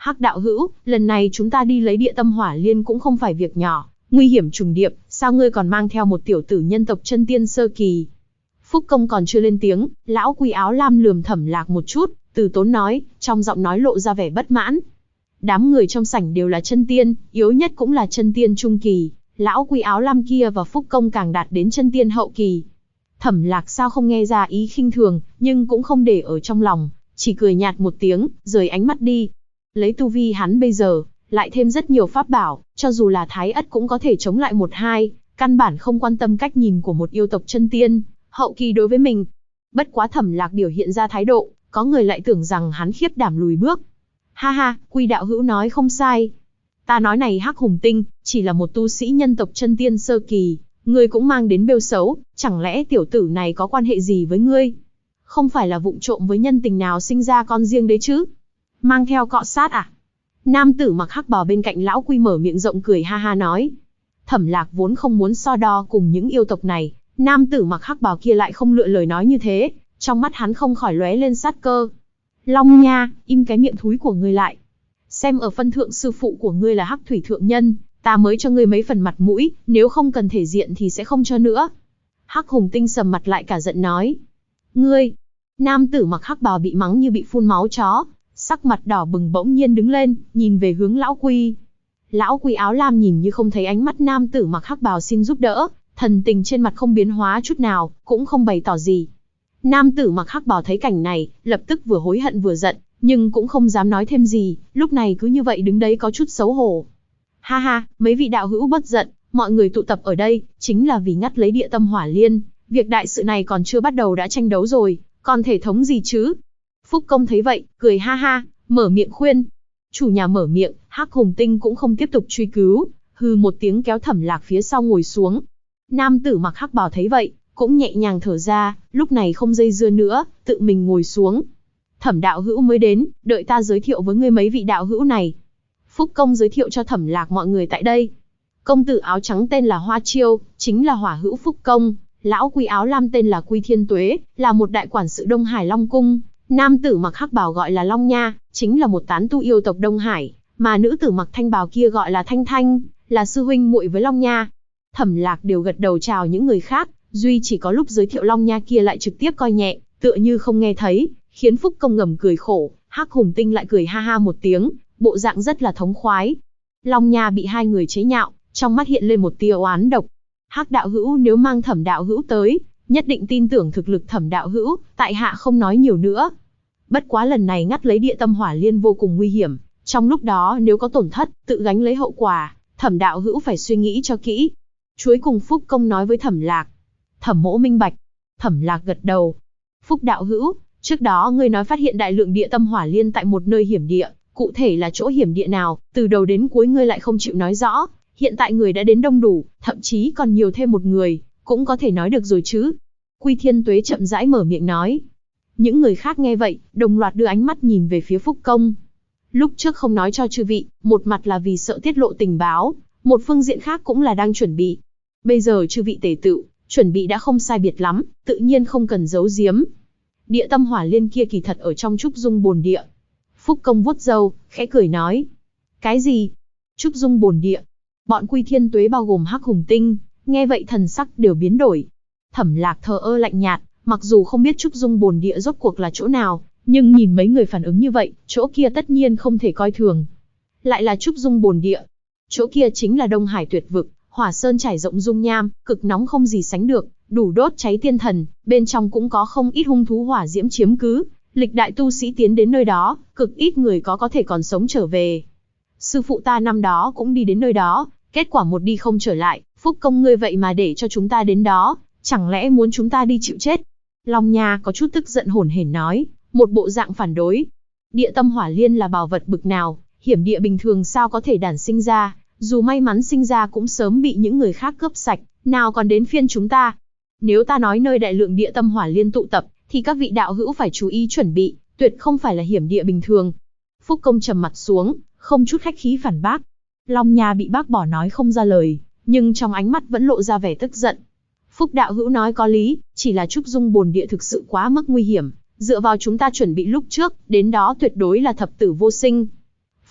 Hắc đạo hữu, lần này chúng ta đi lấy địa tâm hỏa liên cũng không phải việc nhỏ, nguy hiểm trùng điệp, sao ngươi còn mang theo một tiểu tử nhân tộc chân tiên sơ kỳ? Phúc Công còn chưa lên tiếng, lão Quy áo lam lườm Thẩm Lạc một chút, từ tốn nói, trong giọng nói lộ ra vẻ bất mãn. Đám người trong sảnh đều là chân tiên, yếu nhất cũng là chân tiên trung kỳ, lão Quy áo lam kia và Phúc Công càng đạt đến chân tiên hậu kỳ. Thẩm Lạc sao không nghe ra ý khinh thường, nhưng cũng không để ở trong lòng, chỉ cười nhạt một tiếng, rời ánh mắt đi. Lấy tu vi hắn bây giờ, lại thêm rất nhiều pháp bảo, cho dù là Thái Ất cũng có thể chống lại một hai, căn bản không quan tâm cách nhìn của một yêu tộc chân tiên hậu kỳ đối với mình. Bất quá Thẩm Lạc biểu hiện ra thái độ, có người lại tưởng rằng hắn khiếp đảm lùi bước. Ha ha, Quy đạo hữu nói không sai. Ta nói này Hắc Hùng Tinh, chỉ là một tu sĩ nhân tộc chân tiên sơ kỳ, ngươi cũng mang đến bêu xấu, chẳng lẽ tiểu tử này có quan hệ gì với ngươi? Không phải là vụng trộm với nhân tình nào sinh ra con riêng đấy chứ? Mang theo cọ sát à? Nam tử mặc hắc bào bên cạnh lão Quy mở miệng rộng cười ha ha nói. Thẩm Lạc vốn không muốn so đo cùng những yêu tộc này, nam tử mặc hắc bào kia lại không lựa lời nói như thế, trong mắt hắn không khỏi lóe lên sát cơ. Long Nha, im cái miệng thúi của ngươi lại. Xem ở phân thượng sư phụ của ngươi là Hắc Thủy Thượng Nhân, ta mới cho ngươi mấy phần mặt mũi, nếu không cần thể diện thì sẽ không cho nữa. Hắc Hùng Tinh sầm mặt lại cả giận nói. Ngươi! Nam tử mặc hắc bào bị mắng như bị phun máu chó, sắc mặt đỏ bừng bỗng nhiên đứng lên, nhìn về hướng lão Quy. Lão Quy áo lam nhìn như không thấy ánh mắt nam tử mặc hắc bào xin giúp đỡ, thần tình trên mặt không biến hóa chút nào, cũng không bày tỏ gì. Nam tử mặc hắc bào thấy cảnh này, lập tức vừa hối hận vừa giận, nhưng cũng không dám nói thêm gì, lúc này cứ như vậy đứng đấy có chút xấu hổ. Ha ha, mấy vị đạo hữu bất giận, mọi người tụ tập ở đây, chính là vì ngắt lấy địa tâm hỏa liên, việc đại sự này còn chưa bắt đầu đã tranh đấu rồi, còn thể thống gì chứ? Phúc Công thấy vậy, cười ha ha, mở miệng khuyên. Chủ nhà mở miệng, Hắc Hùng Tinh cũng không tiếp tục truy cứu, hừ một tiếng kéo Thẩm Lạc phía sau ngồi xuống. Nam tử mặc hắc bào thấy vậy, cũng nhẹ nhàng thở ra, lúc này không dây dưa nữa, tự mình ngồi xuống. Thẩm đạo hữu mới đến, đợi ta giới thiệu với ngươi mấy vị đạo hữu này. Phúc Công giới thiệu cho Thẩm Lạc mọi người tại đây. Công tử áo trắng tên là Hoa Chiêu, chính là hỏa hữu Phúc Công. Lão Quy áo lam tên là Quy Thiên Tuế, là một đại quản sự Đông Hải Long Cung. Nam tử mặc hắc bào gọi là Long Nha, chính là một tán tu yêu tộc Đông Hải, mà nữ tử mặc thanh bào kia gọi là Thanh Thanh, là sư huynh muội với Long Nha. Thẩm Lạc đều gật đầu chào những người khác, duy chỉ có lúc giới thiệu Long Nha kia lại trực tiếp coi nhẹ, tựa như không nghe thấy, khiến Phúc Công ngầm cười khổ. Hắc Hùng Tinh lại cười ha ha một tiếng, bộ dạng rất là thống khoái. Long Nha bị hai người chế nhạo, trong mắt hiện lên một tia oán độc. Hắc đạo hữu nếu mang Thẩm đạo hữu tới, nhất định tin tưởng thực lực Thẩm đạo hữu, tại hạ không nói nhiều nữa. Bất quá lần này ngắt lấy địa tâm hỏa liên vô cùng nguy hiểm, trong lúc đó nếu có tổn thất, tự gánh lấy hậu quả, Thẩm đạo hữu phải suy nghĩ cho kỹ. Chuối cùng Phúc Công nói với Thẩm Lạc. Thẩm mỗ minh bạch. Thẩm Lạc gật đầu. Phúc đạo hữu, trước đó ngươi nói phát hiện đại lượng địa tâm hỏa liên tại một nơi hiểm địa, cụ thể là chỗ hiểm địa nào, từ đầu đến cuối ngươi lại không chịu nói rõ. Hiện tại người đã đến đông đủ, thậm chí còn nhiều thêm một người, cũng có thể nói được rồi chứ. Quy Thiên Tuế chậm rãi mở miệng nói. Những người khác nghe vậy, đồng loạt đưa ánh mắt nhìn về phía Phúc Công. Lúc trước không nói cho chư vị, một mặt là vì sợ tiết lộ tình báo, một phương diện khác cũng là đang chuẩn bị. Bây giờ chư vị tề tựu, chuẩn bị đã không sai biệt lắm, tự nhiên không cần giấu giếm. Địa tâm hỏa liên kia kỳ thật ở trong trúc dung bồn địa. Phúc Công vuốt râu, khẽ cười nói. Cái gì? Trúc dung bồn địa? Bọn Quy Thiên Tuế bao gồm Hắc Hùng Tinh, nghe vậy thần sắc đều biến đổi. Thẩm Lạc thờ ơ lạnh nhạt, mặc dù không biết trúc dung bồn địa rốt cuộc là chỗ nào, nhưng nhìn mấy người phản ứng như vậy, chỗ kia tất nhiên không thể coi thường. Lại là trúc dung bồn địa. Chỗ kia chính là Đông Hải tuyệt vực, hỏa sơn trải rộng dung nham, cực nóng không gì sánh được, đủ đốt cháy tiên thần, bên trong cũng có không ít hung thú hỏa diễm chiếm cứ. Lịch đại tu sĩ tiến đến nơi đó, cực ít người có thể còn sống trở về. Sư phụ ta năm đó cũng đi đến nơi đó, kết quả một đi không trở lại. Phúc Công ngươi vậy mà để cho chúng ta đến đó, chẳng lẽ muốn chúng ta đi chịu chết? Long Nha có chút tức giận hổn hển nói, một bộ dạng phản đối. Địa tâm hỏa liên là bảo vật bực nào, hiểm địa bình thường sao có thể đản sinh ra, dù may mắn sinh ra cũng sớm bị những người khác cướp sạch, nào còn đến phiên chúng ta. Nếu ta nói nơi đại lượng địa tâm hỏa liên tụ tập, thì các vị đạo hữu phải chú ý chuẩn bị, tuyệt không phải là hiểm địa bình thường. Phúc Công trầm mặt xuống, không chút khách khí phản bác. Long Nha bị bác bỏ nói không ra lời, nhưng trong ánh mắt vẫn lộ ra vẻ tức giận. Phúc đạo hữu nói có lý, chỉ là trúc dung bồn địa thực sự quá mức nguy hiểm, dựa vào chúng ta chuẩn bị lúc trước, đến đó tuyệt đối là thập tử vô sinh.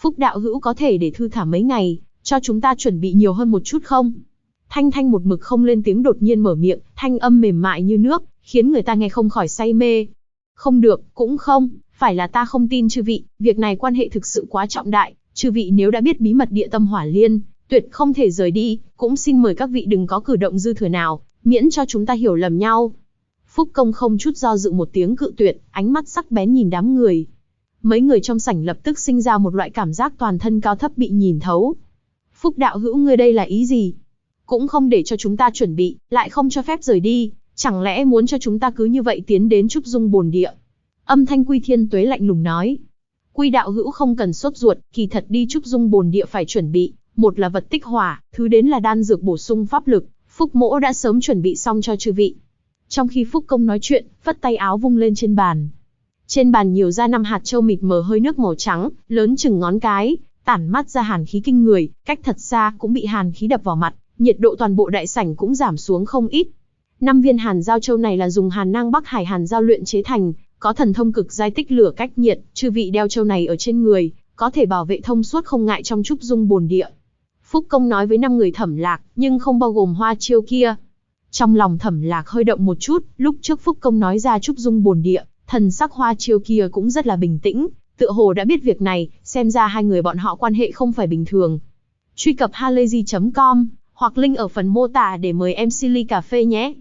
Phúc đạo hữu có thể để thư thả mấy ngày, cho chúng ta chuẩn bị nhiều hơn một chút không? Thanh Thanh một mực không lên tiếng đột nhiên mở miệng, thanh âm mềm mại như nước, khiến người ta nghe không khỏi say mê. Không được, cũng không, phải là ta không tin chư vị, việc này quan hệ thực sự quá trọng đại, chư vị nếu đã biết bí mật địa tâm hỏa liên, tuyệt không thể rời đi, cũng xin mời các vị đừng có cử động dư thừa nào, miễn cho chúng ta hiểu lầm nhau. Phúc Công không chút do dự một tiếng cự tuyệt, ánh mắt sắc bén nhìn đám người. Mấy người trong sảnh lập tức sinh ra một loại cảm giác toàn thân cao thấp bị nhìn thấu. Phúc đạo hữu ngươi đây là ý gì? Cũng không để cho chúng ta chuẩn bị, lại không cho phép rời đi, chẳng lẽ muốn cho chúng ta cứ như vậy tiến đến Trúc Dung bồn địa? Âm thanh Quy Thiên Tuế lạnh lùng nói. Quy đạo hữu không cần sốt ruột, kỳ thật đi Trúc Dung bồn địa phải chuẩn bị, một là vật tích hỏa, thứ đến là đan dược bổ sung pháp lực, Phúc mỗ đã sớm chuẩn bị xong cho chư vị. Trong khi Phúc Công nói chuyện, phất tay áo vung lên trên bàn. Trên bàn nhiều ra 5 hạt châu mịt mờ hơi nước màu trắng, lớn chừng ngón cái, tản mát ra hàn khí kinh người, cách thật xa cũng bị hàn khí đập vào mặt, nhiệt độ toàn bộ đại sảnh cũng giảm xuống không ít. 5 viên hàn giao châu này là dùng hàn nang Bắc Hải hàn giao luyện chế thành, có thần thông cực giai tích lửa cách nhiệt, chư vị đeo châu này ở trên người, có thể bảo vệ thông suốt không ngại trong Trúc Dung bồn địa. Phúc Công nói với 5 người Thẩm Lạc, nhưng không bao gồm Hoa Chiêu kia. Trong lòng Thẩm Lạc hơi động một chút, lúc trước Phúc Công nói ra Trúc Dung bồn địa, thần sắc Hoa Chiêu kia cũng rất là bình tĩnh, tựa hồ đã biết việc này, xem ra hai người bọn họ quan hệ không phải bình thường. Truy cập halayzi.com hoặc link ở phần mô tả để mời em Silly Cà Phê nhé.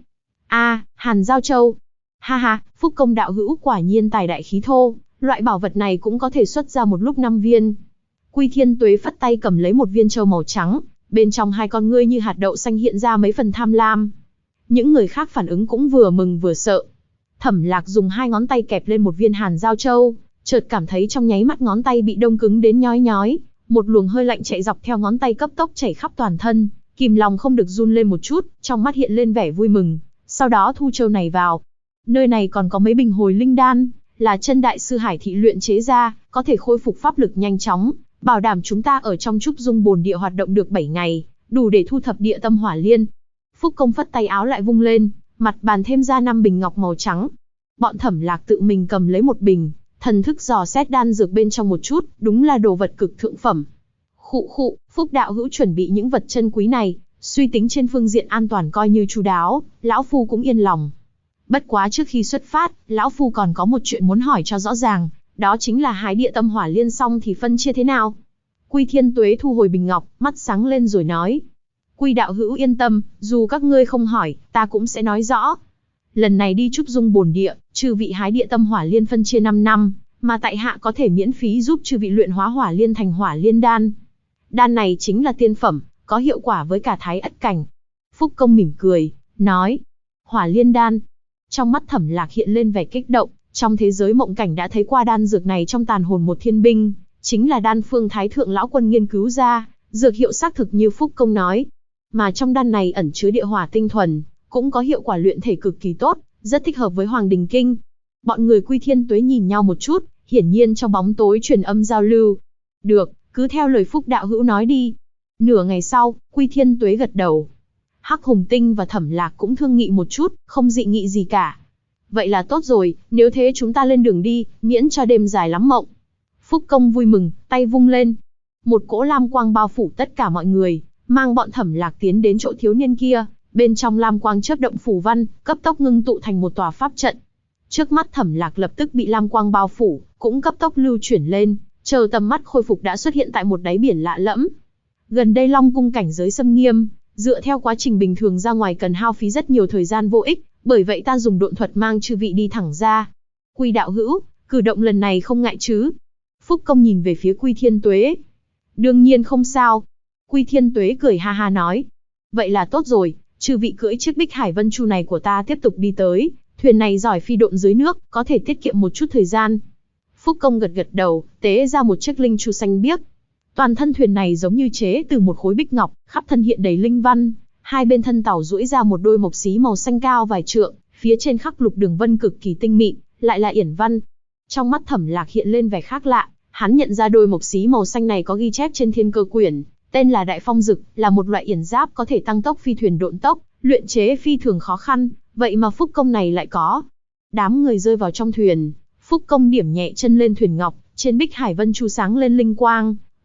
Hàn Giao Châu. Ha ha, Phúc Công đạo hữu quả nhiên tài đại khí thô, loại bảo vật này cũng có thể xuất ra một lúc 5 viên. Quy Thiên Tuế phất tay cầm lấy một viên châu màu trắng, bên trong hai con ngươi như hạt đậu xanh hiện ra mấy phần tham lam. Những người khác phản ứng cũng vừa mừng vừa sợ. Thẩm Lạc dùng 2 ngón tay kẹp lên một viên Hàn Giao Châu, chợt cảm thấy trong nháy mắt ngón tay bị đông cứng đến nhói nhói, một luồng hơi lạnh chạy dọc theo ngón tay cấp tốc chảy khắp toàn thân, kìm lòng không được run lên một chút, trong mắt hiện lên vẻ vui mừng, sau đó thu châu này vào. Nơi này còn có mấy bình hồi linh đan, là chân đại sư Hải Thị luyện chế ra, có thể khôi phục pháp lực nhanh chóng, bảo đảm chúng ta ở trong Trúc Dung bồn địa hoạt động được 7 ngày, đủ để thu thập địa tâm hỏa liên. Phúc Công phất tay áo lại vung lên, mặt bàn thêm ra 5 bình ngọc màu trắng. Bọn Thẩm Lạc tự mình cầm lấy một bình, thần thức dò xét đan dược bên trong một chút, đúng là đồ vật cực thượng phẩm. Khụ, Phúc đạo hữu chuẩn bị những vật chân quý này, suy tính trên phương diện an toàn coi như chu đáo, lão phu cũng yên lòng. Bất quá trước khi xuất phát, lão phu còn có một chuyện muốn hỏi cho rõ ràng, đó chính là hái địa tâm hỏa liên xong thì phân chia thế nào? Quy Thiên Tuế thu hồi bình ngọc, mắt sáng lên rồi nói. Quy đạo hữu yên tâm, dù các ngươi không hỏi, ta cũng sẽ nói rõ. Lần này đi Trúc Dung bồn địa, chư vị hái địa tâm hỏa liên phân chia 5 năm, mà tại hạ có thể miễn phí giúp chư vị luyện hóa hỏa liên thành hỏa liên đan. Đan này chính là tiên phẩm, có hiệu quả với cả thái ất cảnh. Phúc Công mỉm cười, nói. Hỏa liên đan. Trong mắt Thẩm Lạc hiện lên vẻ kích động, trong thế giới mộng cảnh đã thấy qua đan dược này trong tàn hồn một thiên binh, chính là đan phương Thái Thượng Lão Quân nghiên cứu ra, dược hiệu xác thực như Phúc Công nói. Mà trong đan này ẩn chứa địa hỏa tinh thuần, cũng có hiệu quả luyện thể cực kỳ tốt, rất thích hợp với Hoàng Đình Kinh. Bọn người Quy Thiên Tuế nhìn nhau một chút, hiển nhiên trong bóng tối truyền âm giao lưu. Được, cứ theo lời Phúc đạo hữu nói đi. Nửa ngày sau, Quy Thiên Tuế gật đầu. Hắc Hùng Tinh và Thẩm Lạc cũng thương nghị một chút, không dị nghị gì cả. Vậy là tốt rồi, nếu thế chúng ta lên đường đi, miễn cho đêm dài lắm mộng. Phúc Công vui mừng, tay vung lên. Một cỗ lam quang bao phủ tất cả mọi người, mang bọn Thẩm Lạc tiến đến chỗ thiếu niên kia. Bên trong lam quang chớp động phù văn, cấp tốc ngưng tụ thành một tòa pháp trận. Trước mắt Thẩm Lạc lập tức bị lam quang bao phủ, cũng cấp tốc lưu chuyển lên, chờ tầm mắt khôi phục đã xuất hiện tại một đáy biển lạ lẫm. Gần đây Long cung cảnh giới xâm nghiêm, dựa theo quá trình bình thường ra ngoài cần hao phí rất nhiều thời gian vô ích, bởi vậy ta dùng độn thuật mang chư vị đi thẳng ra. Quy đạo hữu, cử động lần này không ngại chứ? Phúc Công nhìn về phía Quy Thiên Tuế. Đương nhiên không sao. Quy Thiên Tuế cười ha ha nói. Vậy là tốt rồi, chư vị cưỡi chiếc Bích Hải Vân Chu này của ta tiếp tục đi tới, thuyền này giỏi phi độn dưới nước, có thể tiết kiệm một chút thời gian. Phúc Công gật gật đầu, tế ra một chiếc linh chu xanh biếc. Toàn thân thuyền này giống như chế từ một khối bích ngọc, khắp thân hiện đầy linh văn, hai bên thân tàu duỗi ra một đôi mộc xí màu xanh cao vài trượng, phía trên khắc lục đường vân cực kỳ tinh mịn, lại là yển văn. Trong mắt Thẩm Lạc hiện lên vẻ khác lạ, hắn nhận ra đôi mộc xí màu xanh này có ghi chép trên thiên cơ quyển, tên là Đại Phong Dực, là một loại yển giáp có thể tăng tốc phi thuyền độn tốc, luyện chế phi thường khó khăn, vậy mà Phúc Công này lại có. Đám người rơi vào trong thuyền, Phúc Công điểm nhẹ chân lên thuyền ngọc, trên Bích Hải Vân Chu sáng lên linh quang,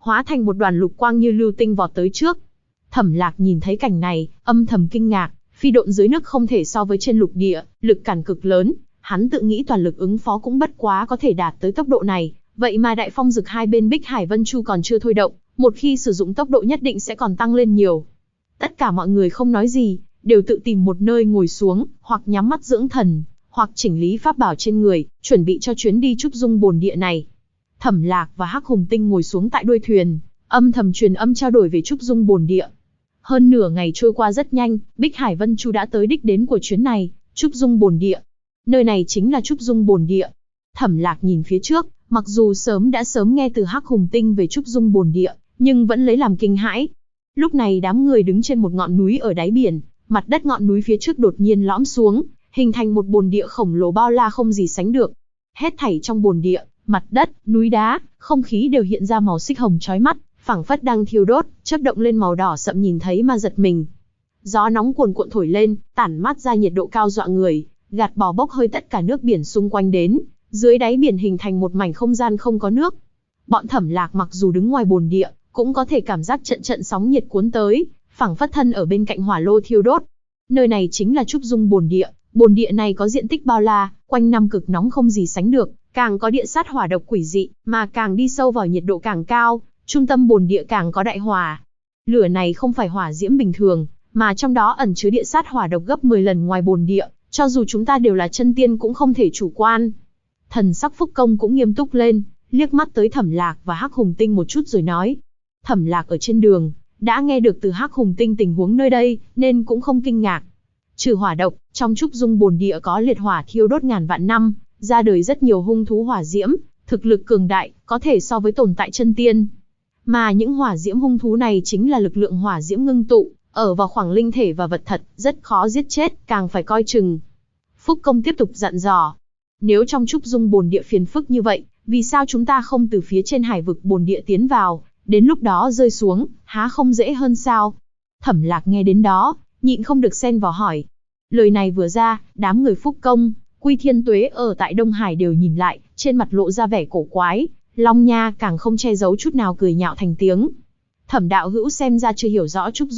hóa thành một đoàn lục quang như lưu tinh vọt tới trước. Thẩm Lạc nhìn thấy cảnh này, âm thầm kinh ngạc, phi độn dưới nước không thể so với trên lục địa, lực cản cực lớn, hắn tự nghĩ toàn lực ứng phó cũng bất quá có thể đạt tới tốc độ này, vậy mà đại phong dực hai bên Bích Hải Vân Chu còn chưa thôi động, một khi sử dụng tốc độ nhất định sẽ còn tăng lên nhiều. Tất cả mọi người không nói gì, đều tự tìm một nơi ngồi xuống, hoặc nhắm mắt dưỡng thần, hoặc chỉnh lý pháp bảo trên người, chuẩn bị cho chuyến đi trúc dung bồn địa này. Thẩm Lạc và Hắc Hùng Tinh ngồi xuống tại đuôi thuyền, âm thầm truyền âm trao đổi về trúc dung bồn địa. Hơn nửa ngày trôi qua rất nhanh, Bích Hải Vân Chu đã tới đích đến của chuyến này, trúc dung bồn địa. Nơi này chính là trúc dung bồn địa. Thẩm Lạc nhìn phía trước, mặc dù đã sớm nghe từ Hắc Hùng Tinh về trúc dung bồn địa, nhưng vẫn lấy làm kinh hãi. Lúc này đám người đứng trên một ngọn núi ở đáy biển, mặt đất ngọn núi phía trước đột nhiên lõm xuống, hình thành một bồn địa khổng lồ bao la không gì sánh được. Hết thảy trong bồn địa, mặt đất, núi đá, không khí đều hiện ra màu xích hồng chói mắt, phảng phất đang thiêu đốt, chớp động lên màu đỏ sậm nhìn thấy mà giật mình. Gió nóng cuồn cuộn thổi lên, tản mát ra nhiệt độ cao dọa người, gạt bỏ bốc hơi tất cả nước biển xung quanh đến, dưới đáy biển hình thành một mảnh không gian không có nước. Bọn Thẩm Lạc mặc dù đứng ngoài bồn địa, cũng có thể cảm giác trận trận sóng nhiệt cuốn tới, phảng phất thân ở bên cạnh hỏa lô thiêu đốt. Nơi này chính là trúc dung bồn địa này có diện tích bao la, quanh năm cực nóng không gì sánh được, càng có địa sát hỏa độc quỷ dị, mà càng đi sâu vào nhiệt độ càng cao, trung tâm bồn địa càng có đại hỏa. Lửa này không phải hỏa diễm bình thường, mà trong đó ẩn chứa địa sát hỏa độc gấp 10 lần ngoài bồn địa, cho dù chúng ta đều là chân tiên cũng không thể chủ quan. Thần sắc Phúc Công cũng nghiêm túc lên, liếc mắt tới Thẩm Lạc và Hắc Hùng Tinh một chút rồi nói. Thẩm Lạc ở trên đường, đã nghe được từ Hắc Hùng Tinh tình huống nơi đây, nên cũng không kinh ngạc. Trừ hỏa độc, trong trúc dung bồn địa có liệt hỏa thiêu đốt ngàn vạn năm, ra đời rất nhiều hung thú hỏa diễm, thực lực cường đại, có thể so với tồn tại chân tiên. Mà những hỏa diễm hung thú này chính là lực lượng hỏa diễm ngưng tụ, ở vào khoảng linh thể và vật thật, rất khó giết chết, càng phải coi chừng. Phúc Công tiếp tục dặn dò. Nếu trong trúc dung bồn địa phiền phức như vậy, vì sao chúng ta không từ phía trên hải vực bồn địa tiến vào, đến lúc đó rơi xuống, há không dễ hơn sao? Thẩm Lạc nghe đến đó, nhịn không được xen vào hỏi. Lời này vừa ra, đám người Phúc Công, Quy Thiên Tuế ở tại Đông Hải đều nhìn lại, trên mặt lộ ra vẻ cổ quái, Long Nha càng không che giấu chút nào cười nhạo thành tiếng. Thẩm đạo hữu xem ra chưa hiểu rõ trúc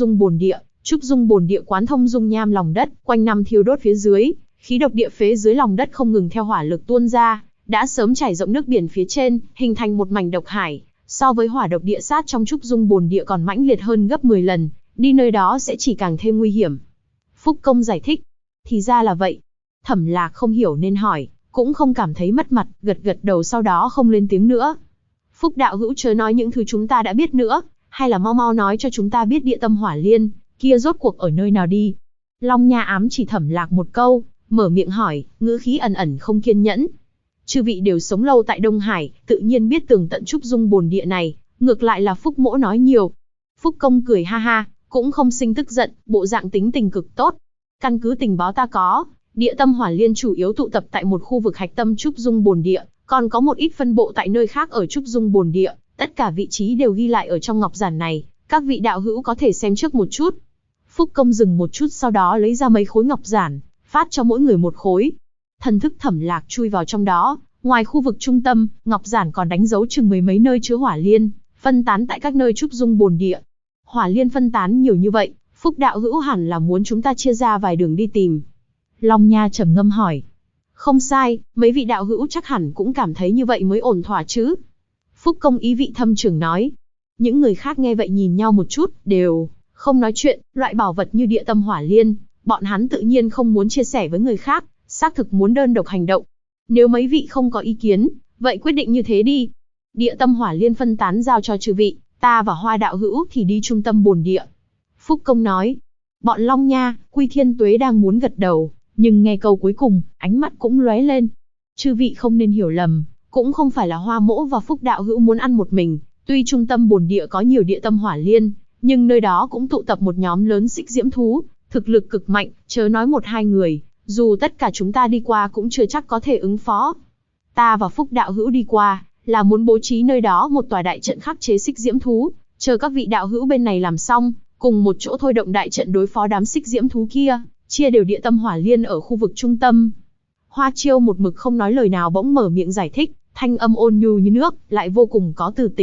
dung bồn địa quán thông dung nham lòng đất, quanh năm thiêu đốt phía dưới, khí độc địa phế dưới lòng đất không ngừng theo hỏa lực tuôn ra, đã sớm trải rộng nước biển phía trên, hình thành một mảnh độc hải, so với hỏa độc địa sát trong trúc dung bồn địa còn mãnh liệt hơn gấp 10 lần, đi nơi đó sẽ chỉ càng thêm nguy hiểm. Phúc Công giải thích, thì ra là vậy. Thẩm Lạc không hiểu nên hỏi, cũng không cảm thấy mất mặt, gật gật đầu sau đó không lên tiếng nữa. Phúc đạo hữu chớ nói những thứ chúng ta đã biết nữa, hay là mau mau nói cho chúng ta biết địa tâm hỏa liên kia rốt cuộc ở nơi nào đi. Long Nha ám chỉ Thẩm Lạc một câu, mở miệng hỏi, ngữ khí ẩn ẩn không kiên nhẫn. Chư vị đều sống lâu tại Đông Hải, tự nhiên biết tường tận trúc dung bồn địa này, ngược lại là Phúc Mỗ nói nhiều. Phúc Công cười ha ha, cũng không sinh tức giận, bộ dạng tính tình cực tốt. Căn cứ tình báo ta có, địa tâm hỏa liên chủ yếu tụ tập tại một khu vực hạch tâm trúc dung bồn địa, còn có một ít phân bộ tại nơi khác ở trúc dung bồn địa, tất cả vị trí đều ghi lại ở trong ngọc giản này, các vị đạo hữu có thể xem trước một chút. Phúc Công dừng một chút sau đó lấy ra mấy khối ngọc giản, phát cho mỗi người một khối. Thần thức Thẩm Lạc chui vào trong đó, ngoài khu vực trung tâm, ngọc giản còn đánh dấu chừng mười mấy nơi chứa hỏa liên, phân tán tại các nơi trúc dung bồn địa. Hỏa liên phân tán nhiều như vậy, Phúc đạo hữu hẳn là muốn chúng ta chia ra vài đường đi tìm. Long Nha trầm ngâm hỏi. Không sai, mấy vị đạo hữu chắc hẳn cũng cảm thấy như vậy mới ổn thỏa chứ. Phúc Công ý vị thâm trường nói. Những người khác nghe vậy nhìn nhau một chút, đều không nói chuyện, loại bảo vật như địa tâm hỏa liên, bọn hắn tự nhiên không muốn chia sẻ với người khác, xác thực muốn đơn độc hành động. Nếu mấy vị không có ý kiến, vậy quyết định như thế đi. Địa tâm hỏa liên phân tán giao cho chư vị, ta và Hoa đạo hữu thì đi trung tâm bồn địa. Phúc Công nói. Bọn Long Nha, Quy Thiên Tuế đang muốn gật đầu, nhưng nghe câu cuối cùng, ánh mắt cũng lóe lên. Chư vị không nên hiểu lầm, cũng không phải là Hoa Mỗ và Phúc đạo hữu muốn ăn một mình, tuy trung tâm bồn địa có nhiều địa tâm hỏa liên, nhưng nơi đó cũng tụ tập một nhóm lớn xích diễm thú, thực lực cực mạnh, chớ nói một hai người, dù tất cả chúng ta đi qua cũng chưa chắc có thể ứng phó. Ta và Phúc đạo hữu đi qua, là muốn bố trí nơi đó một tòa đại trận khắc chế xích diễm thú, chờ các vị đạo hữu bên này làm xong, cùng một chỗ thôi động đại trận đối phó đám xích diễm thú kia, chia đều địa tâm hỏa liên ở khu vực trung tâm. Hoa Chiêu một mực không nói lời nào bỗng mở miệng giải thích, thanh âm ôn nhu như nước, lại vô cùng có từ tính,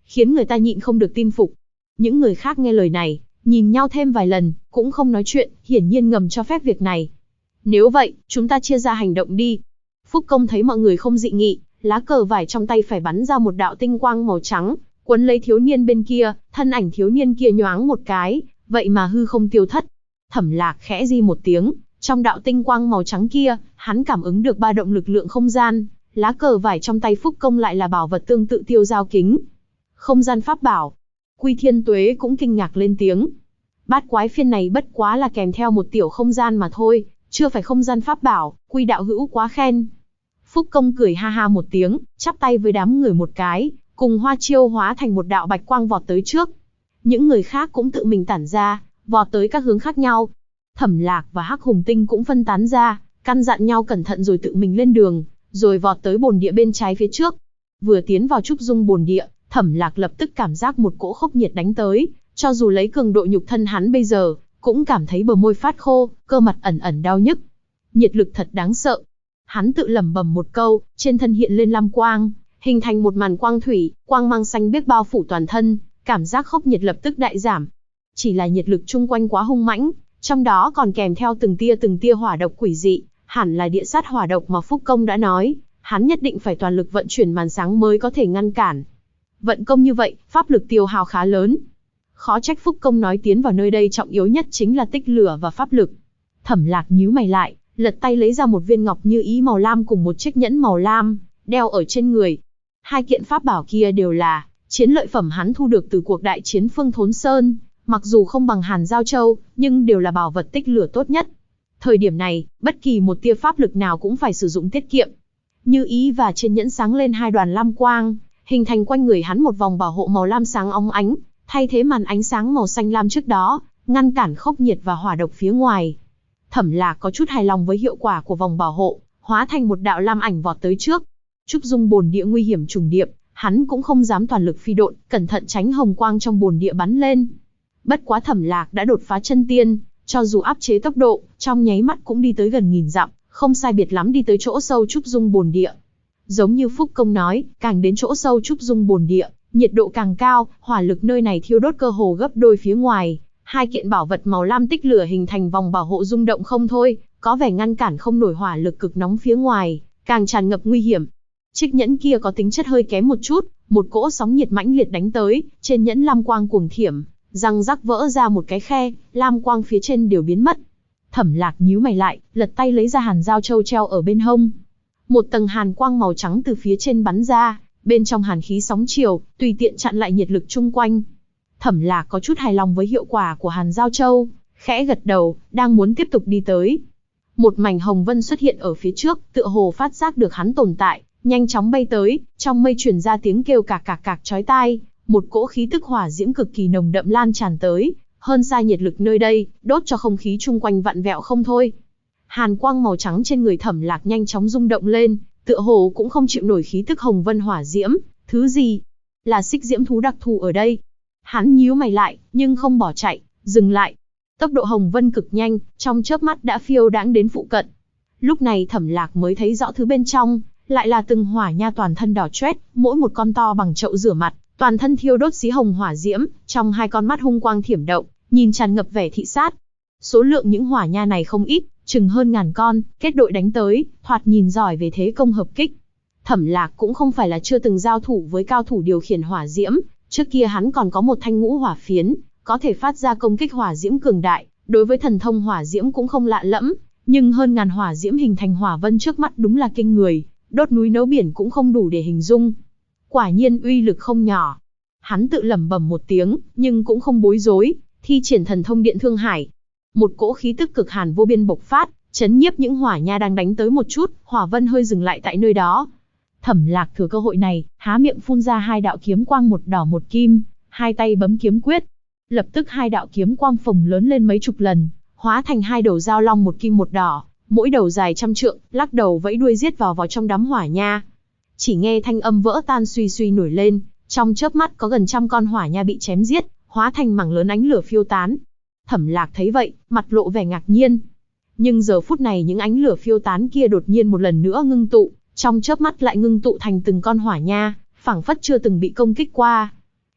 khiến người ta nhịn không được tin phục. Những người khác nghe lời này, nhìn nhau thêm vài lần, cũng không nói chuyện, hiển nhiên ngầm cho phép việc này. Nếu vậy, chúng ta chia ra hành động đi. Phúc Công thấy mọi người không dị nghị, lá cờ vải trong tay phải bắn ra một đạo tinh quang màu trắng, quấn lấy thiếu niên bên kia, thân ảnh thiếu niên kia nhoáng một cái, vậy mà hư không tiêu thất. Thẩm Lạc khẽ di một tiếng, trong đạo tinh quang màu trắng kia, hắn cảm ứng được ba động lực lượng không gian, lá cờ vải trong tay Phúc Công lại là bảo vật tương tự tiêu giao kính. Không gian pháp bảo. Quy Thiên Tuế cũng kinh ngạc lên tiếng. Bát quái phiên này bất quá là kèm theo một tiểu không gian mà thôi, chưa phải không gian pháp bảo, Quy đạo hữu quá khen. Phúc Công cười ha ha một tiếng, chắp tay với đám người một cái, cùng Hoa Chiêu hóa thành một đạo bạch quang vọt tới trước. Những người khác cũng tự mình tản ra, vọt tới các hướng khác nhau. Thẩm Lạc và Hắc Hùng Tinh cũng phân tán ra, căn dặn nhau cẩn thận rồi tự mình lên đường, rồi vọt tới bồn địa bên trái phía trước. Vừa tiến vào trúc dung bồn địa, Thẩm Lạc lập tức cảm giác một cỗ khốc nhiệt đánh tới, cho dù lấy cường độ nhục thân hắn bây giờ, cũng cảm thấy bờ môi phát khô, cơ mặt ẩn ẩn đau nhức. Nhiệt lực thật đáng sợ. Hắn tự lẩm bẩm một câu, trên thân hiện lên lam quang, hình thành một màn quang thủy, quang mang xanh biếc bao phủ toàn thân, cảm giác khốc nhiệt lập tức đại giảm. Chỉ là nhiệt lực chung quanh quá hung mãnh, trong đó còn kèm theo từng tia hỏa độc quỷ dị, hẳn là địa sát hỏa độc mà Phúc Công đã nói, hắn nhất định phải toàn lực vận chuyển màn sáng mới có thể ngăn cản. Vận công như vậy, pháp lực tiêu hao khá lớn. Khó trách Phúc Công nói tiến vào nơi đây trọng yếu nhất chính là tích lửa và pháp lực. Thẩm Lạc nhíu mày lại, lật tay lấy ra một viên ngọc như ý màu lam cùng một chiếc nhẫn màu lam, đeo ở trên người. Hai kiện pháp bảo kia đều là chiến lợi phẩm hắn thu được từ cuộc đại chiến Phương Thốn Sơn, mặc dù không bằng Hàn Giao Châu, nhưng đều là bảo vật tích lửa tốt nhất. Thời điểm này, bất kỳ một tia pháp lực nào cũng phải sử dụng tiết kiệm. Như ý và trên nhẫn sáng lên hai đoàn lam quang, hình thành quanh người hắn một vòng bảo hộ màu lam sáng óng ánh, thay thế màn ánh sáng màu xanh lam trước đó, ngăn cản khốc nhiệt và hỏa độc phía ngoài. Thẩm Lạc có chút hài lòng với hiệu quả của vòng bảo hộ, hóa thành một đạo lam ảnh vọt tới trước. Trúc dung bồn địa nguy hiểm trùng điệp, hắn cũng không dám toàn lực phi độn, cẩn thận tránh hồng quang trong bồn địa bắn lên. Bất quá Thẩm Lạc đã đột phá chân tiên, cho dù áp chế tốc độ, trong nháy mắt cũng đi tới gần 1000 dặm, không sai biệt lắm đi tới chỗ sâu trúc dung bồn địa. Giống như Phúc Công nói, càng đến chỗ sâu trúc dung bồn địa, nhiệt độ càng cao, hỏa lực nơi này thiêu đốt cơ hồ gấp đôi phía ngoài. Hai kiện bảo vật màu lam tích lửa hình thành vòng bảo hộ rung động không thôi, có vẻ ngăn cản không nổi hỏa lực cực nóng phía ngoài, càng tràn ngập nguy hiểm. Chiếc nhẫn kia có tính chất hơi kém một chút, một cỗ sóng nhiệt mãnh liệt đánh tới, trên nhẫn lam quang cuồng thiểm, răng rắc vỡ ra một cái khe, lam quang phía trên đều biến mất. Thẩm Lạc nhíu mày lại, lật tay lấy ra Hàn Giao Châu treo ở bên hông. Một tầng hàn quang màu trắng từ phía trên bắn ra, bên trong hàn khí sóng chiều, tùy tiện chặn lại nhiệt lực chung quanh. Thẩm Lạc có chút hài lòng với hiệu quả của Hàn Giao Châu, khẽ gật đầu, đang muốn tiếp tục đi tới. Một mảnh hồng vân xuất hiện ở phía trước, tựa hồ phát giác được hắn tồn tại, nhanh chóng bay tới, trong mây truyền ra tiếng kêu cạc cạc cạc chói tai, một cỗ khí tức hỏa diễm cực kỳ nồng đậm lan tràn tới, hơn xa nhiệt lực nơi đây, đốt cho không khí chung quanh vặn vẹo không thôi. Hàn quang màu trắng trên người Thẩm Lạc nhanh chóng rung động lên, tựa hồ cũng không chịu nổi khí tức hồng vân hỏa diễm, thứ gì? Là xích diễm thú đặc thù ở đây. Hắn nhíu mày lại, nhưng không bỏ chạy, dừng lại. Tốc độ hồng vân cực nhanh, trong chớp mắt đã phiêu đãng đến phụ cận. Lúc này Thẩm Lạc mới thấy rõ thứ bên trong, lại là từng hỏa nha toàn thân đỏ chót, mỗi một con to bằng chậu rửa mặt, toàn thân thiêu đốt xí hồng hỏa diễm, trong hai con mắt hung quang thiểm động, nhìn tràn ngập vẻ thị sát. Số lượng những hỏa nha này không ít, chừng hơn 1000 con, kết đội đánh tới, thoạt nhìn giỏi về thế công hợp kích. Thẩm Lạc cũng không phải là chưa từng giao thủ với cao thủ điều khiển hỏa diễm, trước kia hắn còn có một thanh ngũ hỏa phiến, có thể phát ra công kích hỏa diễm cường đại, đối với thần thông hỏa diễm cũng không lạ lẫm, nhưng hơn 1000 hỏa diễm hình thành hỏa vân trước mắt đúng là kinh người, đốt núi nấu biển cũng không đủ để hình dung. Quả nhiên uy lực không nhỏ. Hắn tự lẩm bẩm một tiếng, nhưng cũng không bối rối, thi triển thần thông Điện Thương Hải. Một cỗ khí tức cực hàn vô biên bộc phát, chấn nhiếp những hỏa nha đang đánh tới một chút, hỏa vân hơi dừng lại tại nơi đó. Thẩm Lạc thừa cơ hội này, há miệng phun ra hai đạo kiếm quang một đỏ một kim, hai tay bấm kiếm quyết. Lập tức hai đạo kiếm quang phồng lớn lên mấy chục lần, hóa thành hai đầu dao long một kim một đỏ, mỗi đầu dài 100 trượng, lắc đầu vẫy đuôi giết vào trong đám hỏa nha. Chỉ nghe thanh âm vỡ tan suy suy nổi lên, trong chớp mắt có gần 100 con hỏa nha bị chém giết, hóa thành mảng lớn ánh lửa phiêu tán. Thẩm Lạc thấy vậy, mặt lộ vẻ ngạc nhiên. Nhưng giờ phút này những ánh lửa phiêu tán kia đột nhiên một lần nữa ngưng tụ, trong chớp mắt lại ngưng tụ thành từng con hỏa nha, phảng phất chưa từng bị công kích qua.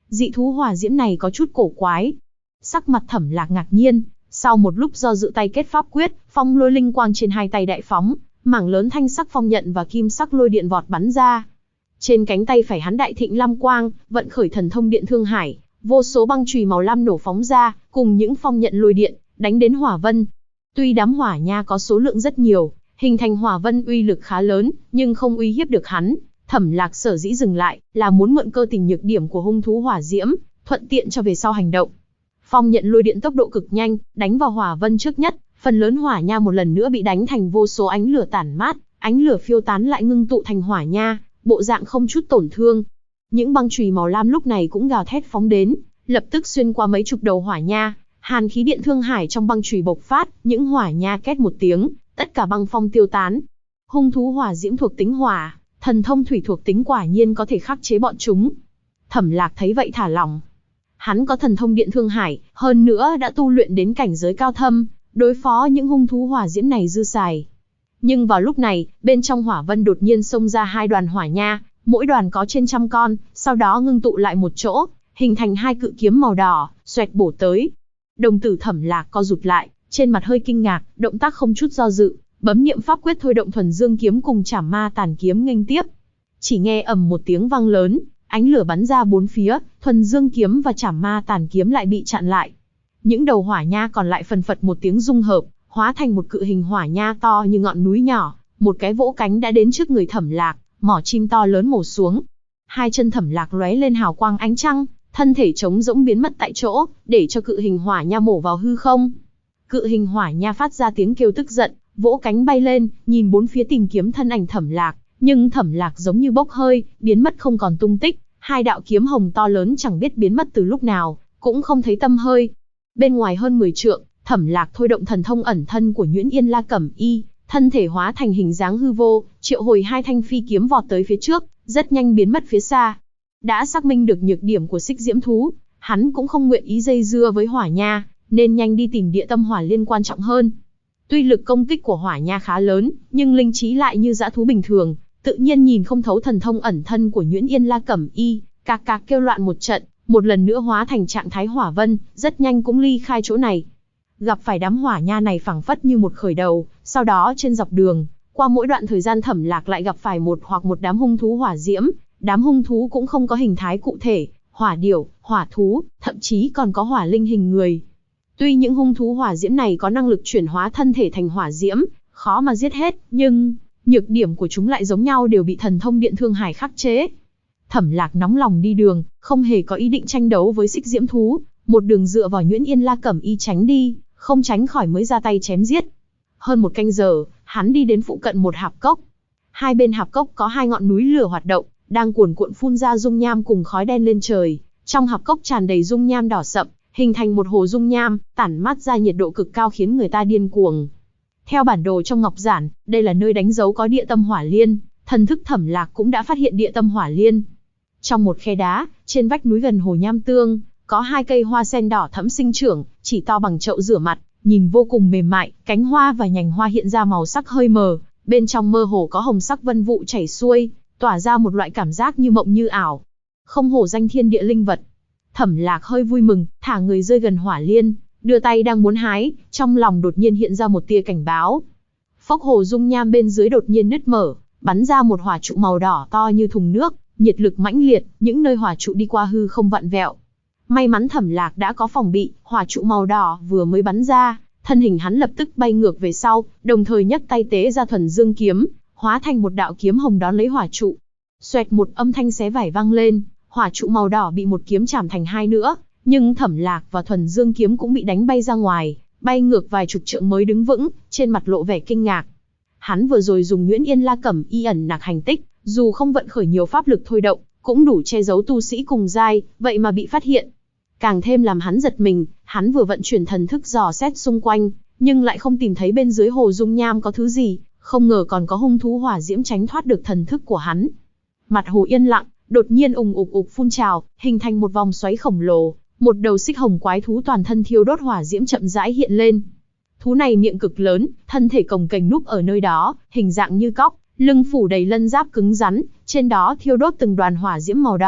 dị thú hỏa diễm này có chút cổ quái. Sắc mặt Thẩm Lạc ngạc nhiên, sau một lúc do dự tay kết pháp quyết, phong lôi linh quang trên hai tay đại phóng, mảng lớn thanh sắc phong nhận và kim sắc lôi điện vọt bắn ra. Trên cánh tay phải hắn đại thịnh lam quang, vận khởi thần thông điện thương hải, vô số băng chùy màu lam nổ phóng ra, cùng những phong nhận lôi điện, đánh đến hỏa vân. Tuy đám hỏa nha có số lượng rất nhiều, hình thành hỏa vân uy lực khá lớn, nhưng không uy hiếp được hắn. Thẩm Lạc sở dĩ dừng lại, là muốn mượn cơ tình nhược điểm của hung thú hỏa diễm, thuận tiện cho về sau hành động. Phong nhận lôi điện tốc độ cực nhanh, đánh vào hỏa vân trước nhất, phần lớn hỏa nha một lần nữa bị đánh thành vô số ánh lửa tản mát, ánh lửa phiêu tán lại ngưng tụ thành hỏa nha, bộ dạng không chút tổn thương. Những băng chùy màu lam lúc này cũng gào thét phóng đến, lập tức xuyên qua mấy chục đầu hỏa nha, hàn khí điện thương hải trong băng chùy bộc phát, những hỏa nha két một tiếng, tất cả băng phong tiêu tán. Hung thú hỏa diễm thuộc tính hỏa, thần thông thủy thuộc tính quả nhiên có thể khắc chế bọn chúng. Thẩm Lạc thấy vậy thả lỏng. Hắn có thần thông điện thương hải, hơn nữa đã tu luyện đến cảnh giới cao thâm, đối phó những hung thú hỏa diễm này dư xài. Nhưng vào lúc này, bên trong hỏa vân đột nhiên xông ra hai đoàn hỏa nha, mỗi đoàn có trên 100 con, sau đó ngưng tụ lại một chỗ, hình thành hai cự kiếm màu đỏ, xoẹt bổ tới. Đồng tử Thẩm Lạc co rụt lại, trên mặt hơi kinh ngạc, động tác không chút do dự, bấm niệm pháp quyết thôi động thuần dương kiếm cùng Trảm Ma Tàn kiếm nghênh tiếp. Chỉ nghe ầm một tiếng vang lớn, ánh lửa bắn ra bốn phía, thuần dương kiếm và Trảm Ma Tàn kiếm lại bị chặn lại. Những đầu hỏa nha còn lại phần phật một tiếng dung hợp, hóa thành một cự hình hỏa nha to như ngọn núi nhỏ, một cái vỗ cánh đã đến trước người Thẩm Lạc, mỏ chim to lớn mổ xuống. Hai chân Thẩm Lạc lóe lên hào quang ánh trăng, thân thể trống rỗng biến mất tại chỗ, để cho cự hình hỏa nha mổ vào hư không. Cự hình hỏa nha phát ra tiếng kêu tức giận, vỗ cánh bay lên, nhìn bốn phía tìm kiếm thân ảnh Thẩm Lạc, nhưng Thẩm Lạc giống như bốc hơi, biến mất không còn tung tích. Hai đạo kiếm hồng to lớn chẳng biết biến mất từ lúc nào, cũng không thấy tăm hơi. Bên ngoài hơn 10 trượng, Thẩm Lạc thôi động thần thông ẩn thân của Nhuyễn Yên La Cẩm Y, thân thể hóa thành hình dáng hư vô, triệu hồi hai thanh phi kiếm vọt tới phía trước, rất nhanh biến mất phía xa. Đã xác minh được nhược điểm của xích diễm thú, hắn cũng không nguyện ý dây dưa với hỏa nha, nên nhanh đi tìm địa tâm hỏa liên quan trọng hơn. Tuy lực công kích của hỏa nha khá lớn, nhưng linh trí lại như dã thú bình thường, tự nhiên nhìn không thấu thần thông ẩn thân của Nhuyễn Yên La Cẩm Y, cạc cạc kêu loạn một trận, một lần nữa hóa thành trạng thái hỏa vân, rất nhanh cũng ly khai chỗ này. Gặp phải đám hỏa nha này phảng phất như một khởi đầu, sau đó trên dọc đường, qua mỗi đoạn thời gian Thẩm Lạc lại gặp phải một đám hung thú hỏa diễm, đám hung thú cũng không có hình thái cụ thể, hỏa điểu, hỏa thú, thậm chí còn có hỏa linh hình người. Tuy những hung thú hỏa diễm này có năng lực chuyển hóa thân thể thành hỏa diễm, khó mà giết hết, nhưng nhược điểm của chúng lại giống nhau, đều bị thần thông điện thương hải khắc chế. Thẩm Lạc nóng lòng đi đường, không hề có ý định tranh đấu với xích diễm thú, một đường dựa vào Nhuyễn Yên La Cẩm Y tránh đi, không tránh khỏi mới ra tay chém giết. Hơn một canh giờ, hắn đi đến phụ cận một hạp cốc. Hai bên hạp cốc có hai ngọn núi lửa hoạt động, đang cuồn cuộn phun ra dung nham cùng khói đen lên trời. Trong hạp cốc tràn đầy dung nham đỏ sậm, hình thành một hồ dung nham, tản mát ra nhiệt độ cực cao khiến người ta điên cuồng. Theo bản đồ trong ngọc giản, đây là nơi đánh dấu có địa tâm hỏa liên, thần thức Thẩm Lạc cũng đã phát hiện địa tâm hỏa liên. Trong một khe đá, trên vách núi gần hồ nham tương, có hai cây hoa sen đỏ thẫm sinh trưởng, chỉ to bằng chậu rửa mặt, nhìn vô cùng mềm mại, cánh hoa và nhành hoa hiện ra màu sắc hơi mờ, bên trong mơ hồ có hồng sắc vân vụ chảy xuôi, tỏa ra một loại cảm giác như mộng như ảo. Không hổ danh thiên địa linh vật. Thẩm Lạc hơi vui mừng, thả người rơi gần hỏa liên, đưa tay đang muốn hái, trong lòng đột nhiên hiện ra một tia cảnh báo. Phốc, hồ dung nham bên dưới đột nhiên nứt mở, bắn ra một hỏa trụ màu đỏ to như thùng nước, nhiệt lực mãnh liệt, những nơi hỏa trụ đi qua hư không vặn vẹo. May mắn Thẩm Lạc đã có phòng bị, hỏa trụ màu đỏ vừa mới bắn ra, thân hình hắn lập tức bay ngược về sau, đồng thời nhấc tay tế ra thuần dương kiếm, hóa thành một đạo kiếm hồng đón lấy hỏa trụ. Xoẹt, một âm thanh xé vải vang lên, hỏa trụ màu đỏ bị một kiếm chảm thành hai nữa, nhưng Thẩm Lạc và thuần dương kiếm cũng bị đánh bay ra ngoài, bay ngược vài chục trượng mới đứng vững, trên mặt lộ vẻ kinh ngạc. Hắn vừa rồi dùng Nhuyễn Yên La Cẩm Y ẩn nặc hành tích, dù không vận khởi nhiều pháp lực thôi động, cũng đủ che giấu tu sĩ cùng giai, vậy mà bị phát hiện. Càng thêm làm hắn giật mình, hắn vừa vận chuyển thần thức dò xét xung quanh, nhưng lại không tìm thấy bên dưới hồ dung nham có thứ gì, không ngờ còn có hung thú hỏa diễm tránh thoát được thần thức của hắn. Mặt hồ yên lặng, đột nhiên ùng ục ục phun trào, hình thành một vòng xoáy khổng lồ, một đầu xích hồng quái thú toàn thân thiêu đốt hỏa diễm chậm rãi hiện lên. Thú này miệng cực lớn, thân thể cồng kềnh núp ở nơi đó, hình dạng như cóc, lưng phủ đầy lân giáp cứng rắn, trên đó thiêu đốt từng đoàn hỏa diễm màu đỏ,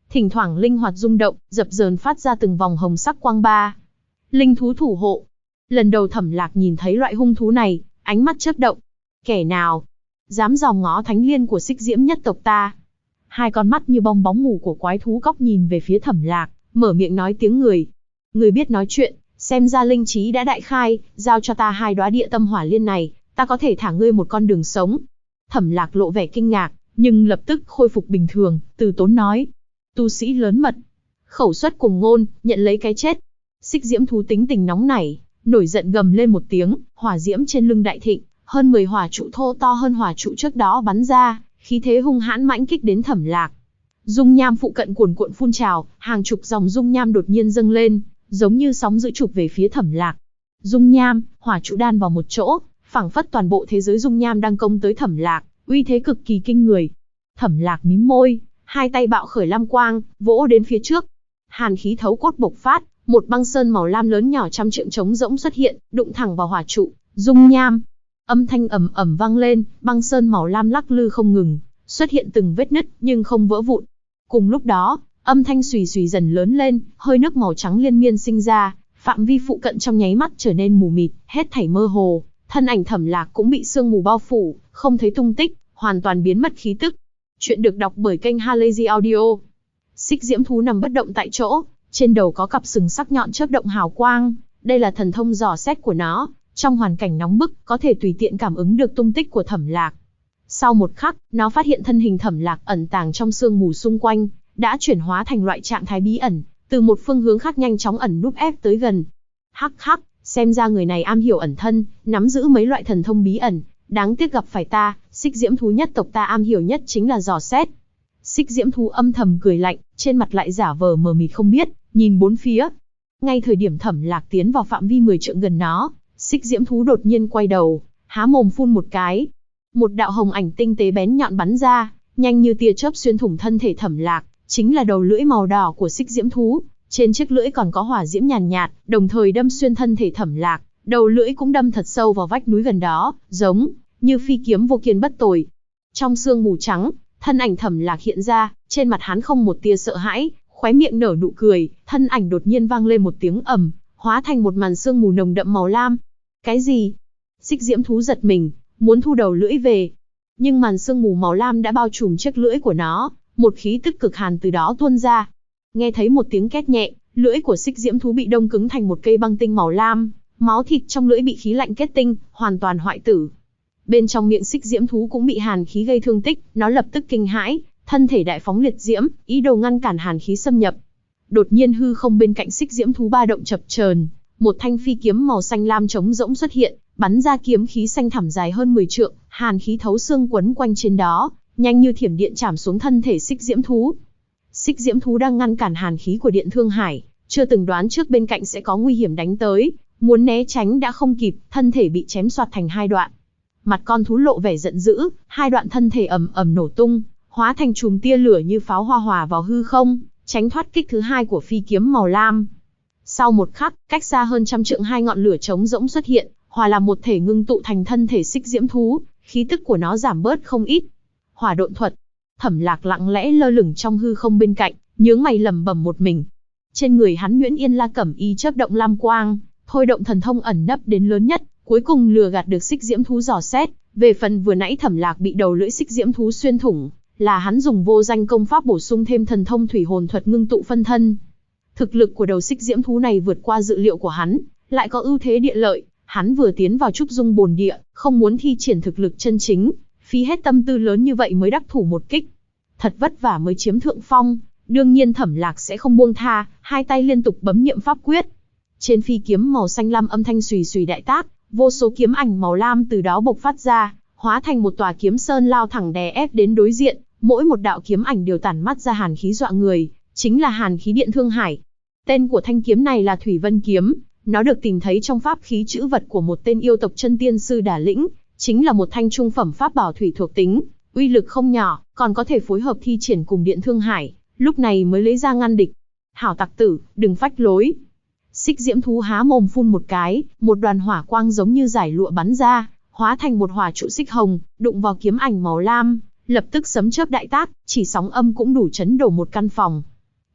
thỉnh thoảng linh hoạt rung động, dập dờn phát ra từng vòng hồng sắc quang ba. Linh thú thủ hộ. Lần đầu Thẩm Lạc nhìn thấy loại hung thú này, ánh mắt chớp động. Kẻ nào dám dòm ngó thánh liên của Xích Diễm nhất tộc ta? Hai con mắt như bong bóng mù của quái thú cóc nhìn về phía Thẩm Lạc, mở miệng nói tiếng người. Người biết nói chuyện, xem ra linh trí đã đại khai, giao cho ta 2 đóa địa tâm hỏa liên này, ta có thể thả ngươi một con đường sống. Thẩm Lạc lộ vẻ kinh ngạc, nhưng lập tức khôi phục bình thường, từ tốn nói. Tu sĩ lớn mật, khẩu xuất cùng ngôn, nhận lấy cái chết. Xích Diễm thú tính tình nóng nảy, nổi giận gầm lên một tiếng, hỏa diễm trên lưng đại thịnh, hơn 10 hỏa trụ thô to hơn hỏa trụ trước đó bắn ra, khí thế hung hãn mãnh kích đến Thẩm Lạc. Dung nham phụ cận cuồn cuộn phun trào, hàng chục dòng dung nham đột nhiên dâng lên, giống như sóng dữ chụp về phía Thẩm Lạc. Dung nham, hỏa trụ đan vào một chỗ, phảng phất toàn bộ thế giới dung nham đang công tới Thẩm Lạc, uy thế cực kỳ kinh người. Thẩm Lạc mím môi, hai tay bạo khởi lam quang, vỗ đến phía trước. Hàn khí thấu cốt bộc phát, một băng sơn màu lam lớn nhỏ trăm trượng trống rỗng xuất hiện, đụng thẳng vào hỏa trụ, dung nham. Âm thanh ầm ầm vang lên, băng sơn màu lam lắc lư không ngừng, xuất hiện từng vết nứt nhưng không vỡ vụn. Cùng lúc đó, âm thanh xùy xùy dần lớn lên, hơi nước màu trắng liên miên sinh ra, phạm vi phụ cận trong nháy mắt trở nên mù mịt, hết thảy mơ hồ, thân ảnh Thẩm Lạc cũng bị sương mù bao phủ, không thấy tung tích, hoàn toàn biến mất khí tức. Chuyện được đọc bởi kênh Halazy Audio. Xích Diễm thú nằm bất động tại chỗ, trên đầu có cặp sừng sắc nhọn chớp động hào quang, đây là thần thông dò xét của nó, trong hoàn cảnh nóng bức có thể tùy tiện cảm ứng được tung tích của Thẩm Lạc. Sau một khắc, nó phát hiện thân hình Thẩm Lạc ẩn tàng trong sương mù xung quanh, đã chuyển hóa thành loại trạng thái bí ẩn, từ một phương hướng khác nhanh chóng ẩn núp ép tới gần. Hắc hắc, xem ra người này am hiểu ẩn thân, nắm giữ mấy loại thần thông bí ẩn, đáng tiếc gặp phải ta, Xích Diễm thú nhất tộc ta am hiểu nhất chính là dò xét. Xích Diễm thú âm thầm cười lạnh, trên mặt lại giả vờ mờ mịt không biết, nhìn bốn phía. Ngay thời điểm Thẩm Lạc tiến vào phạm vi 10 trượng gần nó, Xích Diễm thú đột nhiên quay đầu, há mồm phun một cái. Một đạo hồng ảnh tinh tế bén nhọn bắn ra, nhanh như tia chớp xuyên thủng thân thể Thẩm Lạc, chính là đầu lưỡi màu đỏ của Xích Diễm thú. Trên chiếc lưỡi còn có hỏa diễm nhàn nhạt, đồng thời đâm xuyên thân thể Thẩm Lạc, đầu lưỡi cũng đâm thật sâu vào vách núi gần đó, giống như phi kiếm vô kiên bất tồi. Trong sương mù trắng, thân ảnh Thẩm Lạc hiện ra, trên mặt hắn không một tia sợ hãi, khóe miệng nở nụ cười, thân ảnh đột nhiên vang lên một tiếng ầm, hóa thành một màn sương mù nồng đậm màu lam. Cái gì? Xích Diễm thú giật mình, muốn thu đầu lưỡi về, nhưng màn sương mù màu lam đã bao trùm chiếc lưỡi của nó, một khí tức cực hàn từ đó tuôn ra. Nghe thấy một tiếng két nhẹ, lưỡi của Xích Diễm thú bị đông cứng thành một cây băng tinh màu lam, máu thịt trong lưỡi bị khí lạnh kết tinh, hoàn toàn hoại tử. Bên trong miệng Xích Diễm thú cũng bị hàn khí gây thương tích, nó lập tức kinh hãi, thân thể đại phóng liệt diễm, ý đồ ngăn cản hàn khí xâm nhập. Đột nhiên hư không bên cạnh Xích Diễm thú ba động chập chờn, một thanh phi kiếm màu xanh lam trống rỗng xuất hiện, bắn ra kiếm khí xanh thẳm dài hơn 10 trượng, hàn khí thấu xương quấn quanh trên đó, nhanh như thiểm điện chạm xuống thân thể Xích Diễm thú. Xích Diễm thú đang ngăn cản hàn khí của Điện Thương Hải, chưa từng đoán trước bên cạnh sẽ có nguy hiểm đánh tới, muốn né tránh đã không kịp, thân thể bị chém xoạt thành 2 đoạn. Mặt con thú lộ vẻ giận dữ, 2 đoạn thân thể ầm ầm nổ tung, hóa thành chùm tia lửa như pháo hoa hòa vào hư không, tránh thoát kích thứ 2 của phi kiếm màu lam. Sau một khắc, cách xa hơn trăm trượng 2 ngọn lửa trống rỗng xuất hiện, hòa làm một thể ngưng tụ thành thân thể Xích Diễm thú, khí tức của nó giảm bớt không ít. Hỏa độn thuật. Thẩm Lạc lặng lẽ lơ lửng trong hư không bên cạnh, nhướng mày lẩm bẩm một mình. Trên người hắn nhuyễn yên la cẩm y chớp động lam quang, thôi động thần thông ẩn nấp đến lớn nhất, cuối cùng lừa gạt được Xích Diễm thú dò xét. Về phần vừa nãy Thẩm Lạc bị đầu lưỡi Xích Diễm thú xuyên thủng, là hắn dùng vô danh công pháp bổ sung thêm thần thông thủy hồn thuật ngưng tụ phân thân. Thực lực của đầu Xích Diễm thú này vượt qua dự liệu của hắn, lại có ưu thế địa lợi. Hắn vừa tiến vào trúc dung bồn địa, không muốn thi triển thực lực chân chính, phí hết tâm tư lớn như vậy mới đắc thủ một kích. Thật vất vả mới chiếm thượng phong, đương nhiên Thẩm Lạc sẽ không buông tha, hai tay liên tục bấm niệm pháp quyết. Trên phi kiếm màu xanh lam âm thanh xùy xùy đại tác, vô số kiếm ảnh màu lam từ đó bộc phát ra, hóa thành một tòa kiếm sơn lao thẳng đè ép đến đối diện, mỗi một đạo kiếm ảnh đều tản mắt ra hàn khí dọa người, chính là hàn khí Điện Thương Hải. Tên của thanh kiếm này là Thủy Vân kiếm, nó được tìm thấy trong pháp khí trữ vật của một tên yêu tộc chân tiên sư Đả Lĩnh, chính là một thanh trung phẩm pháp bảo thủy thuộc tính, uy lực không nhỏ, còn có thể phối hợp thi triển cùng Điện Thương Hải, lúc này mới lấy ra ngăn địch. Hảo tặc tử, đừng phách lối. Xích Diễm thú há mồm phun một cái, một đoàn hỏa quang giống như giải lụa bắn ra, hóa thành một hỏa trụ xích hồng, đụng vào kiếm ảnh màu lam, lập tức sấm chớp đại tác, chỉ sóng âm cũng đủ chấn đổ một căn phòng.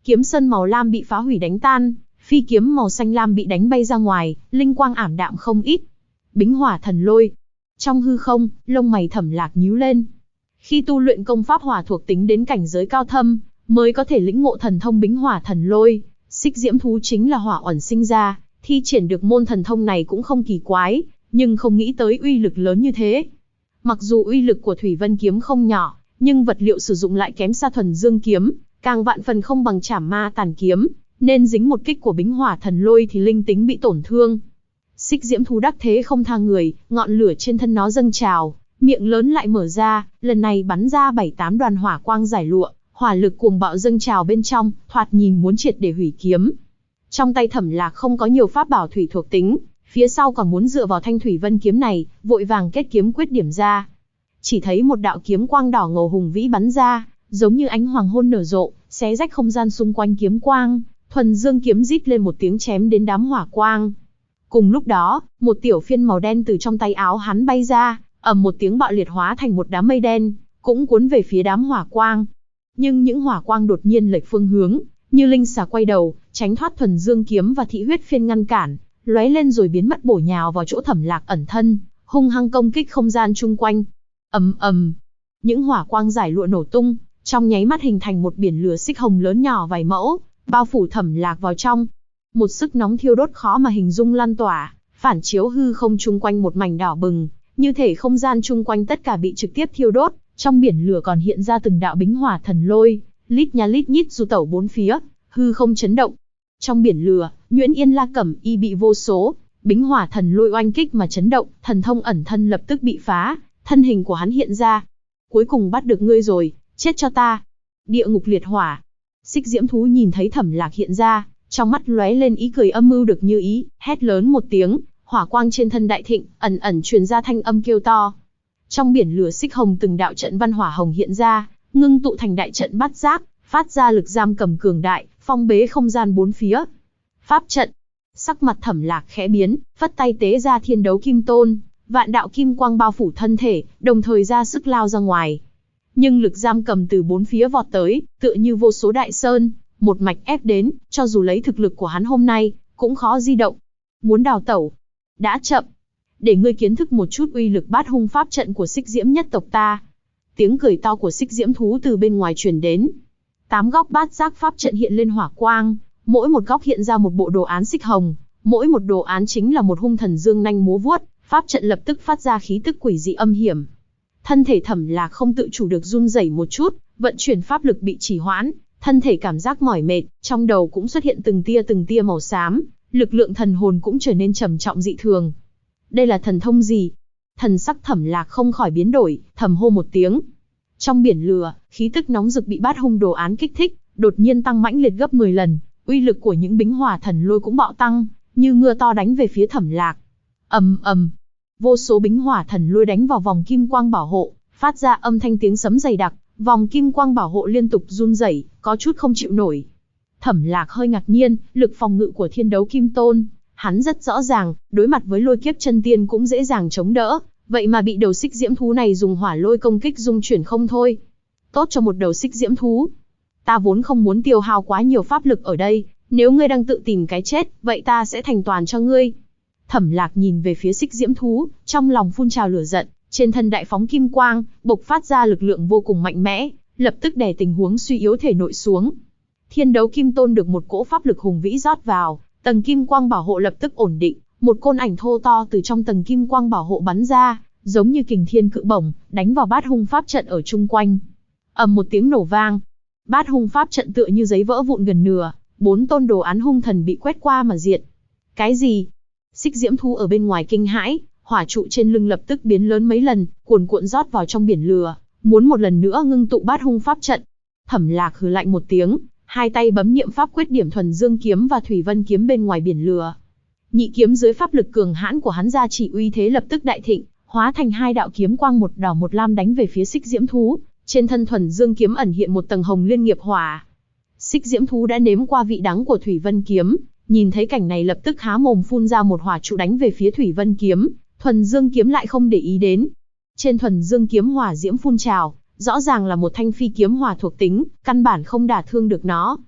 Kiếm sơn màu lam bị phá hủy đánh tan, phi kiếm màu xanh lam bị đánh bay ra ngoài, linh quang ảm đạm không ít. Bính hỏa thần lôi. Trong hư không, lông mày Thẩm Lạc nhíu lên. Khi tu luyện công pháp hỏa thuộc tính đến cảnh giới cao thâm, mới có thể lĩnh ngộ thần thông bính hỏa thần lôi. Xích diễm thú chính là hỏa uẩn sinh ra, thi triển được môn thần thông này cũng không kỳ quái, nhưng không nghĩ tới uy lực lớn như thế. Mặc dù uy lực của Thủy Vân kiếm không nhỏ, nhưng vật liệu sử dụng lại kém xa Thuần Dương kiếm, càng vạn phần không bằng Trảm Ma Tàn kiếm, nên dính một kích của bính hỏa thần lôi thì linh tính bị tổn thương. Xích diễm thú đắc thế không tha người, ngọn lửa trên thân nó dâng trào, miệng lớn lại mở ra, lần này bắn ra 7-8 đoàn hỏa quang giải lụa, hỏa lực cuồng bạo dâng trào bên trong, thoạt nhìn muốn triệt để hủy kiếm. Trong tay Thẩm Lạc không có nhiều pháp bảo thủy thuộc tính, phía sau còn muốn dựa vào thanh Thủy Vân kiếm này, vội vàng kết kiếm quyết điểm ra. Chỉ thấy một đạo kiếm quang đỏ ngầu hùng vĩ bắn ra, giống như ánh hoàng hôn nở rộ, xé rách không gian xung quanh kiếm quang, Thuần Dương kiếm rít lên một tiếng chém đến đám hỏa quang. Cùng lúc đó, một tiểu phiên màu đen từ trong tay áo hắn bay ra, ầm một tiếng bạo liệt hóa thành một đám mây đen, cũng cuốn về phía đám hỏa quang. Nhưng những hỏa quang đột nhiên lệch phương hướng, như linh xà quay đầu, tránh thoát Thuần Dương kiếm và thị huyết phiên ngăn cản, lóe lên rồi biến mất bổ nhào vào chỗ Thẩm Lạc ẩn thân, hung hăng công kích không gian chung quanh. Ầm ầm, những hỏa quang giải lụa nổ tung, trong nháy mắt hình thành một biển lửa xích hồng lớn nhỏ vài mẫu, bao phủ Thẩm Lạc vào trong. Một sức nóng thiêu đốt khó mà hình dung lan tỏa, phản chiếu hư không chung quanh một mảnh đỏ bừng, như thể không gian chung quanh tất cả bị trực tiếp thiêu đốt, trong biển lửa còn hiện ra từng đạo bính hỏa thần lôi, lít nha lít nhít du tẩu bốn phía, hư không chấn động. Trong biển lửa, Nhuyễn Yên La Cẩm Y bị vô số bính hỏa thần lôi oanh kích mà chấn động, thần thông ẩn thân lập tức bị phá, thân hình của hắn hiện ra. Cuối cùng bắt được ngươi rồi, chết cho ta. Địa ngục liệt hỏa. Xích diễm thú nhìn thấy Thẩm Lạc hiện ra, trong mắt lóe lên ý cười âm mưu được như ý, hét lớn một tiếng, hỏa quang trên thân đại thịnh, ẩn ẩn truyền ra thanh âm kêu to. Trong biển lửa xích hồng từng đạo trận văn hỏa hồng hiện ra, ngưng tụ thành đại trận bát giác, phát ra lực giam cầm cường đại, phong bế không gian bốn phía. Pháp trận. Sắc mặt Thẩm Lạc khẽ biến, phất tay tế ra Thiên Đấu Kim Tôn, vạn đạo kim quang bao phủ thân thể, đồng thời ra sức lao ra ngoài. Nhưng lực giam cầm từ bốn phía vọt tới, tựa như vô số đại sơn, một mạch ép đến, cho dù lấy thực lực của hắn hôm nay, cũng khó di động. Muốn đào tẩu, đã chậm. Để ngươi kiến thức một chút uy lực bát hung pháp trận của Xích Diễm nhất tộc ta. Tiếng cười to của Xích Diễm thú từ bên ngoài truyền đến. 8 góc bát giác pháp trận hiện lên hỏa quang, mỗi một góc hiện ra một bộ đồ án xích hồng, mỗi một đồ án chính là một hung thần dương nanh múa vuốt, pháp trận lập tức phát ra khí tức quỷ dị âm hiểm. Thân thể Thẩm Lạc không tự chủ được run rẩy một chút, vận chuyển pháp lực bị trì hoãn, thân thể cảm giác mỏi mệt, trong đầu cũng xuất hiện từng tia màu xám, lực lượng thần hồn cũng trở nên trầm trọng dị thường. Đây là thần thông gì? Thần sắc Thẩm Lạc không khỏi biến đổi, thầm hô một tiếng. Trong biển lửa, khí tức nóng rực bị bát hung đồ án kích thích, đột nhiên tăng mãnh liệt gấp 10 lần, uy lực của những bính hỏa thần lôi cũng bạo tăng, như mưa to đánh về phía Thẩm Lạc. Ầm ầm, vô số bính hỏa thần lôi đánh vào vòng kim quang bảo hộ, phát ra âm thanh tiếng sấm dày đặc, vòng kim quang bảo hộ liên tục run rẩy, có chút không chịu nổi. Thẩm Lạc hơi ngạc nhiên, lực phòng ngự của Thiên Đấu Kim Tôn, hắn rất rõ ràng, đối mặt với lôi kiếp chân tiên cũng dễ dàng chống đỡ, vậy mà bị đầu xích diễm thú này dùng hỏa lôi công kích dung chuyển không thôi. Tốt cho một đầu xích diễm thú. Ta vốn không muốn tiêu hao quá nhiều pháp lực ở đây, nếu ngươi đang tự tìm cái chết, vậy ta sẽ thành toàn cho ngươi. Thẩm Lạc nhìn về phía xích diễm thú, trong lòng phun trào lửa giận, trên thân đại phóng kim quang, bộc phát ra lực lượng vô cùng mạnh mẽ, lập tức đè tình huống suy yếu thể nội xuống. Thiên Đấu Kim Tôn được một cỗ pháp lực hùng vĩ rót vào, tầng kim quang bảo hộ lập tức ổn định, một côn ảnh thô to từ trong tầng kim quang bảo hộ bắn ra, giống như kình thiên cự bổng, đánh vào bát hung pháp trận ở chung quanh. Ầm một tiếng nổ vang, bát hung pháp trận tựa như giấy vỡ vụn gần nửa, 4 tôn đồ án hung thần bị quét qua mà diệt. Cái gì? Xích diễm thú ở bên ngoài kinh hãi, hỏa trụ trên lưng lập tức biến lớn mấy lần, cuồn cuộn rót vào trong biển lửa, muốn một lần nữa ngưng tụ bát hung pháp trận. Thẩm Lạc hừ lạnh một tiếng, hai tay bấm niệm pháp quyết điểm Thuần Dương kiếm và Thủy Vân kiếm bên ngoài biển lửa. Nhị kiếm dưới pháp lực cường hãn của hắn gia chỉ uy thế lập tức đại thịnh, hóa thành hai đạo kiếm quang một đỏ một lam đánh về phía xích diễm thú. Trên thân Thuần Dương kiếm ẩn hiện một tầng hồng liên nghiệp hỏa. Xích diễm thú đã nếm qua vị đắng của Thủy Vân kiếm, nhìn thấy cảnh này lập tức há mồm phun ra một hỏa trụ đánh về phía Thủy Vân kiếm. Thuần Dương kiếm lại không để ý đến. Trên Thuần Dương kiếm hỏa diễm phun trào, rõ ràng là một thanh phi kiếm hỏa thuộc tính, căn bản không đả thương được nó.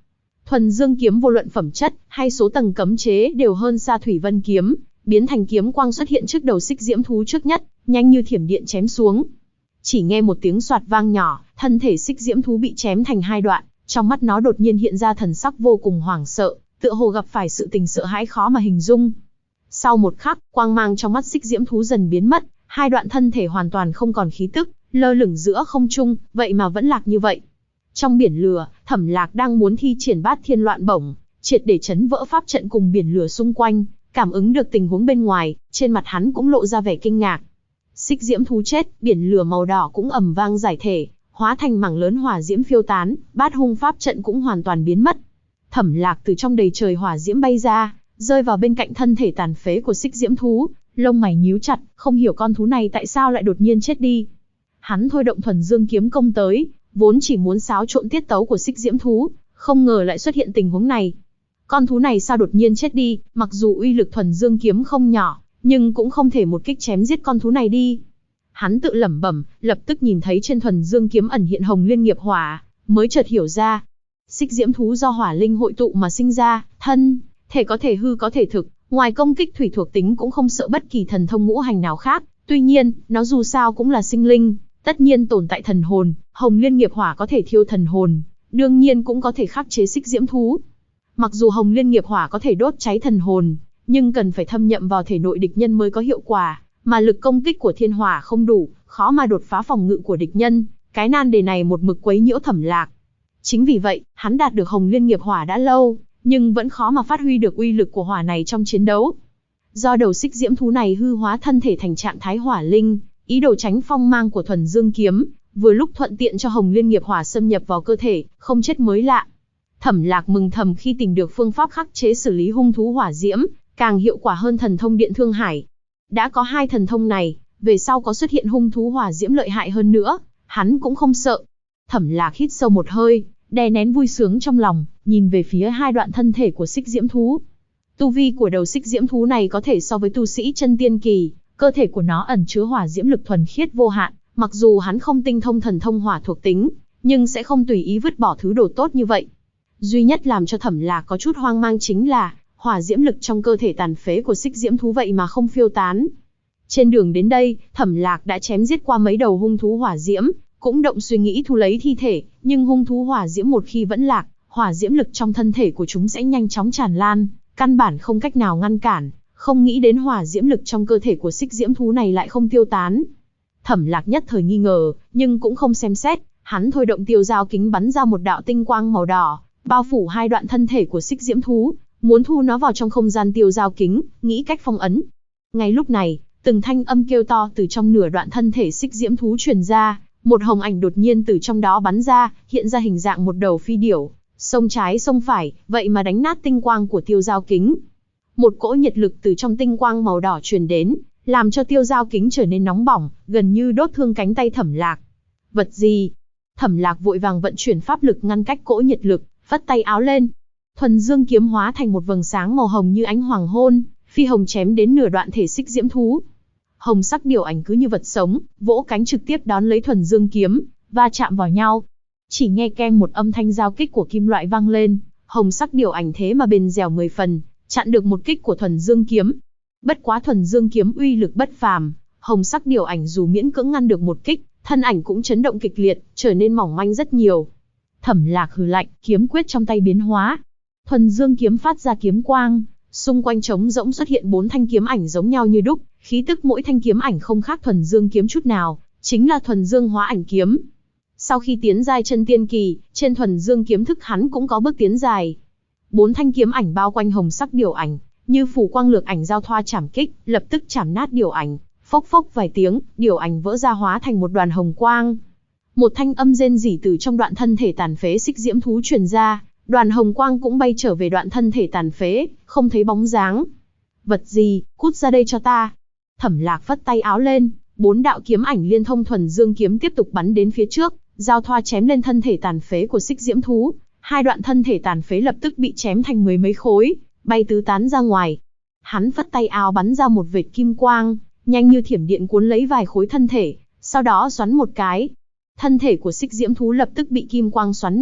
Thuần Dương kiếm vô luận phẩm chất hay số tầng cấm chế đều hơn xa Thủy Vân kiếm, biến thành kiếm quang xuất hiện trước đầu xích diễm thú trước nhất, nhanh như thiểm điện chém xuống. Chỉ nghe một tiếng xoạt vang nhỏ, thân thể xích diễm thú bị chém thành hai đoạn, trong mắt nó đột nhiên hiện ra thần sắc vô cùng hoảng sợ, tựa hồ gặp phải sự tình sợ hãi khó mà hình dung. Sau một khắc, quang mang trong mắt xích diễm thú dần biến mất, hai đoạn thân thể hoàn toàn không còn khí tức, lơ lửng giữa không trung, vậy mà vẫn lạc như vậy. Trong biển lửa, Thẩm Lạc đang muốn thi triển Bát Thiên Loạn Bổng, triệt để chấn vỡ pháp trận cùng biển lửa xung quanh, cảm ứng được tình huống bên ngoài, trên mặt hắn cũng lộ ra vẻ kinh ngạc. Xích diễm thú chết, biển lửa màu đỏ cũng ầm vang giải thể, hóa thành mảng lớn hỏa diễm phiêu tán, Bát Hung pháp trận cũng hoàn toàn biến mất. Thẩm Lạc từ trong đầy trời hỏa diễm bay ra, rơi vào bên cạnh thân thể tàn phế của xích diễm thú, lông mày nhíu chặt, không hiểu con thú này tại sao lại đột nhiên chết đi. Hắn thôi động Thuần Dương kiếm công tới, vốn chỉ muốn xáo trộn tiết tấu của xích diễm thú, không ngờ lại xuất hiện tình huống này. Con thú này sao đột nhiên chết đi, mặc dù uy lực Thuần Dương kiếm không nhỏ, nhưng cũng không thể một kích chém giết con thú này đi. Hắn tự lẩm bẩm, lập tức nhìn thấy trên Thuần Dương kiếm ẩn hiện Hồng Liên nghiệp hỏa, mới chợt hiểu ra. Xích diễm thú do hỏa linh hội tụ mà sinh ra, thân thể có thể hư có thể thực, ngoài công kích thủy thuộc tính cũng không sợ bất kỳ thần thông ngũ hành nào khác, tuy nhiên, nó dù sao cũng là sinh linh, tất nhiên tồn tại thần hồn, Hồng Liên nghiệp hỏa có thể thiêu thần hồn, đương nhiên cũng có thể khắc chế xích diễm thú. Mặc dù Hồng Liên nghiệp hỏa có thể đốt cháy thần hồn, nhưng cần phải thâm nhậm vào thể nội địch nhân mới có hiệu quả, mà lực công kích của thiên hỏa không đủ, khó mà đột phá phòng ngự của địch nhân, cái nan đề này một mực quấy nhiễu Thẩm Lạc. Chính vì vậy, hắn đạt được Hồng Liên nghiệp hỏa đã lâu, nhưng vẫn khó mà phát huy được uy lực của hỏa này trong chiến đấu. Do đầu xích diễm thú này hư hóa thân thể thành trạng thái hỏa linh, ý đồ tránh phong mang của Thuần Dương kiếm, vừa lúc thuận tiện cho Hồng Liên nghiệp hỏa xâm nhập vào cơ thể, không chết mới lạ. Thẩm Lạc mừng thầm khi tìm được phương pháp khắc chế xử lý hung thú hỏa diễm, càng hiệu quả hơn thần thông Điện Thương Hải. Đã có hai thần thông này, về sau có xuất hiện hung thú hỏa diễm lợi hại hơn nữa, hắn cũng không sợ. Thẩm Lạc hít sâu một hơi, đè nén vui sướng trong lòng, nhìn về phía hai đoạn thân thể của xích diễm thú. Tu vi của đầu xích diễm thú này có thể so với tu sĩ chân tiên kỳ, cơ thể của nó ẩn chứa hỏa diễm lực thuần khiết vô hạn, mặc dù hắn không tinh thông thần thông hỏa thuộc tính, nhưng sẽ không tùy ý vứt bỏ thứ đồ tốt như vậy. Duy nhất làm cho Thẩm Lạc có chút hoang mang chính là, hỏa diễm lực trong cơ thể tàn phế của xích diễm thú vậy mà không phiêu tán. Trên đường đến đây, Thẩm Lạc đã chém giết qua mấy đầu hung thú hỏa diễm, cũng động suy nghĩ thu lấy thi thể, nhưng hung thú hỏa diễm một khi vẫn lạc, hỏa diễm lực trong thân thể của chúng sẽ nhanh chóng tràn lan, căn bản không cách nào ngăn cản, không nghĩ đến hỏa diễm lực trong cơ thể của xích diễm thú này lại không tiêu tán. Thẩm Lạc nhất thời nghi ngờ, nhưng cũng không xem xét, hắn thôi động tiêu dao kính bắn ra một đạo tinh quang màu đỏ, bao phủ hai đoạn thân thể của xích diễm thú, muốn thu nó vào trong không gian tiêu dao kính, nghĩ cách phong ấn. Ngay lúc này, từng thanh âm kêu to từ trong nửa đoạn thân thể xích diễm thú truyền ra, một hồng ảnh đột nhiên từ trong đó bắn ra, hiện ra hình dạng một đầu phi điểu, xông trái xông phải, vậy mà đánh nát tinh quang của tiêu dao kính. Một cỗ nhiệt lực từ trong tinh quang màu đỏ truyền đến, làm cho tiêu dao kính trở nên nóng bỏng, gần như đốt thương cánh tay Thẩm Lạc. Vật gì? Thẩm Lạc vội vàng vận chuyển pháp lực ngăn cách cỗ nhiệt lực, vắt tay áo lên. Thuần Dương kiếm hóa thành một vầng sáng màu hồng như ánh hoàng hôn, phi hồng chém đến nửa đoạn thể xích diễm thú. Hồng sắc điểu ảnh cứ như vật sống, vỗ cánh trực tiếp đón lấy Thuần Dương kiếm, va chạm vào nhau. Chỉ nghe keng một âm thanh giao kích của kim loại vang lên, hồng sắc điểu ảnh thế mà bền dẻo 10 phần, chặn được một kích của Thuần Dương kiếm. Bất quá Thuần Dương kiếm uy lực bất phàm, hồng sắc điểu ảnh dù miễn cưỡng ngăn được một kích, thân ảnh cũng chấn động kịch liệt, trở nên mỏng manh rất nhiều. Thẩm Lạc hừ lạnh, kiếm quyết trong tay biến hóa. Thuần Dương kiếm phát ra kiếm quang, xung quanh trống rỗng xuất hiện 4 thanh kiếm ảnh giống nhau như đúc, khí tức mỗi thanh kiếm ảnh không khác Thuần Dương kiếm chút nào, chính là Thuần Dương hóa ảnh kiếm. Sau khi tiến giai chân tiên kỳ, trên Thuần Dương kiếm thức hắn cũng có bước tiến dài. 4 thanh kiếm ảnh bao quanh hồng sắc điểu ảnh, như phủ quang lược ảnh giao thoa chảm kích, lập tức chảm nát điểu ảnh, phốc phốc vài tiếng, điểu ảnh vỡ ra hóa thành một đoàn hồng quang. Một thanh âm rên rỉ từ trong đoạn thân thể tàn phế xích diễm thú truyền ra, đoàn hồng quang cũng bay trở về đoạn thân thể tàn phế, không thấy bóng dáng. Vật gì, cút ra đây cho ta. Thẩm Lạc phất tay áo lên, 4 đạo kiếm ảnh liên thông Thuần Dương kiếm tiếp tục bắn đến phía trước, giao thoa chém lên thân thể tàn phế của xích diễm thú. Hai đoạn thân thể tàn phế lập tức bị chém thành mười mấy khối, bay tứ tán ra ngoài. Hắn phất tay áo bắn ra một vệt kim quang, nhanh như thiểm điện cuốn lấy vài khối thân thể, sau đó xoắn một cái. Thân thể của xích diễm thú lập tức bị kim quang xoắn nát,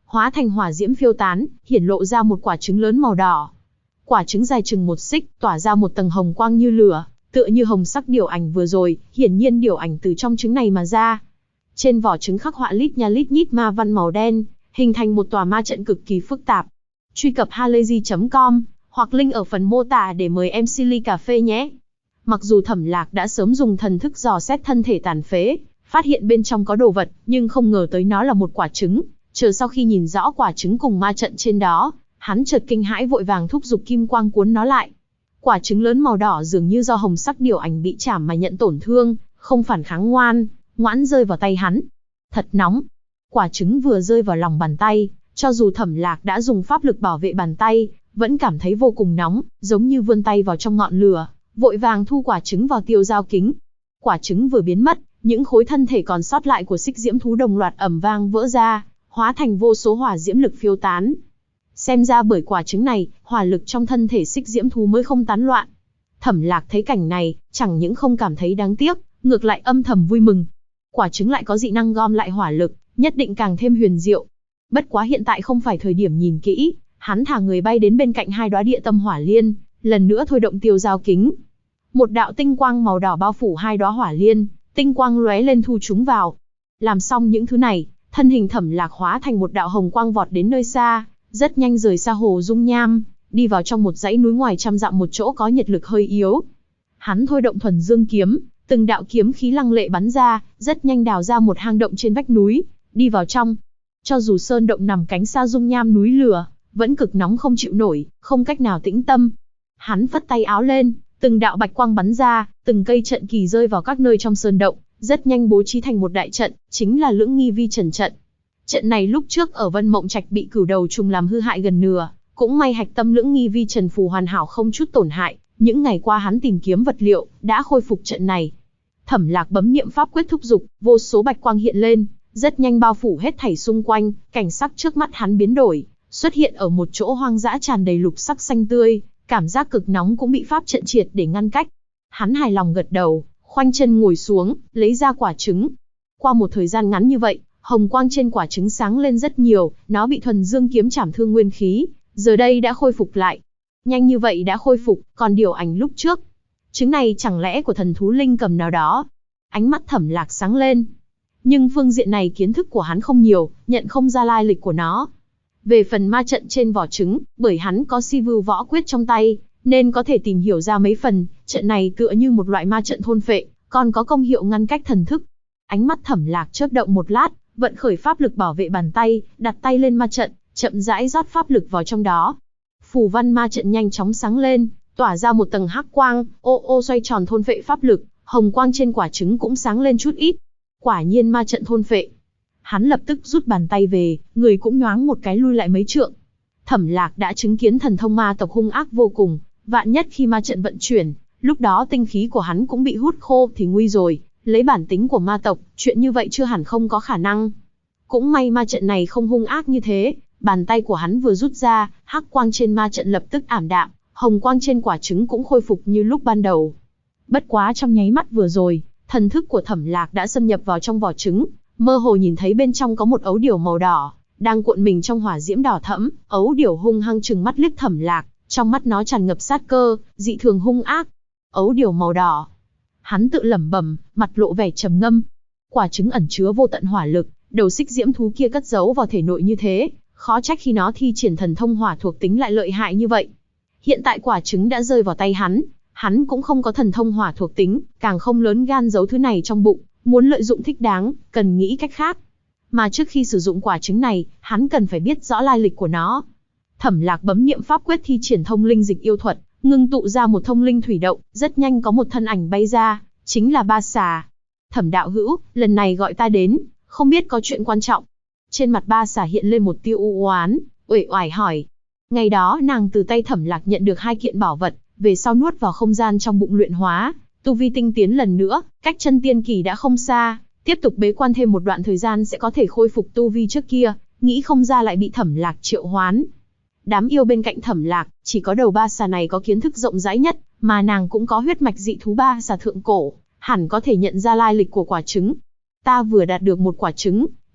hóa thành hỏa diễm phiêu tán, hiển lộ ra một quả trứng lớn màu đỏ. Quả trứng dài chừng 1 xích, tỏa ra một tầng hồng quang như lửa, tựa như hồng sắc điểu ảnh vừa rồi, hiển nhiên điểu ảnh từ trong trứng này mà ra. Trên vỏ trứng khắc họa lít nha lít nhít ma văn màu đen, hình thành một tòa ma trận cực kỳ phức tạp. Truy cập halayzi.com hoặc link ở phần mô tả để mời em Silly Cà Phê nhé. Mặc dù Thẩm Lạc đã sớm dùng thần thức dò xét thân thể tàn phế, phát hiện bên trong có đồ vật, nhưng không ngờ tới nó là một quả trứng. Chờ sau khi nhìn rõ quả trứng cùng ma trận trên đó, hắn chợt kinh hãi vội vàng thúc giục kim quang cuốn nó lại. Quả trứng lớn màu đỏ dường như do hồng sắc điểu ảnh bị chảm mà nhận tổn thương, không phản kháng ngoãn rơi vào tay hắn. Thật nóng. Quả trứng vừa rơi vào lòng bàn tay, cho dù Thẩm Lạc đã dùng pháp lực bảo vệ bàn tay, vẫn cảm thấy vô cùng nóng, giống như vươn tay vào trong ngọn lửa, vội vàng thu quả trứng vào tiêu dao kính. Quả trứng vừa biến mất, những khối thân thể còn sót lại của xích diễm thú đồng loạt ầm vang vỡ ra, hóa thành vô số hỏa diễm lực phiêu tán. Xem ra bởi quả trứng này, hỏa lực trong thân thể xích diễm thú mới không tán loạn. Thẩm Lạc thấy cảnh này, chẳng những không cảm thấy đáng tiếc, ngược lại âm thầm vui mừng. Quả trứng lại có dị năng gom lại hỏa lực, nhất định càng thêm huyền diệu. Bất quá hiện tại không phải thời điểm nhìn kỹ, hắn thả người bay đến bên cạnh 2 đóa địa tâm hỏa liên, lần nữa thôi động tiêu dao kính. Một đạo tinh quang màu đỏ bao phủ 2 đóa hỏa liên, tinh quang lóe lên thu chúng vào. Làm xong những thứ này, thân hình Thẩm Lạc hóa thành một đạo hồng quang vọt đến nơi xa, rất nhanh rời xa hồ dung nham, đi vào trong một dãy núi ngoài trăm dặm một chỗ có nhiệt lực hơi yếu. Hắn thôi động thuần dương kiếm, từng đạo kiếm khí lăng lệ bắn ra, rất nhanh đào ra một hang động trên vách núi, đi vào trong. Cho dù sơn động nằm cánh xa dung nham núi lửa, vẫn cực nóng không chịu nổi, không cách nào tĩnh tâm. Hắn phất tay áo lên, từng đạo bạch quang bắn ra, từng cây trận kỳ rơi vào các nơi trong sơn động, rất nhanh bố trí thành một đại trận, chính là Lưỡng Nghi Vi Trần trận. Trận này lúc trước ở Vân Mộng Trạch bị Cửu Đầu Trùng làm hư hại gần nửa, cũng may hạch tâm Lưỡng Nghi Vi Trần phù hoàn hảo không chút tổn hại, những ngày qua hắn tìm kiếm vật liệu, đã khôi phục trận này. Thẩm Lạc bấm niệm pháp quyết thúc dục, vô số bạch quang hiện lên, rất nhanh bao phủ hết thảy xung quanh, cảnh sắc trước mắt hắn biến đổi, xuất hiện ở một chỗ hoang dã tràn đầy lục sắc xanh tươi, cảm giác cực nóng cũng bị pháp trận triệt để ngăn cách. Hắn hài lòng gật đầu, khoanh chân ngồi xuống, lấy ra quả trứng. Qua một thời gian ngắn như vậy, hồng quang trên quả trứng sáng lên rất nhiều, nó bị thuần dương kiếm chảm thương nguyên khí, giờ đây đã khôi phục lại. Nhanh như vậy đã khôi phục, còn điều ảnh lúc trước. Trứng này chẳng lẽ của thần thú linh cầm nào đó? Ánh mắt Thẩm Lạc sáng lên. Nhưng phương diện này kiến thức của hắn không nhiều, nhận không ra lai lịch của nó. Về phần ma trận trên vỏ trứng, bởi hắn có si vưu võ quyết trong tay, nên có thể tìm hiểu ra mấy phần, trận này tựa như một loại ma trận thôn phệ, còn có công hiệu ngăn cách thần thức. Ánh mắt Thẩm Lạc chớp động một lát, vận khởi pháp lực bảo vệ bàn tay, đặt tay lên ma trận, chậm rãi rót pháp lực vào trong đó. Phù văn ma trận nhanh chóng sáng lên, tỏa ra một tầng hắc quang, ô xoay tròn thôn phệ pháp lực, hồng quang trên quả trứng cũng sáng lên chút ít. Quả nhiên ma trận thôn phệ. Hắn lập tức rút bàn tay về, người cũng nhoáng một cái lui lại mấy trượng. Thẩm Lạc đã chứng kiến thần thông ma tộc hung ác vô cùng, vạn nhất khi ma trận vận chuyển, lúc đó tinh khí của hắn cũng bị hút khô thì nguy rồi, lấy bản tính của ma tộc, chuyện như vậy chưa hẳn không có khả năng. Cũng may ma trận này không hung ác như thế, bàn tay của hắn vừa rút ra, hắc quang trên ma trận lập tức ảm đạm, hồng quang trên quả trứng cũng khôi phục như lúc ban đầu. Bất quá trong nháy mắt vừa rồi, thần thức của Thẩm Lạc đã xâm nhập vào trong vỏ trứng, mơ hồ nhìn thấy bên trong có một ấu điểu màu đỏ, đang cuộn mình trong hỏa diễm đỏ thẫm. Ấu điểu hung hăng trừng mắt liếc Thẩm Lạc, trong mắt nó tràn ngập sát cơ, dị thường hung ác. Ấu điểu màu đỏ. Hắn tự lẩm bẩm, mặt lộ vẻ trầm ngâm. Quả trứng ẩn chứa vô tận hỏa lực, đầu xích diễm thú kia cất giấu vào thể nội như thế, khó trách khi nó thi triển thần thông hỏa thuộc tính lại lợi hại như vậy. Hiện tại quả trứng đã rơi vào tay hắn cũng không có thần thông hỏa thuộc tính, càng không lớn gan giấu thứ này trong bụng, muốn lợi dụng thích đáng, cần nghĩ cách khác. Mà trước khi sử dụng quả trứng này, hắn cần phải biết rõ lai lịch của nó. Thẩm Lạc bấm niệm pháp quyết thi triển thông linh dịch yêu thuật, ngưng tụ ra một thông linh thủy động, rất nhanh có một thân ảnh bay ra, chính là Ba Xà. Thẩm đạo hữu, lần này gọi ta đến, không biết có chuyện quan trọng. Trên mặt Ba Xà hiện lên một tia u oán, uể oải hỏi. Ngày đó nàng từ tay Thẩm Lạc nhận được 2 kiện bảo vật, về sau nuốt vào không gian trong bụng luyện hóa, tu vi tinh tiến lần nữa, cách chân tiên kỳ đã không xa, tiếp tục bế quan thêm một đoạn thời gian sẽ có thể khôi phục tu vi trước kia, nghĩ không ra lại bị Thẩm Lạc triệu hoán. Đám yêu bên cạnh Thẩm Lạc, chỉ có đầu Ba Xà này có kiến thức rộng rãi nhất, mà nàng cũng có huyết mạch dị thú Ba Xà thượng cổ, hẳn có thể nhận ra lai lịch của quả trứng. Ta vừa đạt được một quả trứng,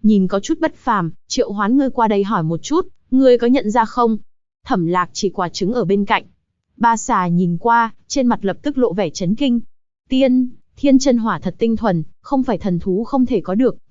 nhìn có chút bất phàm, triệu hoán ngươi qua đây hỏi một chút, ngươi có nhận ra không? Thẩm Lạc chỉ quả trứng ở bên cạnh. Ba xà nhìn qua, trên mặt lập tức lộ vẻ chấn kinh. Thiên chân hỏa thật tinh thuần, không phải thần thú không thể có được,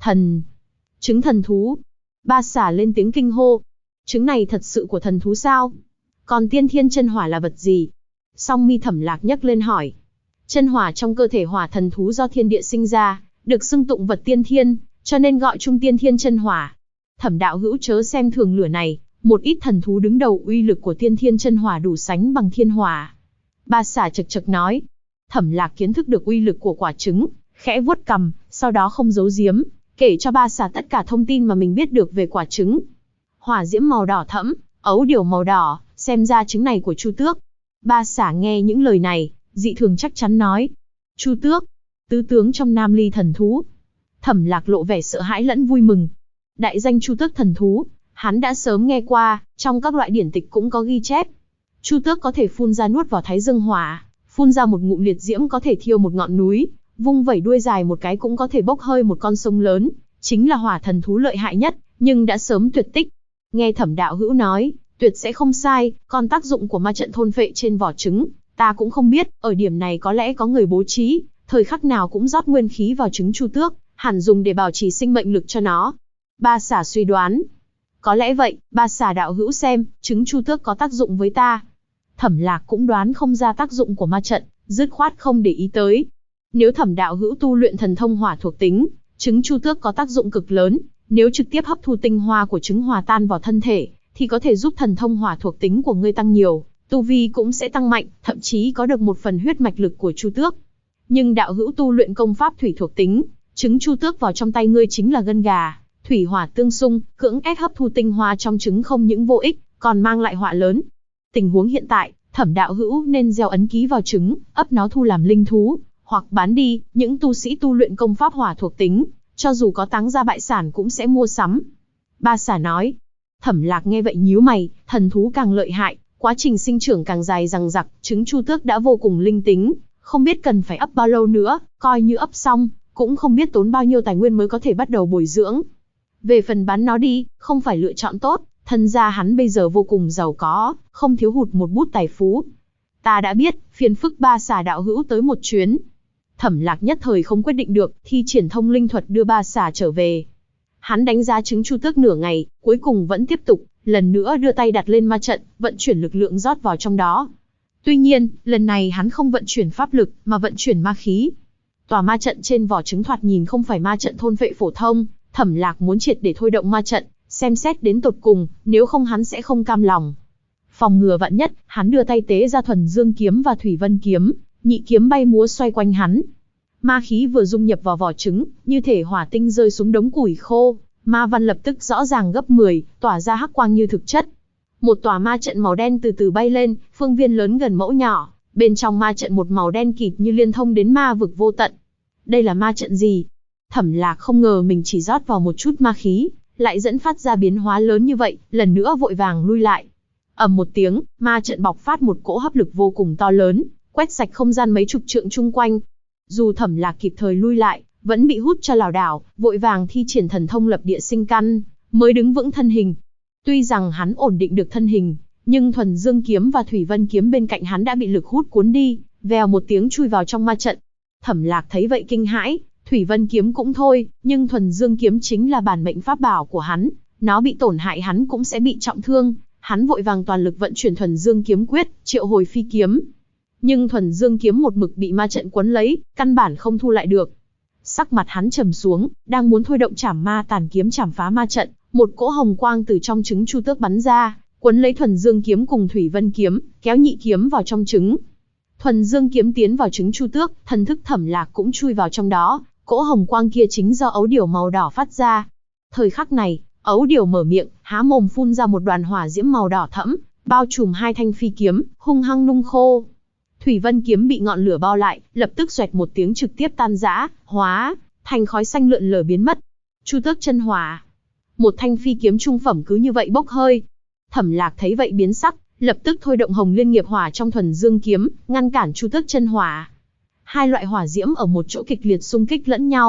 trứng thần thú. Ba xà lên tiếng kinh hô. Trứng này thật sự của thần thú sao? Còn thiên chân hỏa là vật gì? Song mi Thẩm Lạc nhấc lên hỏi. Chân hỏa trong cơ thể hỏa thần thú do thiên địa sinh ra, được xưng tụng vật tiên thiên, cho nên gọi chung thiên chân hỏa. Thẩm đạo hữu chớ xem thường lửa này, một ít thần thú đứng đầu uy lực của thiên chân hỏa đủ sánh bằng thiên hỏa. Ba xà chật chật nói. Thẩm Lạc kiến thức được uy lực của quả trứng, khẽ vuốt cằm, sau đó không giấu giếm, kể cho ba xà tất cả thông tin mà mình biết được về quả trứng. Hỏa diễm màu đỏ thẫm, ấu điểu màu đỏ, xem ra trứng này của Chu Tước. Ba xà nghe những lời này, dị thường chắc chắn nói. Chu Tước, tứ tướng trong Nam Ly thần thú. Thẩm Lạc lộ vẻ sợ hãi lẫn vui mừng. Đại danh Chu Tước thần thú, hắn đã sớm nghe qua, trong các loại điển tịch cũng có ghi chép. Chu Tước có thể phun ra nuốt vào thái dương hỏa, phun ra một ngụm liệt diễm có thể thiêu một ngọn núi, vung vẩy đuôi dài một cái cũng có thể bốc hơi một con sông lớn, chính là hỏa thần thú lợi hại nhất, nhưng đã sớm tuyệt tích. Nghe Thẩm đạo hữu nói, tuyệt sẽ không sai, còn tác dụng của ma trận thôn phệ trên vỏ trứng, ta cũng không biết, ở điểm này có lẽ có người bố trí, thời khắc nào cũng rót nguyên khí vào trứng Chu Tước, hẳn dùng để bảo trì sinh mệnh lực cho nó. Ba xà suy đoán. Có lẽ vậy, ba xà đạo hữu xem, trứng Chu Tước có tác dụng với ta. Thẩm Lạc cũng đoán không ra tác dụng của ma trận, dứt khoát không để ý tới. Nếu Thẩm đạo hữu tu luyện thần thông hỏa thuộc tính, trứng Chu Tước có tác dụng cực lớn, nếu trực tiếp hấp thu tinh hoa của trứng hòa tan vào thân thể, thì có thể giúp thần thông hỏa thuộc tính của ngươi tăng nhiều, tu vi cũng sẽ tăng mạnh, thậm chí có được một phần huyết mạch lực của Chu Tước. Nhưng đạo hữu tu luyện công pháp thủy thuộc tính, trứng Chu Tước vào trong tay ngươi chính là gân gà, thủy hỏa tương xung, cưỡng ép hấp thu tinh hoa trong trứng không những vô ích, còn mang lại họa lớn. Tình huống hiện tại, Thẩm đạo hữu nên gieo ấn ký vào trứng, ấp nó thu làm linh thú, hoặc bán đi, những tu sĩ tu luyện công pháp hỏa thuộc tính, cho dù có táng ra bại sản cũng sẽ mua sắm. Ba xà nói. Thẩm Lạc nghe vậy nhíu mày, thần thú càng lợi hại, quá trình sinh trưởng càng dài dằng dặc, trứng Chu Tước đã vô cùng linh tính, không biết cần phải ấp bao lâu nữa, coi như ấp xong, cũng không biết tốn bao nhiêu tài nguyên mới có thể bắt đầu bồi dưỡng. Về phần bán nó đi, không phải lựa chọn tốt, thân gia hắn bây giờ vô cùng giàu có, không thiếu hụt một bút tài phú. Ta đã biết, phiền phức ba xà đạo hữu tới một chuyến. Thẩm Lạc nhất thời không quyết định được, thi triển thông linh thuật đưa ba xà trở về. Hắn đánh giá trứng Chu Tước nửa ngày, cuối cùng vẫn tiếp tục, lần nữa đưa tay đặt lên ma trận, vận chuyển lực lượng rót vào trong đó. Tuy nhiên, lần này hắn không vận chuyển pháp lực, mà vận chuyển ma khí. Tòa ma trận trên vỏ trứng thoạt nhìn không phải ma trận thôn phệ phổ thông, Thẩm Lạc muốn triệt để thôi động ma trận, xem xét đến tột cùng, nếu không hắn sẽ không cam lòng. Phòng ngừa vạn nhất, hắn đưa tay tế ra Thuần Dương kiếm và Thủy Vân kiếm, nhị kiếm bay múa xoay quanh hắn. Ma khí vừa dung nhập vào vỏ trứng, như thể hỏa tinh rơi xuống đống củi khô, ma văn lập tức rõ ràng gấp 10, tỏa ra hắc quang như thực chất. Một tòa ma trận màu đen từ từ bay lên, phương viên lớn gần mẫu nhỏ, bên trong ma trận một màu đen kịt như liên thông đến ma vực vô tận. Đây là ma trận gì? Thẩm Lạc không ngờ mình chỉ rót vào một chút ma khí, lại dẫn phát ra biến hóa lớn như vậy, lần nữa vội vàng lui lại. Ầm một tiếng, ma trận bộc phát một cỗ hấp lực vô cùng to lớn, quét sạch không gian mấy chục trượng chung quanh. Dù Thẩm Lạc kịp thời lui lại, vẫn bị hút cho lảo đảo, vội vàng thi triển thần thông lập địa sinh căn, mới đứng vững thân hình. Tuy rằng hắn ổn định được thân hình, nhưng Thuần Dương kiếm và Thủy Vân kiếm bên cạnh hắn đã bị lực hút cuốn đi, vèo một tiếng chui vào trong ma trận. Thẩm Lạc thấy vậy kinh hãi, Thủy Vân kiếm cũng thôi, nhưng Thuần Dương kiếm chính là bản mệnh pháp bảo của hắn, nó bị tổn hại hắn cũng sẽ bị trọng thương. Hắn vội vàng toàn lực vận chuyển Thuần Dương kiếm quyết, triệu hồi phi kiếm. Nhưng Thuần Dương kiếm một mực bị ma trận quấn lấy, căn bản không thu lại được. Sắc mặt hắn trầm xuống, đang muốn thôi động Trảm Ma Tàn kiếm chảm phá ma trận, một cỗ hồng quang từ trong trứng Chu Tước bắn ra, quấn lấy Thuần Dương kiếm cùng Thủy Vân kiếm, kéo nhị kiếm vào trong trứng. Thuần Dương kiếm tiến vào trứng Chu Tước, thần thức Thẩm Lạc cũng chui vào trong đó, cỗ hồng quang kia chính do ấu điểu màu đỏ phát ra. Thời khắc này, ấu điểu mở miệng, há mồm phun ra một đoàn hỏa diễm màu đỏ thẫm, bao trùm hai thanh phi kiếm, hung hăng nung khô. Thủy Vân kiếm bị ngọn lửa bao lại, lập tức xoẹt một tiếng trực tiếp tan rã, hóa thành khói xanh lượn lờ biến mất. Chu Tước chân hỏa, một thanh phi kiếm trung phẩm cứ như vậy bốc hơi. Thẩm Lạc thấy vậy biến sắc, lập tức thôi động Hồng Liên nghiệp hỏa trong Thuần Dương kiếm, ngăn cản Chu Tước chân hỏa. Hai loại hỏa diễm ở một chỗ kịch liệt xung kích lẫn nhau,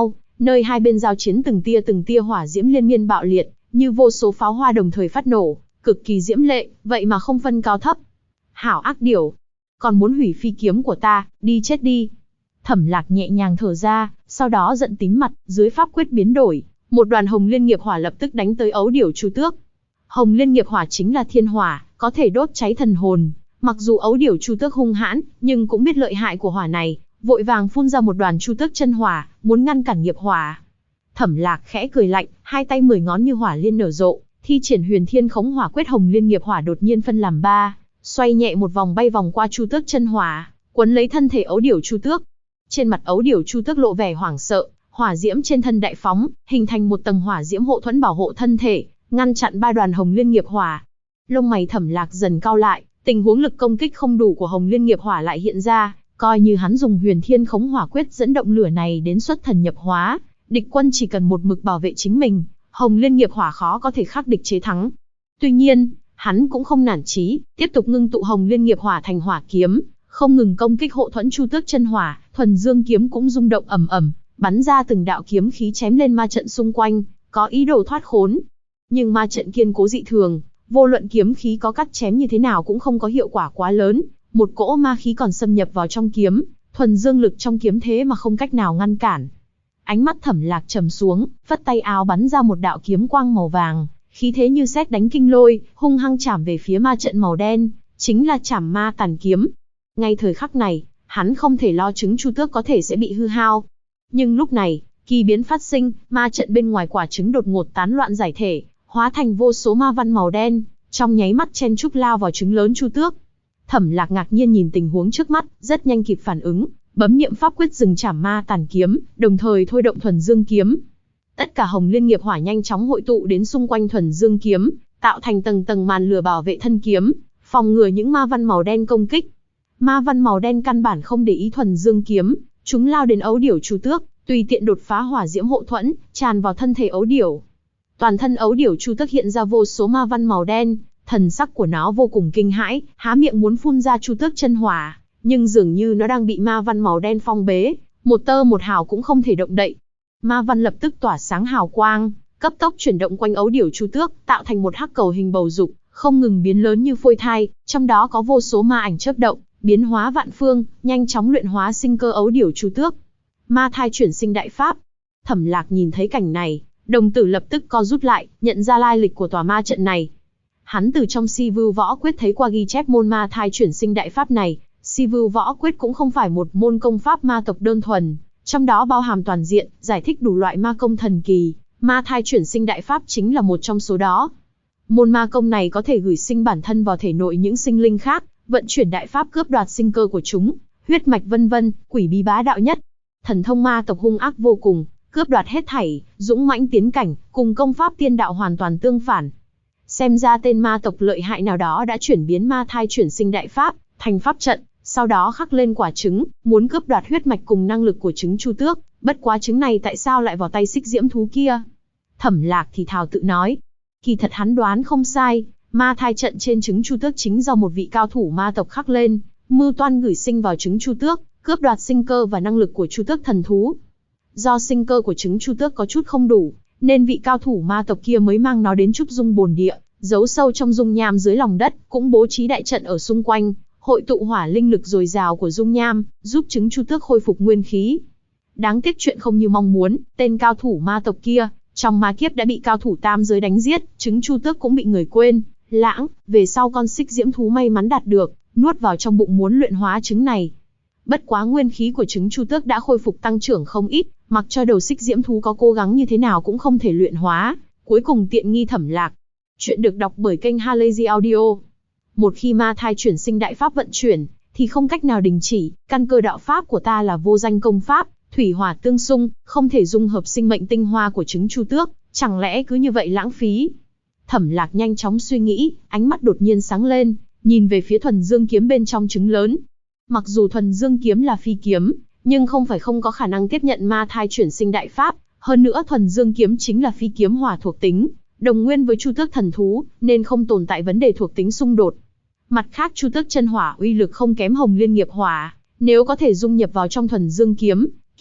nơi hai bên giao chiến từng tia hỏa diễm liên miên bạo liệt, như vô số pháo hoa đồng thời phát nổ, cực kỳ diễm lệ, vậy mà không phân cao thấp. Hảo ác điểu, còn muốn hủy phi kiếm của ta, đi chết đi. Thẩm Lạc nhẹ nhàng thở ra, sau đó giận tím mặt, dưới pháp quyết biến đổi, một đoàn hồng liên nghiệp hỏa lập tức đánh tới ấu điểu Chu Tước. Hồng liên nghiệp hỏa chính là thiên hỏa, có thể đốt cháy thần hồn. Mặc dù ấu điểu Chu Tước hung hãn, nhưng cũng biết lợi hại của hỏa này, vội vàng phun ra một đoàn Chu Tước chân hỏa, muốn ngăn cản nghiệp hỏa. Thẩm Lạc khẽ cười lạnh, hai tay 10 ngón như hỏa liên nở rộ, thi triển Huyền Thiên Khống Hỏa Quyết, hồng liên nghiệp hỏa đột nhiên phân làm 3, xoay nhẹ một vòng bay vòng qua Chu Tước chân hỏa, quấn lấy thân thể ấu điểu Chu Tước. Trên mặt ấu điểu Chu Tước lộ vẻ hoảng sợ, hỏa diễm trên thân đại phóng, hình thành một tầng hỏa diễm hộ thuẫn bảo hộ thân thể, ngăn chặn 3 đoàn hồng liên nghiệp hỏa. Lông mày Thẩm Lạc dần cau lại, tình huống lực công kích không đủ của hồng liên nghiệp hỏa lại hiện ra, coi như hắn dùng Huyền Thiên Khống Hỏa Quyết dẫn động lửa này đến xuất thần nhập hóa, địch quân chỉ cần một mực bảo vệ chính mình, hồng liên nghiệp hỏa khó có thể khắc địch chế thắng. Tuy nhiên, hắn cũng không nản chí, tiếp tục ngưng tụ hồng liên nghiệp hỏa thành hỏa kiếm, không ngừng công kích hộ thuẫn Chu Tước chân hỏa, thuần dương kiếm cũng rung động ầm ầm, bắn ra từng đạo kiếm khí chém lên ma trận xung quanh, có ý đồ thoát khốn. Nhưng ma trận kiên cố dị thường, vô luận kiếm khí có cắt chém như thế nào cũng không có hiệu quả quá lớn, một cỗ ma khí còn xâm nhập vào trong kiếm, thuần dương lực trong kiếm thế mà không cách nào ngăn cản. Ánh mắt Thẩm Lạc trầm xuống, phất tay áo bắn ra một đạo kiếm quang màu vàng, khí thế như sét đánh kinh lôi, hung hăng chạm về phía ma trận màu đen, chính là Trảm Ma Tàn Kiếm. Ngay thời khắc này, hắn không thể lo trứng Chu Tước có thể sẽ bị hư hao. Nhưng lúc này, kỳ biến phát sinh, ma trận bên ngoài quả trứng đột ngột tán loạn giải thể, hóa thành vô số ma văn màu đen, trong nháy mắt chen chúc lao vào trứng lớn Chu Tước. Thẩm Lạc ngạc nhiên nhìn tình huống trước mắt, rất nhanh kịp phản ứng, bấm niệm pháp quyết dừng Trảm Ma Tàn Kiếm, đồng thời thôi động thuần dương kiếm. Tất cả hồng liên nghiệp hỏa nhanh chóng hội tụ đến xung quanh thuần dương kiếm, tạo thành tầng tầng màn lửa bảo vệ thân kiếm, phòng ngừa những ma văn màu đen công kích. Ma văn màu đen căn bản không để ý thuần dương kiếm, chúng lao đến ấu điểu Chu Tước, tùy tiện đột phá hỏa diễm hộ thuẫn, tràn vào thân thể ấu điểu. Toàn thân ấu điểu Chu Tước hiện ra vô số ma văn màu đen, thần sắc của nó vô cùng kinh hãi, há miệng muốn phun ra Chu Tước chân hỏa, nhưng dường như nó đang bị ma văn màu đen phong bế, một tơ một hào cũng không thể động đậy. Ma văn lập tức tỏa sáng hào quang, cấp tốc chuyển động quanh ấu điểu Chu Tước, tạo thành một hắc cầu hình bầu dục, không ngừng biến lớn như phôi thai, trong đó có vô số ma ảnh chớp động, biến hóa vạn phương, nhanh chóng luyện hóa sinh cơ ấu điểu Chu Tước. Ma thai chuyển sinh đại pháp. Thẩm Lạc nhìn thấy cảnh này, đồng tử lập tức co rút lại, nhận ra lai lịch của tòa ma trận này. Hắn từ trong Si Vưu Võ Quyết thấy qua ghi chép môn ma thai chuyển sinh đại pháp này. Si Vưu Võ Quyết cũng không phải một môn công pháp ma tộc đơn thuần, trong đó bao hàm toàn diện, giải thích đủ loại ma công thần kỳ, ma thai chuyển sinh đại pháp chính là một trong số đó. Môn ma công này có thể gửi sinh bản thân vào thể nội những sinh linh khác, vận chuyển đại pháp cướp đoạt sinh cơ của chúng, huyết mạch vân vân, quỷ bí bá đạo nhất. Thần thông ma tộc hung ác vô cùng, cướp đoạt hết thảy, dũng mãnh tiến cảnh, cùng công pháp tiên đạo hoàn toàn tương phản. Xem ra tên ma tộc lợi hại nào đó đã chuyển biến ma thai chuyển sinh đại pháp thành pháp trận, sau đó khắc lên quả trứng, muốn cướp đoạt huyết mạch cùng năng lực của trứng Chu Tước, bất quá trứng này tại sao lại vào tay xích diễm thú kia? Thẩm Lạc thì thào tự nói. Kỳ thật hắn đoán không sai, ma thai trận trên trứng Chu Tước chính do một vị cao thủ ma tộc khắc lên, mưu toan gửi sinh vào trứng Chu Tước, cướp đoạt sinh cơ và năng lực của Chu Tước thần thú. Do sinh cơ của trứng Chu Tước có chút không đủ, nên vị cao thủ ma tộc kia mới mang nó đến Trúc Dung Bồn Địa, giấu sâu trong dung nham dưới lòng đất, cũng bố trí đại trận ở xung quanh, hội tụ hỏa linh lực dồi dào của dung nham, giúp trứng Chu Tước khôi phục nguyên khí. Đáng tiếc chuyện không như mong muốn, tên cao thủ ma tộc kia, trong ma kiếp đã bị cao thủ tam giới đánh giết, trứng Chu Tước cũng bị người quên lãng, về sau con xích diễm thú may mắn đạt được, nuốt vào trong bụng muốn luyện hóa trứng này. Bất quá nguyên khí của trứng Chu Tước đã khôi phục tăng trưởng không ít, mặc cho đầu xích diễm thú có cố gắng như thế nào cũng không thể luyện hóa, cuối cùng tiện nghi Thẩm Lạc. Chuyện được đọc bởi kênh Halazy Audio. Một khi ma thai chuyển sinh đại pháp vận chuyển, thì không cách nào đình chỉ, căn cơ đạo pháp của ta là vô danh công pháp, thủy hỏa tương xung, không thể dung hợp sinh mệnh tinh hoa của trứng Chu Tước, chẳng lẽ cứ như vậy lãng phí? Thẩm Lạc nhanh chóng suy nghĩ, ánh mắt đột nhiên sáng lên, nhìn về phía thuần dương kiếm bên trong trứng lớn. Mặc dù thuần dương kiếm là phi kiếm, nhưng không phải không có khả năng tiếp nhận ma thai chuyển sinh đại pháp, hơn nữa thuần dương kiếm chính là phi kiếm hỏa thuộc tính, đồng nguyên với Chu Tước thần thú, nên không tồn tại vấn đề thuộc tính xung đột. Mặt khác Chu Tước chân hỏa uy lực không kém hồng liên nghiệp hỏa, nếu có thể dung nhập vào trong thuần dương kiếm,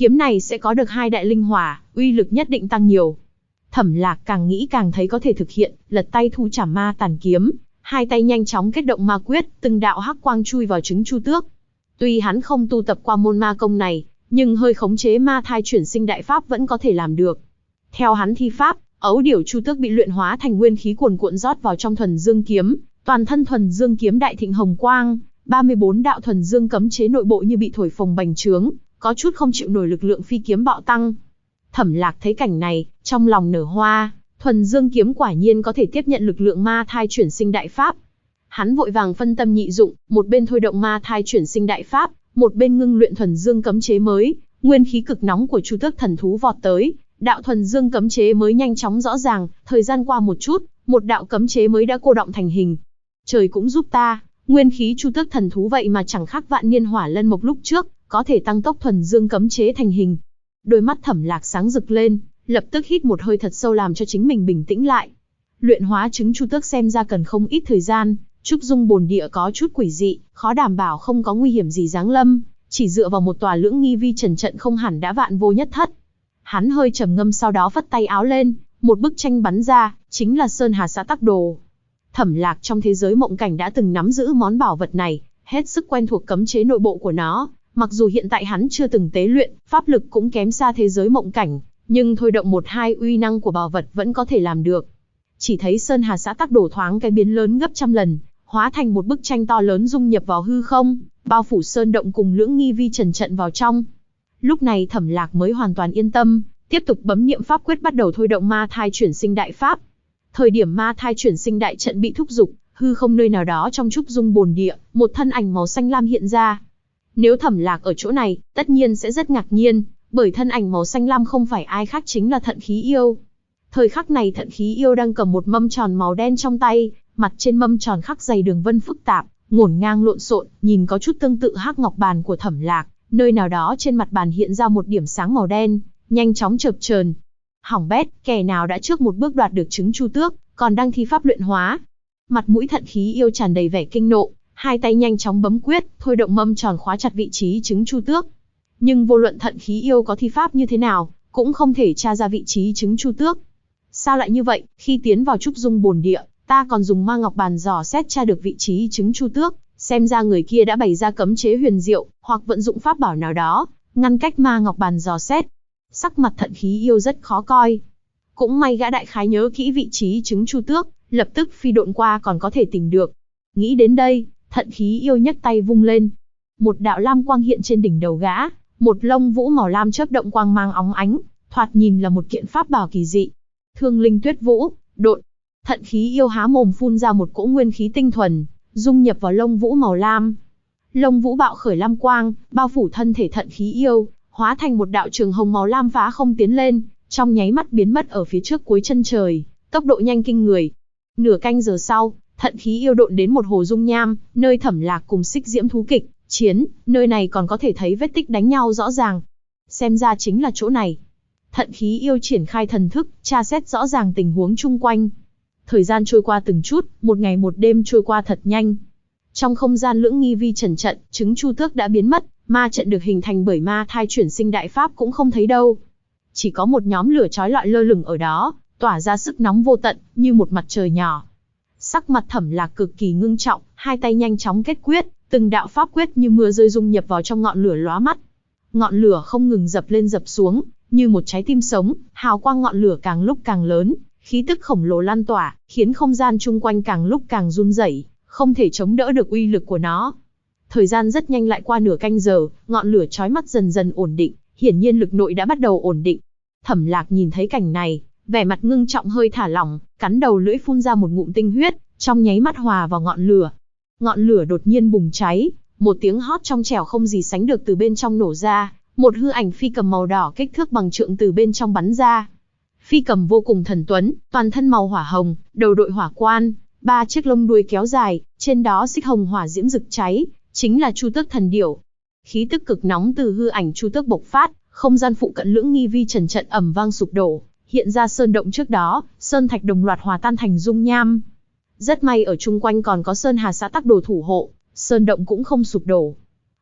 kiếm này sẽ có được 2 đại linh hỏa, uy lực nhất định tăng nhiều. Thẩm Lạc càng nghĩ càng thấy có thể thực hiện, lật tay thu chảm ma tàn kiếm, hai tay nhanh chóng kết động ma quyết, từng đạo hắc quang chui vào trứng Chu Tước. Tuy hắn không tu tập qua môn ma công này, nhưng hơi khống chế ma thai chuyển sinh đại pháp vẫn có thể làm được. Theo hắn thi pháp, ấu điểu Chu Tước bị luyện hóa thành nguyên khí cuồn cuộn rót vào trong thuần dương kiếm, toàn thân thuần dương kiếm đại thịnh hồng quang, 34 đạo thuần dương cấm chế nội bộ như bị thổi phồng bành trướng, có chút không chịu nổi lực lượng phi kiếm bạo tăng. Thẩm Lạc thấy cảnh này, trong lòng nở hoa, thuần dương kiếm quả nhiên có thể tiếp nhận lực lượng ma thai chuyển sinh đại pháp. Hắn vội vàng phân tâm nhị dụng, một bên thôi động ma thai chuyển sinh đại pháp, một bên ngưng luyện thuần dương cấm chế mới, nguyên khí cực nóng của Chu Tước thần thú vọt tới, đạo thuần dương cấm chế mới nhanh chóng rõ ràng, thời gian qua một chút, một đạo cấm chế mới đã cô đọng thành hình. Trời cũng giúp ta, nguyên khí Chu Tước thần thú vậy mà chẳng khác vạn niên hỏa lân mộc lúc trước, có thể tăng tốc thuần dương cấm chế thành hình. Đôi mắt Thẩm Lạc sáng rực lên, lập tức hít một hơi thật sâu làm cho chính mình bình tĩnh lại. Luyện hóa trứng Chu Tước xem ra cần không ít thời gian, trúc dung bồn địa có chút quỷ dị, khó đảm bảo không có nguy hiểm gì giáng lâm, chỉ dựa vào một tòa lưỡng nghi vi trần trận không hẳn đã vạn vô nhất thất. Hắn hơi trầm ngâm sau đó phất tay áo lên, một bức tranh bắn ra, chính là Sơn Hà Xã Tắc Đồ. Thẩm Lạc trong thế giới mộng cảnh đã từng nắm giữ món bảo vật này, hết sức quen thuộc cấm chế nội bộ của nó, mặc dù hiện tại hắn chưa từng tế luyện, pháp lực cũng kém xa thế giới mộng cảnh, nhưng thôi động một hai uy năng của bảo vật vẫn có thể làm được. Chỉ thấy Sơn Hà Xã Tắc Đồ thoáng cái biến lớn gấp trăm lần, hóa thành một bức tranh to lớn dung nhập vào hư không, bao phủ sơn động cùng lưỡng nghi vi trần trận vào trong. Lúc này Thẩm Lạc mới hoàn toàn yên tâm, tiếp tục bấm niệm pháp quyết bắt đầu thôi động ma thai chuyển sinh đại pháp. Thời điểm ma thai chuyển sinh đại trận bị thúc giục, hư không nơi nào đó trong trúc dung bồn địa, một thân ảnh màu xanh lam hiện ra. Nếu Thẩm Lạc ở chỗ này, tất nhiên sẽ rất ngạc nhiên, bởi thân ảnh màu xanh lam không phải ai khác chính là Thận Khí Yêu. Thời khắc này Thận Khí Yêu đang cầm một mâm tròn màu đen trong tay, mặt trên mâm tròn khắc dày đường vân phức tạp, ngổn ngang lộn xộn, nhìn có chút tương tự hắc ngọc bàn của Thẩm Lạc, nơi nào đó trên mặt bàn hiện ra một điểm sáng màu đen, nhanh chóng chợp chờn. Hỏng bét, kẻ nào đã trước một bước đoạt được trứng Chu Tước, còn đang thi pháp luyện hóa. Mặt mũi Thận Khí Yêu tràn đầy vẻ kinh nộ, hai tay nhanh chóng bấm quyết, thôi động mâm tròn khóa chặt vị trí trứng Chu Tước. Nhưng vô luận Thận Khí Yêu có thi pháp như thế nào, cũng không thể tra ra vị trí trứng Chu Tước. Sao lại như vậy, khi tiến vào trúc dung bồn địa, ta còn dùng ma ngọc bàn dò xét tra được vị trí trứng Chu Tước, xem ra người kia đã bày ra cấm chế huyền diệu, hoặc vận dụng pháp bảo nào đó, ngăn cách ma ngọc bàn dò xét. Sắc mặt Thận Khí Yêu rất khó coi. Cũng may gã đại khái nhớ kỹ vị trí trứng Chu Tước, lập tức phi độn qua còn có thể tìm được. Nghĩ đến đây, Thận Khí Yêu nhấc tay vung lên. Một đạo lam quang hiện trên đỉnh đầu gã, một lông vũ màu lam chớp động quang mang óng ánh, thoạt nhìn là một kiện pháp bảo kỳ dị. Thương linh tuyết vũ, độn. Thận Khí Yêu há mồm phun ra một cỗ nguyên khí tinh thuần, dung nhập vào lông vũ màu lam. Lông vũ bạo khởi lam quang, bao phủ thân thể Thận Khí Yêu, hóa thành một đạo trường hồng màu lam phá không tiến lên, trong nháy mắt biến mất ở phía trước cuối chân trời, tốc độ nhanh kinh người. Nửa canh giờ sau, Thận Khí Yêu độn đến một hồ dung nham, nơi Thẩm Lạc cùng Xích Diễm thú kịch chiến, nơi này còn có thể thấy vết tích đánh nhau rõ ràng. Xem ra chính là chỗ này. Thận Khí Yêu triển khai thần thức, tra xét rõ ràng tình huống chung quanh. Thời gian trôi qua từng chút, một ngày một đêm trôi qua thật nhanh. Trong không gian lưỡng nghi vi trần trận, trứng Chu Tước đã biến mất, ma trận được hình thành bởi ma thai chuyển sinh đại pháp cũng không thấy đâu. Chỉ có một nhóm lửa chói lọi lơ lửng ở đó, tỏa ra sức nóng vô tận, như một mặt trời nhỏ. Sắc mặt Thẩm Lạc cực kỳ ngưng trọng, hai tay nhanh chóng kết quyết, từng đạo pháp quyết như mưa rơi dung nhập vào trong ngọn lửa lóa mắt. Ngọn lửa không ngừng dập lên dập xuống, như một trái tim sống, hào quang ngọn lửa càng lúc càng lớn, khí tức khổng lồ lan tỏa, khiến không gian chung quanh càng lúc càng run rẩy, không thể chống đỡ được uy lực của nó. Thời gian rất nhanh lại qua nửa canh giờ, ngọn lửa chói mắt dần dần ổn định, hiển nhiên lực nội đã bắt đầu ổn định. Thẩm Lạc nhìn thấy cảnh này, vẻ mặt ngưng trọng hơi thả lỏng, cắn đầu lưỡi phun ra một ngụm tinh huyết, trong nháy mắt hòa vào ngọn lửa. Ngọn lửa đột nhiên bùng cháy, một tiếng hót trong trẻo không gì sánh được từ bên trong nổ ra, một hư ảnh phi cầm màu đỏ kích thước bằng trượng từ bên trong bắn ra. Phi cầm vô cùng thần tuấn, toàn thân màu hỏa hồng, đầu đội hỏa quan, 3 chiếc lông đuôi kéo dài, trên đó xích hồng hỏa diễm rực cháy, chính là Chu Tước thần điểu. Khí tức cực nóng từ hư ảnh Chu Tước bộc phát, không gian phụ cận lưỡng nghi vi trần trận ầm vang sụp đổ, hiện ra sơn động trước đó, sơn thạch đồng loạt hòa tan thành dung nham. Rất may ở chung quanh còn có Sơn Hà Xã Tắc Đồ thủ hộ, sơn động cũng không sụp đổ.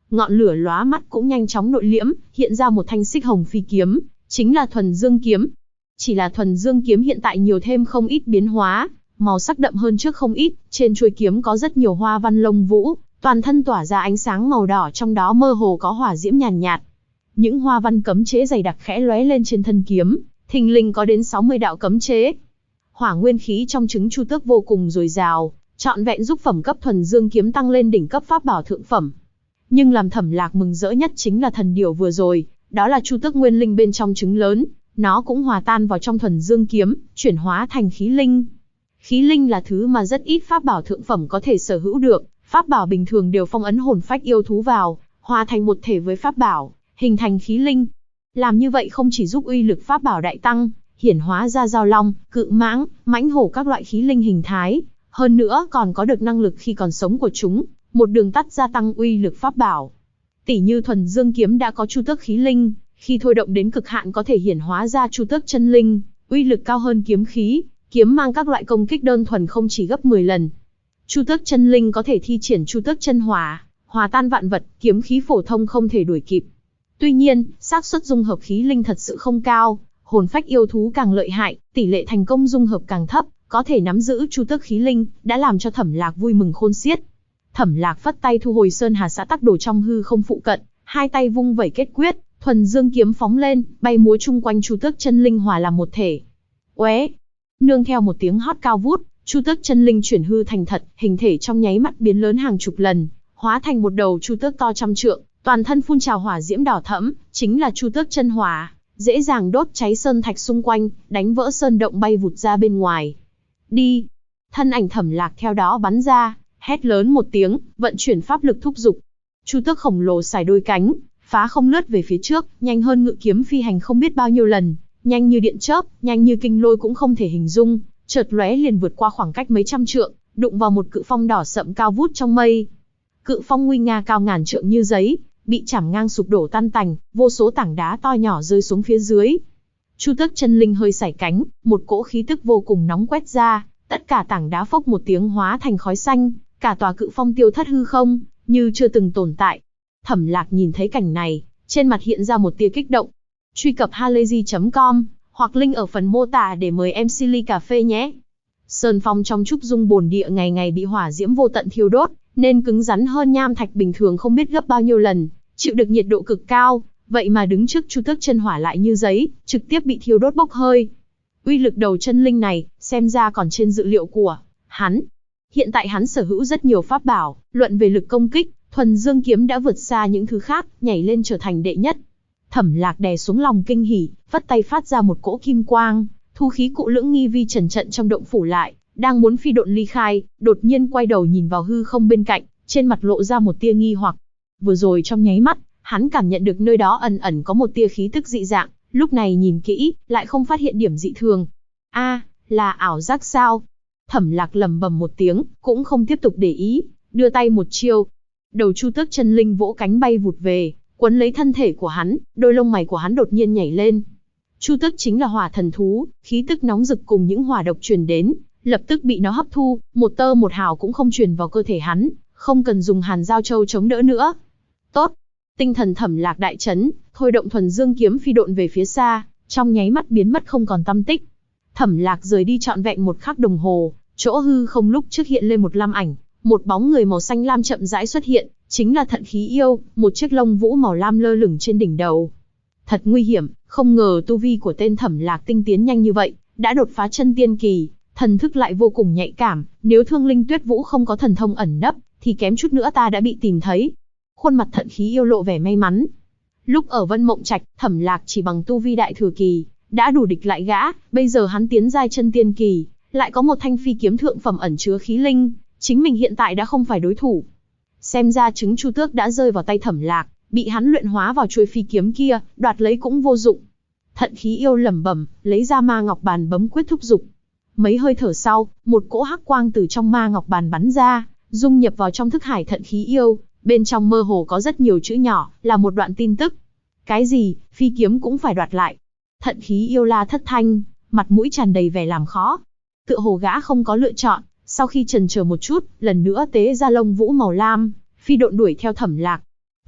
Ngọn lửa lóa mắt cũng nhanh chóng nội liễm, hiện ra một thanh xích hồng phi kiếm, chính là Thuần Dương kiếm. Chỉ là Thuần Dương kiếm hiện tại nhiều thêm không ít biến hóa, màu sắc đậm hơn trước không ít, trên chuôi kiếm có rất nhiều hoa văn lông vũ, toàn thân tỏa ra ánh sáng màu đỏ, trong đó mơ hồ có hỏa diễm nhàn nhạt. Những hoa văn cấm chế dày đặc khẽ lóe lên trên thân kiếm, thình lình có đến 60 đạo cấm chế. Hỏa nguyên khí trong trứng Chu Tước vô cùng dồi dào, trọn vẹn giúp phẩm cấp Thuần Dương kiếm tăng lên đỉnh cấp pháp bảo thượng phẩm. Nhưng làm Thẩm Lạc mừng rỡ nhất chính là thần điểu vừa rồi, đó là Chu Tước nguyên linh bên trong trứng lớn, nó cũng hòa tan vào trong Thuần Dương kiếm, chuyển hóa thành khí linh. Khí linh là thứ mà rất ít pháp bảo thượng phẩm có thể sở hữu được, pháp bảo bình thường đều phong ấn hồn phách yêu thú vào, hòa thành một thể với pháp bảo, hình thành khí linh. Làm như vậy không chỉ giúp uy lực pháp bảo đại tăng, hiển hóa ra giao long, cự mãng, mãnh hổ các loại khí linh hình thái, hơn nữa còn có được năng lực khi còn sống của chúng, một đường tắt gia tăng uy lực pháp bảo. Tỷ như Thuần Dương kiếm đã có Chu Tước khí linh, khi thôi động đến cực hạn có thể hiển hóa ra Chu Tước chân linh, uy lực cao hơn kiếm khí, kiếm mang các loại công kích đơn thuần không chỉ gấp 10 lần. Chu Tước chân linh có thể thi triển Chu Tước chân hỏa, hòa tan vạn vật, kiếm khí phổ thông không thể đuổi kịp. Tuy nhiên, xác suất dung hợp khí linh thật sự không cao, hồn phách yêu thú càng lợi hại, tỷ lệ thành công dung hợp càng thấp, có thể nắm giữ Chu Tước khí linh, đã làm cho Thẩm Lạc vui mừng khôn xiết. Thẩm Lạc phất tay thu hồi Sơn Hà Xã Tắc Đồ trong hư không phụ cận, hai tay vung vẩy kết quyết, Thuần Dương kiếm phóng lên, bay múa chung quanh Chu Tước chân linh hòa làm một thể. Oé! Nương theo một tiếng hót cao vút, Chu Tước chân linh chuyển hư thành thật, hình thể trong nháy mắt biến lớn hàng chục lần, hóa thành một đầu Chu Tước to trăm trượng, toàn thân phun trào hỏa diễm đỏ thẫm, chính là Chu Tước chân hỏa, dễ dàng đốt cháy sơn thạch xung quanh, đánh vỡ sơn động bay vụt ra bên ngoài. Đi! Thân ảnh Thẩm Lạc theo đó bắn ra, hét lớn một tiếng, vận chuyển pháp lực thúc giục. Chu Tước khổng lồ xài đôi cánh, phá không lướt về phía trước, nhanh hơn ngự kiếm phi hành không biết bao nhiêu lần, nhanh như điện chớp, nhanh như kinh lôi cũng không thể hình dung, chợt lóe liền vượt qua khoảng cách mấy trăm trượng, đụng vào một cự phong đỏ sậm cao vút trong mây. Cự phong nguy nga cao ngàn trượng như giấy, bị chảm ngang sụp đổ tan tành, vô số tảng đá to nhỏ rơi xuống phía dưới. Chu Tước chân linh hơi sải cánh, một cỗ khí tức vô cùng nóng quét ra, tất cả tảng đá phốc một tiếng hóa thành khói xanh, cả tòa cự phong tiêu thất hư không, như chưa từng tồn tại. Thẩm Lạc nhìn thấy cảnh này, trên mặt hiện ra một tia kích động. Truy cập halayzi.com hoặc link ở phần mô tả để mời em Silly Cà Phê nhé. Sơn phong trong trúc dung bồn địa ngày ngày bị hỏa diễm vô tận thiêu đốt, nên cứng rắn hơn nham thạch bình thường không biết gấp bao nhiêu lần, chịu được nhiệt độ cực cao, vậy mà đứng trước Chu Tước chân hỏa lại như giấy, trực tiếp bị thiêu đốt bốc hơi. Uy lực đầu chân linh này, xem ra còn trên dự liệu của hắn. Hiện tại hắn sở hữu rất nhiều pháp bảo, luận về lực công kích, Thuần Dương kiếm đã vượt xa những thứ khác, nhảy lên trở thành đệ nhất. Thẩm Lạc đè xuống lòng kinh hỉ, vất tay phát ra một cỗ kim quang, thu khí cụ lưỡng nghi vi trần trận trong động phủ lại, đang muốn phi độn ly khai, đột nhiên quay đầu nhìn vào hư không bên cạnh, trên mặt lộ ra một tia nghi hoặc. Vừa rồi trong nháy mắt, hắn cảm nhận được nơi đó ẩn ẩn có một tia khí tức dị dạng, lúc này nhìn kỹ, lại không phát hiện điểm dị thường. Là ảo giác sao? Thẩm Lạc lẩm bẩm một tiếng, cũng không tiếp tục để ý, đưa tay một chiêu. Đầu Chu Tước chân linh vỗ cánh bay vụt về, quấn lấy thân thể của hắn, đôi lông mày của hắn đột nhiên nhảy lên. Chu Tước chính là hỏa thần thú, khí tức nóng rực cùng những hỏa độc truyền đến, lập tức bị nó hấp thu, một tơ một hào cũng không truyền vào cơ thể hắn, không cần dùng Hàn Giao Châu chống đỡ nữa. Tốt! Tinh thần Thẩm Lạc đại chấn, thôi động Thuần Dương kiếm phi độn về phía xa, trong nháy mắt biến mất không còn tăm tích. Thẩm Lạc rời đi trọn vẹn một khắc đồng hồ, chỗ hư không lúc trước hiện lên một lam ảnh, một bóng người màu xanh lam chậm rãi xuất hiện, chính là Thận Khí Yêu, một chiếc lông vũ màu lam lơ lửng trên đỉnh đầu. Thật nguy hiểm, không ngờ tu vi của tên Thẩm Lạc tinh tiến nhanh như vậy, đã đột phá chân tiên kỳ, thần thức lại vô cùng nhạy cảm, nếu Thương Linh Tuyết Vũ không có thần thông ẩn nấp, thì kém chút nữa ta đã bị tìm thấy. Khuôn mặt Thận Khí Yêu lộ vẻ may mắn. Lúc ở Vân Mộng Trạch, Thẩm Lạc chỉ bằng tu vi đại thừa kỳ, đã đủ địch lại gã, bây giờ hắn tiến giai chân tiên kỳ, lại có một thanh phi kiếm thượng phẩm ẩn chứa khí linh, chính mình hiện tại đã không phải đối thủ. Xem ra trứng Chu Tước đã rơi vào tay Thẩm Lạc, bị hắn luyện hóa vào chuôi phi kiếm kia, đoạt lấy cũng vô dụng. Thận Khí Yêu lẩm bẩm, lấy ra ma ngọc bàn bấm quyết thúc dục. Mấy hơi thở sau, một cỗ hắc quang từ trong ma ngọc bàn bắn ra, dung nhập vào trong thức hải Thận Khí Yêu, bên trong mơ hồ có rất nhiều chữ nhỏ, là một đoạn tin tức. Cái gì, phi kiếm cũng phải đoạt lại? Thận Khí Yêu la thất thanh, mặt mũi tràn đầy vẻ làm khó. Tựa hồ gã không có lựa chọn, sau khi chần chờ một chút, lần nữa tế ra lông vũ màu lam, phi độn đuổi theo Thẩm Lạc.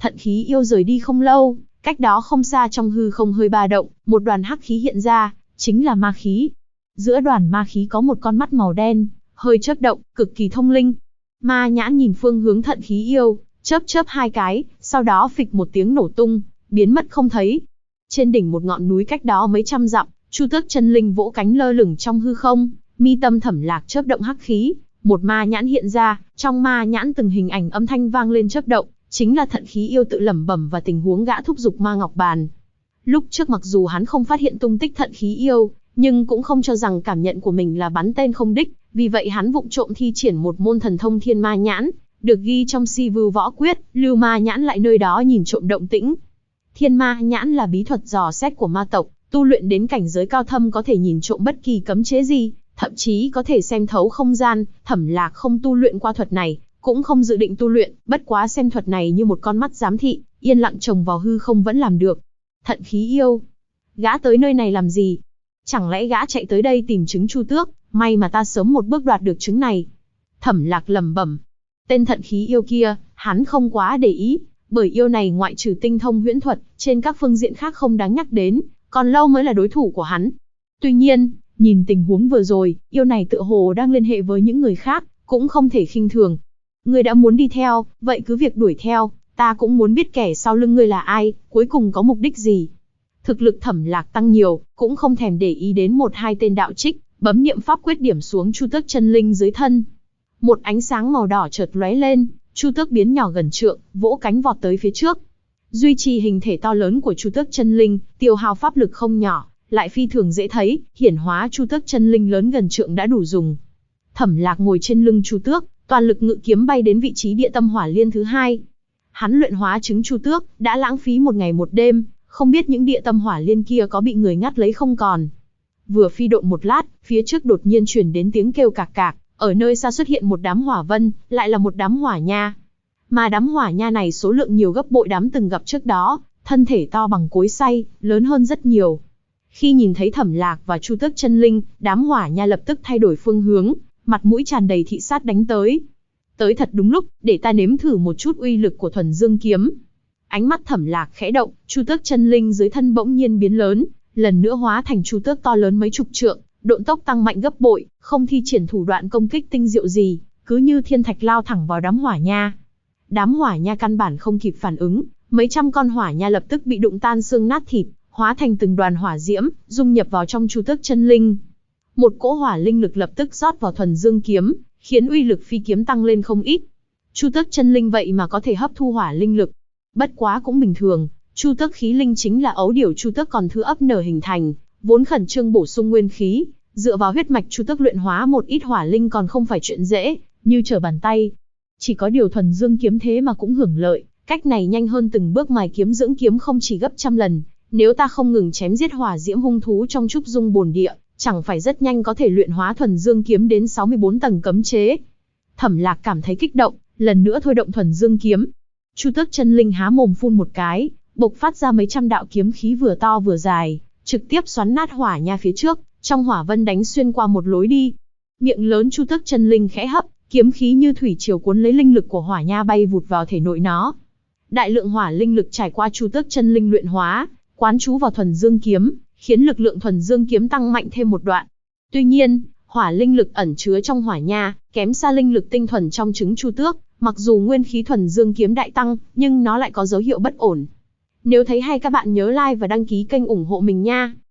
Thận khí yêu rời đi không lâu, cách đó không xa trong hư không hơi ba động, một đoàn hắc khí hiện ra, chính là ma khí. Giữa đoàn ma khí có một con mắt màu đen, hơi chớp động, cực kỳ thông linh. Ma nhãn nhìn phương hướng thận khí yêu, chớp chớp hai cái, sau đó phịch một tiếng nổ tung, biến mất không thấy. Trên đỉnh một ngọn núi cách đó mấy trăm dặm, Chu Tước chân linh vỗ cánh lơ lửng trong hư không, mi tâm Thẩm Lạc chớp động hắc khí, một ma nhãn hiện ra, trong ma nhãn từng hình ảnh âm thanh vang lên chớp động, chính là thận khí yêu tự lẩm bẩm và tình huống gã thúc giục ma ngọc bàn. Lúc trước mặc dù hắn không phát hiện tung tích thận khí yêu, nhưng cũng không cho rằng cảm nhận của mình là bắn tên không đích, vì vậy hắn vụng trộm thi triển một môn thần thông Thiên Ma Nhãn, được ghi trong Si Vưu Võ Quyết, lưu ma nhãn lại nơi đó nhìn trộm động tĩnh. Thiên Ma Nhãn là bí thuật dò xét của ma tộc, tu luyện đến cảnh giới cao thâm có thể nhìn trộm bất kỳ cấm chế gì, thậm chí có thể xem thấu không gian. Thẩm Lạc không tu luyện qua thuật này, cũng không dự định tu luyện, bất quá xem thuật này như một con mắt giám thị, yên lặng trồng vào hư không vẫn làm được. Thận khí yêu, gã tới nơi này làm gì? Chẳng lẽ gã chạy tới đây tìm trứng Chu Tước, may mà ta sớm một bước đoạt được trứng này. Thẩm Lạc lẩm bẩm. Tên thận khí yêu kia, hắn không quá để ý, bởi yêu này ngoại trừ tinh thông huyễn thuật, trên các phương diện khác không đáng nhắc đến, còn lâu mới là đối thủ của hắn. Tuy nhiên, nhìn tình huống vừa rồi, yêu này tựa hồ đang liên hệ với những người khác, cũng không thể khinh thường. Ngươi đã muốn đi theo, vậy cứ việc đuổi theo, ta cũng muốn biết kẻ sau lưng ngươi là ai, cuối cùng có mục đích gì. Thực lực Thẩm Lạc tăng nhiều, cũng không thèm để ý đến một hai tên đạo trích, bấm niệm pháp quyết điểm xuống Chu Tước chân linh dưới thân. Một ánh sáng màu đỏ chợt lóe lên, Chu Tước biến nhỏ gần trượng, vỗ cánh vọt tới phía trước. Duy trì hình thể to lớn của Chu Tước chân linh, tiêu hao pháp lực không nhỏ, lại phi thường dễ thấy, hiển hóa Chu Tước chân linh lớn gần trượng đã đủ dùng. Thẩm Lạc ngồi trên lưng Chu Tước, toàn lực ngự kiếm bay đến vị trí địa tâm hỏa liên thứ hai. Hắn luyện hóa trứng Chu Tước, đã lãng phí một ngày một đêm, không biết những địa tâm hỏa liên kia có bị người ngắt lấy không còn. Vừa phi độn một lát, phía trước đột nhiên truyền đến tiếng kêu cạc cạc, ở nơi xa xuất hiện một đám hỏa vân, lại là một đám hỏa nha. Mà đám hỏa nha này số lượng nhiều gấp bội đám từng gặp trước đó, thân thể to bằng cối xay, lớn hơn rất nhiều. Khi nhìn thấy Thẩm Lạc và Chu Tước chân linh, đám hỏa nha lập tức thay đổi phương hướng, mặt mũi tràn đầy thị sát đánh tới. Tới thật đúng lúc, để ta nếm thử một chút uy lực của Thuần Dương kiếm. Ánh mắt Thẩm Lạc khẽ động, Chu Tước chân linh dưới thân bỗng nhiên biến lớn, lần nữa hóa thành Chu Tước to lớn mấy chục trượng, độn tốc tăng mạnh gấp bội, không thi triển thủ đoạn công kích tinh diệu gì, cứ như thiên thạch lao thẳng vào đám hỏa nha. Đám hỏa nha căn bản không kịp phản ứng, mấy trăm con hỏa nha lập tức bị đụng tan xương nát thịt, hóa thành từng đoàn hỏa diễm, dung nhập vào trong Chu Tước chân linh. Một cỗ hỏa linh lực lập tức rót vào Thuần Dương kiếm, khiến uy lực phi kiếm tăng lên không ít. Chu Tước chân linh vậy mà có thể hấp thu hỏa linh lực. Bất quá cũng bình thường, Chu Tước khí linh chính là ấu điểu Chu Tước còn thứ ấp nở hình thành, vốn khẩn trương bổ sung nguyên khí, dựa vào huyết mạch Chu Tước luyện hóa một ít hỏa linh còn không phải chuyện dễ, như trở bàn tay. Chỉ có điều Thuần Dương kiếm thế mà cũng hưởng lợi, cách này nhanh hơn từng bước mài kiếm dưỡng kiếm không chỉ gấp trăm lần, nếu ta không ngừng chém giết hỏa diễm hung thú trong trúc dung bồn địa, chẳng phải rất nhanh có thể luyện hóa Thuần Dương kiếm đến 64 tầng cấm chế. Thẩm Lạc cảm thấy kích động, lần nữa thôi động Thuần Dương kiếm. Chu Tước chân linh há mồm phun một cái, bộc phát ra mấy trăm đạo kiếm khí vừa to vừa dài, trực tiếp xoắn nát hỏa nha phía trước, trong hỏa vân đánh xuyên qua một lối đi. Miệng lớn Chu Tước chân linh khẽ hấp, kiếm khí như thủy triều cuốn lấy linh lực của hỏa nha bay vụt vào thể nội nó. Đại lượng hỏa linh lực trải qua Chu Tước chân linh luyện hóa, quán trú vào Thuần Dương kiếm, khiến lực lượng Thuần Dương kiếm tăng mạnh thêm một đoạn. Tuy nhiên, hỏa linh lực ẩn chứa trong hỏa nha, kém xa linh lực tinh thuần trong trứng Chu Tước, mặc dù nguyên khí Thuần Dương kiếm đại tăng, nhưng nó lại có dấu hiệu bất ổn. Nếu thấy hay các bạn nhớ like và đăng ký kênh ủng hộ mình nha.